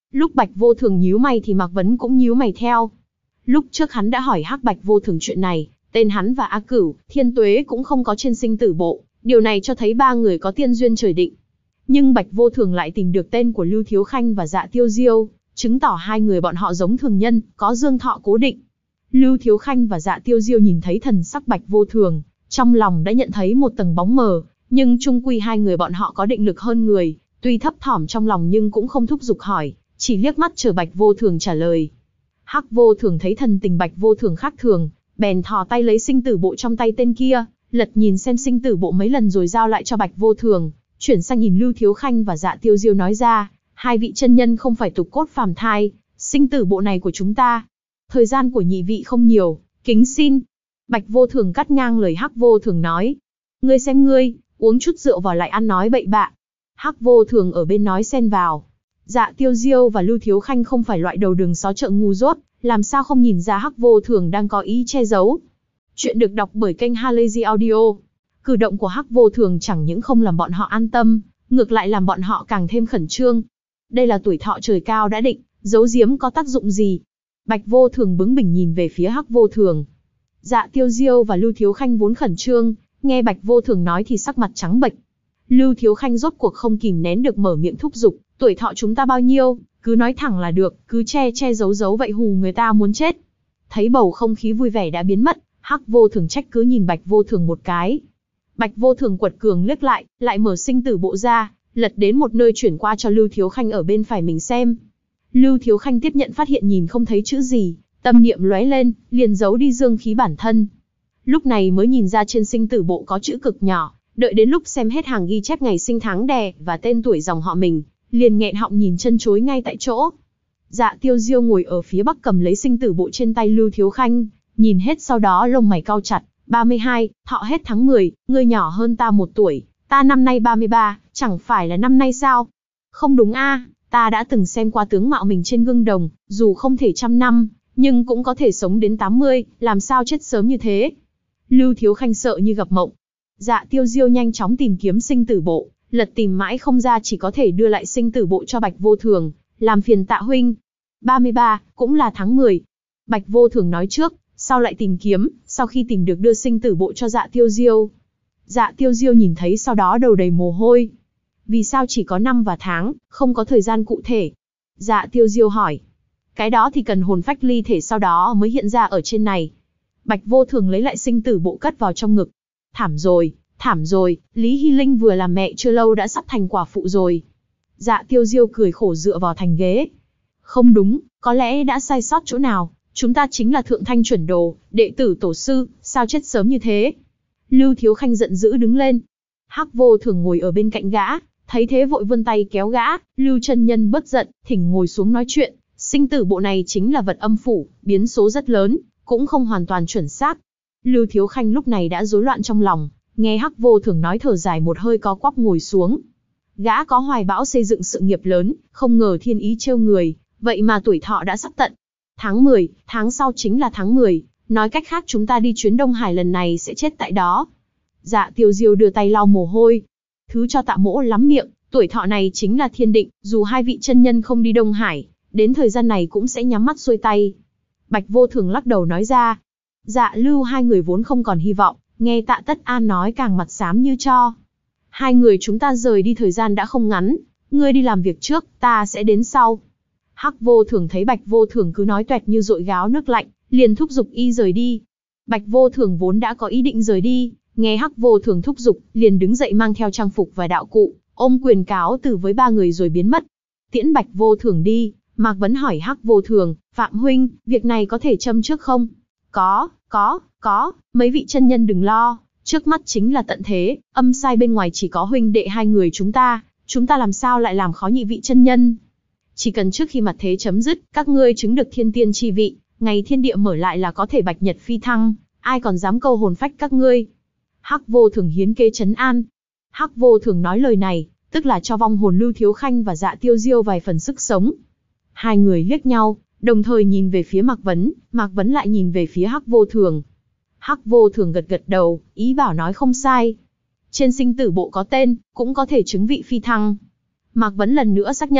Lúc Bạch Vô Thường nhíu mày thì Mạc Vấn cũng nhíu mày theo. Lúc trước hắn đã hỏi Hắc Bạch Vô Thường chuyện này, tên hắn và A Cửu, Thiên Tuế cũng không có trên sinh tử bộ, điều này cho thấy ba người có tiên duyên trời định. Nhưng Bạch Vô Thường lại tìm được tên của Lưu Thiếu Khanh và Dạ Tiêu Diêu, chứng tỏ hai người bọn họ giống thường nhân, có dương thọ cố định. Lưu Thiếu Khanh và Dạ Tiêu Diêu nhìn thấy thần sắc Bạch Vô Thường, trong lòng đã nhận thấy một tầng bóng mờ, nhưng chung quy hai người bọn họ có định lực hơn người, tuy thấp thỏm trong lòng nhưng cũng không thúc giục hỏi, chỉ liếc mắt chờ Bạch Vô Thường trả lời. Hắc Vô Thường thấy thần tình Bạch Vô Thường khác thường, bèn thò tay lấy sinh tử bộ trong tay tên kia, lật nhìn xem sinh tử bộ mấy lần rồi giao lại cho Bạch Vô Thường, chuyển sang nhìn Lưu Thiếu Khanh và Dạ Tiêu Diêu nói ra, hai vị chân nhân không phải tục cốt phàm thai, sinh tử bộ này của chúng ta. Thời gian của nhị vị không nhiều, kính xin. Bạch Vô Thường cắt ngang lời Hắc Vô Thường nói. Ngươi xem ngươi, uống chút rượu vào lại ăn nói bậy bạ. Hắc Vô Thường ở bên nói xen vào. Dạ Tiêu Diêu và Lưu Thiếu Khanh không phải loại đầu đường xó chợ ngu dốt, làm sao không nhìn ra Hắc Vô Thường đang có ý che giấu. Chuyện được đọc bởi kênh Halazy Audio. Cử động của Hắc Vô Thường chẳng những không làm bọn họ an tâm, ngược lại làm bọn họ càng thêm khẩn trương. Đây là tuổi thọ trời cao đã định, giấu giếm có tác dụng gì? Bạch Vô Thường bướng bỉnh nhìn về phía Hắc Vô Thường. Dạ Tiêu Diêu và Lưu Thiếu Khanh vốn khẩn trương, nghe Bạch Vô Thường nói thì sắc mặt trắng bệch. Lưu Thiếu Khanh rốt cuộc không kìm nén được mở miệng thúc giục, tuổi thọ chúng ta bao nhiêu, cứ nói thẳng là được, cứ che che giấu giấu vậy hù người ta muốn chết. Thấy bầu không khí vui vẻ đã biến mất, Hắc Vô Thường trách cứ nhìn Bạch Vô Thường một cái. Bạch Vô Thường quật cường liếc lại, lại mở sinh tử bộ ra, lật đến một nơi chuyển qua cho Lưu Thiếu Khanh ở bên phải mình xem. Lưu Thiếu Khanh tiếp nhận phát hiện nhìn không thấy chữ gì, tâm niệm lóe lên, liền giấu đi dương khí bản thân. Lúc này mới nhìn ra trên sinh tử bộ có chữ cực nhỏ, đợi đến lúc xem hết hàng ghi chép ngày sinh tháng đẻ và tên tuổi dòng họ mình, liền nghẹn họng nhìn chân chối ngay tại chỗ. Dạ Tiêu Diêu ngồi ở phía bắc cầm lấy sinh tử bộ trên tay Lưu Thiếu Khanh, nhìn hết sau đó lông mày cau chặt. ba mươi hai, thọ hết tháng mười, ngươi nhỏ hơn ta một tuổi, ta năm nay ba mươi ba, chẳng phải là năm nay sao? Không đúng a, ta đã từng xem qua tướng mạo mình trên gương đồng, dù không thể trăm năm, nhưng cũng có thể sống đến tám mươi, làm sao chết sớm như thế? Lưu Thiếu Khanh sợ như gặp mộng. Dạ Tiêu Diêu nhanh chóng tìm kiếm sinh tử bộ, lật tìm mãi không ra chỉ có thể đưa lại sinh tử bộ cho Bạch Vô Thường, làm phiền Tạ huynh. ba mươi ba, cũng là tháng mười. Bạch Vô Thường nói trước, sau lại tìm kiếm, sau khi tìm được đưa sinh tử bộ cho Dạ Tiêu Diêu. Dạ Tiêu Diêu nhìn thấy sau đó đầu đầy mồ hôi. Vì sao chỉ có năm và tháng, không có thời gian cụ thể? Dạ Tiêu Diêu hỏi. Cái đó thì cần hồn phách ly thể sau đó mới hiện ra ở trên này. Bạch Vô Thường lấy lại sinh tử bộ cất vào trong ngực. Thảm rồi, thảm rồi, Lý Hy Linh vừa làm mẹ chưa lâu đã sắp thành quả phụ rồi. Dạ Tiêu Diêu cười khổ dựa vào thành ghế. Không đúng, có lẽ đã sai sót chỗ nào. Chúng ta chính là thượng thanh chuẩn đồ, đệ tử tổ sư, sao chết sớm như thế? Lưu Thiếu Khanh giận dữ đứng lên. Hắc Vô Thường ngồi ở bên cạnh gã, thấy thế vội vươn tay kéo gã. Lưu chân nhân bất giận, thỉnh ngồi xuống nói chuyện. Sinh tử bộ này chính là vật âm phủ, biến số rất lớn, cũng không hoàn toàn chuẩn xác. Lưu Thiếu Khanh lúc này đã rối loạn trong lòng, nghe Hắc Vô Thường nói thở dài một hơi có quắp ngồi xuống. Gã có hoài bão xây dựng sự nghiệp lớn, không ngờ thiên ý trêu người, vậy mà tuổi thọ đã sắp tận. Tháng mười, tháng sau chính là tháng mười, nói cách khác chúng ta đi chuyến Đông Hải lần này sẽ chết tại đó. Dạ Tiêu Diêu đưa tay lau mồ hôi. Thứ cho Tạ Mỗ lắm miệng, tuổi thọ này chính là thiên định, dù hai vị chân nhân không đi Đông Hải, đến thời gian này cũng sẽ nhắm mắt xuôi tay. Bạch Vô Thường lắc đầu nói ra. Dạ Lưu hai người vốn không còn hy vọng, nghe Tạ Tất An nói càng mặt xám như tro. Hai người chúng ta rời đi thời gian đã không ngắn, ngươi đi làm việc trước, ta sẽ đến sau. Hắc Vô Thường thấy Bạch Vô Thường cứ nói toẹt như dội gáo nước lạnh, liền thúc giục y rời đi. Bạch Vô Thường vốn đã có ý định rời đi, nghe Hắc Vô Thường thúc giục, liền đứng dậy mang theo trang phục và đạo cụ, ôm quyền cáo từ với ba người rồi biến mất. Tiễn Bạch Vô Thường đi, Mạc Vấn hỏi Hắc Vô Thường, Phạm huynh, việc này có thể châm trước không? Có, có, có, mấy vị chân nhân đừng lo, trước mắt chính là tận thế, âm sai bên ngoài chỉ có huynh đệ hai người chúng ta, chúng ta làm sao lại làm khó nhị vị chân nhân? Chỉ cần trước khi mặt thế chấm dứt, các ngươi chứng được thiên tiên chi vị, ngày thiên địa mở lại là có thể bạch nhật phi thăng, ai còn dám câu hồn phách các ngươi? Hắc Vô Thường hiến kế trấn an. Hắc Vô Thường nói lời này, tức là cho vong hồn Lưu Thiếu Khanh và Dạ Tiêu Diêu vài phần sức sống. Hai người liếc nhau, đồng thời nhìn về phía Mạc Vấn, Mạc Vấn lại nhìn về phía Hắc Vô Thường. Hắc Vô Thường gật gật đầu, ý bảo nói không sai. Trên sinh tử bộ có tên, cũng có thể chứng vị phi thăng. Mạc Vấn lần nữa xác nhận.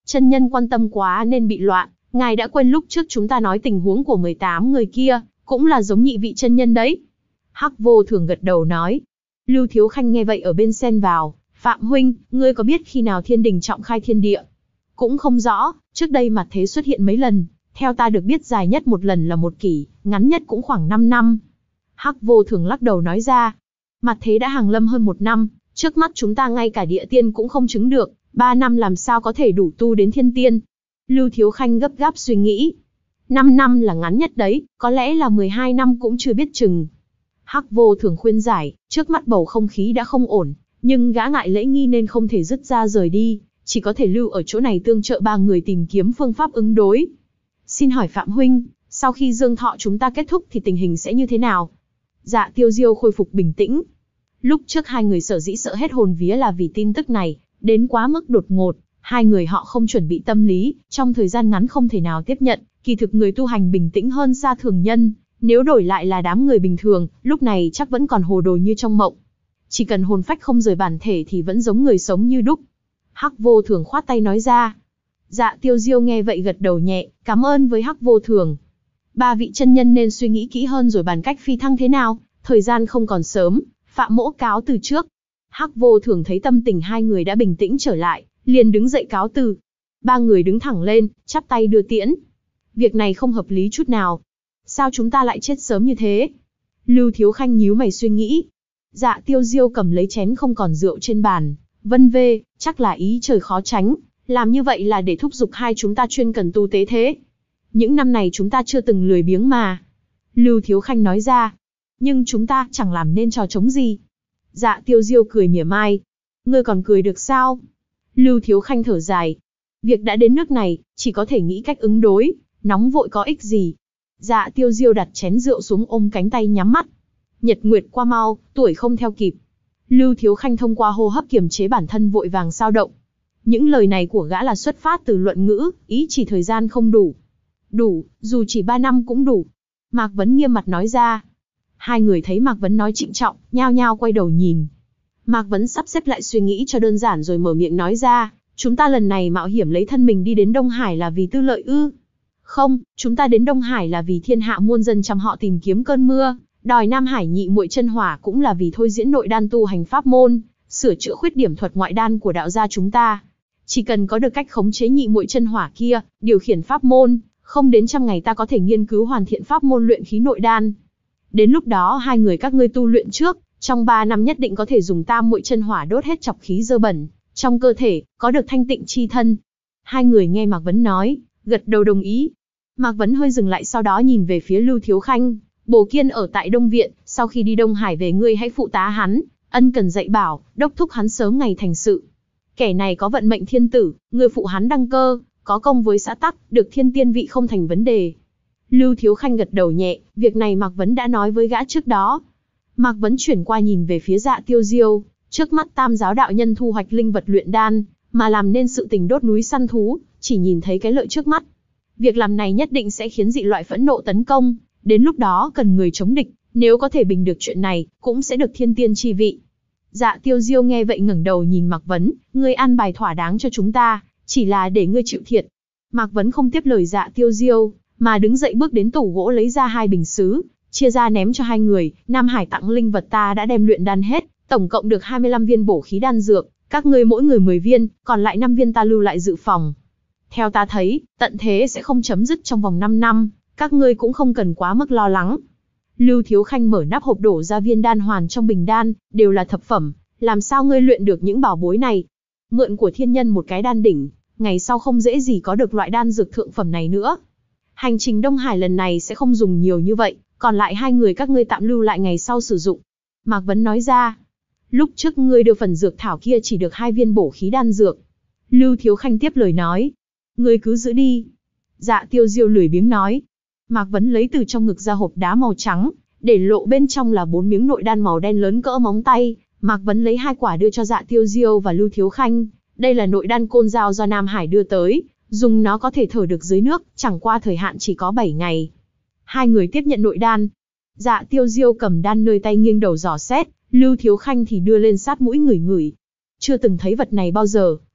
Chân nhân quan tâm quá nên bị loạn, ngài đã quên lúc trước chúng ta nói tình huống của mười tám người kia, cũng là giống nhị vị chân nhân đấy. Hắc Vô Thường gật đầu nói. Lưu Thiếu Khanh nghe vậy ở bên xen vào, Phạm huynh, ngươi có biết khi nào thiên đình trọng khai thiên địa? Cũng không rõ, trước đây mặt thế xuất hiện mấy lần, theo ta được biết dài nhất một lần là một kỷ, ngắn nhất cũng khoảng năm năm. Hắc Vô Thường lắc đầu nói ra, mặt thế đã hàng lâm hơn một năm, trước mắt chúng ta ngay cả địa tiên cũng không chứng được, ba năm làm sao có thể đủ tu đến thiên tiên. Lưu Thiếu Khanh gấp gáp suy nghĩ, năm năm là ngắn nhất đấy, có lẽ là mười hai năm cũng chưa biết chừng. Hắc Vô Thường khuyên giải, trước mắt bầu không khí đã không ổn, nhưng gã ngại lễ nghi nên không thể dứt ra rời đi, chỉ có thể lưu ở chỗ này tương trợ ba người tìm kiếm phương pháp ứng đối. Xin hỏi Phạm huynh, sau khi dương thọ chúng ta kết thúc thì tình hình sẽ như thế nào? Dạ Tiêu Diêu khôi phục bình tĩnh. Lúc trước hai người sở dĩ sợ hết hồn vía là vì tin tức này, đến quá mức đột ngột, hai người họ không chuẩn bị tâm lý, trong thời gian ngắn không thể nào tiếp nhận, kỳ thực người tu hành bình tĩnh hơn xa thường nhân, nếu đổi lại là đám người bình thường, lúc này chắc vẫn còn hồ đồ như trong mộng. Chỉ cần hồn phách không rời bản thể thì vẫn giống người sống như đúc. Hắc Vô Thường khoát tay nói ra. Dạ Tiêu Diêu nghe vậy gật đầu nhẹ, cảm ơn với Hắc Vô Thường. Ba vị chân nhân nên suy nghĩ kỹ hơn rồi bàn cách phi thăng thế nào, thời gian không còn sớm, Phạm mỗ cáo từ trước. Hắc Vô Thường thấy tâm tình hai người đã bình tĩnh trở lại, liền đứng dậy cáo từ. Ba người đứng thẳng lên, chắp tay đưa tiễn. Việc này không hợp lý chút nào. Sao chúng ta lại chết sớm như thế? Lưu Thiếu Khanh nhíu mày suy nghĩ. Dạ Tiêu Diêu cầm lấy chén không còn rượu trên bàn, vân vê, chắc là ý trời khó tránh, làm như vậy là để thúc giục hai chúng ta chuyên cần tu tế thế. Những năm này chúng ta chưa từng lười biếng mà. Lưu Thiếu Khanh nói ra. Nhưng chúng ta chẳng làm nên trò trống gì. Dạ Tiêu Diêu cười mỉa mai. Ngươi còn cười được sao? Lưu Thiếu Khanh thở dài. Việc đã đến nước này, chỉ có thể nghĩ cách ứng đối, nóng vội có ích gì. Dạ Tiêu Diêu đặt chén rượu xuống ôm cánh tay nhắm mắt. Nhật nguyệt qua mau, tuổi không theo kịp. Lưu Thiếu Khanh thông qua hô hấp kiềm chế bản thân vội vàng sao động. Những lời này của gã là xuất phát từ luận ngữ, ý chỉ thời gian không đủ. Đủ, dù chỉ ba năm cũng đủ. Mạc Vấn nghiêm mặt nói ra. Hai người thấy Mạc Vấn nói trịnh trọng, nhao nhao quay đầu nhìn. Mạc Vấn sắp xếp lại suy nghĩ cho đơn giản rồi mở miệng nói ra. Chúng ta lần này mạo hiểm lấy thân mình đi đến Đông Hải là vì tư lợi ư? Không, chúng ta đến Đông Hải là vì thiên hạ muôn dân chăm họ tìm kiếm cơn mưa. Đòi Nam Hải nhị muội chân hỏa cũng là vì thôi diễn nội đan tu hành pháp môn, sửa chữa khuyết điểm thuật ngoại đan của đạo gia chúng ta. Chỉ cần có được cách khống chế nhị muội chân hỏa kia, điều khiển pháp môn, không đến trăm ngày ta có thể nghiên cứu hoàn thiện pháp môn luyện khí nội đan. Đến lúc đó hai người các ngươi tu luyện trước, trong ba năm nhất định có thể dùng tam muội chân hỏa đốt hết chọc khí dơ bẩn trong cơ thể, có được thanh tịnh chi thân. Hai người nghe Mạc Vấn nói, gật đầu đồng ý. Mạc Vấn hơi dừng lại sau đó nhìn về phía Lưu Thiếu Khanh. Bồ Kiên ở tại Đông Viện, sau khi đi Đông Hải về ngươi hãy phụ tá hắn, ân cần dạy bảo, đốc thúc hắn sớm ngày thành sự. Kẻ này có vận mệnh thiên tử, ngươi phụ hắn đăng cơ, có công với xã tắc, được thiên tiên vị không thành vấn đề. Lưu Thiếu Khanh gật đầu nhẹ, việc này Mạc Vấn đã nói với gã trước đó. Mạc Vấn chuyển qua nhìn về phía Dạ Tiêu Diêu, trước mắt tam giáo đạo nhân thu hoạch linh vật luyện đan, mà làm nên sự tình đốt núi săn thú, chỉ nhìn thấy cái lợi trước mắt. Việc làm này nhất định sẽ khiến dị loại phẫn nộ tấn công. Đến lúc đó cần người chống địch, nếu có thể bình được chuyện này, cũng sẽ được thiên tiên chi vị. Dạ Tiêu Diêu nghe vậy ngẩng đầu nhìn Mạc Vấn, ngươi an bài thỏa đáng cho chúng ta, chỉ là để ngươi chịu thiệt. Mạc Vấn không tiếp lời Dạ Tiêu Diêu, mà đứng dậy bước đến tủ gỗ lấy ra hai bình sứ, chia ra ném cho hai người. Nam Hải tặng linh vật ta đã đem luyện đan hết, tổng cộng được hai mươi lăm viên bổ khí đan dược, các ngươi mỗi người mười viên, còn lại năm viên ta lưu lại dự phòng. Theo ta thấy, tận thế sẽ không chấm dứt trong vòng năm năm. Các ngươi cũng không cần quá mức lo lắng. Lưu Thiếu Khanh mở nắp hộp đổ ra viên đan hoàn trong bình đan, đều là thập phẩm, làm sao ngươi luyện được những bảo bối này? Mượn của thiên nhân một cái đan đỉnh, ngày sau không dễ gì có được loại đan dược thượng phẩm này nữa. Hành trình Đông Hải lần này sẽ không dùng nhiều như vậy, còn lại hai người các ngươi tạm lưu lại ngày sau sử dụng. Mạc Vấn nói ra, lúc trước ngươi đưa phần dược thảo kia chỉ được hai viên bổ khí đan dược. Lưu Thiếu Khanh tiếp lời nói, ngươi cứ giữ đi. Dạ Tiêu Diêu lười biếng nói. Mạc Vấn lấy từ trong ngực ra hộp đá màu trắng, để lộ bên trong là bốn miếng nội đan màu đen lớn cỡ móng tay. Mạc Vấn lấy hai quả đưa cho Dạ Tiêu Diêu và Lưu Thiếu Khanh. Đây là nội đan côn dao do Nam Hải đưa tới, dùng nó có thể thở được dưới nước, chẳng qua thời hạn chỉ có bảy ngày. Hai người tiếp nhận nội đan. Dạ Tiêu Diêu cầm đan nơi tay nghiêng đầu dò xét, Lưu Thiếu Khanh thì đưa lên sát mũi ngửi ngửi. Chưa từng thấy vật này bao giờ,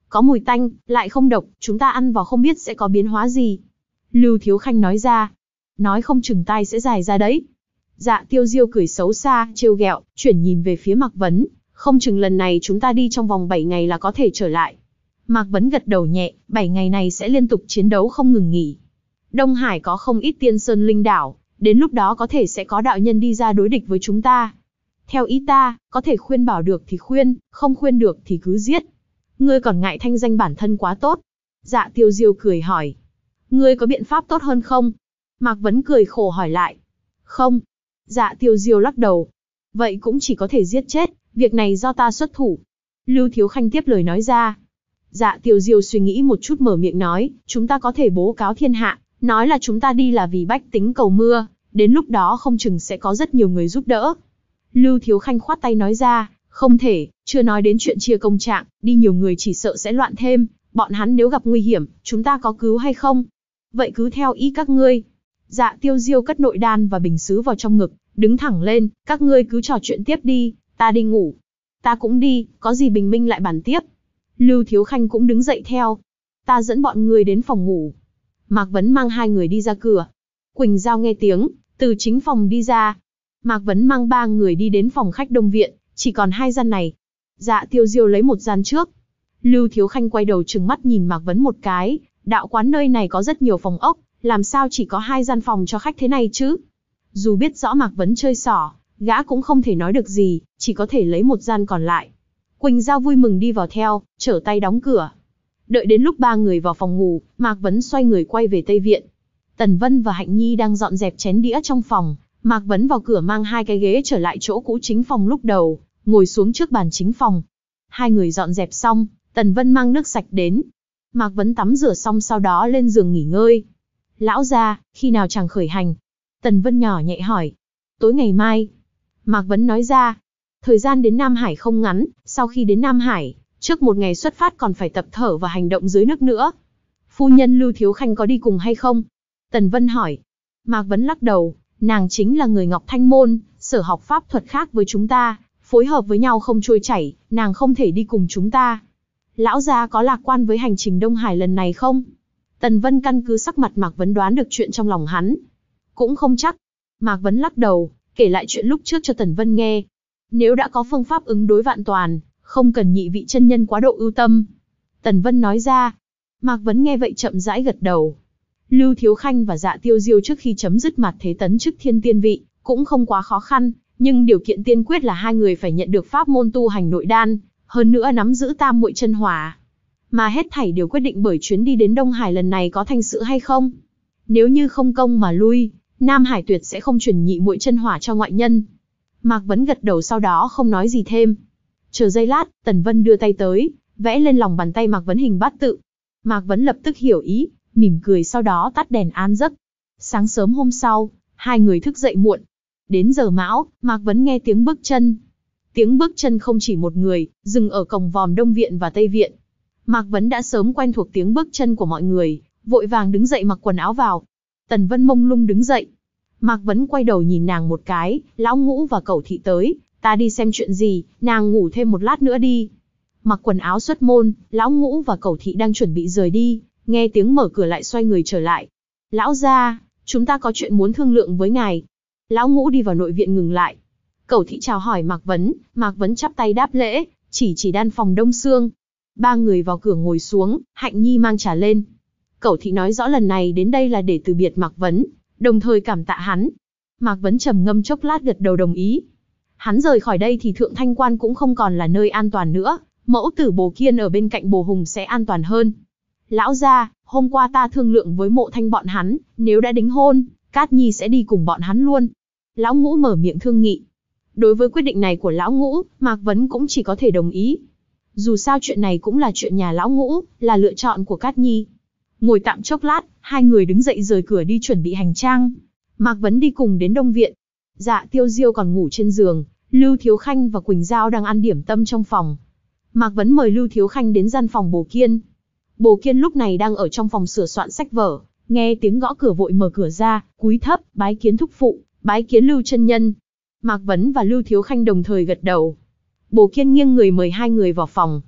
có mùi tanh, lại không độc, chúng ta ăn vào không biết sẽ có biến hóa gì. Lưu Thiếu Khanh nói ra. Nói không chừng tai sẽ dài ra đấy. Dạ Tiêu Diêu cười xấu xa, trêu ghẹo, chuyển nhìn về phía Mạc Vấn, không chừng lần này chúng ta đi trong vòng bảy ngày là có thể trở lại. Mạc Vấn gật đầu nhẹ, bảy ngày này sẽ liên tục chiến đấu không ngừng nghỉ. Đông Hải có không ít tiên sơn linh đảo, đến lúc đó có thể sẽ có đạo nhân đi ra đối địch với chúng ta. Theo ý ta, có thể khuyên bảo được thì khuyên, không khuyên được thì cứ giết. Ngươi còn ngại thanh danh bản thân quá tốt. Dạ Tiêu Diêu cười hỏi. Ngươi có biện pháp tốt hơn không? Mạc Vấn cười khổ hỏi lại. Không. Dạ Tiêu Diêu lắc đầu. Vậy cũng chỉ có thể giết chết, việc này do ta xuất thủ. Lưu Thiếu Khanh tiếp lời nói ra. Dạ Tiêu Diêu suy nghĩ một chút mở miệng nói, chúng ta có thể bố cáo thiên hạ, nói là chúng ta đi là vì bách tính cầu mưa, đến lúc đó không chừng sẽ có rất nhiều người giúp đỡ. Lưu Thiếu Khanh khoát tay nói ra, không thể, chưa nói đến chuyện chia công trạng, đi nhiều người chỉ sợ sẽ loạn thêm, bọn hắn nếu gặp nguy hiểm, chúng ta có cứu hay không? Vậy cứ theo ý các ngươi. Dạ Tiêu Diêu cất nội đan và bình sứ vào trong ngực, đứng thẳng lên, các ngươi cứ trò chuyện tiếp đi, ta đi ngủ. Ta cũng đi, có gì bình minh lại bàn tiếp. Lưu Thiếu Khanh cũng đứng dậy theo. Ta dẫn bọn ngươi đến phòng ngủ. Mạc Vấn mang hai người đi ra cửa. Quỳnh Giao nghe tiếng, từ chính phòng đi ra. Mạc Vấn mang ba người đi đến phòng khách đông viện, chỉ còn hai gian này. Dạ Tiêu Diêu lấy một gian trước. Lưu Thiếu Khanh quay đầu trừng mắt nhìn Mạc Vấn một cái, đạo quán nơi này có rất nhiều phòng ốc, làm sao chỉ có hai gian phòng cho khách thế này chứ? Dù biết rõ Mạc Vấn chơi xỏ, gã cũng không thể nói được gì, chỉ có thể lấy một gian còn lại. Quỳnh Giao vui mừng đi vào theo, trở tay đóng cửa. Đợi đến lúc ba người vào phòng ngủ, Mạc Vấn xoay người quay về Tây Viện. Tần Vân và Hạnh Nhi đang dọn dẹp chén đĩa trong phòng, Mạc Vấn vào cửa mang hai cái ghế trở lại chỗ cũ chính phòng lúc đầu, ngồi xuống trước bàn chính phòng. Hai người dọn dẹp xong, Tần Vân mang nước sạch đến. Mạc Vấn tắm rửa xong sau đó lên giường nghỉ ngơi. Lão gia, khi nào chàng khởi hành? Tần Vân nhỏ nhẹ hỏi. Tối ngày mai. Mạc Vấn nói ra. Thời gian đến Nam Hải không ngắn, sau khi đến Nam Hải, trước một ngày xuất phát còn phải tập thở và hành động dưới nước nữa. Phu nhân Lưu Thiếu Khanh có đi cùng hay không? Tần Vân hỏi. Mạc Vấn lắc đầu, nàng chính là người Ngọc Thanh Môn, sở học pháp thuật khác với chúng ta, phối hợp với nhau không trôi chảy, nàng không thể đi cùng chúng ta. Lão gia có lạc quan với hành trình Đông Hải lần này không? Tần Vân căn cứ sắc mặt Mạc Vấn đoán được chuyện trong lòng hắn. Cũng không chắc. Mạc Vấn lắc đầu, kể lại chuyện lúc trước cho Tần Vân nghe. Nếu đã có phương pháp ứng đối vạn toàn, không cần nhị vị chân nhân quá độ ưu tâm. Tần Vân nói ra. Mạc Vấn nghe vậy chậm rãi gật đầu. Lưu Thiếu Khanh và Dạ Tiêu Diêu trước khi chấm dứt mặt thế tấn chức thiên tiên vị, cũng không quá khó khăn, nhưng điều kiện tiên quyết là hai người phải nhận được pháp môn tu hành nội đan, hơn nữa nắm giữ tam muội chân hỏa. Mà hết thảy đều quyết định bởi chuyến đi đến Đông Hải lần này có thành sự hay không. Nếu như không công mà lui, Nam Hải tuyệt sẽ không truyền nhị muội chân hỏa cho ngoại nhân. Mạc Vấn gật đầu sau đó không nói gì thêm. Chờ giây lát, Tần Vân đưa tay tới, vẽ lên lòng bàn tay Mạc Vấn hình bát tự. Mạc Vấn lập tức hiểu ý, mỉm cười sau đó tắt đèn an giấc. Sáng sớm hôm sau, hai người thức dậy muộn. Đến giờ mão, Mạc Vấn nghe tiếng bước chân. Tiếng bước chân không chỉ một người, dừng ở cổng vòm Đông Viện và Tây Viện. Mạc Vấn đã sớm quen thuộc tiếng bước chân của mọi người, vội vàng đứng dậy mặc quần áo vào. Tần Vân mông lung đứng dậy. Mạc Vấn quay đầu nhìn nàng một cái, lão Ngũ và Cẩu Thị tới, ta đi xem chuyện gì, nàng ngủ thêm một lát nữa đi. Mặc quần áo xuất môn, lão Ngũ và Cẩu Thị đang chuẩn bị rời đi, nghe tiếng mở cửa lại xoay người trở lại. Lão gia, chúng ta có chuyện muốn thương lượng với ngài. Lão Ngũ đi vào nội viện ngừng lại. Cẩu Thị chào hỏi Mạc Vấn, Mạc Vấn chắp tay đáp lễ, chỉ chỉ đan phòng Đông Sương. Ba người vào cửa ngồi xuống, Hạnh Nhi mang trà lên. Cẩu Thị nói rõ lần này đến đây là để từ biệt Mạc Vấn, đồng thời cảm tạ hắn. Mạc Vấn trầm ngâm chốc lát gật đầu đồng ý. Hắn rời khỏi đây thì Thượng Thanh Quan cũng không còn là nơi an toàn nữa, mẫu tử Bồ Kiên ở bên cạnh Bồ Hùng sẽ an toàn hơn. Lão gia, hôm qua ta thương lượng với Mộ Thanh bọn hắn, nếu đã đính hôn, Cát Nhi sẽ đi cùng bọn hắn luôn. Lão Ngũ mở miệng thương nghị. Đối với quyết định này của Lão Ngũ, Mạc Vấn cũng chỉ có thể đồng ý. Dù sao chuyện này cũng là chuyện nhà Lão Ngũ, là lựa chọn của Cát Nhi. Ngồi tạm chốc lát, hai người đứng dậy rời cửa đi chuẩn bị hành trang. Mạc Vấn đi cùng đến Đông Viện. Dạ Tiêu Diêu còn ngủ trên giường, Lưu Thiếu Khanh và Quỳnh Giao đang ăn điểm tâm trong phòng. Mạc Vấn mời Lưu Thiếu Khanh đến gian phòng Bồ Kiên. Bồ Kiên lúc này đang ở trong phòng sửa soạn sách vở, nghe tiếng gõ cửa vội mở cửa ra, cúi thấp, bái kiến thúc phụ, bái kiến Lưu chân nhân. Mạc Vấn và Lưu Thiếu Khanh đồng thời gật đầu. Bồ Kiên nghiêng người mời hai người vào phòng.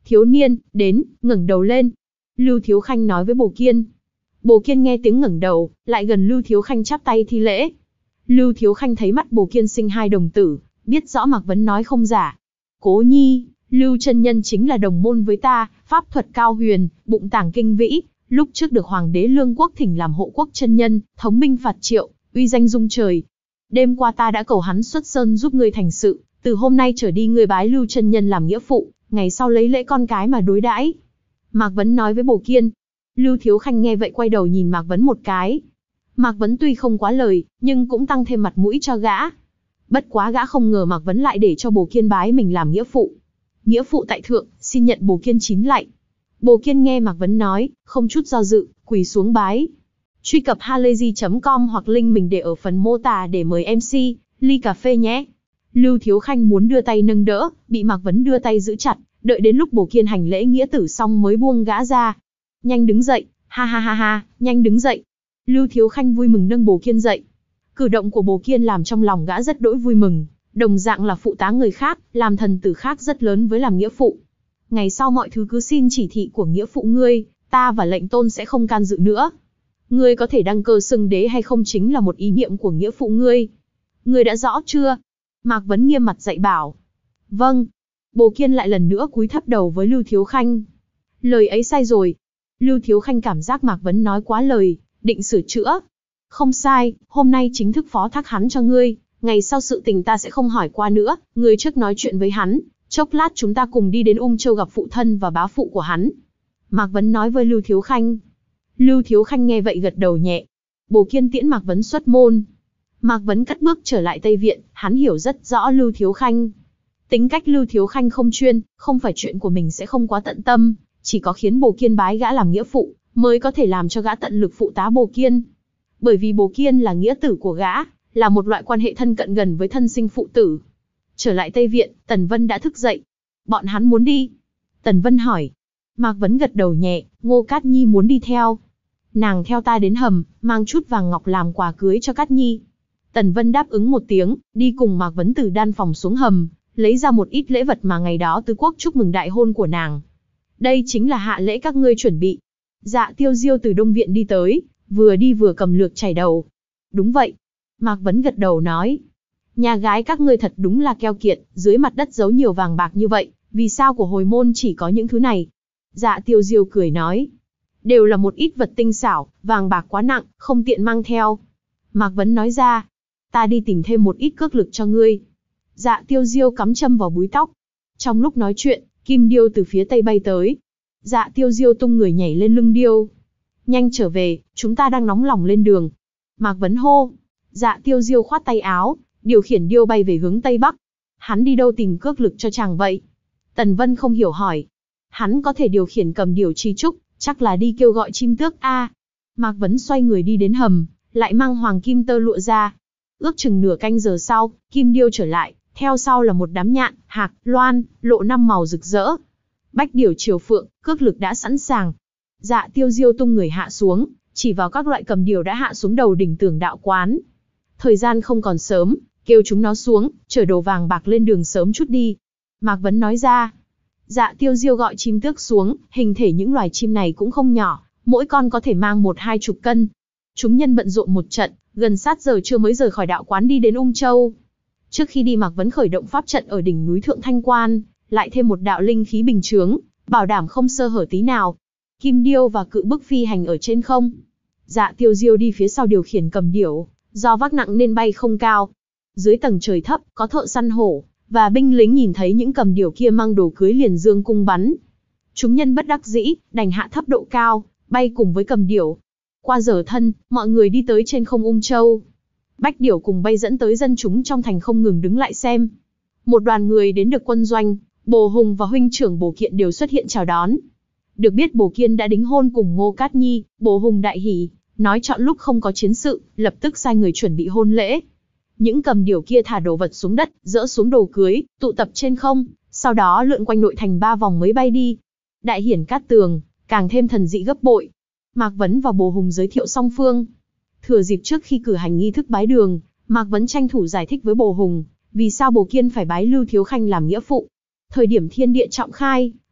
Thiếu niên, đến, ngẩng đầu lên. Lưu Thiếu Khanh nói với Bồ Kiên. Bồ Kiên nghe tiếng ngẩng đầu, lại gần Lưu Thiếu Khanh chắp tay thi lễ. Lưu Thiếu Khanh thấy mắt Bồ Kiên sinh hai đồng tử, biết rõ Mạc Vấn nói không giả. Cố Nhi, Lưu chân nhân chính là đồng môn với ta, pháp thuật cao huyền, bụng tàng kinh vĩ, lúc trước được Hoàng đế Lương Quốc thỉnh làm hộ quốc chân nhân, thống binh phạt triệu, uy danh rung trời. Đêm qua ta đã cầu hắn xuất sơn giúp ngươi thành sự, từ hôm nay trở đi ngươi bái Lưu chân nhân làm nghĩa phụ, ngày sau lấy lễ con cái mà đối đãi. Mạc Vấn nói với Bồ Kiên. Lưu Thiếu Khanh nghe vậy quay đầu nhìn Mạc Vấn một cái. Mạc Vấn tuy không quá lời, nhưng cũng tăng thêm mặt mũi cho gã. Bất quá gã không ngờ Mạc Vấn lại để cho Bồ Kiên bái mình làm nghĩa phụ. Nghĩa phụ tại thượng, xin nhận Bồ Kiên chín lạy. Bồ Kiên nghe Mạc Vấn nói, không chút do dự, quỳ xuống bái. Truy cập halayzi chấm com hoặc link mình để ở phần mô tả để mời em xê, ly cà phê nhé. Lưu Thiếu Khanh muốn đưa tay nâng đỡ, bị Mạc Vấn đưa tay giữ chặt, đợi đến lúc Bồ Kiên hành lễ nghĩa tử xong mới buông gã ra. Nhanh đứng dậy, ha ha ha ha, nhanh đứng dậy. Lưu Thiếu Khanh vui mừng nâng Bồ Kiên dậy. Cử động của Bồ Kiên làm trong lòng gã rất đỗi vui mừng, đồng dạng là phụ tá người khác, làm thần tử khác rất lớn với làm nghĩa phụ. Ngày sau mọi thứ cứ xin chỉ thị của nghĩa phụ ngươi, ta và lệnh tôn sẽ không can dự nữa. Ngươi có thể đăng cơ xưng đế hay không chính là một ý niệm của nghĩa phụ ngươi. Ngươi đã rõ chưa? Mạc Vấn nghiêm mặt dạy bảo. Vâng. Bồ Kiên lại lần nữa cúi thấp đầu với Lưu Thiếu Khanh. Lời ấy sai rồi. Lưu Thiếu Khanh cảm giác Mạc Vấn nói quá lời, định sửa chữa. Không sai, hôm nay chính thức phó thác hắn cho ngươi, ngày sau sự tình ta sẽ không hỏi qua nữa, ngươi trước nói chuyện với hắn, chốc lát chúng ta cùng đi đến Ung Châu gặp phụ thân và bá phụ của hắn. Mạc Vấn nói với Lưu Thiếu Khanh. Lưu Thiếu Khanh nghe vậy gật đầu nhẹ. Bồ Kiên tiễn Mạc Vấn xuất môn. Mạc Vấn cất bước trở lại Tây Viện, hắn hiểu rất rõ Lưu Thiếu Khanh. Tính cách Lưu Thiếu Khanh không chuyên, không phải chuyện của mình sẽ không quá tận tâm, chỉ có khiến Bồ Kiên bái gã làm nghĩa phụ, mới có thể làm cho gã tận lực phụ tá Bồ Kiên. Bởi vì Bồ Kiên là nghĩa tử của gã, là một loại quan hệ thân cận gần với thân sinh phụ tử. Trở lại Tây Viện, Tần Vân đã thức dậy. Bọn hắn muốn đi. Tần Vân hỏi. Mạc Vấn gật đầu nhẹ, Ngô Cát Nhi muốn đi theo. Nàng theo ta đến hầm, mang chút vàng ngọc làm quà cưới cho Cát Nhi. Tần Vân đáp ứng một tiếng, đi cùng Mạc Vấn từ đan phòng xuống hầm, lấy ra một ít lễ vật mà ngày đó Tứ Quốc chúc mừng đại hôn của nàng. Đây chính là hạ lễ các ngươi chuẩn bị. Dạ Tiêu Diêu từ Đông Viện đi tới, vừa đi vừa cầm lược chải đầu. Đúng vậy. Mạc Vấn gật đầu nói. Nhà gái các ngươi thật đúng là keo kiệt, dưới mặt đất giấu nhiều vàng bạc như vậy, vì sao của hồi môn chỉ có những thứ này? Dạ Tiêu Diêu cười nói. Đều là một ít vật tinh xảo, vàng bạc quá nặng, không tiện mang theo. Mạc Vấn nói ra. Ta đi tìm thêm một ít cước lực cho ngươi. Dạ Tiêu Diêu cắm châm vào búi tóc. Trong lúc nói chuyện, kim điêu từ phía tây bay tới. Dạ Tiêu Diêu tung người nhảy lên lưng điêu. Nhanh trở về, chúng ta đang nóng lòng lên đường. Mạc Vấn hô. Dạ Tiêu Diêu khoát tay áo, điều khiển điêu bay về hướng tây bắc. Hắn đi đâu tìm cước lực cho chàng vậy? Tần Vân không hiểu hỏi. Hắn có thể điều khiển cầm điểu chi trúc, chắc là đi kêu gọi chim tước a. Mạc Vấn xoay người đi đến hầm, lại mang hoàng kim tơ lụa ra. Ước chừng nửa canh giờ sau, kim điêu trở lại, theo sau là một đám nhạn, hạc, loan, lộ năm màu rực rỡ. Bách điểu triều phượng, cước lực đã sẵn sàng. Dạ Tiêu Diêu tung người hạ xuống, chỉ vào các loại cầm điểu đã hạ xuống đầu đỉnh Tường Đạo Quán. Thời gian không còn sớm, kêu chúng nó xuống, chở đồ vàng bạc lên đường sớm chút đi. Mạc Vấn nói ra. Dạ Tiêu Diêu gọi chim tước xuống, hình thể những loài chim này cũng không nhỏ, mỗi con có thể mang một hai chục cân. Chúng nhân bận rộn một trận, gần sát giờ trưa mới rời khỏi đạo quán đi đến Ung Châu. Trước khi đi Mạc Vấn khởi động pháp trận ở đỉnh núi Thượng Thanh Quan, lại thêm một đạo linh khí bình chướng, bảo đảm không sơ hở tí nào. Kim điêu và cự bức phi hành ở trên không. Dạ Tiêu Diêu đi phía sau điều khiển cầm điểu, do vác nặng nên bay không cao. Dưới tầng trời thấp, có thợ săn hổ, và binh lính nhìn thấy những cầm điểu kia mang đồ cưới liền dương cung bắn. Chúng nhân bất đắc dĩ, đành hạ thấp độ cao, bay cùng với cầm điểu. Qua giờ thân, mọi người đi tới trên không Ung Châu. Bách điểu cùng bay dẫn tới dân chúng trong thành không ngừng đứng lại xem. Một đoàn người đến được quân doanh, Bồ Hùng và huynh trưởng Bồ Kiện đều xuất hiện chào đón. Được biết Bồ Kiên đã đính hôn cùng Ngô Cát Nhi, Bồ Hùng đại hỉ, nói chọn lúc không có chiến sự, lập tức sai người chuẩn bị hôn lễ. Những cầm điểu kia thả đồ vật xuống đất, dỡ xuống đồ cưới, tụ tập trên không, sau đó lượn quanh nội thành ba vòng mới bay đi. Đại hiển cát tường, càng thêm thần dị gấp bội. Mạc Vấn và Bồ Hùng giới thiệu song phương. Thừa dịp trước khi cử hành nghi thức bái đường, Mạc Vấn tranh thủ giải thích với Bồ Hùng, vì sao Bồ Kiên phải bái Lưu Thiếu Khanh làm nghĩa phụ. Thời điểm thiên địa trọng khai,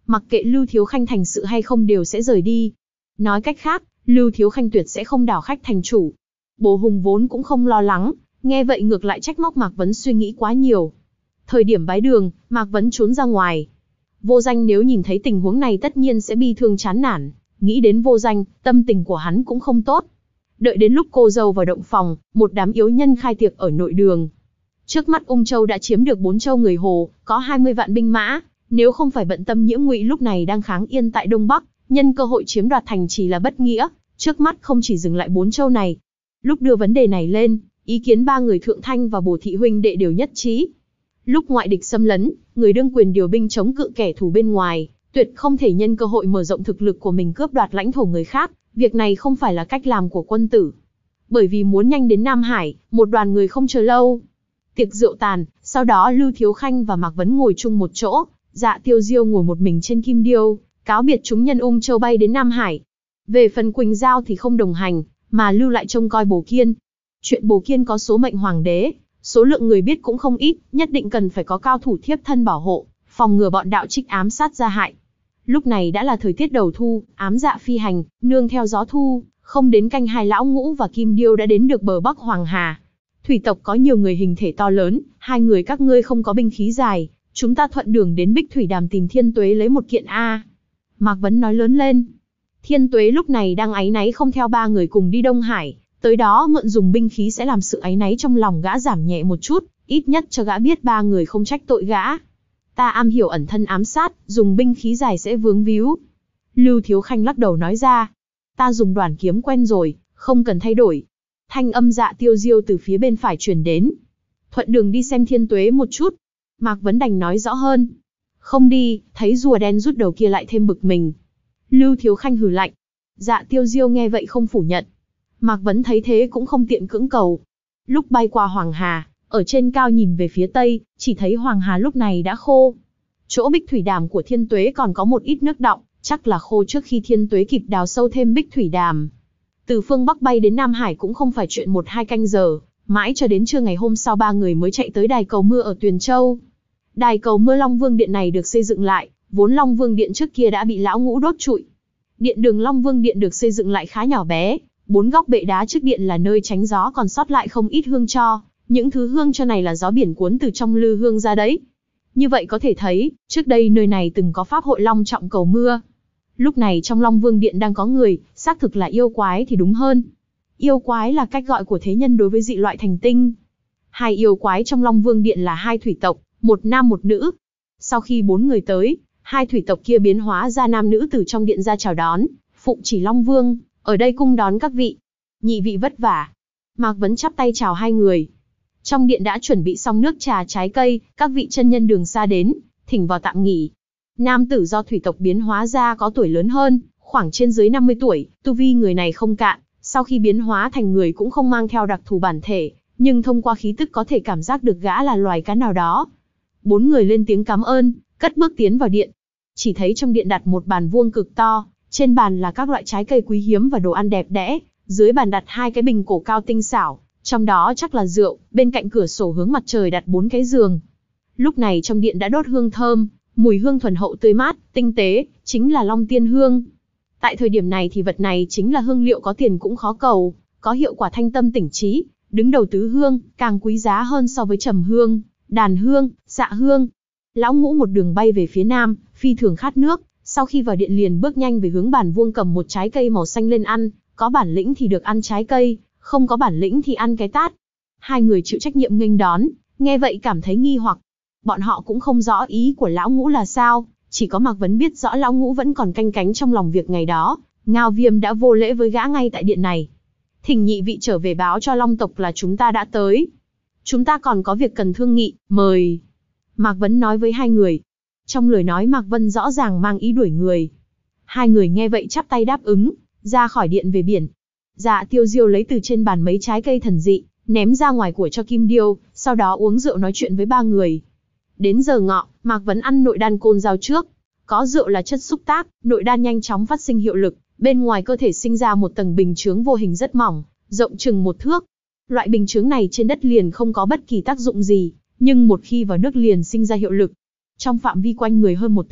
mặc kệ Lưu Thiếu Khanh thành sự hay không đều sẽ rời đi. Nói cách khác, Lưu Thiếu Khanh tuyệt sẽ không đảo khách thành chủ. Bồ Hùng vốn cũng không lo lắng, nghe vậy ngược lại trách móc Mạc Vấn suy nghĩ quá nhiều. Thời điểm bái đường, Mạc Vấn trốn ra ngoài. Vô Danh nếu nhìn thấy tình huống này tất nhiên sẽ bi thương chán nản, nghĩ đến Vô Danh, tâm tình của hắn cũng không tốt. Đợi đến lúc cô dâu vào động phòng, một đám yếu nhân khai tiệc ở nội đường. Trước mắt Ung Châu đã chiếm được bốn châu người Hồ, có hai mươi vạn binh mã, nếu không phải bận tâm Nhiễm Ngụy lúc này đang kháng yên tại Đông Bắc, nhân cơ hội chiếm đoạt thành trì là bất nghĩa, trước mắt không chỉ dừng lại bốn châu này. Lúc đưa vấn đề này lên, ý kiến ba người Thượng Thanh và Bồ Thị huynh đệ đều nhất trí. Lúc ngoại địch xâm lấn, người đương quyền điều binh chống cự kẻ thù bên ngoài, tuyệt không thể nhân cơ hội mở rộng thực lực của mình cướp đoạt lãnh thổ người khác, việc này không phải là cách làm của quân tử. Bởi vì muốn nhanh đến Nam Hải, một đoàn người không chờ lâu. Tiệc rượu tàn, sau đó Lưu Thiếu Khanh và Mạc Vấn ngồi chung một chỗ, Dạ Tiêu Diêu ngồi một mình trên kim điêu, cáo biệt chúng nhân Ung Châu bay đến Nam Hải. Về phần Quỳnh Giao thì không đồng hành, mà lưu lại trông coi Bồ Kiên. Chuyện Bồ Kiên có số mệnh hoàng đế, số lượng người biết cũng không ít, nhất định cần phải có cao thủ thiếp thân bảo hộ, phòng ngừa bọn đạo trích ám sát ra hại. Lúc này đã là thời tiết đầu thu, ám dạ phi hành, nương theo gió thu, không đến canh hai Lão Ngũ và Kim Điêu đã đến được bờ Bắc Hoàng Hà. Thủy tộc có nhiều người hình thể to lớn, hai người các ngươi không có binh khí dài, chúng ta thuận đường đến Bích Thủy Đàm tìm Thiên Tuế lấy một kiện a. Mạc Vấn nói lớn lên. Thiên Tuế lúc này đang áy náy không theo ba người cùng đi Đông Hải, tới đó mượn dùng binh khí sẽ làm sự áy náy trong lòng gã giảm nhẹ một chút, ít nhất cho gã biết ba người không trách tội gã. Ta am hiểu ẩn thân ám sát, dùng binh khí dài sẽ vướng víu. Lưu Thiếu Khanh lắc đầu nói ra. Ta dùng đoản kiếm quen rồi, không cần thay đổi. Thanh âm Dạ Tiêu Diêu từ phía bên phải truyền đến. Thuận đường đi xem Thiên Tuế một chút. Mạc Vấn đành nói rõ hơn. Không đi, thấy rùa đen rút đầu kia lại thêm bực mình. Lưu Thiếu Khanh hừ lạnh. Dạ Tiêu Diêu nghe vậy không phủ nhận. Mạc Vấn thấy thế cũng không tiện cưỡng cầu. Lúc bay qua Hoàng Hà, ở trên cao nhìn về phía tây, chỉ thấy Hoàng Hà lúc này đã khô. Chỗ Bích Thủy Đàm của Thiên Tuế còn có một ít nước đọng, chắc là khô trước khi Thiên Tuế kịp đào sâu thêm Bích Thủy Đàm. Từ phương Bắc bay đến Nam Hải cũng không phải chuyện một hai canh giờ, mãi cho đến trưa ngày hôm sau ba người mới chạy tới đài cầu mưa ở Tuyền Châu. Đài cầu mưa Long Vương Điện này được xây dựng lại, vốn Long Vương Điện trước kia đã bị Lão Ngũ đốt trụi. Điện đường Long Vương Điện được xây dựng lại khá nhỏ bé, bốn góc bệ đá trước điện là nơi tránh gió còn sót lại không ít hương tro, những thứ hương tro này là gió biển cuốn từ trong lư hương ra đấy. Như vậy có thể thấy, trước đây nơi này từng có pháp hội long trọng cầu mưa. Lúc này trong Long Vương Điện đang có người, xác thực là yêu quái thì đúng hơn. Yêu quái là cách gọi của thế nhân đối với dị loại thành tinh. Hai yêu quái trong Long Vương Điện là hai thủy tộc, một nam một nữ. Sau khi bốn người tới, hai thủy tộc kia biến hóa ra nam nữ từ trong điện ra chào đón, phụng chỉ Long Vương, ở đây cung đón các vị. Nhị vị vất vả. Mạc Vấn chắp tay chào hai người. Trong điện đã chuẩn bị xong nước trà trái cây, các vị chân nhân đường xa đến, thỉnh vào tạm nghỉ. Nam tử do thủy tộc biến hóa ra có tuổi lớn hơn, khoảng trên dưới năm mươi tuổi, tu vi người này không cạn, sau khi biến hóa thành người cũng không mang theo đặc thù bản thể, nhưng thông qua khí tức có thể cảm giác được gã là loài cá nào đó. Bốn người lên tiếng cảm ơn, cất bước tiến vào điện. Chỉ thấy trong điện đặt một bàn vuông cực to, trên bàn là các loại trái cây quý hiếm và đồ ăn đẹp đẽ, dưới bàn đặt hai cái bình cổ cao tinh xảo, trong đó chắc là rượu, bên cạnh cửa sổ hướng mặt trời đặt bốn cái giường. Lúc này trong điện đã đốt hương thơm, mùi hương thuần hậu tươi mát, tinh tế, chính là Long Tiên Hương. Tại thời điểm này thì vật này chính là hương liệu có tiền cũng khó cầu, có hiệu quả thanh tâm tỉnh trí, đứng đầu tứ hương, càng quý giá hơn so với trầm hương, đàn hương, xạ hương. Lão Ngũ một đường bay về phía nam, phi thường khát nước, sau khi vào điện liền bước nhanh về hướng bàn vuông cầm một trái cây màu xanh lên ăn, có bản lĩnh thì được ăn trái cây, không có bản lĩnh thì ăn cái tát. Hai người chịu trách nhiệm nghênh đón, nghe vậy cảm thấy nghi hoặc. Bọn họ cũng không rõ ý của Lão Ngũ là sao, chỉ có Mạc Vấn biết rõ Lão Ngũ vẫn còn canh cánh trong lòng việc ngày đó, Ngao Viêm đã vô lễ với gã ngay tại điện này. Thỉnh nhị vị trở về báo cho Long tộc là chúng ta đã tới. Chúng ta còn có việc cần thương nghị, mời. Mạc Vấn nói với hai người. Trong lời nói Mạc Vân rõ ràng mang ý đuổi người. Hai người nghe vậy chắp tay đáp ứng, ra khỏi điện về biển. Dạ Tiêu Diêu lấy từ trên bàn mấy trái cây thần dị, ném ra ngoài của cho Kim Điêu, sau đó uống rượu nói chuyện với ba người. Đến giờ ngọ, Mạc Vấn ăn nội đan côn dao trước. Có rượu là chất xúc tác, nội đan nhanh chóng phát sinh hiệu lực, bên ngoài cơ thể sinh ra một tầng bình chướng vô hình rất mỏng, rộng chừng một thước. Loại bình chướng này trên đất liền không có bất kỳ tác dụng gì, nhưng một khi vào nước liền sinh ra hiệu lực. Trong phạm vi quanh người hơn một thước,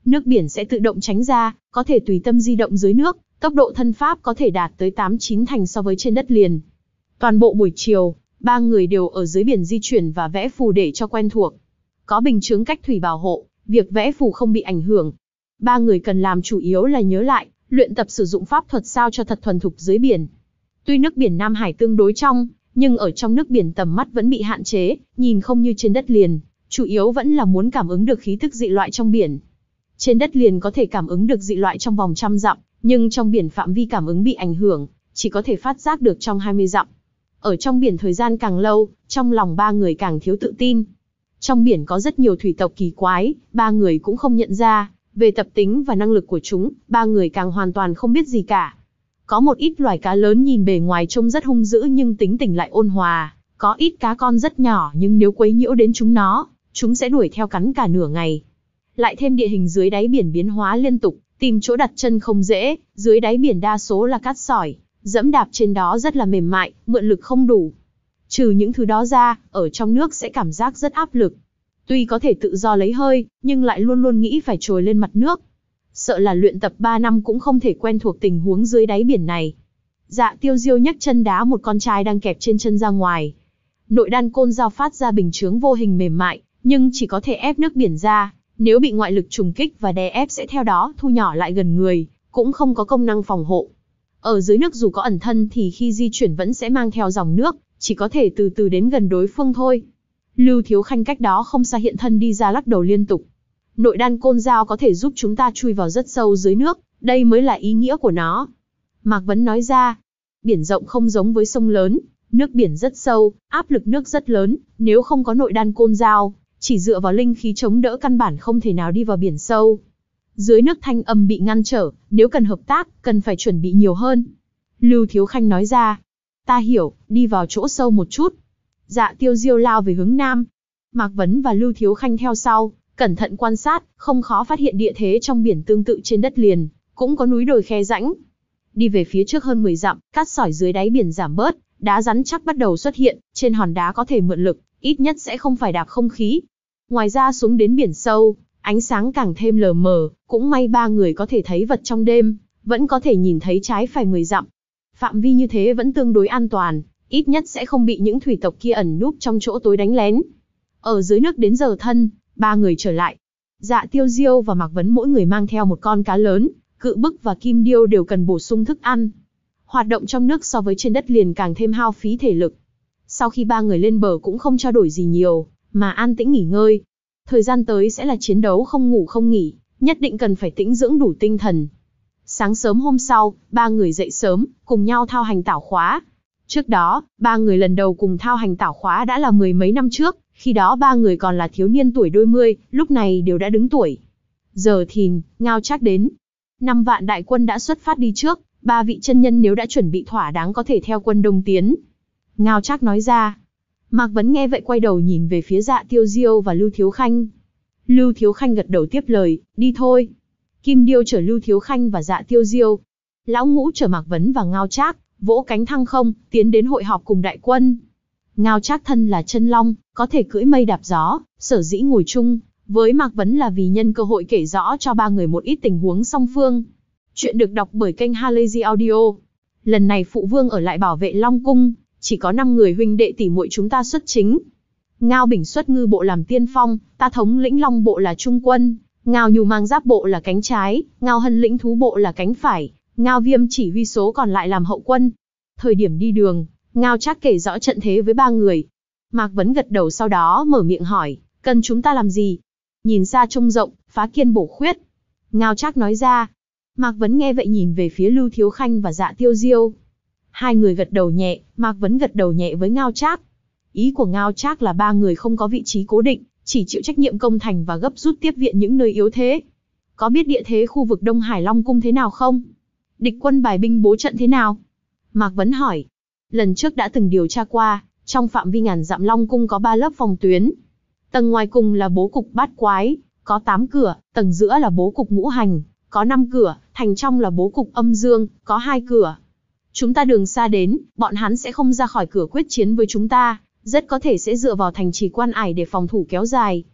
nước biển sẽ tự động tránh ra, có thể tùy tâm di động dưới nước, tốc độ thân pháp có thể đạt tới tám chín thành so với trên đất liền. Toàn bộ buổi chiều, ba người đều ở dưới biển di chuyển và vẽ phù để cho quen thuộc. Có bình chướng cách thủy bảo hộ, việc vẽ phù không bị ảnh hưởng. Ba người cần làm chủ yếu là nhớ lại, luyện tập sử dụng pháp thuật sao cho thật thuần thục dưới biển. Tuy nước biển Nam Hải tương đối trong, nhưng ở trong nước biển tầm mắt vẫn bị hạn chế, nhìn không như trên đất liền, chủ yếu vẫn là muốn cảm ứng được khí thức dị loại trong biển. Trên đất liền có thể cảm ứng được dị loại trong vòng trăm dặm, nhưng trong biển phạm vi cảm ứng bị ảnh hưởng, chỉ có thể phát giác được trong hai mươi dặm. Ở trong biển thời gian càng lâu, trong lòng ba người càng thiếu tự tin. Trong biển có rất nhiều thủy tộc kỳ quái, ba người cũng không nhận ra, về tập tính và năng lực của chúng, ba người càng hoàn toàn không biết gì cả. Có một ít loài cá lớn nhìn bề ngoài trông rất hung dữ nhưng tính tình lại ôn hòa, có ít cá con rất nhỏ nhưng nếu quấy nhiễu đến chúng nó, chúng sẽ đuổi theo cắn cả nửa ngày. Lại thêm địa hình dưới đáy biển biến hóa liên tục, tìm chỗ đặt chân không dễ, dưới đáy biển đa số là cát sỏi, dẫm đạp trên đó rất là mềm mại, mượn lực không đủ. Trừ những thứ đó ra, ở trong nước sẽ cảm giác rất áp lực. Tuy có thể tự do lấy hơi, nhưng lại luôn luôn nghĩ phải trồi lên mặt nước. Sợ là luyện tập ba năm cũng không thể quen thuộc tình huống dưới đáy biển này. Dạ Tiêu Diêu nhấc chân đá một con trai đang kẹp trên chân ra ngoài. Nội đan côn dao phát ra bình chướng vô hình mềm mại, nhưng chỉ có thể ép nước biển ra. Nếu bị ngoại lực trùng kích và đè ép sẽ theo đó thu nhỏ lại gần người, cũng không có công năng phòng hộ. Ở dưới nước dù có ẩn thân thì khi di chuyển vẫn sẽ mang theo dòng nước, chỉ có thể từ từ đến gần đối phương thôi. Lưu Thiếu Khanh cách đó không xa hiện thân đi ra lắc đầu liên tục. Nội đan côn dao có thể giúp chúng ta chui vào rất sâu dưới nước, đây mới là ý nghĩa của nó. Mạc Vấn nói ra, biển rộng không giống với sông lớn, nước biển rất sâu, áp lực nước rất lớn, nếu không có nội đan côn dao, chỉ dựa vào linh khí chống đỡ căn bản không thể nào đi vào biển sâu. Dưới nước thanh âm bị ngăn trở, nếu cần hợp tác, cần phải chuẩn bị nhiều hơn. Lưu Thiếu Khanh nói ra, ta hiểu, đi vào chỗ sâu một chút. Dạ Tiêu Diêu lao về hướng nam. Mạc Vấn và Lưu Thiếu Khanh theo sau, cẩn thận quan sát, không khó phát hiện địa thế trong biển tương tự trên đất liền, cũng có núi đồi khe rãnh. Đi về phía trước hơn mười dặm, cát sỏi dưới đáy biển giảm bớt, đá rắn chắc bắt đầu xuất hiện, trên hòn đá có thể mượn lực, ít nhất sẽ không phải đạp không khí. Ngoài ra xuống đến biển sâu, ánh sáng càng thêm lờ mờ, cũng may ba người có thể thấy vật trong đêm, vẫn có thể nhìn thấy trái phải mười dặm. Phạm vi như thế vẫn tương đối an toàn, ít nhất sẽ không bị những thủy tộc kia ẩn núp trong chỗ tối đánh lén. Ở dưới nước đến giờ thân, ba người trở lại. Dạ Tiêu Diêu và Mạc Vấn mỗi người mang theo một con cá lớn, Cự Bức và Kim Điêu đều cần bổ sung thức ăn. Hoạt động trong nước so với trên đất liền càng thêm hao phí thể lực. Sau khi ba người lên bờ cũng không trao đổi gì nhiều, mà an tĩnh nghỉ ngơi. Thời gian tới sẽ là chiến đấu không ngủ không nghỉ, nhất định cần phải tĩnh dưỡng đủ tinh thần. Sáng sớm hôm sau, ba người dậy sớm, cùng nhau thao hành tảo khóa. Trước đó, ba người lần đầu cùng thao hành tảo khóa đã là mười mấy năm trước, khi đó ba người còn là thiếu niên tuổi đôi mươi, lúc này đều đã đứng tuổi. Giờ thìn, Ngao Trác đến. Năm vạn đại quân đã xuất phát đi trước, ba vị chân nhân nếu đã chuẩn bị thỏa đáng có thể theo quân đông tiến. Ngao Trác nói ra. Mạc Vấn nghe vậy quay đầu nhìn về phía Dạ Tiêu Diêu và Lưu Thiếu Khanh. Lưu Thiếu Khanh gật đầu tiếp lời, đi thôi. Kim Điêu chở Lưu Thiếu Khanh và Dạ Tiêu Diêu. Lão Ngũ chở Mạc Vấn và Ngao Trác, vỗ cánh thăng không, tiến đến hội họp cùng đại quân. Ngao Trác thân là chân long, có thể cưỡi mây đạp gió, sở dĩ ngồi chung với Mạc Vấn là vì nhân cơ hội kể rõ cho ba người một ít tình huống song phương. Chuyện được đọc bởi kênh Halazy Audio. Lần này phụ vương ở lại bảo vệ Long Cung, chỉ có năm người huynh đệ tỷ muội chúng ta xuất chính. Ngao Bình xuất ngư bộ làm tiên phong, ta thống lĩnh Long bộ là trung quân, Ngao Nhu mang giáp bộ là cánh trái, Ngao Hân lĩnh thú bộ là cánh phải, Ngao Viêm chỉ huy số còn lại làm hậu quân. Thời điểm đi đường, Ngao Trác kể rõ trận thế với ba người. Mạc Vấn gật đầu sau đó mở miệng hỏi, cần chúng ta làm gì? Nhìn xa trông rộng, phá kiên bổ khuyết. Ngao Trác nói ra. Mạc Vấn nghe vậy nhìn về phía Lưu Thiếu Khanh và Dạ Tiêu Diêu. Hai người gật đầu nhẹ, Mạc Vấn gật đầu nhẹ với Ngao Trác. Ý của Ngao Trác là ba người không có vị trí cố định, chỉ chịu trách nhiệm công thành và gấp rút tiếp viện những nơi yếu thế. Có biết địa thế khu vực Đông Hải Long Cung thế nào không? Địch quân bài binh bố trận thế nào? Mạc Vấn hỏi. Lần trước đã từng điều tra qua, trong phạm vi ngàn dặm Long Cung có ba lớp phòng tuyến. Tầng ngoài cùng là bố cục bát quái, có tám cửa, tầng giữa là bố cục ngũ hành, có năm cửa, thành trong là bố cục âm dương, có hai cửa. Chúng ta đường xa đến, bọn hắn sẽ không ra khỏi cửa quyết chiến với chúng ta, rất có thể sẽ dựa vào thành trì Quan Ải để phòng thủ kéo dài.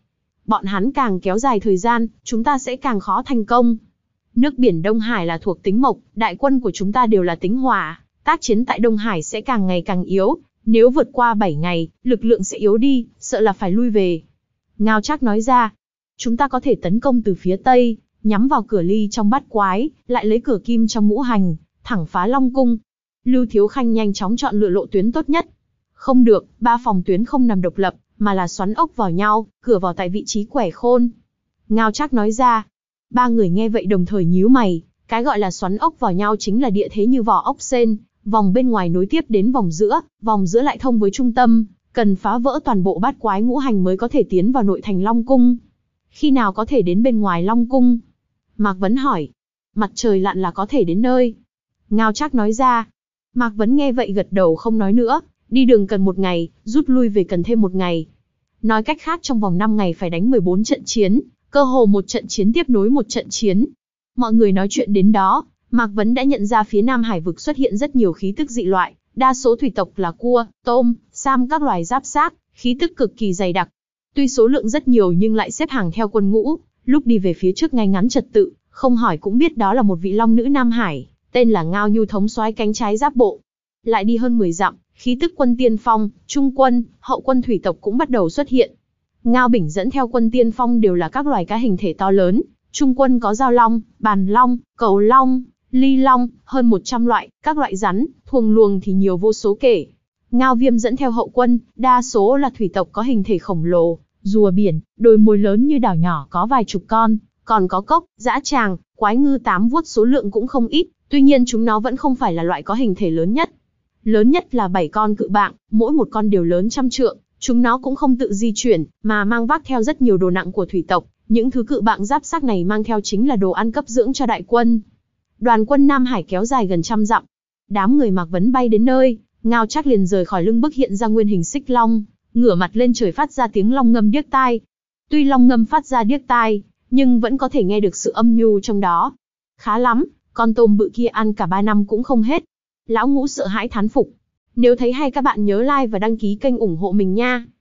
Bọn hắn càng kéo dài thời gian, chúng ta sẽ càng khó thành công. Nước biển Đông Hải là thuộc tính mộc, đại quân của chúng ta đều là tính hỏa, tác chiến tại Đông Hải sẽ càng ngày càng yếu, nếu vượt qua bảy ngày, lực lượng sẽ yếu đi, sợ là phải lui về. Ngao Trác nói ra, chúng ta có thể tấn công từ phía Tây, nhắm vào cửa ly trong bát quái, lại lấy cửa kim trong ngũ hành, thẳng phá Long Cung. Lưu Thiếu Khanh nhanh chóng chọn lựa lộ tuyến tốt nhất. Không được, ba phòng tuyến không nằm độc lập, mà là xoắn ốc vào nhau, cửa vào tại vị trí quẻ khôn. Ngao Trác nói ra. Ba người nghe vậy đồng thời nhíu mày, cái gọi là xoắn ốc vào nhau chính là địa thế như vỏ ốc sên, vòng bên ngoài nối tiếp đến vòng giữa, vòng giữa lại thông với trung tâm, cần phá vỡ toàn bộ bát quái ngũ hành mới có thể tiến vào nội thành Long Cung. Khi nào có thể đến bên ngoài Long Cung? Mạc Vấn hỏi. Mặt trời lặn là có thể đến nơi. Ngao Trác nói ra. Mạc Vấn nghe vậy gật đầu không nói nữa, đi đường cần một ngày, rút lui về cần thêm một ngày. Nói cách khác trong vòng năm ngày phải đánh mười bốn trận chiến, cơ hồ một trận chiến tiếp nối một trận chiến. Mọi người nói chuyện đến đó, Mạc Vấn đã nhận ra phía Nam Hải vực xuất hiện rất nhiều khí tức dị loại, đa số thủy tộc là cua, tôm, sam các loài giáp xác, khí tức cực kỳ dày đặc. Tuy số lượng rất nhiều nhưng lại xếp hàng theo quân ngũ, lúc đi về phía trước ngay ngắn trật tự, không hỏi cũng biết đó là một vị long nữ Nam Hải, tên là Ngao Nhu thống soái cánh trái giáp bộ. Lại đi hơn mười dặm, khí tức quân tiên phong, trung quân, hậu quân thủy tộc cũng bắt đầu xuất hiện. Ngao Bỉnh dẫn theo quân tiên phong đều là các loài cá hình thể to lớn, trung quân có giao long, bàn long, cầu long, ly long, hơn một trăm loại, các loại rắn, thuồng luồng thì nhiều vô số kể. Ngao Viêm dẫn theo hậu quân, đa số là thủy tộc có hình thể khổng lồ, rùa biển, đôi môi lớn như đảo nhỏ có vài chục con, còn có cốc, dã tràng, quái ngư tám vuốt số lượng cũng không ít, tuy nhiên chúng nó vẫn không phải là loại có hình thể lớn nhất. Lớn nhất là bảy con cự bạng, mỗi một con đều lớn trăm trượng, chúng nó cũng không tự di chuyển, mà mang vác theo rất nhiều đồ nặng của thủy tộc, những thứ cự bạng giáp xác này mang theo chính là đồ ăn cấp dưỡng cho đại quân. Đoàn quân Nam Hải kéo dài gần trăm dặm. Đám người Mạc Vấn bay đến nơi, Ngao Trác liền rời khỏi lưng bức hiện ra nguyên hình xích long, ngửa mặt lên trời phát ra tiếng long ngâm điếc tai. Tuy long ngâm phát ra điếc tai, nhưng vẫn có thể nghe được sự âm nhu trong đó. Khá lắm, con tôm bự kia ăn cả ba năm cũng không hết. Lão Ngũ sợ hãi thán phục. Nếu thấy hay các bạn nhớ like và đăng ký kênh ủng hộ mình nha.